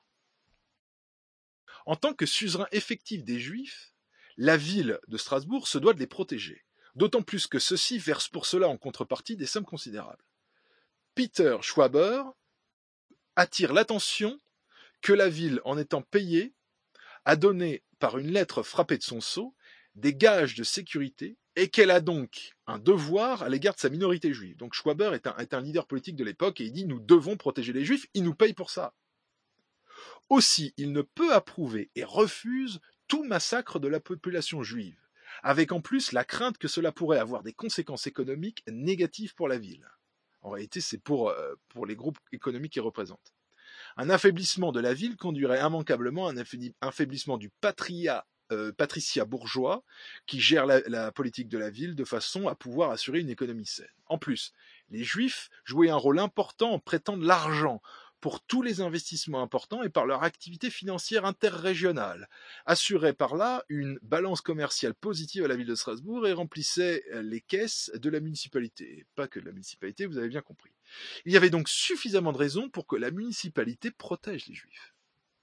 H: En tant que suzerain effectif des Juifs, la ville de Strasbourg se doit de les protéger, d'autant plus que ceux-ci versent pour cela en contrepartie des sommes considérables. Peter Schwaber attire l'attention que la ville, en étant payée, a donné, par une lettre frappée de son sceau, des gages de sécurité et qu'elle a donc un devoir à l'égard de sa minorité juive. Donc Schwaber est un, est un leader politique de l'époque et il dit « nous devons protéger les Juifs, ils nous payent pour ça ». Aussi, il ne peut approuver et refuse tout massacre de la population juive, avec en plus la crainte que cela pourrait avoir des conséquences économiques négatives pour la ville. En réalité, c'est pour, euh, pour les groupes économiques qu'ils représentent. Un affaiblissement de la ville conduirait immanquablement à un affaiblissement du patria, euh, patriciat bourgeois qui gère la, la politique de la ville de façon à pouvoir assurer une économie saine. En plus, les Juifs jouaient un rôle important en prêtant de l'argent pour tous les investissements importants et par leur activité financière interrégionale, assuraient par là une balance commerciale positive à la ville de Strasbourg et remplissaient les caisses de la municipalité. Pas que de la municipalité, vous avez bien compris. Il y avait donc suffisamment de raisons pour que la municipalité protège les Juifs.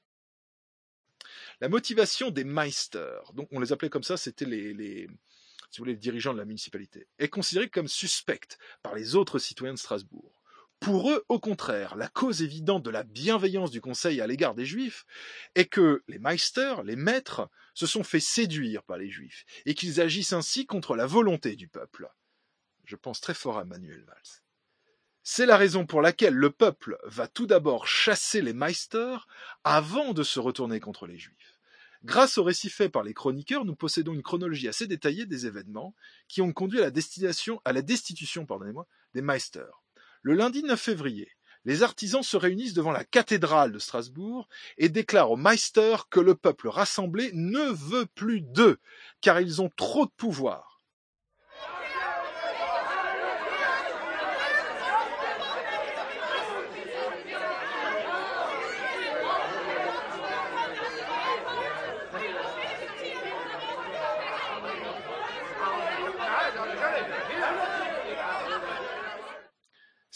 H: La motivation des Meister, donc on les appelait comme ça, c'était les, les, si vous voulez, les dirigeants de la municipalité, est considérée comme suspecte par les autres citoyens de Strasbourg. Pour eux, au contraire, la cause évidente de la bienveillance du Conseil à l'égard des Juifs est que les Meister, les maîtres, se sont fait séduire par les Juifs et qu'ils agissent ainsi contre la volonté du peuple. Je pense très fort à Manuel Valls. C'est la raison pour laquelle le peuple va tout d'abord chasser les Meister avant de se retourner contre les Juifs. Grâce aux récits faits par les chroniqueurs, nous possédons une chronologie assez détaillée des événements qui ont conduit à la destitution, à la destitution pardonnez-moi, des Meister. Le lundi neuf février, les artisans se réunissent devant la cathédrale de Strasbourg et déclarent aux Meister que le peuple rassemblé ne veut plus d'eux, car ils ont trop de pouvoir.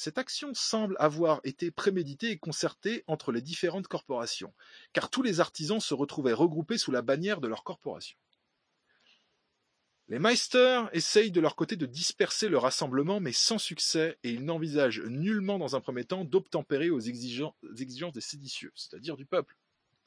H: Cette action semble avoir été préméditée et concertée entre les différentes corporations, car tous les artisans se retrouvaient regroupés sous la bannière de leur corporation. Les Meister essayent de leur côté de disperser le rassemblement, mais sans succès, et ils n'envisagent nullement dans un premier temps d'obtempérer aux exigences des séditieux, c'est-à-dire du peuple.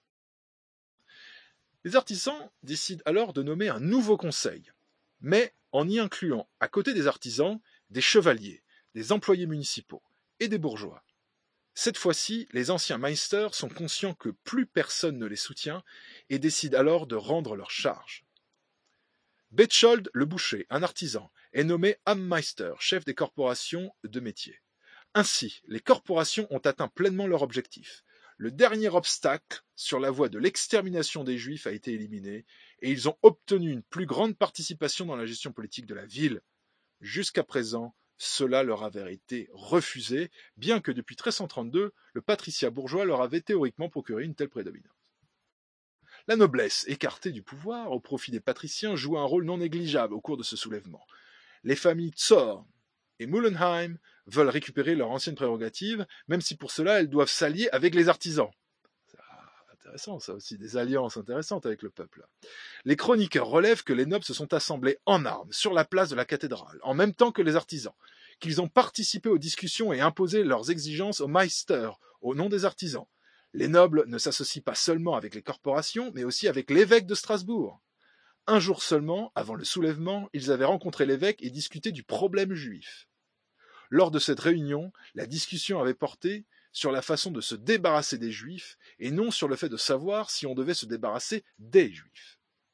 H: Les artisans décident alors de nommer un nouveau conseil, mais en y incluant, à côté des artisans, des chevaliers, des employés municipaux et des bourgeois. Cette fois-ci, les anciens Meister sont conscients que plus personne ne les soutient et décident alors de rendre leur charge. Betchold le boucher, un artisan, est nommé Ammeister, chef des corporations de métier. Ainsi, les corporations ont atteint pleinement leur objectif. Le dernier obstacle sur la voie de l'extermination des Juifs a été éliminé et ils ont obtenu une plus grande participation dans la gestion politique de la ville. Jusqu'à présent, cela leur avait été refusé, bien que depuis mille trois cent trente-deux, le patriciat bourgeois leur avait théoriquement procuré une telle prédominance. La noblesse, écartée du pouvoir au profit des patriciens, joue un rôle non négligeable au cours de ce soulèvement. Les familles Zorn et Mullenheim veulent récupérer leurs anciennes prérogatives, même si pour cela elles doivent s'allier avec les artisans. C'est intéressant, ça aussi, des alliances intéressantes avec le peuple. Les chroniqueurs relèvent que les nobles se sont assemblés en armes sur la place de la cathédrale, en même temps que les artisans, qu'ils ont participé aux discussions et imposé leurs exigences aux Meister, au nom des artisans. Les nobles ne s'associent pas seulement avec les corporations, mais aussi avec l'évêque de Strasbourg. Un jour seulement, avant le soulèvement, ils avaient rencontré l'évêque et discuté du problème juif. Lors de cette réunion, la discussion avait porté sur la façon de se débarrasser des Juifs et non sur le fait de savoir si on devait se débarrasser des Juifs.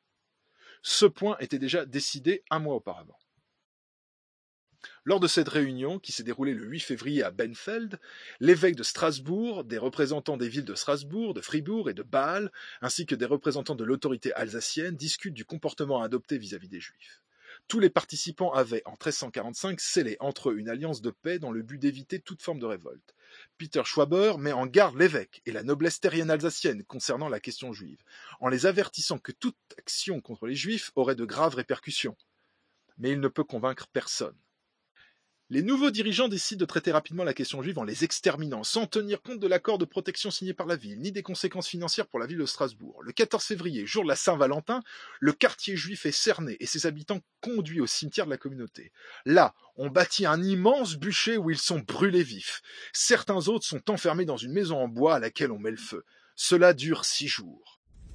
H: Ce point était déjà décidé un mois auparavant. Lors de cette réunion, qui s'est déroulée le huit février à Benfeld, l'évêque de Strasbourg, des représentants des villes de Strasbourg, de Fribourg et de Bâle, ainsi que des représentants de l'autorité alsacienne, discutent du comportement à adopter vis-à-vis des Juifs. Tous les participants avaient, en treize cent quarante-cinq, scellé entre eux une alliance de paix dans le but d'éviter toute forme de révolte. Peter Schwaber met en garde l'évêque et la noblesse terrienne alsacienne concernant la question juive, en les avertissant que toute action contre les Juifs aurait de graves répercussions. Mais il ne peut convaincre personne. Les nouveaux dirigeants décident de traiter rapidement la question juive en les exterminant, sans tenir compte de l'accord de protection signé par la ville, ni des conséquences financières pour la ville de Strasbourg. Le quatorze février, jour de la Saint-Valentin, le quartier juif est cerné et ses habitants conduits au cimetière de la communauté. Là, on bâtit un immense bûcher où ils sont brûlés vifs. Certains autres sont enfermés dans une maison en bois à laquelle on met le feu. Cela dure six jours.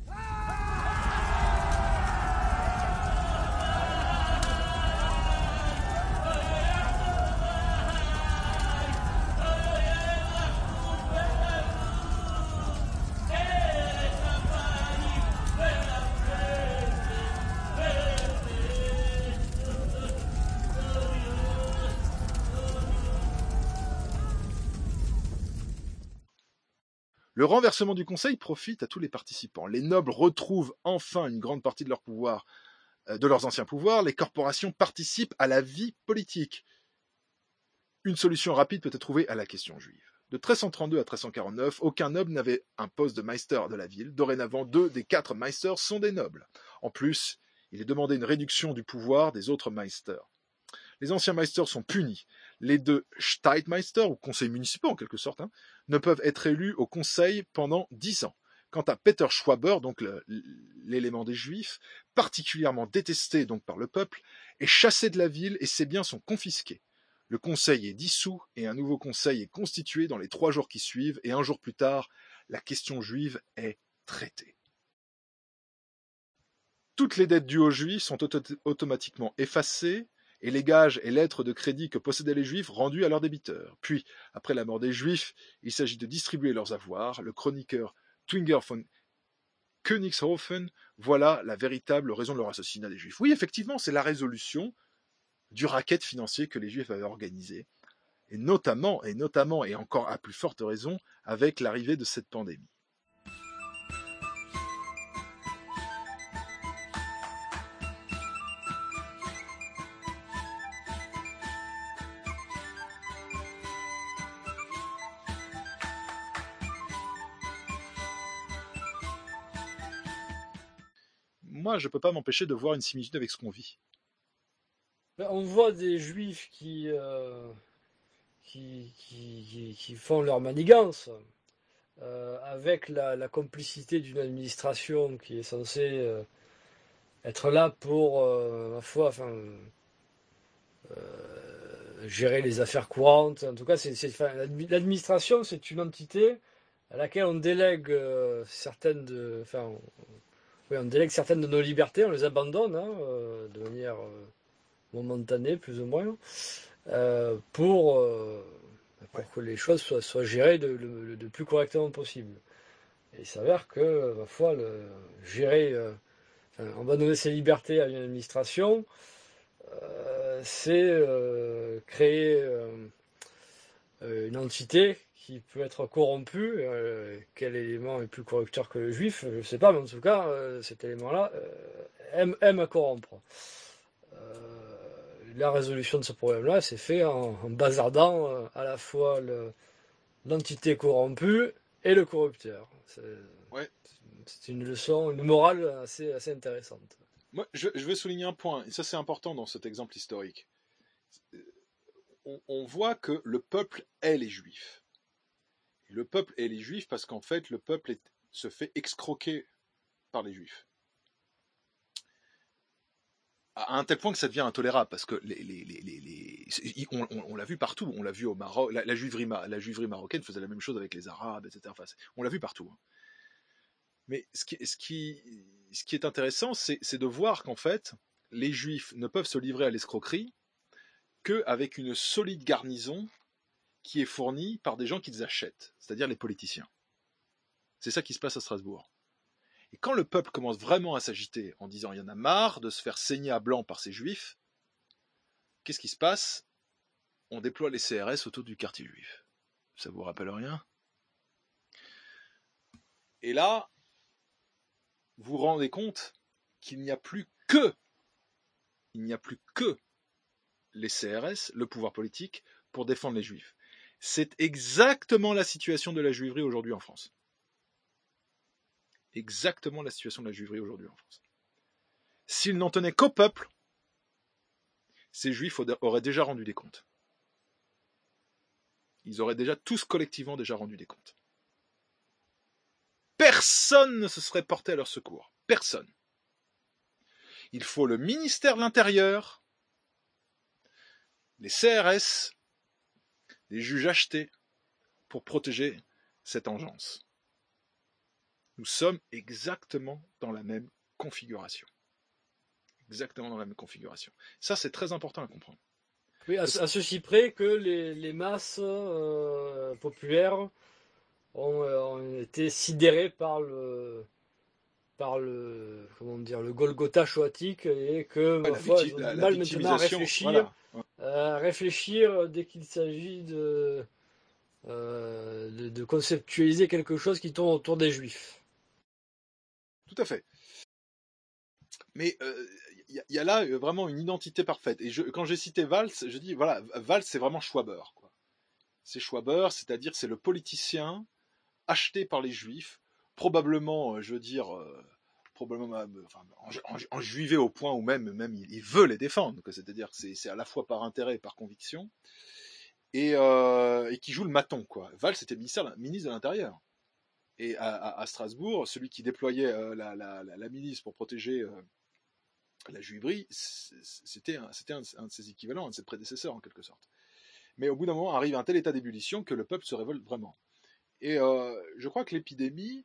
H: Le renversement du Conseil profite à tous les participants. Les nobles retrouvent enfin une grande partie de leur pouvoir, euh, de leurs anciens pouvoirs. Les corporations participent à la vie politique. Une solution rapide peut être trouvée à la question juive. De treize cent trente-deux à treize cent quarante-neuf, aucun noble n'avait un poste de Meister de la ville. Dorénavant, deux des quatre Meister sont des nobles. En plus, il est demandé une réduction du pouvoir des autres Meister. Les anciens Meister sont punis. Les deux Stadtmeister, ou conseils municipaux en quelque sorte, hein, ne peuvent être élus au conseil pendant dix ans. Quant à Peter Schwaber, donc le, l'élément des Juifs, particulièrement détesté donc par le peuple, est chassé de la ville et ses biens sont confisqués. Le conseil est dissous et un nouveau conseil est constitué dans les trois jours qui suivent et un jour plus tard, la question juive est traitée. Toutes les dettes dues aux Juifs sont auto- automatiquement effacées, et les gages et lettres de crédit que possédaient les Juifs rendus à leurs débiteurs. Puis, après la mort des Juifs, il s'agit de distribuer leurs avoirs. Le chroniqueur Twinger von Königshofen, voilà la véritable raison de leur assassinat des Juifs. Oui, effectivement, c'est la résolution du racket financier que les Juifs avaient organisé, et notamment, et notamment, et encore à plus forte raison, avec l'arrivée de cette pandémie. Moi, je ne peux pas m'empêcher de voir une similitude avec ce qu'on vit.
I: On voit des Juifs qui, euh, qui, qui, qui, qui font leur manigance, euh, avec la, la complicité d'une administration qui est censée euh, être là pour, euh, ma foi, enfin, euh, gérer les affaires courantes. En tout cas, c'est, c'est, enfin, l'administration, c'est une entité à laquelle on délègue euh, certaines de, enfin, on, oui, on délègue certaines de nos libertés, on les abandonne hein, euh, de manière euh, momentanée, plus ou moins, euh, pour, euh, pour que les choses soient, soient gérées de, le, de plus correctement possible. Et il s'avère que, ma foi, le, gérer, euh, enfin, on va donner ses libertés à une administration, euh, c'est euh, créer euh, une entité qui peut être corrompue. Euh, quel élément est plus corrupteur que le juif? Je ne sais pas, mais en tout cas, euh, cet élément-là euh, aime, aime à corrompre. Euh, la résolution de ce problème-là s'est fait en, en bazardant euh, à la fois le, l'entité corrompue et le corrupteur. C'est,
H: Ouais.
I: c'est une leçon, une morale assez, assez intéressante.
H: Moi, je, je veux souligner un point, et ça c'est important dans cet exemple historique. On, on voit que le peuple est les Juifs. Et le peuple est les Juifs parce qu'en fait, le peuple est, se fait excroquer par les Juifs. À un tel point que ça devient intolérable, parce que les, les, les, les, les on, on, on l'a vu partout, on l'a vu au Maroc, la, la, juiverie, la juiverie marocaine faisait la même chose avec les Arabes, et cetera. Enfin, on l'a vu partout. Mais ce qui, ce qui, ce qui est intéressant, c'est, c'est de voir qu'en fait, les Juifs ne peuvent se livrer à l'escroquerie qu'avec une solide garnison qui est fournie par des gens qu'ils achètent, c'est-à-dire les politiciens. C'est ça qui se passe à Strasbourg. Et quand le peuple commence vraiment à s'agiter en disant il y en a marre de se faire saigner à blanc par ces juifs, qu'est-ce qui se passe? On déploie les C R S autour du quartier juif. Ça vous rappelle rien? Et là, vous vous rendez compte qu'il n'y a plus que, il n'y a plus que les C R S, le pouvoir politique, pour défendre les juifs. C'est exactement la situation de la juiverie aujourd'hui en France. Exactement la situation de la juiverie aujourd'hui en France. S'ils n'en tenaient qu'au peuple, ces juifs auraient déjà rendu des comptes. Ils auraient déjà tous collectivement déjà rendu des comptes. Personne ne se serait porté à leur secours. Personne. Il faut le ministère de l'Intérieur, les C R S, les juges achetés pour protéger cette engeance. Nous sommes exactement dans la même configuration. Exactement dans la même configuration. Ça, c'est très important à comprendre.
I: Oui, à, à ceci près que les, les masses euh, populaires ont, ont été sidérées par le, par le, comment dire, le Golgotha shoatique et que,
H: ouais,
I: ma foi, ils ont
H: la,
I: du
H: la
I: mal maintenant à réfléchir,
H: voilà.
I: à réfléchir dès qu'il s'agit de, euh, de, de conceptualiser quelque chose qui tourne autour des Juifs.
H: Tout à fait. Mais il euh, y, y a là vraiment une identité parfaite. Et je, quand j'ai cité Valls, je dis, voilà, Valls, c'est vraiment Schwaber, quoi. C'est Schwaber, c'est-à-dire c'est le politicien acheté par les Juifs, probablement, je veux dire, euh, probablement enfin, en, en, en juivé au point où même, même il, il veut les défendre, quoi. C'est-à-dire que c'est, c'est à la fois par intérêt et par conviction, et, euh, et qui joue le maton, quoi. Valls était ministre, ministre de l'Intérieur. Et à, à, à Strasbourg, celui qui déployait euh, la, la, la, la milice pour protéger euh, la juiverie, c'était, un, c'était un, un de ses équivalents, un de ses prédécesseurs en quelque sorte. Mais au bout d'un moment, arrive un tel état d'ébullition que le peuple se révolte vraiment. Et euh, je crois que l'épidémie,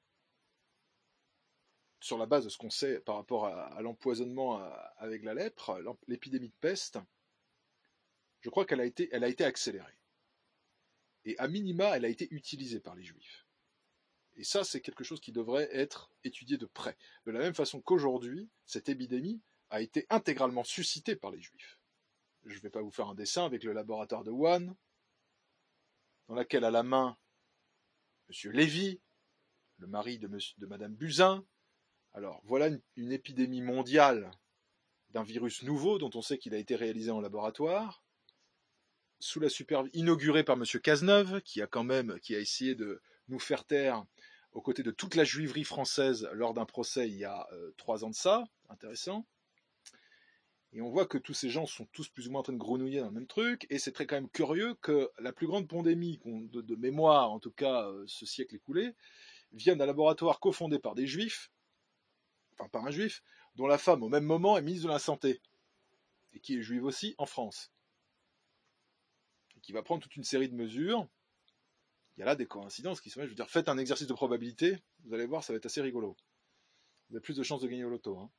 H: sur la base de ce qu'on sait par rapport à, à l'empoisonnement à, avec la lèpre, l'épidémie de peste, je crois qu'elle a été, elle a été accélérée. Et à minima, elle a été utilisée par les Juifs. Et ça, c'est quelque chose qui devrait être étudié de près. De la même façon qu'aujourd'hui, cette épidémie a été intégralement suscitée par les Juifs. Je ne vais pas vous faire un dessin avec le laboratoire de Wuhan, dans laquelle à la main, M. Lévy, le mari de, monsieur, de Mme Buzyn. Alors, voilà une, une épidémie mondiale d'un virus nouveau dont on sait qu'il a été réalisé en laboratoire, sous la supervision, inauguré par M. Cazeneuve, qui a quand même, qui a essayé de nous faire taire aux côtés de toute la juiverie française lors d'un procès il y a euh, trois ans de ça, intéressant. Et on voit que tous ces gens sont tous plus ou moins en train de grenouiller dans le même truc, et c'est très quand même curieux que la plus grande pandémie de, de mémoire, en tout cas euh, ce siècle écoulé, vienne d'un laboratoire cofondé par des juifs, enfin par un juif, dont la femme au même moment est ministre de la Santé, et qui est juive aussi en France, et qui va prendre toute une série de mesures. Il y a là des coïncidences qui sont, je veux dire, faites un exercice de probabilité, vous allez voir, ça va être assez rigolo. Vous avez plus de chances de gagner au loto, hein.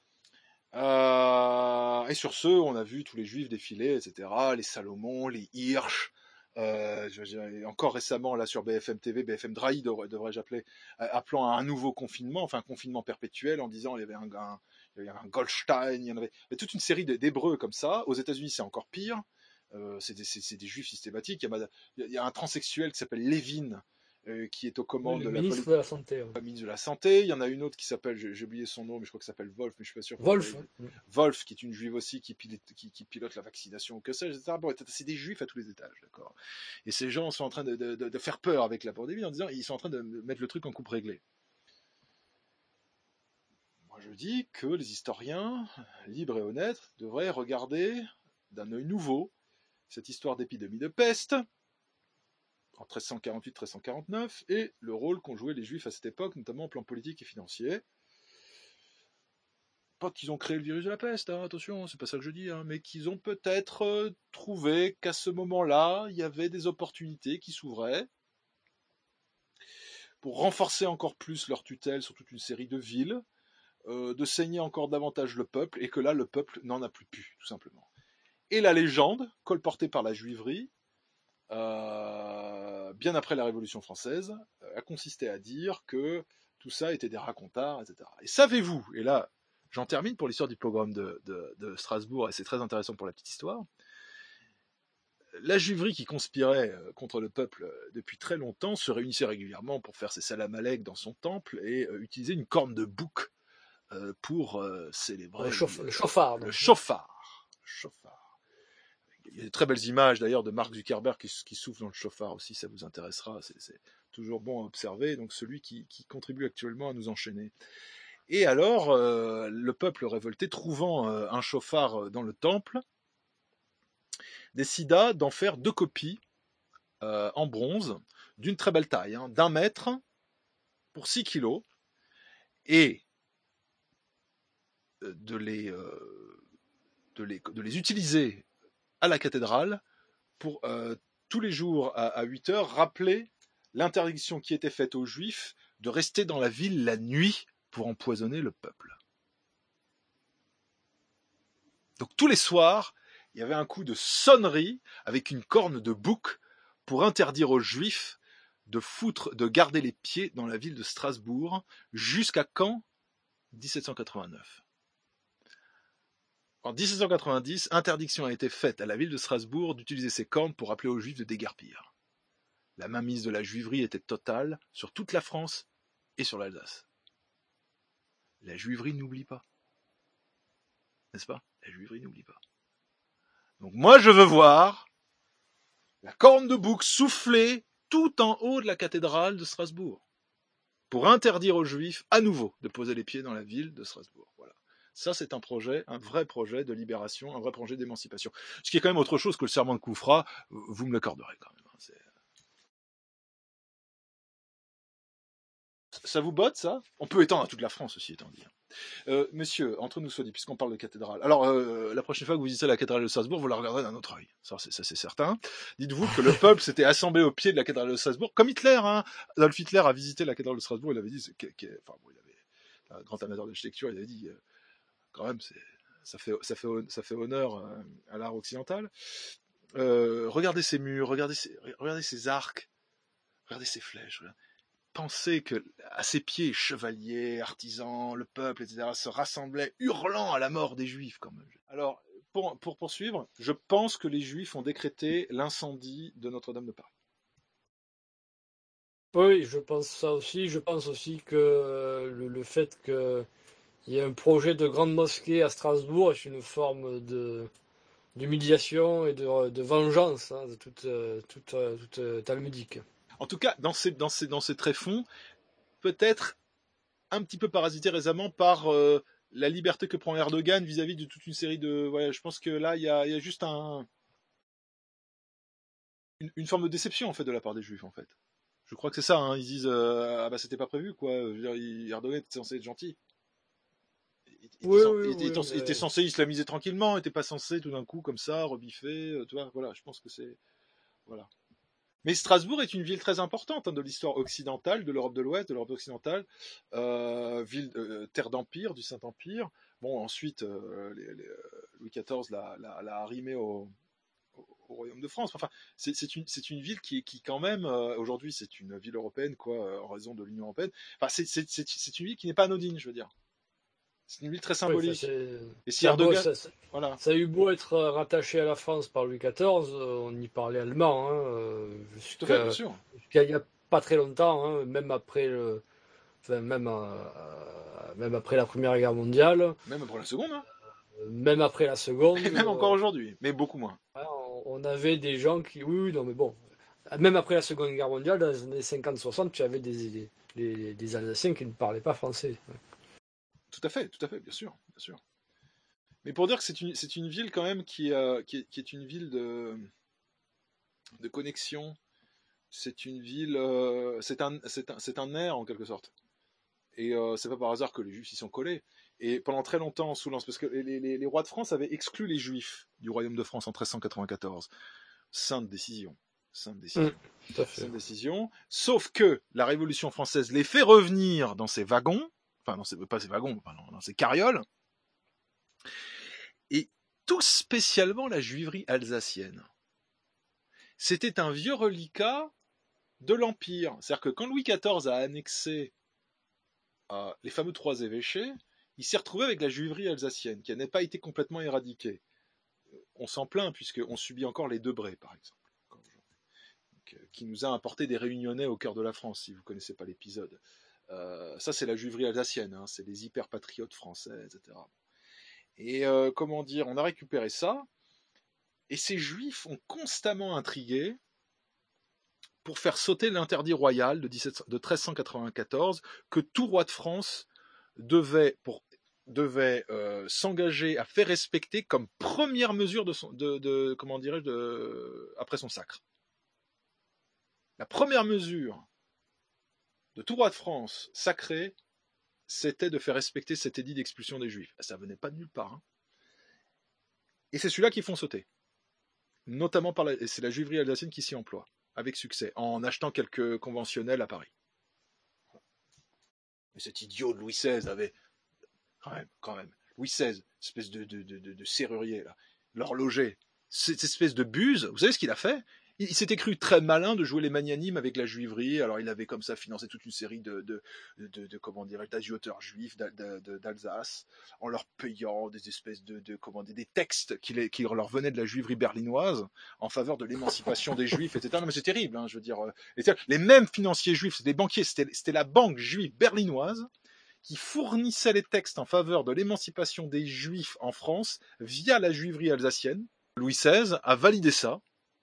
H: Euh, et sur ce, on a vu tous les juifs défiler, et cetera, les Salomon, les Hirsch, euh, je, je, encore récemment, là, sur B F M T V, B F M Drahi, devrais, devrais-je appeler, euh, appelant à un nouveau confinement, enfin un confinement perpétuel, en disant il y avait un, un, il y avait un Goldstein, il y en avait, il y avait toute une série d'hébreux comme ça. Aux États-Unis, c'est encore pire. Euh, c'est, des, c'est, c'est des juifs systématiques. Il y a, il y a un transsexuel qui s'appelle Levin, Euh, qui est aux commandes
I: oui,
H: de la
I: ministre de la Santé. Ouais.
H: ministre de la Santé. Il y en a une autre qui s'appelle, j'ai, j'ai oublié son nom, mais je crois que ça s'appelle Wolf, mais je suis pas sûr.
I: Wolf.
H: Ouais. Wolf, qui est une juive aussi, qui pilote, qui, qui pilote la vaccination, que sais-je, et cetera. Bon, c'est des juifs à tous les étages, d'accord. Et ces gens sont en train de, de, de, de faire peur avec la pandémie en disant, ils sont en train de mettre le truc en coupe réglée. Moi, je dis que les historiens, libres et honnêtes, devraient regarder d'un œil nouveau cette histoire d'épidémie de peste, en treize cent quarante-huit treize cent quarante-neuf, et le rôle qu'ont joué les Juifs à cette époque, notamment au plan politique et financier. Pas qu'ils ont créé le virus de la peste, hein, attention, c'est pas ça que je dis, hein, mais qu'ils ont peut-être euh, trouvé qu'à ce moment-là, il y avait des opportunités qui s'ouvraient pour renforcer encore plus leur tutelle sur toute une série de villes, euh, de saigner encore davantage le peuple, et que là, le peuple n'en a plus pu, tout simplement. Et la légende, colportée par la juiverie, Euh, bien après la Révolution française, euh, a consisté à dire que tout ça était des racontards, et cetera. Et savez-vous, et là, j'en termine pour l'histoire du pogrom de, de, de Strasbourg, et c'est très intéressant pour la petite histoire, la juiverie qui conspirait contre le peuple depuis très longtemps se réunissait régulièrement pour faire ses salam aleik dans son temple et euh, utilisait une corne de bouc euh, pour euh, célébrer...
I: Le, chauffe, le chauffard.
H: Le chauffard. Le chauffard. Il y a de très belles images d'ailleurs de Mark Zuckerberg qui, qui souffle dans le chauffard aussi, ça vous intéressera, c'est, c'est toujours bon à observer, donc celui qui, qui contribue actuellement à nous enchaîner. Et alors, euh, le peuple révolté, trouvant euh, un chauffard dans le temple, décida d'en faire deux copies euh, en bronze, d'une très belle taille, hein, d'un mètre pour six kilos, et de les, euh, de les, de les utiliser à la cathédrale pour euh, tous les jours à, à huit heures rappeler l'interdiction qui était faite aux Juifs de rester dans la ville la nuit pour empoisonner le peuple. Donc tous les soirs, il y avait un coup de sonnerie avec une corne de bouc pour interdire aux Juifs de foutre, de garder les pieds dans la ville de Strasbourg jusqu'à quand ? dix-sept cent quatre-vingt-neuf. En dix-sept cent quatre-vingt-dix, interdiction a été faite à la ville de Strasbourg d'utiliser ces cornes pour rappeler aux Juifs de déguerpir. La mainmise de la juiverie était totale sur toute la France et sur l'Alsace. La juiverie n'oublie pas. N'est-ce pas ? La juiverie n'oublie pas. Donc moi je veux voir la corne de bouc souffler tout en haut de la cathédrale de Strasbourg pour interdire aux Juifs à nouveau de poser les pieds dans la ville de Strasbourg. Voilà. Ça, c'est un projet, un vrai projet de libération, un vrai projet d'émancipation. Ce qui est quand même autre chose que le serment de Koufra, vous me l'accorderez quand même. C'est... Ça vous botte, ça ? On peut étendre à toute la France, aussi étant dit. Euh, monsieur, entre nous soit dit, puisqu'on parle de cathédrale. Alors, euh, la prochaine fois que vous visitez la cathédrale de Strasbourg, vous la regarderez d'un autre œil. Ça, c'est, ça, c'est certain. Dites-vous que le peuple s'était assemblé au pied de la cathédrale de Strasbourg, comme Hitler. Hein. Adolf Hitler a visité la cathédrale de Strasbourg, il avait dit, c'est, qu'est, qu'est, enfin, bon, il avait un grand amateur d'architecture, il avait dit... Euh, quand même, c'est, ça, fait, ça, fait, ça fait honneur à l'art occidental. Euh, regardez ces murs, regardez ces, regardez ces arcs, regardez ces flèches. Regardez. Pensez que à ses pieds, chevaliers, artisans, le peuple, et cetera, se rassemblaient, hurlant à la mort des Juifs. Quand même. Alors, pour, pour poursuivre, je pense que les Juifs ont décrété l'incendie de Notre-Dame de Paris.
I: Oui, je pense ça aussi. Je pense aussi que le, le fait que il y a un projet de grande mosquée à Strasbourg, est une forme de, d'humiliation et de, de vengeance, hein, de toute, toute, toute, toute talmudique.
H: En tout cas, dans ces, dans ces, dans ces tréfonds, peut-être un petit peu parasité récemment par euh, la liberté que prend Erdogan vis-à-vis de toute une série de... Ouais, je pense que là, il y a, y a juste un... Une, une forme de déception, en fait, de la part des Juifs, en fait. Je crois que c'est ça, hein. Ils disent euh, ah bah c'était pas prévu, quoi. Je veux dire, il, Erdogan était censé être gentil. Il, il,
I: Oui,
H: était,
I: oui,
H: il, était,
I: oui,
H: il était
I: mais...
H: censé islamiser tranquillement, il était pas censé tout d'un coup, comme ça, rebiffer, euh, tu vois, voilà, je pense que c'est... Voilà. Mais Strasbourg est une ville très importante hein, de l'histoire occidentale, de l'Europe de l'Ouest, de l'Europe occidentale, euh, ville, euh, terre d'empire, du Saint-Empire. Bon, ensuite, euh, les, les, Louis quatorze l'a, l'a, l'a arrimé au, au, au Royaume de France. Enfin, c'est, c'est, une, c'est une ville qui, qui quand même, euh, aujourd'hui, c'est une ville européenne, quoi, en raison de l'Union européenne. Enfin, c'est, c'est, c'est, c'est une ville qui n'est pas anodine, je veux dire. C'est une ville très symbolique.
I: Oui, ça,
H: Et si
I: ça,
H: Erdogan...
I: beau, ça,
H: voilà.
I: ça a eu beau être rattaché à la France par Louis quatorze, on y parlait allemand, hein, jusqu'à,
H: Tout à fait, bien sûr.
I: jusqu'à il n'y a pas très longtemps, hein, même après le, enfin, même, euh, même après la Première Guerre mondiale.
H: Même après la Seconde, hein.
I: euh, Même après la Seconde.
H: Et même encore aujourd'hui, mais beaucoup moins.
I: On, on avait des gens qui, oui, oui, non, mais bon, même après la Seconde Guerre mondiale, dans les années cinquante soixante, tu avais des, des, des, des Alsaciens qui ne parlaient pas français.
H: Tout à fait, tout à fait, bien sûr, bien sûr. Mais pour dire que c'est une, c'est une ville quand même qui, euh, qui, est, qui est une ville de, de connexion. C'est une ville, euh, c'est un, c'est un, c'est un air en quelque sorte. Et euh, c'est pas par hasard que les Juifs y sont collés. Et pendant très longtemps, sous l'Ancien, parce que les, les, les rois de France avaient exclu les Juifs du royaume de France en treize cent quatre-vingt-quatorze. Sainte décision. Sainte décision.
I: Mmh, tout à fait.
H: Sainte décision. Sauf que la Révolution française les fait revenir dans ses wagons. Enfin, non, c'est pas ces wagons, enfin, non, non, ces carrioles, et tout spécialement la juiverie alsacienne. C'était un vieux reliquat de l'Empire. C'est-à-dire que quand Louis quatorze a annexé euh, les fameux trois évêchés, il s'est retrouvé avec la juiverie alsacienne, qui n'a pas été complètement éradiquée. On s'en plaint, puisqu'on subit encore les Debré, par exemple, donc, qui nous a importé des Réunionnais au cœur de la France, si vous ne connaissez pas l'épisode. Euh, ça, c'est la juiverie alsacienne, hein, c'est les hyper-patriotes français, et cetera. Et euh, comment dire, on a récupéré ça, et ces juifs ont constamment intrigué pour faire sauter l'interdit royal de, dix-sept, de treize cent quatre-vingt-quatorze, que tout roi de France devait, pour, devait euh, s'engager à faire respecter comme première mesure de son, de, de, comment dirais-je, de, après son sacre. La première mesure de tout roi de France sacré, c'était de faire respecter cet édit d'expulsion des Juifs. Ça venait pas de nulle part. Hein. Et c'est celui-là qu'ils font sauter. Notamment par la, et c'est la juiverie alsacienne qui s'y emploie, avec succès, en achetant quelques conventionnels à Paris. Mais cet idiot de Louis seize avait, quand même, quand même, Louis seize, espèce de, de, de, de, de serrurier, là, l'horloger, cette espèce de buse, vous savez ce qu'il a fait ? Il s'était cru très malin de jouer les magnanimes avec la juiverie. Alors il avait comme ça financé toute une série de, de, de, de, de comment dirais-je, d'agioteurs juifs d'Alsace, en leur payant des espèces de, de comment dire, des textes qui, les, qui leur venaient de la juiverie berlinoise en faveur de l'émancipation des juifs, et cetera. Non mais c'est terrible, hein, je veux dire. Les mêmes financiers juifs, c'était des banquiers, c'était, c'était la banque juive berlinoise qui fournissait les textes en faveur de l'émancipation des juifs en France via la juiverie alsacienne. Louis seize a validé ça.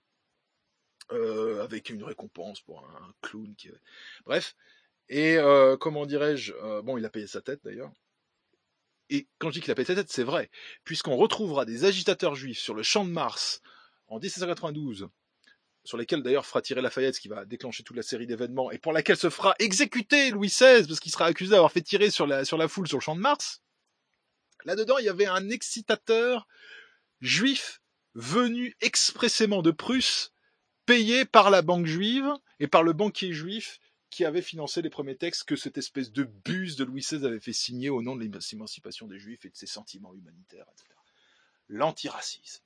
H: Euh, avec une récompense pour un clown qui... Bref, et euh, comment dirais-je, euh, bon, il a payé sa tête d'ailleurs, et quand je dis qu'il a payé sa tête, c'est vrai, puisqu'on retrouvera des agitateurs juifs sur le Champ de Mars en dix-sept cent quatre-vingt-douze, sur lesquels d'ailleurs fera tirer Lafayette, ce qui va déclencher toute la série d'événements, et pour laquelle se fera exécuter Louis seize, parce qu'il sera accusé d'avoir fait tirer sur la, sur la foule sur le Champ de Mars. Là-dedans, il y avait un excitateur juif venu expressément de Prusse, payé par la banque juive et par le banquier juif qui avait financé les premiers textes que cette espèce de buse de Louis seize avait fait signer au nom de l'émancipation des juifs et de ses sentiments humanitaires, et cetera. L'antiracisme.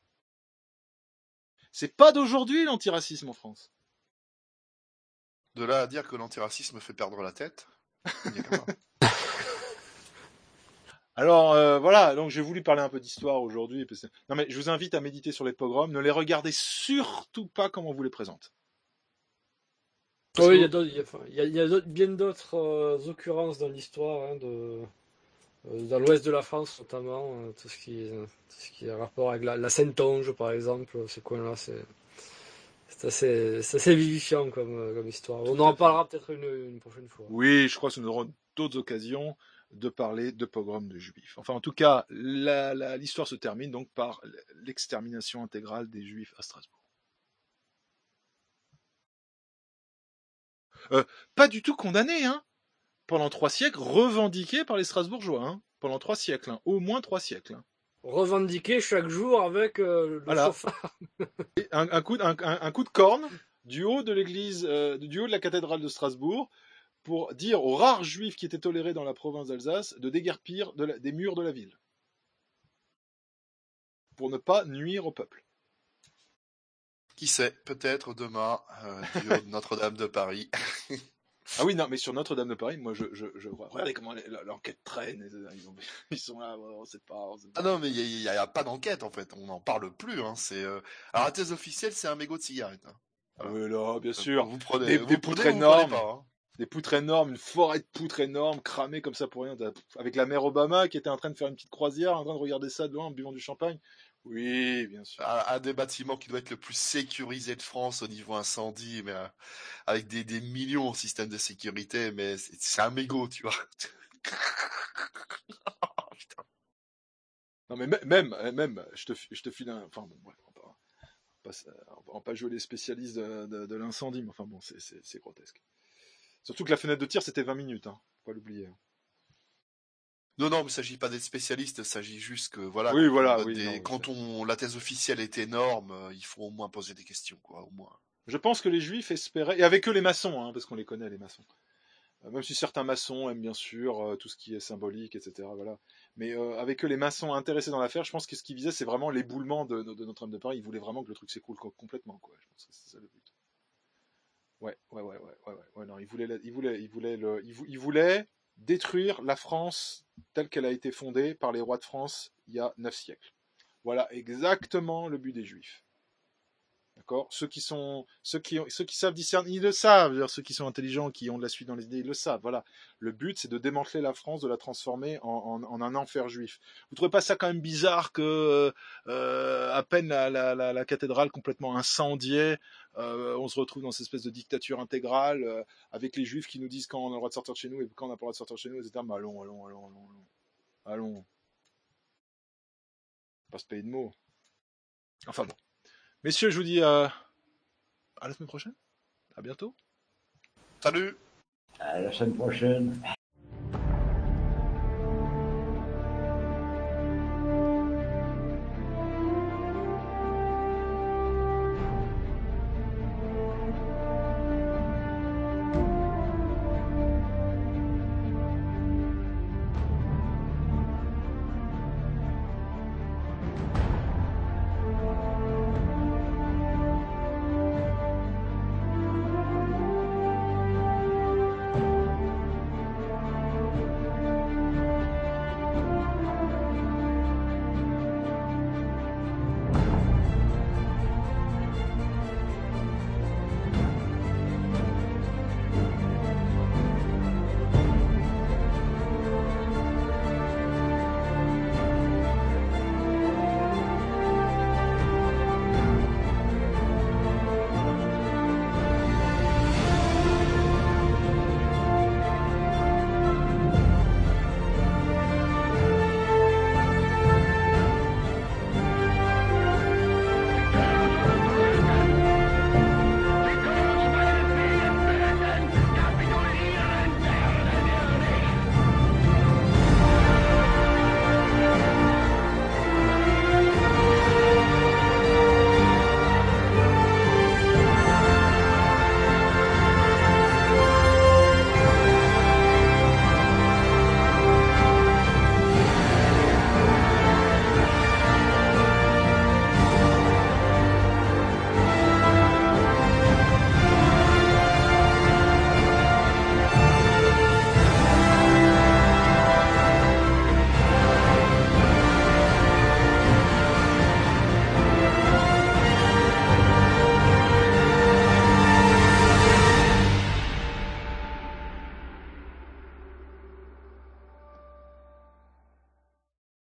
H: C'est pas d'aujourd'hui l'antiracisme en France.
P: De là à dire que l'antiracisme fait perdre la tête, il y a quand même.
H: Alors euh, voilà, donc j'ai voulu parler un peu d'histoire aujourd'hui. Parce que... Non mais je vous invite à méditer sur les pogroms. Ne les regardez surtout pas comme on vous les présente.
I: Parce oui, que... il y a, il y a, il y a, il y a bien d'autres euh, occurrences dans l'histoire, hein, de, euh, dans l'ouest de la France notamment, euh, tout ce qui est, tout ce qui a rapport avec la, la Saintonge par exemple, ces coins-là, c'est, c'est, assez, c'est assez vivifiant comme, comme histoire. On en parlera peut-être une, une prochaine fois.
H: Oui, je crois que nous aurons d'autres occasions. de parler de pogrom de juifs. Enfin, en tout cas, la, la, l'histoire se termine donc par l'extermination intégrale des juifs à Strasbourg. Euh, pas du tout condamné, hein. Pendant trois siècles, revendiqué par les Strasbourgeois, hein. Pendant trois siècles, hein. Au moins trois siècles. Hein.
I: Revendiqué chaque jour avec euh, le
H: voilà.
I: chauffard.
H: un, un, coup de, un, un coup de corne du haut de l'église, euh, du haut de la cathédrale de Strasbourg, pour dire aux rares juifs qui étaient tolérés dans la province d'Alsace de déguerpir de la, des murs de la ville. Pour ne pas nuire au peuple.
P: Qui sait, peut-être demain, euh, du haut de Notre-Dame de Paris.
H: Ah oui, non, mais sur Notre-Dame de Paris, moi, je, je, je vois. Regardez comment les, l'enquête traîne. Ils, ont, ils sont là, on sait pas. On sait pas.
P: Ah non, mais il n'y a, a, a pas d'enquête, en fait. On n'en parle plus. Hein. C'est, euh... Alors, la thèse officielle, c'est un mégot de cigarette. Hein.
H: Voilà. Ah oui, là, bien sûr.
P: Vous prenez,
H: des,
P: vous
H: des
P: prenez,
H: poutres
P: vous
H: énormes.
P: Pas, hein.
H: Des poutres énormes, une forêt de poutres énormes, cramées comme ça pour rien. Avec la mère Obama qui était en train de faire une petite croisière, en train de regarder ça de loin en buvant du champagne. Oui, bien sûr.
P: Un, un des bâtiments qui doit être le plus sécurisé de France au niveau incendie, mais euh, avec des, des millions en système de sécurité, mais c'est, c'est un mégot, tu vois.
H: Oh, putain. Non mais même, même, je te, je te file un... Enfin bon, bref, on va pas, on va pas, on va pas jouer les spécialistes de, de, de l'incendie, mais enfin bon, c'est, c'est, c'est grotesque. Surtout que la fenêtre de tir, c'était vingt minutes, hein. Faut pas l'oublier. Hein.
P: Non, non, mais il s'agit pas d'être spécialiste, il s'agit juste que, voilà,
H: oui,
P: quand,
H: voilà,
P: on,
H: oui,
P: des,
H: non,
P: quand on, la thèse officielle est énorme, euh, il faut au moins poser des questions, quoi, au moins.
H: Je pense que les juifs espéraient, et avec eux les maçons, hein, parce qu'on les connaît, les maçons. Euh, même si certains maçons aiment bien sûr euh, tout ce qui est symbolique, et cetera. Voilà. Mais euh, avec eux les maçons intéressés dans l'affaire, je pense que ce qu'ils visaient, c'est vraiment l'éboulement de, de, de Notre-Dame de Paris. Ils voulaient vraiment que le truc s'écroule complètement, quoi. Je pense que c'est ça le but. Ouais, ouais, ouais, ouais, ouais, ouais, ouais non, ils voulaient, ils voulaient, ils voulaient, le, ils, ils voulaient détruire la France telle qu'elle a été fondée par les rois de France il y a neuf siècles. Voilà exactement le but des Juifs. D'accord ? Ceux qui sont, ceux qui, ceux qui savent discerner, ils le savent. Ceux qui sont intelligents, qui ont de la suite dans les idées, ils le savent. Voilà. Le but, c'est de démanteler la France, de la transformer en, en, en un enfer juif. Vous trouvez pas ça quand même bizarre que, euh, à peine la, la, la, la cathédrale complètement incendiée, euh, on se retrouve dans cette espèce de dictature intégrale, euh, avec les juifs qui nous disent quand on a le droit de sortir de chez nous et quand on n'a pas le droit de sortir de chez nous, et cetera. Mais allons, allons, allons, allons, allons. Allons. Pas se payer de mots. Enfin bon. Messieurs, je vous dis euh, à la semaine prochaine. À bientôt.
P: Salut.
G: À la semaine prochaine.